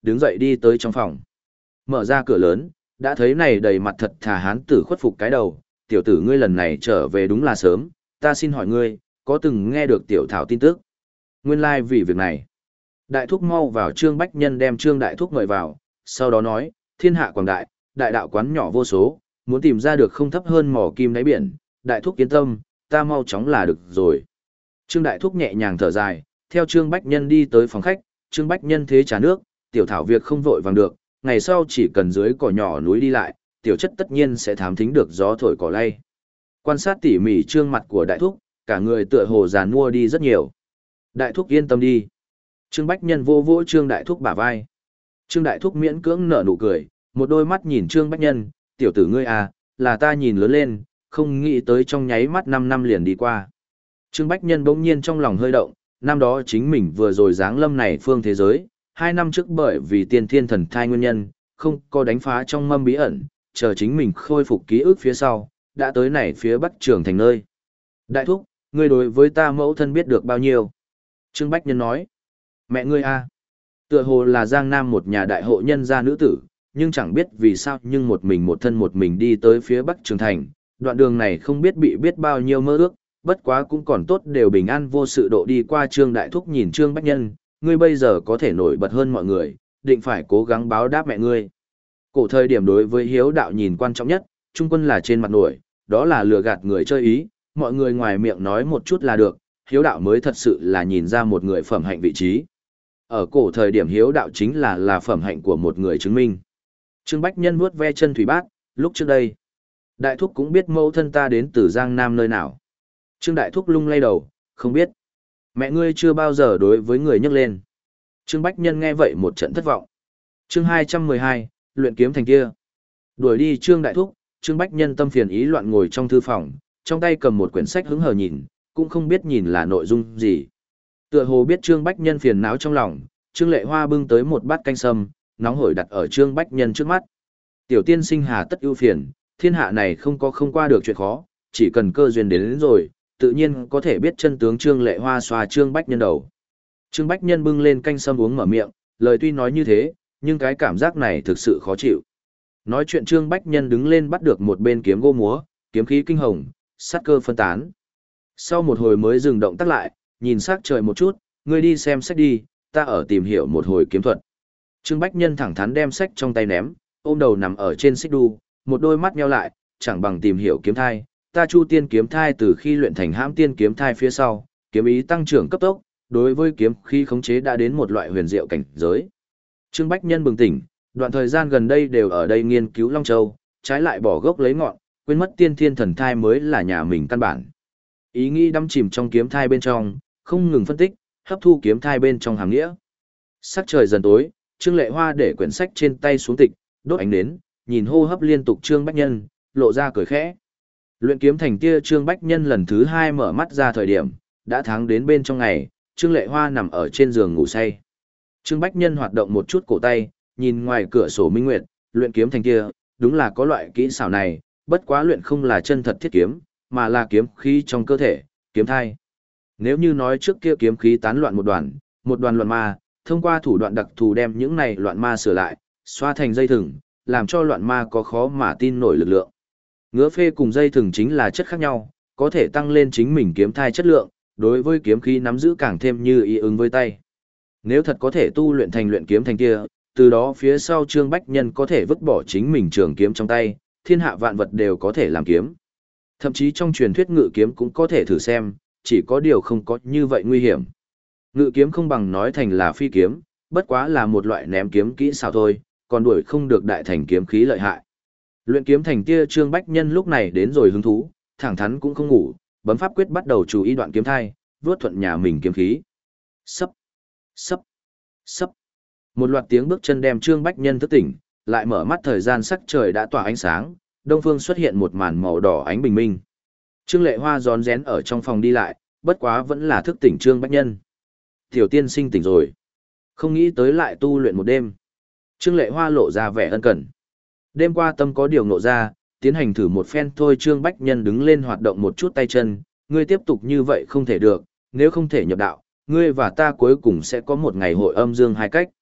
đứng dậy đi tới trong phòng. Mở ra cửa lớn, đã thấy này đầy mặt thật thà hán tử khuất phục cái đầu, tiểu tử ngươi lần này trở về đúng là sớm, ta xin hỏi ngươi, có từng nghe được tiểu thảo tin tức? Nguyên lai like vì việc này. Đại thúc mau vào Trương Bách Nhân đem Trương Đại thúc mời vào, sau đó nói, thiên hạ quảng đại, đại đạo quán nhỏ vô số, muốn tìm ra được không thấp hơn mỏ kim đáy biển, Đại thúc yên tâm, ta mau chóng là được rồi. Trương Đại thúc nhẹ nhàng thở dài, theo Trương Bách Nhân đi tới phòng khách, Trương Bách Nhân thế trà nước, tiểu thảo việc không vội vàng được, ngày sau chỉ cần dưới cỏ nhỏ núi đi lại, tiểu chất tất nhiên sẽ thám thính được gió thổi cỏ lay. Quan sát tỉ mỉ trương mặt của đại thúc, cả người tựa hồ giàn mua đi rất nhiều. Đại thúc yên tâm đi. Trương Bách Nhân vô vỗ Trương Đại thúc bả vai. Trương Đại thúc miễn cưỡng nở nụ cười, một đôi mắt nhìn Trương Bách Nhân, tiểu tử ngươi à, là ta nhìn lớn lên, không nghĩ tới trong nháy mắt năm năm liền đi qua. Trương Bách Nhân bỗng nhiên trong lòng hơi động, năm đó chính mình vừa rồi giáng lâm này phương thế giới, hai năm trước bởi vì tiên thiên thần thai nguyên nhân, không có đánh phá trong mâm bí ẩn, chờ chính mình khôi phục ký ức phía sau, đã tới này phía bắc trường thành nơi. Đại thúc, ngươi đối với ta mẫu thân biết được bao nhiêu? Trương Bách Nhân nói, mẹ ngươi a, tựa hồ là Giang Nam một nhà đại hộ nhân gia nữ tử, nhưng chẳng biết vì sao nhưng một mình một thân một mình đi tới phía bắc trường thành, đoạn đường này không biết bị biết bao nhiêu mơ ước, bất quá cũng còn tốt đều bình an vô sự độ đi qua. Trương Đại thúc nhìn Trương Bách Nhân, ngươi bây giờ có thể nổi bật hơn mọi người, định phải cố gắng báo đáp mẹ ngươi. Cổ thời điểm đối với hiếu đạo nhìn quan trọng nhất, trung quân là trên mặt nổi, đó là lừa gạt người chơi ý, mọi người ngoài miệng nói một chút là được, hiếu đạo mới thật sự là nhìn ra một người phẩm hạnh vị trí. Ở cổ thời điểm hiếu đạo chính là là phẩm hạnh của một người chứng minh. Trương Bách Nhân vuốt ve chân thủy bát, lúc trước đây, Đại thúc cũng biết mẫu thân ta đến từ Giang Nam nơi nào. Trương Đại thúc lung lay đầu, không biết. Mẹ ngươi chưa bao giờ đối với người nhắc lên. Trương Bách Nhân nghe vậy một trận thất vọng. Chương hai trăm mười hai, luyện kiếm thành kia. Đuổi đi Trương Đại thúc, Trương Bách Nhân tâm phiền ý loạn ngồi trong thư phòng, trong tay cầm một quyển sách hứng hờ nhìn, cũng không biết nhìn là nội dung gì. Tựa hồ biết Trương Bách Nhân phiền não trong lòng, Trương Lệ Hoa bưng tới một bát canh sâm, nóng hổi đặt ở Trương Bách Nhân trước mắt. Tiểu tiên sinh hà tất ưu phiền, thiên hạ này không có không qua được chuyện khó, chỉ cần cơ duyên đến, đến rồi, tự nhiên có thể biết chân tướng. Trương Lệ Hoa xoa Trương Bách Nhân đầu. Trương Bách Nhân bưng lên canh sâm uống mở miệng, lời tuy nói như thế, nhưng cái cảm giác này thực sự khó chịu. Nói chuyện Trương Bách Nhân đứng lên bắt được một bên kiếm gỗ múa, kiếm khí kinh hồng, sát cơ phân tán. Sau một hồi mới dừng động tác lại, nhìn sắc trời một chút, ngươi đi xem sách đi, ta ở tìm hiểu một hồi kiếm thuật. Trương Bách Nhân thẳng thắn đem sách trong tay ném, ôm đầu nằm ở trên xích đu, một đôi mắt nheo lại, chẳng bằng tìm hiểu kiếm thai. Ta Chu Tiên kiếm thai từ khi luyện thành Hãm Tiên kiếm thai phía sau, kiếm ý tăng trưởng cấp tốc, đối với kiếm khí khống chế đã đến một loại huyền diệu cảnh giới. Trương Bách Nhân bừng tỉnh, đoạn thời gian gần đây đều ở đây nghiên cứu Long Châu, trái lại bỏ gốc lấy ngọn, quên mất tiên thiên thần thai mới là nhà mình căn bản. Ý nghĩ đắm chìm trong kiếm thai bên trong, không ngừng phân tích, hấp thu kiếm thai bên trong hàm nghĩa. Sắc trời dần tối, Trương Lệ Hoa để quyển sách trên tay xuống tịch, đốt ánh nến, nhìn hô hấp liên tục Trương Bách Nhân, lộ ra cười khẽ. Luyện kiếm thành kia Trương Bách Nhân lần thứ hai mở mắt ra thời điểm, đã tháng đến bên trong ngày, Trương Lệ Hoa nằm ở trên giường ngủ say. Trương Bách Nhân hoạt động một chút cổ tay, nhìn ngoài cửa sổ minh nguyệt, luyện kiếm thành kia, đúng là có loại kỹ xảo này, bất quá luyện không là chân thật thiết kiếm, mà là kiếm khí trong cơ thể, kiếm thai. Nếu như nói trước kia kiếm khí tán loạn một đoàn, một đoàn loạn ma, thông qua thủ đoạn đặc thù đem những này loạn ma sửa lại, xoa thành dây thừng, làm cho loạn ma có khó mà tin nổi lực lượng. Ngứa phê cùng dây thừng chính là chất khác nhau, có thể tăng lên chính mình kiếm thai chất lượng, đối với kiếm khí nắm giữ càng thêm như ý ứng với tay. Nếu thật có thể tu luyện thành luyện kiếm thành kia, từ đó phía sau Trương Bách Nhân có thể vứt bỏ chính mình trường kiếm trong tay, thiên hạ vạn vật đều có thể làm kiếm. Thậm chí trong truyền thuyết ngự kiếm cũng có thể thử xem, chỉ có điều không có như vậy nguy hiểm. Ngự kiếm không bằng nói thành là phi kiếm, bất quá là một loại ném kiếm kỹ xảo thôi, còn đuổi không được đại thành kiếm khí lợi hại. Luyện kiếm thành kia Trương Bách Nhân lúc này đến rồi hứng thú, thẳng thắn cũng không ngủ, bấm pháp quyết bắt đầu chú ý đoạn kiếm thai, vuốt thuận nhà mình kiếm khí. Sấp, sấp, sấp. Một loạt tiếng bước chân đem Trương Bách Nhân thức tỉnh, lại mở mắt thời gian sắc trời đã tỏa ánh sáng, đông phương xuất hiện một màn màu đỏ ánh bình minh. Trương Lệ Hoa rón rén ở trong phòng đi lại, bất quá vẫn là thức tỉnh Trương Bách Nhân. Tiểu tiên sinh tỉnh rồi. Không nghĩ tới lại tu luyện một đêm. Trương Lệ Hoa lộ ra vẻ ân cần. Đêm qua tâm có điều ngộ ra, tiến hành thử một phen thôi. Trương Bách Nhân đứng lên hoạt động một chút tay chân, ngươi tiếp tục như vậy không thể được, nếu không thể nhập đạo, ngươi và ta cuối cùng sẽ có một ngày hội âm dương hai cách.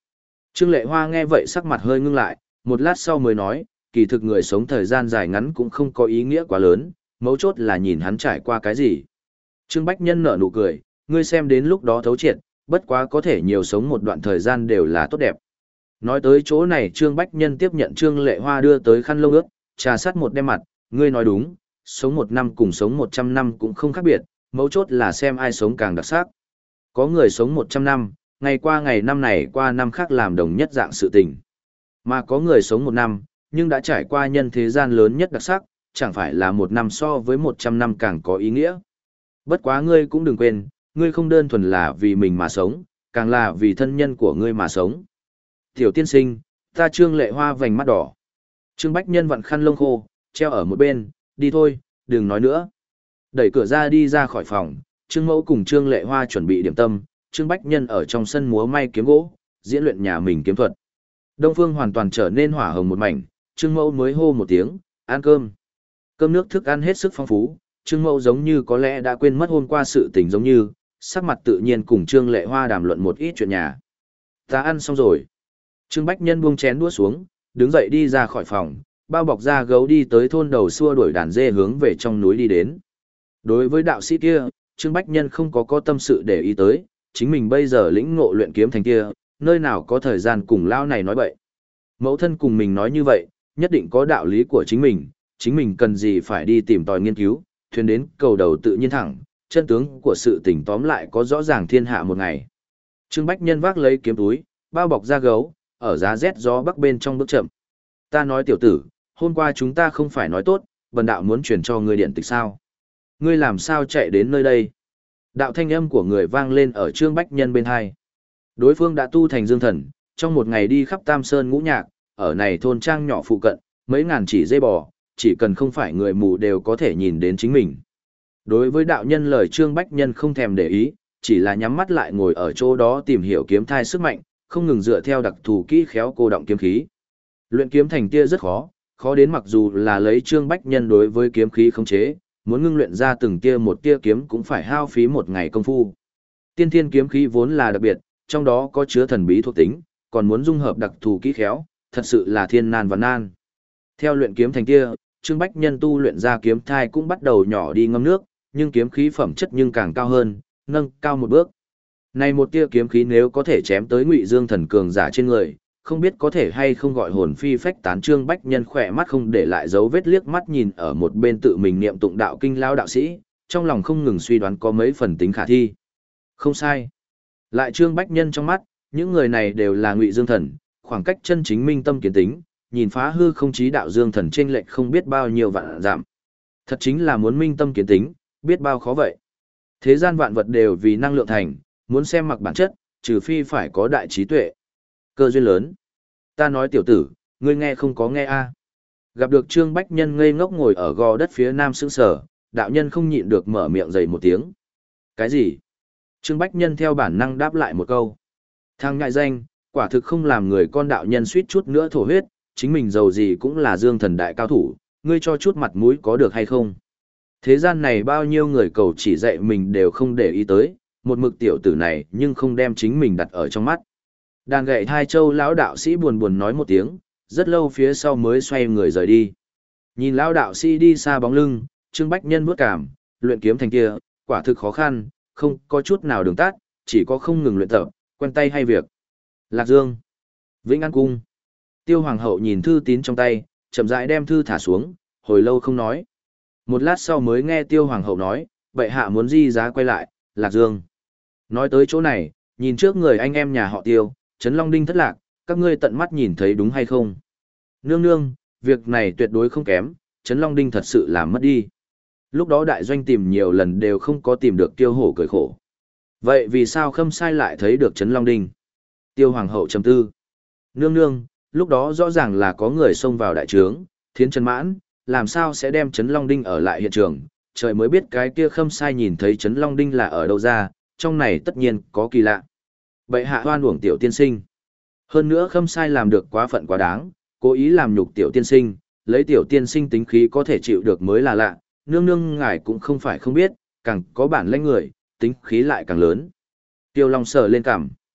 Trương Lệ Hoa nghe vậy sắc mặt hơi ngưng lại, một lát sau mới nói, kỳ thực người sống thời gian dài ngắn cũng không có ý nghĩa quá lớn, mấu chốt là nhìn hắn trải qua cái gì. Trương Bách Nhân nở nụ cười, ngươi xem đến lúc đó thấu triệt, bất quá có thể nhiều sống một đoạn thời gian đều là tốt đẹp. Nói tới chỗ này Trương Bách Nhân tiếp nhận Trương Lệ Hoa đưa tới khăn lông ướt, trà sát một đem mặt, ngươi nói đúng, sống một năm cùng sống một trăm năm cũng không khác biệt, mấu chốt là xem ai sống càng đặc sắc. Có người sống một trăm năm, ngày qua ngày năm này qua năm khác làm đồng nhất dạng sự tình. Mà có người sống một năm, nhưng đã trải qua nhân thế gian lớn nhất đặc sắc, chẳng phải là một năm so với một trăm năm càng có ý nghĩa. Bất quá ngươi cũng đừng quên, ngươi không đơn thuần là vì mình mà sống, càng là vì thân nhân của ngươi mà sống. Tiểu tiên sinh, ta Trương Lệ Hoa vành mắt đỏ. Trương Bách Nhân vặn khăn lông khô, treo ở một bên, đi thôi, đừng nói nữa. Đẩy cửa ra đi ra khỏi phòng, Trương Mẫu cùng Trương Lệ Hoa chuẩn bị điểm tâm, Trương Bách Nhân ở trong sân múa may kiếm gỗ, diễn luyện nhà mình kiếm thuật. Đông Phương hoàn toàn trở nên hỏa hồng một mảnh, Trương Mẫu mới hô một tiếng, ăn cơm. Cơm nước thức ăn hết sức phong phú, Trương Mẫu giống như có lẽ đã quên mất hôm qua sự tình giống như, sắc mặt tự nhiên cùng Trương Lệ Hoa đàm luận một ít chuyện nhà. Ta ăn xong rồi. Trương Bách Nhân buông chén đũa xuống, đứng dậy đi ra khỏi phòng, bao bọc ra gấu đi tới thôn đầu xua đuổi đàn dê hướng về trong núi đi đến. Đối với đạo sĩ kia, Trương Bách Nhân không có có tâm sự để ý tới, chính mình bây giờ lĩnh ngộ luyện kiếm thành kia, nơi nào có thời gian cùng lao này nói bậy. Mẫu thân cùng mình nói như vậy, nhất định có đạo lý của chính mình, chính mình cần gì phải đi tìm tòi nghiên cứu, thuyền đến cầu đầu tự nhiên thẳng, chân tướng của sự tình tóm lại có rõ ràng thiên hạ một ngày. Trương Bách Nhân vác lấy kiếm túi, bao bọc ra gấu, ở giá rét gió bắc bên trong bước chậm. Ta nói tiểu tử, hôm qua chúng ta không phải nói tốt, bần đạo muốn truyền cho ngươi điện tịch sao? Ngươi làm sao chạy đến nơi đây? Đạo thanh âm của người vang lên ở Trương Bách Nhân bên hai. Đối phương đã tu thành dương thần, trong một ngày đi khắp Tam Sơn ngũ nhạc, ở này thôn trang nhỏ phụ cận, mấy ngàn chỉ dây bò, chỉ cần không phải người mù đều có thể nhìn đến chính mình. Đối với đạo nhân lời Trương Bách Nhân không thèm để ý, chỉ là nhắm mắt lại ngồi ở chỗ đó tìm hiểu kiếm thai sức mạnh, không ngừng dựa theo đặc thù kỹ khéo cô động kiếm khí. Luyện kiếm thành tia rất khó, khó đến mặc dù là lấy Trương Bách Nhân đối với kiếm khí khống chế, muốn ngưng luyện ra từng tia một tia kiếm cũng phải hao phí một ngày công phu. Tiên thiên kiếm khí vốn là đặc biệt, trong đó có chứa thần bí thuộc tính, còn muốn dung hợp đặc thù kỹ khéo, thật sự là thiên nan và nan. Theo luyện kiếm thành kia, Trương Bách Nhân tu luyện ra kiếm thai cũng bắt đầu nhỏ đi ngâm nước, nhưng kiếm khí phẩm chất nhưng càng cao hơn, nâng cao một bước. Này một tia kiếm khí nếu có thể chém tới Ngụy Dương thần cường giả trên người, không biết có thể hay không gọi hồn phi phách tán. Trương Bách Nhân khỏe mắt không để lại dấu vết liếc mắt nhìn ở một bên tự mình niệm tụng đạo kinh lao đạo sĩ, trong lòng không ngừng suy đoán có mấy phần tính khả thi. Không sai. Lại Trương Bách Nhân trong mắt, những người này đều là Ngụy Dương thần, khoảng cách chân chính minh tâm kiến tính, nhìn phá hư không chí đạo Dương thần chênh lệch không biết bao nhiêu vạn giảm. Thật chính là muốn minh tâm kiến tính, biết bao khó vậy. Thế gian vạn vật đều vì năng lượng thành, muốn xem mặc bản chất, trừ phi phải có đại trí tuệ. Cơ duyên lớn. Ta nói tiểu tử, ngươi nghe không có nghe a? Gặp được Trương Bách Nhân ngây ngốc ngồi ở gò đất phía nam sững sờ, đạo nhân không nhịn được mở miệng dày một tiếng. Cái gì? Trương Bách Nhân theo bản năng đáp lại một câu. Thằng ngại danh, quả thực không làm người con. Đạo nhân suýt chút nữa thổ huyết, chính mình giàu gì cũng là Dương thần đại cao thủ, ngươi cho chút mặt mũi có được hay không? Thế gian này bao nhiêu người cầu chỉ dạy mình đều không để ý tới, một mực tiểu tử này nhưng không đem chính mình đặt ở trong mắt. Đàn gậy hai châu lão đạo sĩ buồn buồn nói một tiếng, rất lâu phía sau mới xoay người rời đi. Nhìn lão đạo sĩ đi xa bóng lưng, Trương Bách Nhân bước cảm, luyện kiếm thành kia, quả thực khó khăn, không có chút nào đường tắt, chỉ có không ngừng luyện tập, quen tay hay việc. Lạc Dương, Vĩnh An Cung. Tiêu Hoàng hậu nhìn thư tín trong tay, chậm rãi đem thư thả xuống, hồi lâu không nói. Một lát sau mới nghe Tiêu Hoàng hậu nói, bệ hạ muốn di giá quay lại, Lạc Dương. Nói tới chỗ này, nhìn trước người anh em nhà họ Tiêu, Trấn Long Đinh thất lạc, các ngươi tận mắt nhìn thấy đúng hay không? Nương nương, việc này tuyệt đối không kém, Trấn Long Đinh thật sự làm mất đi. Lúc đó đại doanh tìm nhiều lần đều không có tìm được Tiêu Hổ cười khổ. Vậy vì sao Khâm Sai lại thấy được Trấn Long Đinh? Tiêu Hoàng hậu trầm tư. Nương nương, lúc đó rõ ràng là có người xông vào đại trướng, Thiến Trấn Mãn, làm sao sẽ đem Trấn Long Đinh ở lại hiện trường? Trời mới biết cái kia Khâm Sai nhìn thấy Trấn Long Đinh là ở đâu ra, trong này tất nhiên có kỳ lạ. Bệ hạ hoan uổng tiểu tiên sinh. Hơn nữa Khâm Sai làm được quá phận quá đáng, cố ý làm nhục tiểu tiên sinh, lấy tiểu tiên sinh tính khí có thể chịu được mới là lạ, nương nương ngài cũng không phải không biết, càng có bản lĩnh người, tính khí lại càng lớn. Tiêu Long sờ lên cằm.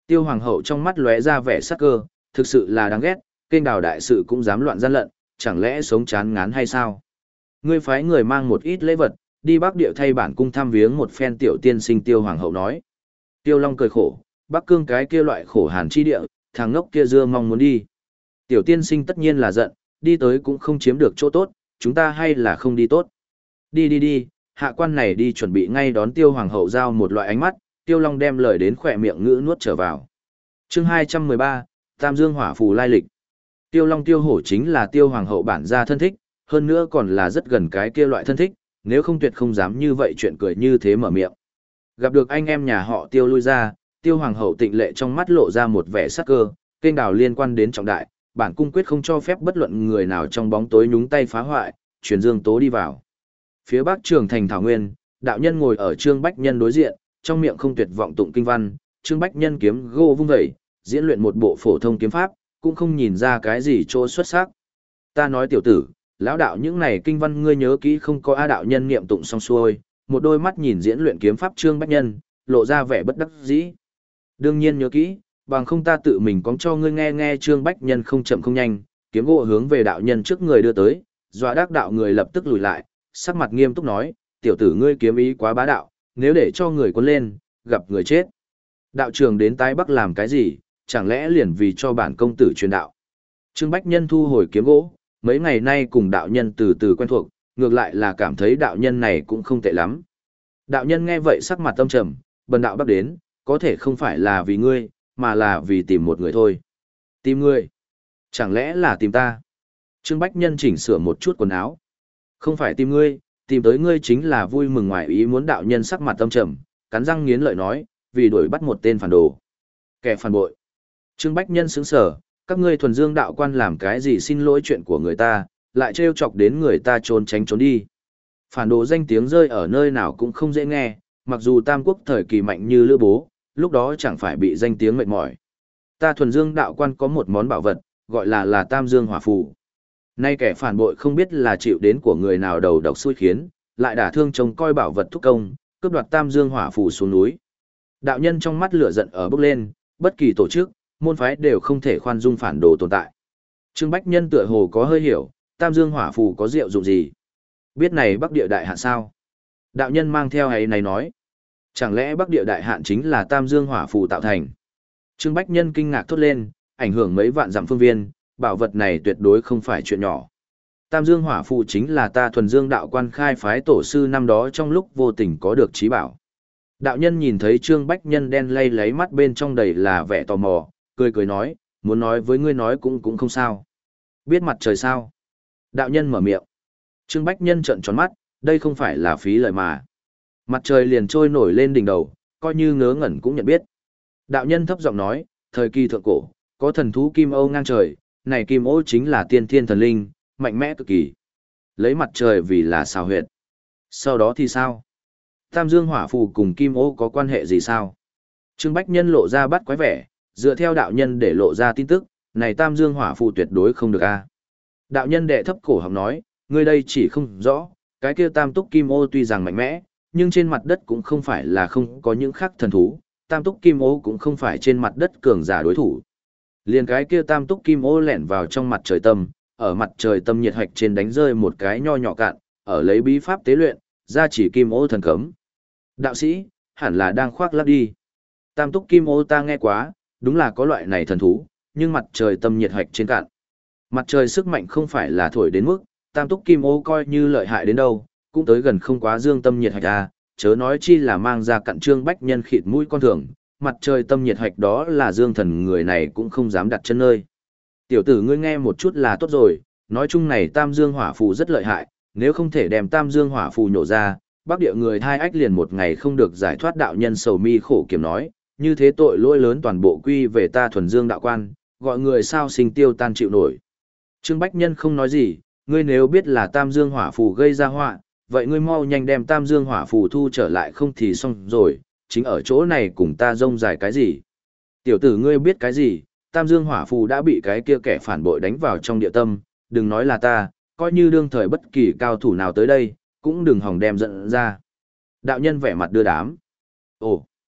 Tiêu hoàng hậu trong mắt lóe ra vẻ sắc cơ, thực sự là đáng ghét, kênh đào đại sự cũng dám loạn gian lận, chẳng lẽ sống chán ngán hay sao? Ngươi phái người mang một ít lễ vật, đi Bắc Địa thay bản cung thăm viếng một phen tiểu tiên sinh. Tiêu hoàng hậu nói. Tiêu Long cười khổ, Bắc Cương cái kia loại khổ hàn chi địa, thằng ngốc kia dưa mong muốn đi. Tiểu tiên sinh tất nhiên là giận, đi tới cũng không chiếm được chỗ tốt, chúng ta hay là không đi tốt. Đi đi đi, hạ quan này đi chuẩn bị ngay đón Tiêu hoàng hậu giao một loại ánh mắt. Tiêu Long đem lời đến khỏe miệng ngữ nuốt trở vào. Chương hai trăm mười ba, Tam Dương Hỏa Phù lai lịch. Tiêu Long Tiêu Hổ chính là Tiêu hoàng hậu bản gia thân thích, hơn nữa còn là rất gần cái kia loại thân thích, nếu không tuyệt không dám như vậy chuyện cười như thế mở miệng. Gặp được anh em nhà họ Tiêu lui ra, Tiêu hoàng hậu tịnh lệ trong mắt lộ ra một vẻ sắc cơ, kênh đào liên quan đến trọng đại, bản cung quyết không cho phép bất luận người nào trong bóng tối nhúng tay phá hoại, truyền Dương Tố đi vào. Phía bắc Trường Thành Thảo Nguyên, đạo nhân ngồi ở Trương Bách Nhân đối diện, trong miệng không tuyệt vọng tụng kinh văn, Trương Bách Nhân kiếm gô vung dậy, diễn luyện một bộ phổ thông kiếm pháp, cũng không nhìn ra cái gì chỗ xuất sắc. Ta nói tiểu tử, lão đạo những này kinh văn ngươi nhớ kỹ không? Có A đạo nhân niệm tụng xong xuôi, một đôi mắt nhìn diễn luyện kiếm pháp Trương Bách Nhân, lộ ra vẻ bất đắc dĩ. Đương nhiên nhớ kỹ, bằng không ta tự mình cóng cho ngươi nghe. Nghe Trương Bách Nhân không chậm không nhanh, kiếm gỗ hướng về đạo nhân trước người đưa tới, dọa đắc đạo người lập tức lùi lại, sắc mặt nghiêm túc nói, tiểu tử ngươi kiếm ý quá bá đạo, nếu để cho người cuốn lên, gặp người chết. Đạo trường đến tái bắc làm cái gì, chẳng lẽ liền vì cho bản công tử truyền đạo? Trương Bách Nhân thu hồi kiếm gỗ, mấy ngày nay cùng đạo nhân từ từ quen thuộc, ngược lại là cảm thấy đạo nhân này cũng không tệ lắm. Đạo nhân nghe vậy sắc mặt tâm trầm, bần đạo bắc đến, có thể không phải là vì ngươi, mà là vì tìm một người thôi. Tìm ngươi? Chẳng lẽ là tìm ta? Trương Bách Nhân chỉnh sửa một chút quần áo. Không phải tìm ngươi, tìm tới ngươi chính là vui mừng ngoài ý muốn. Đạo nhân sắc mặt tâm trầm, cắn răng nghiến lợi nói, vì đuổi bắt một tên phản đồ. Kẻ phản bội. Trương Bách Nhân sững sờ, các ngươi thuần dương đạo quan làm cái gì xin lỗi chuyện của người ta, lại trêu chọc đến người ta trốn tránh trốn đi. Phản đồ danh tiếng rơi ở nơi nào cũng không dễ nghe, mặc dù Tam Quốc thời kỳ mạnh như Lữ Bố, lúc đó chẳng phải bị danh tiếng mệt mỏi. Ta thuần dương đạo quan có một món bảo vật, gọi là là Tam Dương Hỏa Phù. Nay kẻ phản bội không biết là chịu đến của người nào đầu độc xui khiến, lại đả thương trông coi bảo vật thúc công, cướp đoạt Tam Dương Hỏa Phù xuống núi. Đạo nhân trong mắt lửa giận ở bốc lên, bất kỳ tổ chức, môn phái đều không thể khoan dung phản đồ tồn tại. Trương Bách Nhân tựa hồ có hơi hiểu, Tam Dương Hỏa Phù có diệu dụng gì? Biết này Bắc Địa Đại Hạn sao? Đạo nhân mang theo ấy này nói. Chẳng lẽ Bắc Địa Đại Hạn chính là Tam Dương Hỏa Phù tạo thành? Trương Bách Nhân kinh ngạc thốt lên, ảnh hưởng mấy vạn dặm phương viên, bảo vật này tuyệt đối không phải chuyện nhỏ. Tam Dương Hỏa Phù chính là ta thuần dương đạo quan khai phái tổ sư năm đó trong lúc vô tình có được trí bảo. Đạo nhân nhìn thấy Trương Bách Nhân đen lay lấy mắt bên trong đầy là vẻ tò mò, cười cười nói, muốn nói với ngươi nói cũng cũng không sao. Biết mặt trời sao? Đạo nhân mở miệng. Trương Bách Nhân trợn tròn mắt, đây không phải là phí lời mà. Mặt trời liền trôi nổi lên đỉnh đầu, coi như ngớ ngẩn cũng nhận biết. Đạo nhân thấp giọng nói, thời kỳ thượng cổ, có thần thú Kim Âu ngang trời, này Kim Âu chính là tiên thiên thần linh, mạnh mẽ cực kỳ. Lấy mặt trời vì là xào huyệt. Sau đó thì sao? Tam Dương Hỏa Phù cùng Kim Âu có quan hệ gì sao? Trương Bách Nhân lộ ra bắt quái vẻ, dựa theo đạo nhân để lộ ra tin tức, này Tam Dương Hỏa Phù tuyệt đối không được a. Đạo nhân đệ thấp cổ họng nói, ngươi đây chỉ không rõ, cái kia Tam Túc Kim Ô tuy rằng mạnh mẽ, nhưng trên mặt đất cũng không phải là không có những khác thần thú, Tam Túc Kim Ô cũng không phải trên mặt đất cường giả đối thủ. Liền cái kia Tam Túc Kim Ô lẻn vào trong mặt trời tâm, ở mặt trời tâm nhiệt hạch trên đánh rơi một cái nho nhỏ cạn, ở lấy bí pháp tế luyện, ra chỉ Kim Ô thần cấm. Đạo sĩ, hẳn là đang khoác lác đi. Tam Túc Kim Ô ta nghe quá, đúng là có loại này thần thú, nhưng mặt trời tâm nhiệt hạch trên cạn. Mặt trời sức mạnh không phải là thổi đến mức, Tam Túc Kim Ô coi như lợi hại đến đâu, cũng tới gần không quá dương tâm nhiệt hạch à, chớ nói chi là mang ra cặn Trương Bách Nhân khịt mũi con thường, mặt trời tâm nhiệt hạch đó là dương thần người này cũng không dám đặt chân nơi. Tiểu tử ngươi nghe một chút là tốt rồi, nói chung này Tam Dương Hỏa Phù rất lợi hại, nếu không thể đem Tam Dương Hỏa Phù nhổ ra, Bắc Địa người thai ách liền một ngày không được giải thoát. Đạo nhân sầu mi khổ kiểm nói, như thế tội lỗi lớn toàn bộ quy về ta thuần dương đạo quan, gọi người sao sinh tiêu tan chịu nổi. Trương Bách Nhân không nói gì, ngươi nếu biết là Tam Dương Hỏa Phù gây ra họa, vậy ngươi mau nhanh đem Tam Dương Hỏa Phù thu trở lại không thì xong rồi, chính ở chỗ này cùng ta rông dài cái gì. Tiểu tử ngươi biết cái gì, Tam Dương Hỏa Phù đã bị cái kia kẻ phản bội đánh vào trong địa tâm, đừng nói là ta, coi như đương thời bất kỳ cao thủ nào tới đây, cũng đừng hòng đem giận ra. Đạo nhân vẻ mặt đưa đám. Ồ,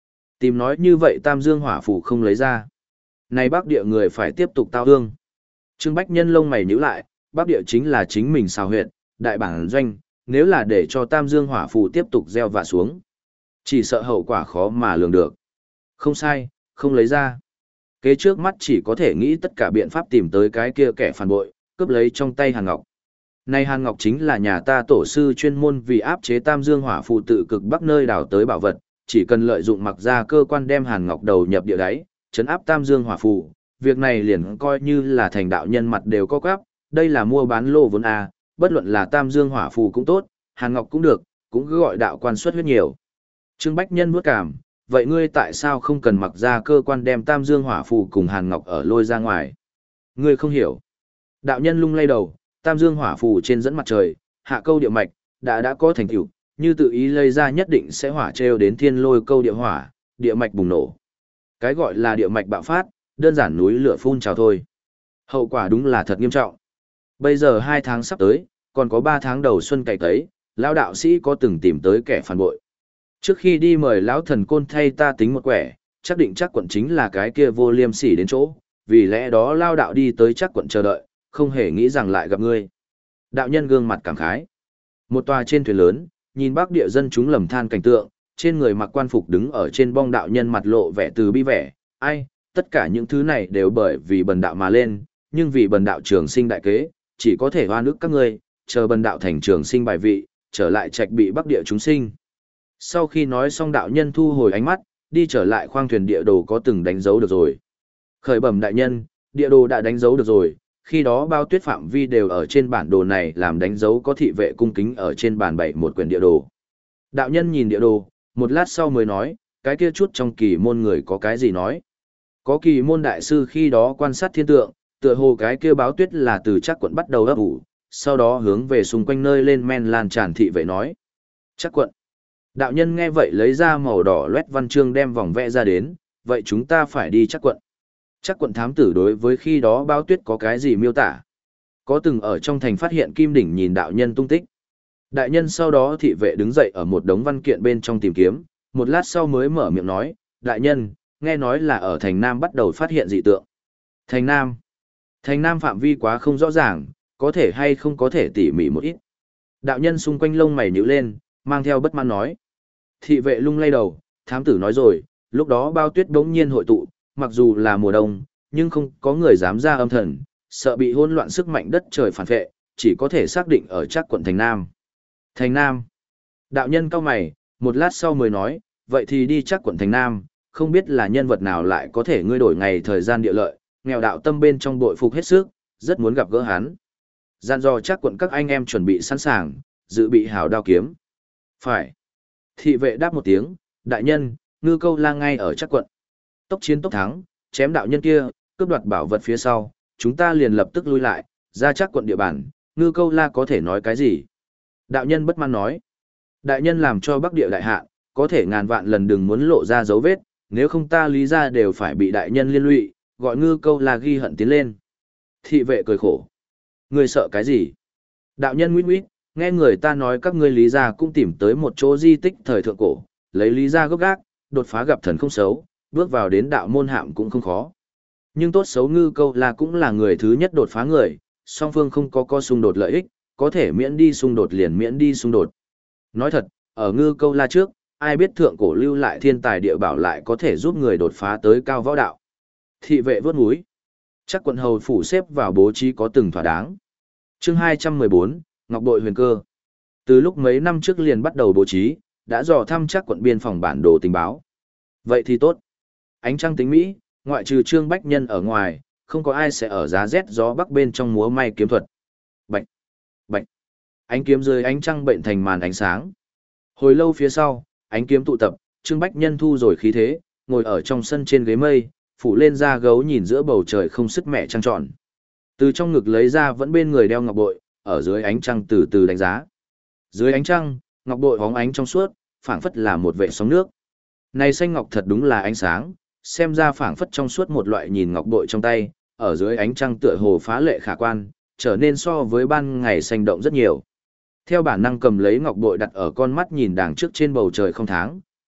Tìm nói như vậy Tam Dương Hỏa Phù không lấy ra. Này Bắc Địa người phải tiếp tục tao hương. Trương Bách Nhân lông mày nhíu lại, Bắc Địa chính là chính mình xào huyệt, đại bản doanh, nếu là để cho Tam Dương Hỏa Phù tiếp tục gieo vạ xuống. Chỉ sợ hậu quả khó mà lường được. Không sai, không lấy ra. Kế trước mắt chỉ có thể nghĩ tất cả biện pháp tìm tới cái kia kẻ phản bội, cướp lấy trong tay Hàn Ngọc. Này Hàn Ngọc chính là nhà ta tổ sư chuyên môn vì áp chế Tam Dương Hỏa Phù tự cực bắc nơi đào tới bảo vật, chỉ cần lợi dụng mặc ra cơ quan đem Hàn Ngọc đầu nhập địa đáy, chấn áp Tam Dương Hỏa Phù, việc này liền coi như là thành đạo nhân mặt đều có quắp, đây là mua bán lô vốn a, bất luận là Tam Dương Hỏa Phù cũng tốt, Hàn Ngọc cũng được, cũng cứ gọi đạo quan xuất huyết nhiều. Trương Bách Nhân bước cảm, vậy ngươi tại sao không cần mặc ra cơ quan đem Tam Dương Hỏa Phù cùng Hàn Ngọc ở lôi ra ngoài? Ngươi không hiểu. Đạo nhân lung lay đầu, Tam Dương Hỏa Phù trên dẫn mặt trời, hạ câu địa mạch, đã đã có thành tựu, như tự ý lây ra nhất định sẽ hỏa treo đến thiên lôi câu địa hỏa, địa mạch bùng nổ. Cái gọi là địa mạch bạo phát, đơn giản núi lửa phun trào thôi. Hậu quả đúng là thật nghiêm trọng. Bây giờ hai tháng sắp tới, còn có ba tháng đầu xuân cày cấy, lão đạo sĩ có từng tìm tới kẻ phản bội. Trước khi đi mời lão thần côn thay ta tính một quẻ, chắc định chắc quận chính là cái kia vô liêm sỉ đến chỗ, vì lẽ đó lao đạo đi tới chắc quận chờ đợi, không hề nghĩ rằng lại gặp ngươi. Đạo nhân gương mặt cảm khái. Một tòa trên thuyền lớn, nhìn Bắc Địa dân chúng lầm than cảnh tượng, trên người mặc quan phục đứng ở trên bong đạo nhân mặt lộ vẻ từ bi vẻ, ai, tất cả những thứ này đều bởi vì bần đạo mà lên, nhưng vì bần đạo trường sinh đại kế, chỉ có thể oan ức các ngươi, chờ bần đạo thành trường sinh bài vị, trở lại trạch bị Bắc Địa chúng sinh. Sau khi nói xong đạo nhân thu hồi ánh mắt, đi trở lại khoang thuyền địa đồ có từng đánh dấu được rồi. Khởi bẩm đại nhân, địa đồ đã đánh dấu được rồi, khi đó bao tuyết phạm vi đều ở trên bản đồ này làm đánh dấu có thị vệ cung kính ở trên bàn bày một quyển địa đồ. Đạo nhân nhìn địa đồ, một lát sau mới nói, cái kia chút trong kỳ môn người có cái gì nói. Có kỳ môn đại sư khi đó quan sát thiên tượng, tựa hồ cái kia báo tuyết là từ chắc quận bắt đầu ấp ủ, sau đó hướng về xung quanh nơi lên men lan tràn thị vệ nói. Chắc quận. Đạo nhân nghe vậy lấy ra màu đỏ loét văn chương đem vòng vẽ ra đến, vậy chúng ta phải đi chắc quận. Chắc quận thám tử đối với khi đó báo tuyết có cái gì miêu tả. Có từng ở trong thành phát hiện kim đỉnh nhìn đạo nhân tung tích. Đại nhân sau đó thị vệ đứng dậy ở một đống văn kiện bên trong tìm kiếm, một lát sau mới mở miệng nói, đại nhân, nghe nói là ở thành Nam bắt đầu phát hiện dị tượng. Thành Nam. Thành Nam phạm vi quá không rõ ràng, có thể hay không có thể tỉ mỉ một ít. Đạo nhân xung quanh lông mày nhíu lên, mang theo bất mãn nói. Thị vệ lung lay đầu, thám tử nói rồi, lúc đó bao tuyết bỗng nhiên hội tụ, mặc dù là mùa đông, nhưng không có người dám ra âm thần, sợ bị hỗn loạn sức mạnh đất trời phản vệ, chỉ có thể xác định ở chắc quận Thành Nam. Thành Nam. Đạo nhân cao mày, một lát sau mới nói, vậy thì đi chắc quận Thành Nam, không biết là nhân vật nào lại có thể ngươi đổi ngày thời gian địa lợi, nghèo đạo tâm bên trong bội phục hết sức, rất muốn gặp gỡ hắn. Gian dò chắc quận các anh em chuẩn bị sẵn sàng, dự bị hào đao kiếm. Phải. Thị vệ đáp một tiếng, đại nhân, ngư câu la ngay ở chắc quận. Tốc chiến tốc thắng, chém đạo nhân kia, cướp đoạt bảo vật phía sau, chúng ta liền lập tức lui lại, ra chắc quận địa bàn, ngư câu la có thể nói cái gì? Đạo nhân bất mãn nói. Đại nhân làm cho Bắc Địa đại hạ, có thể ngàn vạn lần đừng muốn lộ ra dấu vết, nếu không ta lý ra đều phải bị đại nhân liên lụy, gọi ngư câu la ghi hận tiến lên. Thị vệ cười khổ. Ngươi sợ cái gì? Đạo nhân nguyết nguyết, nghe người ta nói các ngươi lý ra cũng tìm tới một chỗ di tích thời thượng cổ, lấy lý ra gốc gác, đột phá gặp thần không xấu, bước vào đến đạo môn hạm cũng không khó. Nhưng tốt xấu ngư câu la cũng là người thứ nhất đột phá người, song phương không có có xung đột lợi ích, có thể miễn đi xung đột liền miễn đi xung đột. Nói thật, ở ngư câu la trước, ai biết thượng cổ lưu lại thiên tài địa bảo lại có thể giúp người đột phá tới cao võ đạo. Thị vệ vớt múi. Chắc quận hầu phủ xếp vào bố trí có từng thỏa đáng. Chương hai trăm mười bốn, Ngọc Bội Huyền Cơ. Từ lúc mấy năm trước liền bắt đầu bố trí, đã dò thăm chắc quận biên phòng bản đồ tình báo. Vậy thì tốt. Ánh trăng tính Mỹ, ngoại trừ Trương Bách Nhân ở ngoài, không có ai sẽ ở giá rét gió bắc bên trong múa may kiếm thuật. Bạch, bạch. Ánh kiếm rơi ánh trăng bệnh thành màn ánh sáng. Hồi lâu phía sau, ánh kiếm tụ tập, Trương Bách Nhân thu rồi khí thế, ngồi ở trong sân trên ghế mây, phủ lên da gấu nhìn giữa bầu trời không sức mẹ trăng tròn. Từ trong ngực lấy ra vẫn bên người đeo ngọc bội, ở dưới ánh trăng từ từ đánh giá. Dưới ánh trăng, ngọc bội hóng ánh trong suốt, phảng phất là một vệ sóng nước. Này xanh ngọc thật đúng là ánh sáng, xem ra phảng phất trong suốt một loại nhìn ngọc bội trong tay, ở dưới ánh trăng tựa hồ phá lệ khả quan, trở nên so với ban ngày xanh động rất nhiều. Theo bản năng cầm lấy ngọc bội đặt ở con mắt nhìn đàng trước trên bầu trời không tháng,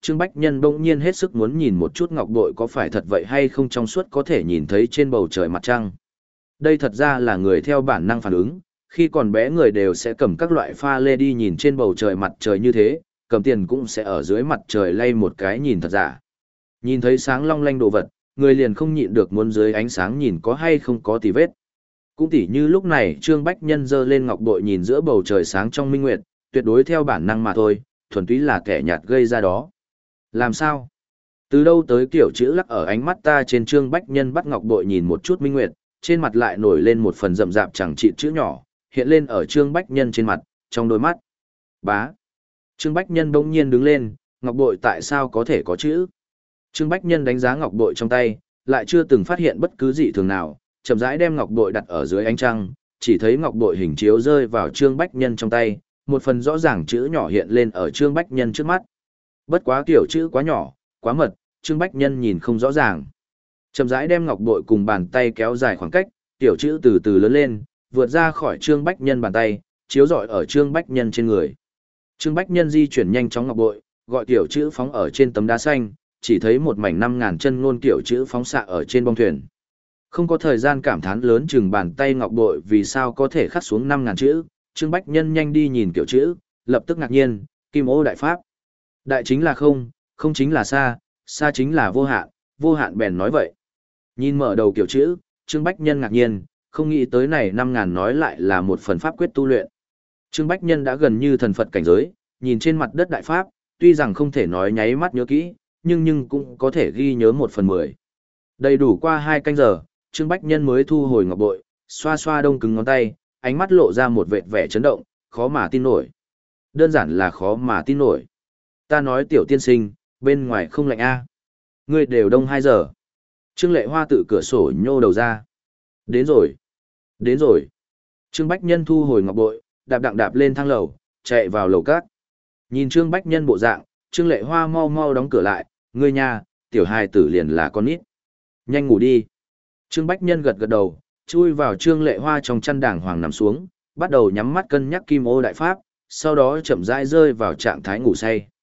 Trương Bách Nhân bỗng nhiên hết sức muốn nhìn một chút ngọc bội có phải thật vậy hay không trong suốt có thể nhìn thấy trên bầu trời mặt trăng. Đây thật ra là người theo bản năng phản ứng, khi còn bé người đều sẽ cầm các loại pha lê đi nhìn trên bầu trời mặt trời như thế, cầm tiền cũng sẽ ở dưới mặt trời lay một cái nhìn thật giả. Nhìn thấy sáng long lanh đồ vật, người liền không nhịn được muốn dưới ánh sáng nhìn có hay không có tì vết. Cũng tỉ như lúc này Trương Bách Nhân giơ lên ngọc bội nhìn giữa bầu trời sáng trong minh nguyệt, tuyệt đối theo bản năng mà thôi, thuần túy là kẻ nhạt gây ra đó. Làm sao? Từ đâu tới kiểu chữ lắc ở ánh mắt ta trên Trương Bách Nhân bắt ngọc bội nhìn một chút minh nguyệt, trên mặt lại nổi lên một phần rậm rạp chẳng trị chữ nhỏ, hiện lên ở Trương Bách Nhân trên mặt, trong đôi mắt. Bá. Trương Bách Nhân bỗng nhiên đứng lên, ngọc bội tại sao có thể có chữ? Trương Bách Nhân đánh giá ngọc bội trong tay, lại chưa từng phát hiện bất cứ dị thường nào, chậm rãi đem ngọc bội đặt ở dưới ánh trăng, chỉ thấy ngọc bội hình chiếu rơi vào Trương Bách Nhân trong tay, một phần rõ ràng chữ nhỏ hiện lên ở Trương Bách Nhân trước mắt. Bất quá kiểu chữ quá nhỏ, quá mật, Trương Bách Nhân nhìn không rõ ràng. Chậm rãi đem ngọc bội cùng bàn tay kéo dài khoảng cách, tiểu chữ từ từ lớn lên, vượt ra khỏi Trương Bách Nhân bàn tay, chiếu rọi ở Trương Bách Nhân trên người. Trương Bách Nhân di chuyển nhanh chóng ngọc bội, gọi tiểu chữ phóng ở trên tấm đá xanh, chỉ thấy một mảnh năm ngàn chân ngôn kiểu chữ phóng xạ ở trên bong thuyền. Không có thời gian cảm thán lớn chừng bàn tay ngọc bội vì sao có thể khắc xuống năm ngàn chữ, Trương Bách Nhân nhanh đi nhìn kiểu chữ, lập tức ngạc nhiên, Kim Ô Đại Pháp. Đại chính là không, không chính là xa, xa chính là vô hạn, vô hạn bèn nói vậy. Nhìn mở đầu kiểu chữ, Trương Bách Nhân ngạc nhiên, không nghĩ tới này năm ngàn nói lại là một phần pháp quyết tu luyện. Trương Bách Nhân đã gần như thần Phật cảnh giới, nhìn trên mặt đất đại pháp, tuy rằng không thể nói nháy mắt nhớ kỹ, nhưng nhưng cũng có thể ghi nhớ một phần mười. Đầy đủ qua hai canh giờ, Trương Bách Nhân mới thu hồi ngọc bội, xoa xoa đông cứng ngón tay, ánh mắt lộ ra một vệt vẻ chấn động, khó mà tin nổi. Đơn giản là khó mà tin nổi. Ta nói tiểu tiên sinh, bên ngoài không lạnh a? Ngươi đều đông hai giờ. Trương Lệ Hoa tự cửa sổ nhô đầu ra. Đến rồi. Đến rồi. Trương Bách Nhân thu hồi ngọc bội, đạp đặng đạp lên thang lầu, chạy vào lầu cát. Nhìn Trương Bách Nhân bộ dạng, Trương Lệ Hoa mau mau đóng cửa lại, ngươi nhà, tiểu hài tử liền là con nít. Nhanh ngủ đi. Trương Bách Nhân gật gật đầu, chui vào Trương Lệ Hoa trong chăn đàng hoàng nằm xuống, bắt đầu nhắm mắt cân nhắc Kim Ô Đại Pháp, sau đó chậm rãi rơi vào trạng thái ngủ say.